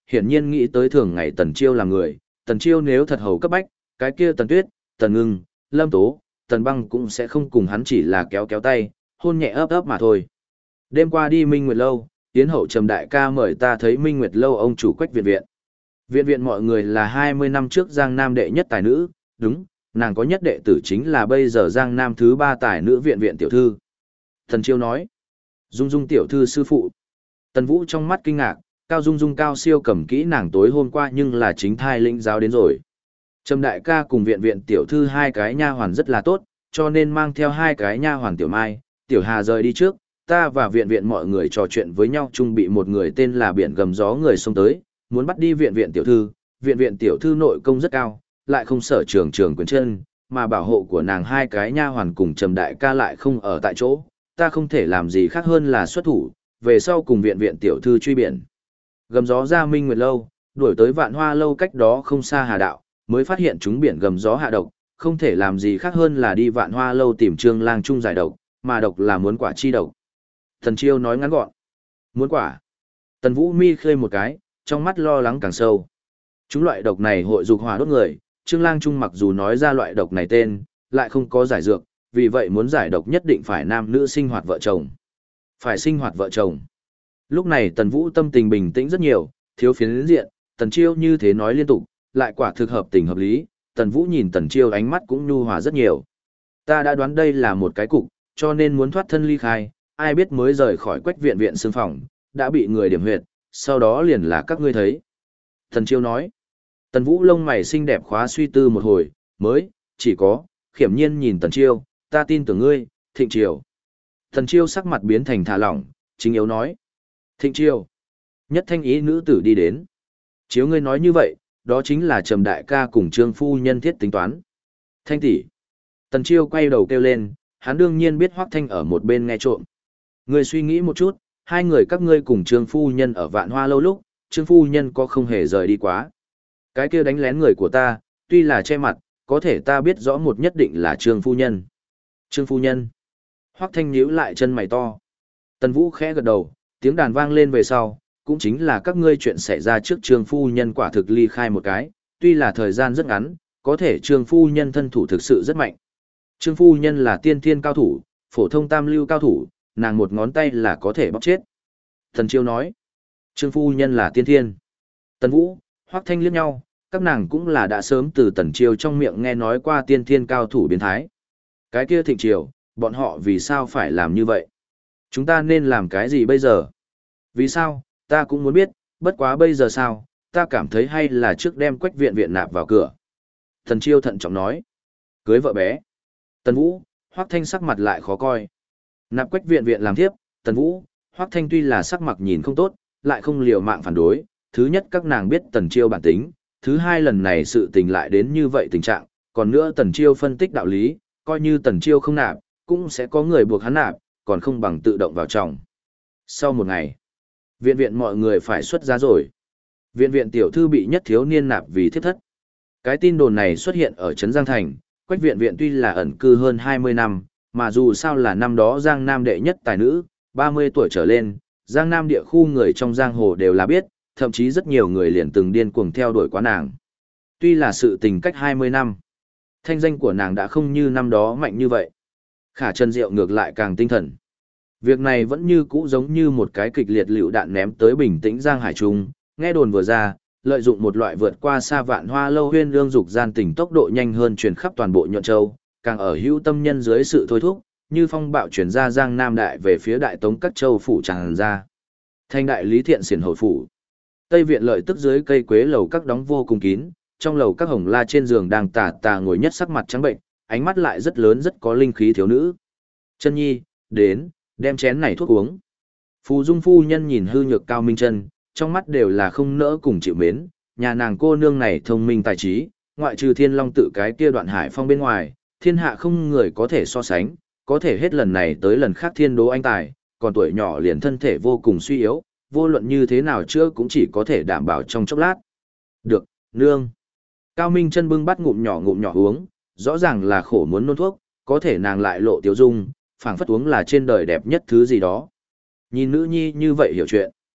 hiển nhiên nghĩ tới thường ngày Tần Chiêu làm người, Tần Chiêu nếu thật hầu cấp bách, cái kia Tần Tuyết, Tần Ngưng, Lâm Tố, Tần Băng cũng sẽ không cùng hắn chỉ là kéo kéo tay, hôn nhẹ ấp ấp mà thôi. Đêm qua đi Minh Nguyệt Lâu, Yến Hậu Trầm đại ca mời ta thấy Minh Nguyệt Lâu ông chủ Quách Viện Viện. Viện Viện mọi người là 20 năm trước Giang Nam đệ nhất tài nữ, đúng, nàng có nhất đệ tử chính là bây giờ Giang Nam thứ 3 tài nữ Viện Viện tiểu thư. Tần Chiêu nói, Dung Dung tiểu thư sư phụ. Tần Vũ trong mắt kinh ngạc, Cao Dung Dung cao siêu cầm kỹ nàng tối hôm qua nhưng là chính thai lĩnh giáo đến rồi. Trầm đại ca cùng Viện Viện tiểu thư hai cái nha hoàn rất là tốt, cho nên mang theo hai cái nha hoàn tiểu Mai, tiểu Hà rời đi trước, ta và Viện Viện mọi người trò chuyện với nhau chung bị một người tên là Biển Gầm Gió người xông tới, muốn bắt đi Viện Viện tiểu thư. Viện Viện tiểu thư nội công rất cao, lại không sở trường trường quyền chân, mà bảo hộ của nàng hai cái nha hoàn cùng Trầm đại ca lại không ở tại chỗ, ta không thể làm gì khác hơn là xuất thủ, về sau cùng Viện Viện tiểu thư truy biển. Gầm Gió ra Minh Nguyệt Lâu, đuổi tới Vạn Hoa Lâu cách đó không xa Hà Đạo, mới phát hiện chúng Biển Gầm Gió hạ độc, không thể làm gì khác hơn là đi Vạn Hoa Lâu tìm Trương Lang Trung giải độc, mà độc là muốn quả chi độc. Tần Chiêu nói ngắn gọn. Muốn quả. Tần Vũ mi khơi một cái, trong mắt lo lắng càng sâu. Chúng loại độc này hội dục hỏa đốt người, Trương Lang Trung mặc dù nói ra loại độc này tên, lại không có giải dược, vì vậy muốn giải độc nhất định phải nam nữ sinh hoạt vợ chồng. Phải sinh hoạt vợ chồng. Lúc này Tần Vũ tâm tình bình tĩnh rất nhiều, thiếu phiến diện, Tần Chiêu như thế nói liên tục, lại quả thực hợp tình hợp lý, Tần Vũ nhìn Tần Chiêu ánh mắt cũng nhu hòa rất nhiều. Ta đã đoán đây là một cái cục, cho nên muốn thoát thân ly khai, ai biết mới rời khỏi Quách Viện Viện xương phòng, đã bị người điểm huyệt, sau đó liền là các ngươi thấy. Tần Chiêu nói. Tần Vũ lông mày xinh đẹp khóa suy tư một hồi, mới, chỉ có, khiểm nhiên nhìn Tần Chiêu, ta tin tưởng ngươi, Thịnh Triều. Tần Chiêu sắc mặt biến thành thả lỏng, chính yếu nói. Thịnh Triều. Nhất thanh ý nữ tử đi đến. Chiếu ngươi nói như vậy, đó chính là Trầm đại ca cùng Trương phu nhân thiết tính toán. Thanh tỷ. Tần Chiêu quay đầu kêu lên, hắn đương nhiên biết Hoắc Thanh ở một bên nghe trộm. Ngươi suy nghĩ một chút, hai người các ngươi cùng Trương phu nhân ở Vạn Hoa Lâu lúc, Trương phu nhân có không hề rời đi quá. Cái kia đánh lén người của ta, tuy là che mặt, có thể ta biết rõ một nhất định là Trương phu nhân. Trương phu nhân. Hoắc Thanh nhíu lại chân mày to. Tần Vũ khẽ gật đầu, tiếng đàn vang lên về sau, cũng chính là các ngươi chuyện xảy ra trước Trương phu nhân quả thực ly khai một cái, tuy là thời gian rất ngắn, có thể Trương phu nhân thân thủ thực sự rất mạnh. Trương phu nhân là tiên thiên cao thủ, phổ thông tam lưu cao thủ, nàng một ngón tay là có thể bóc chết. Thần Chiêu nói, Trương phu nhân là tiên thiên. Tần Vũ, Hoắc Thanh liếc nhau, các nàng cũng là đã sớm từ Tần Chiêu trong miệng nghe nói qua tiên thiên cao thủ biến thái. Cái kia Thịnh Triều, bọn họ vì sao phải làm như vậy? Chúng ta nên làm cái gì bây giờ? Vì sao, ta cũng muốn biết, bất quá bây giờ sao, ta cảm thấy hay là trước đem Quách Viện Viện nạp vào cửa. Tần Chiêu thận trọng nói, cưới vợ bé. Tần Vũ, Hoắc Thanh sắc mặt lại khó coi. Nạp Quách Viện Viện làm thiếp, Tần Vũ, Hoắc Thanh tuy là sắc mặt nhìn không tốt, lại không liều mạng phản đối. Thứ nhất các nàng biết Tần Chiêu bản tính, thứ hai lần này sự tình lại đến như vậy tình trạng, còn nữa Tần Chiêu phân tích đạo lý, coi như Tần Chiêu không nạp, cũng sẽ có người buộc hắn nạp, còn không bằng tự động vào trong. Sau một ngày, Viện Viện mọi người phải xuất giá rồi. Viện Viện tiểu thư bị nhất thiếu niên nạp vì thiếp thất. Cái tin đồn này xuất hiện ở Trấn Giang Thành, Quách Viện Viện tuy là ẩn cư hơn 20 năm, mà dù sao là năm đó Giang Nam đệ nhất tài nữ, 30 tuổi trở lên, Giang Nam địa khu người trong giang hồ đều là biết, thậm chí rất nhiều người liền từng điên cuồng theo đuổi quá nàng. Tuy là sự tình cách 20 năm, thanh danh của nàng đã không như năm đó mạnh như vậy. Khả Trần Diệu ngược lại càng tinh thần. Việc này vẫn như cũ giống như một cái kịch liệt lựu đạn ném tới bình tĩnh Giang Hải Trung, nghe đồn vừa ra, lợi dụng một loại vượt qua xa Vạn Hoa Lâu huyên lương dục gian tình tốc độ nhanh hơn truyền khắp toàn bộ Nhuận Châu, càng ở hữu tâm nhân dưới sự thôi thúc, như phong bạo chuyển ra Giang Nam đại về phía Đại Tống các châu phủ tràn ra. Thanh đại lý thiện xiển hầu phủ. Tây viện lợi tức dưới cây quế lầu các đóng vô cùng kín, trong lầu các hồng la trên giường đang tà tà ngồi nhất sắc mặt trắng bệnh, ánh mắt lại rất lớn rất có linh khí thiếu nữ. Chân Nhi, đến, đem chén này thuốc uống. Phù Dung phu nhân nhìn hư nhược Cao Minh Chân, trong mắt đều là không nỡ cùng chịu mến, nhà nàng cô nương này thông minh tài trí, ngoại trừ Thiên Long tự cái kia Đoạn Hải Phong bên ngoài, thiên hạ không người có thể so sánh, có thể hết lần này tới lần khác thiên đố anh tài, còn tuổi nhỏ liền thân thể vô cùng suy yếu, vô luận như thế nào chưa cũng chỉ có thể đảm bảo trong chốc lát. Được, nương. Cao Minh Chân bưng bát ngụm nhỏ uống, rõ ràng là khổ muốn nôn thuốc, có thể nàng lại lộ tiêu dung, phảng phất uống là trên đời đẹp nhất thứ gì đó. Nhìn nữ nhi như vậy hiểu chuyện.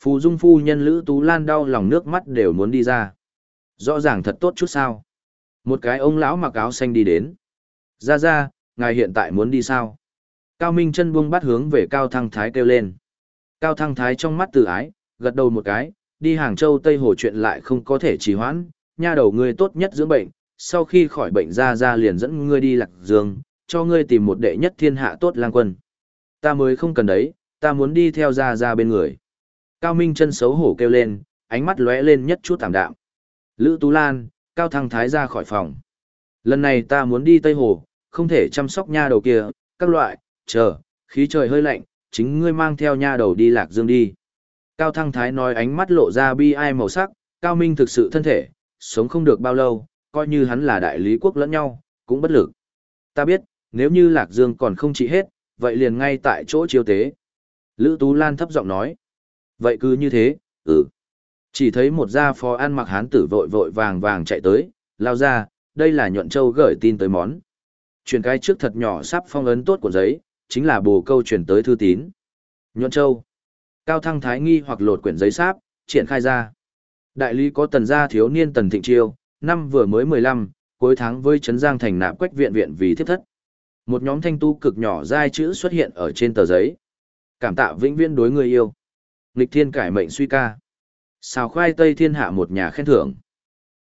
Phù Dung phu nhân Lữ Tú Lan đau lòng nước mắt đều muốn đi ra. Rõ ràng thật tốt chút sao. Một cái ông lão mặc áo xanh đi đến. Ra, ngài hiện tại muốn đi sao? Cao Minh chân buông bát hướng về Cao Thăng Thái kêu lên. Cao Thăng Thái trong mắt từ ái, gật đầu một cái, đi Hàng Châu Tây Hồ chuyện lại không có thể trì hoãn, nha đầu ngươi tốt nhất dưỡng bệnh, sau khi khỏi bệnh ra liền dẫn ngươi đi Lạc Dương, cho ngươi tìm một đệ nhất thiên hạ tốt lang quân. Ta mới không cần đấy, ta muốn đi theo ra bên người. Cao Minh chân xấu hổ kêu lên, ánh mắt lóe lên nhất chút tạm đạm. Lữ Tú Lan, Cao Thăng Thái ra khỏi phòng. Lần này ta muốn đi Tây Hồ, không thể chăm sóc nha đầu kia, các loại, khí trời hơi lạnh, chính ngươi mang theo nha đầu đi Lạc Dương đi. Cao Thăng Thái nói ánh mắt lộ ra bi ai màu sắc, Cao Minh thực sự thân thể, sống không được bao lâu, coi như hắn là đại lý quốc lẫn nhau, cũng bất lực. Ta biết, nếu như Lạc Dương còn không trị hết, vậy liền ngay tại chỗ chiếu tế. Lữ Tú Lan thấp giọng nói. Vậy cứ như thế, Chỉ thấy một gia phó ăn mặc hán tử vội vội vàng chạy tới, lao ra, đây là Nhuận Châu gửi tin tới món. Truyền cái trước thật nhỏ sắp phong ấn tốt của giấy, chính là bồ câu truyền tới thư tín. Nhuận Châu. Cao Thăng Thái nghi hoặc lột quyển giấy sáp, triển khai ra. Đại lý có tần gia thiếu niên Tần Thịnh Chiêu, năm vừa mới 15, cuối tháng với Trấn Giang thành nạp quách viện vì thiếp thất. Một nhóm thanh tu cực nhỏ giai chữ xuất hiện ở trên tờ giấy. Cảm tạ vĩnh viễn đối người yêu. Nghịch thiên cải mệnh suy ca. Xào khoai tây thiên hạ một nhà khen thưởng.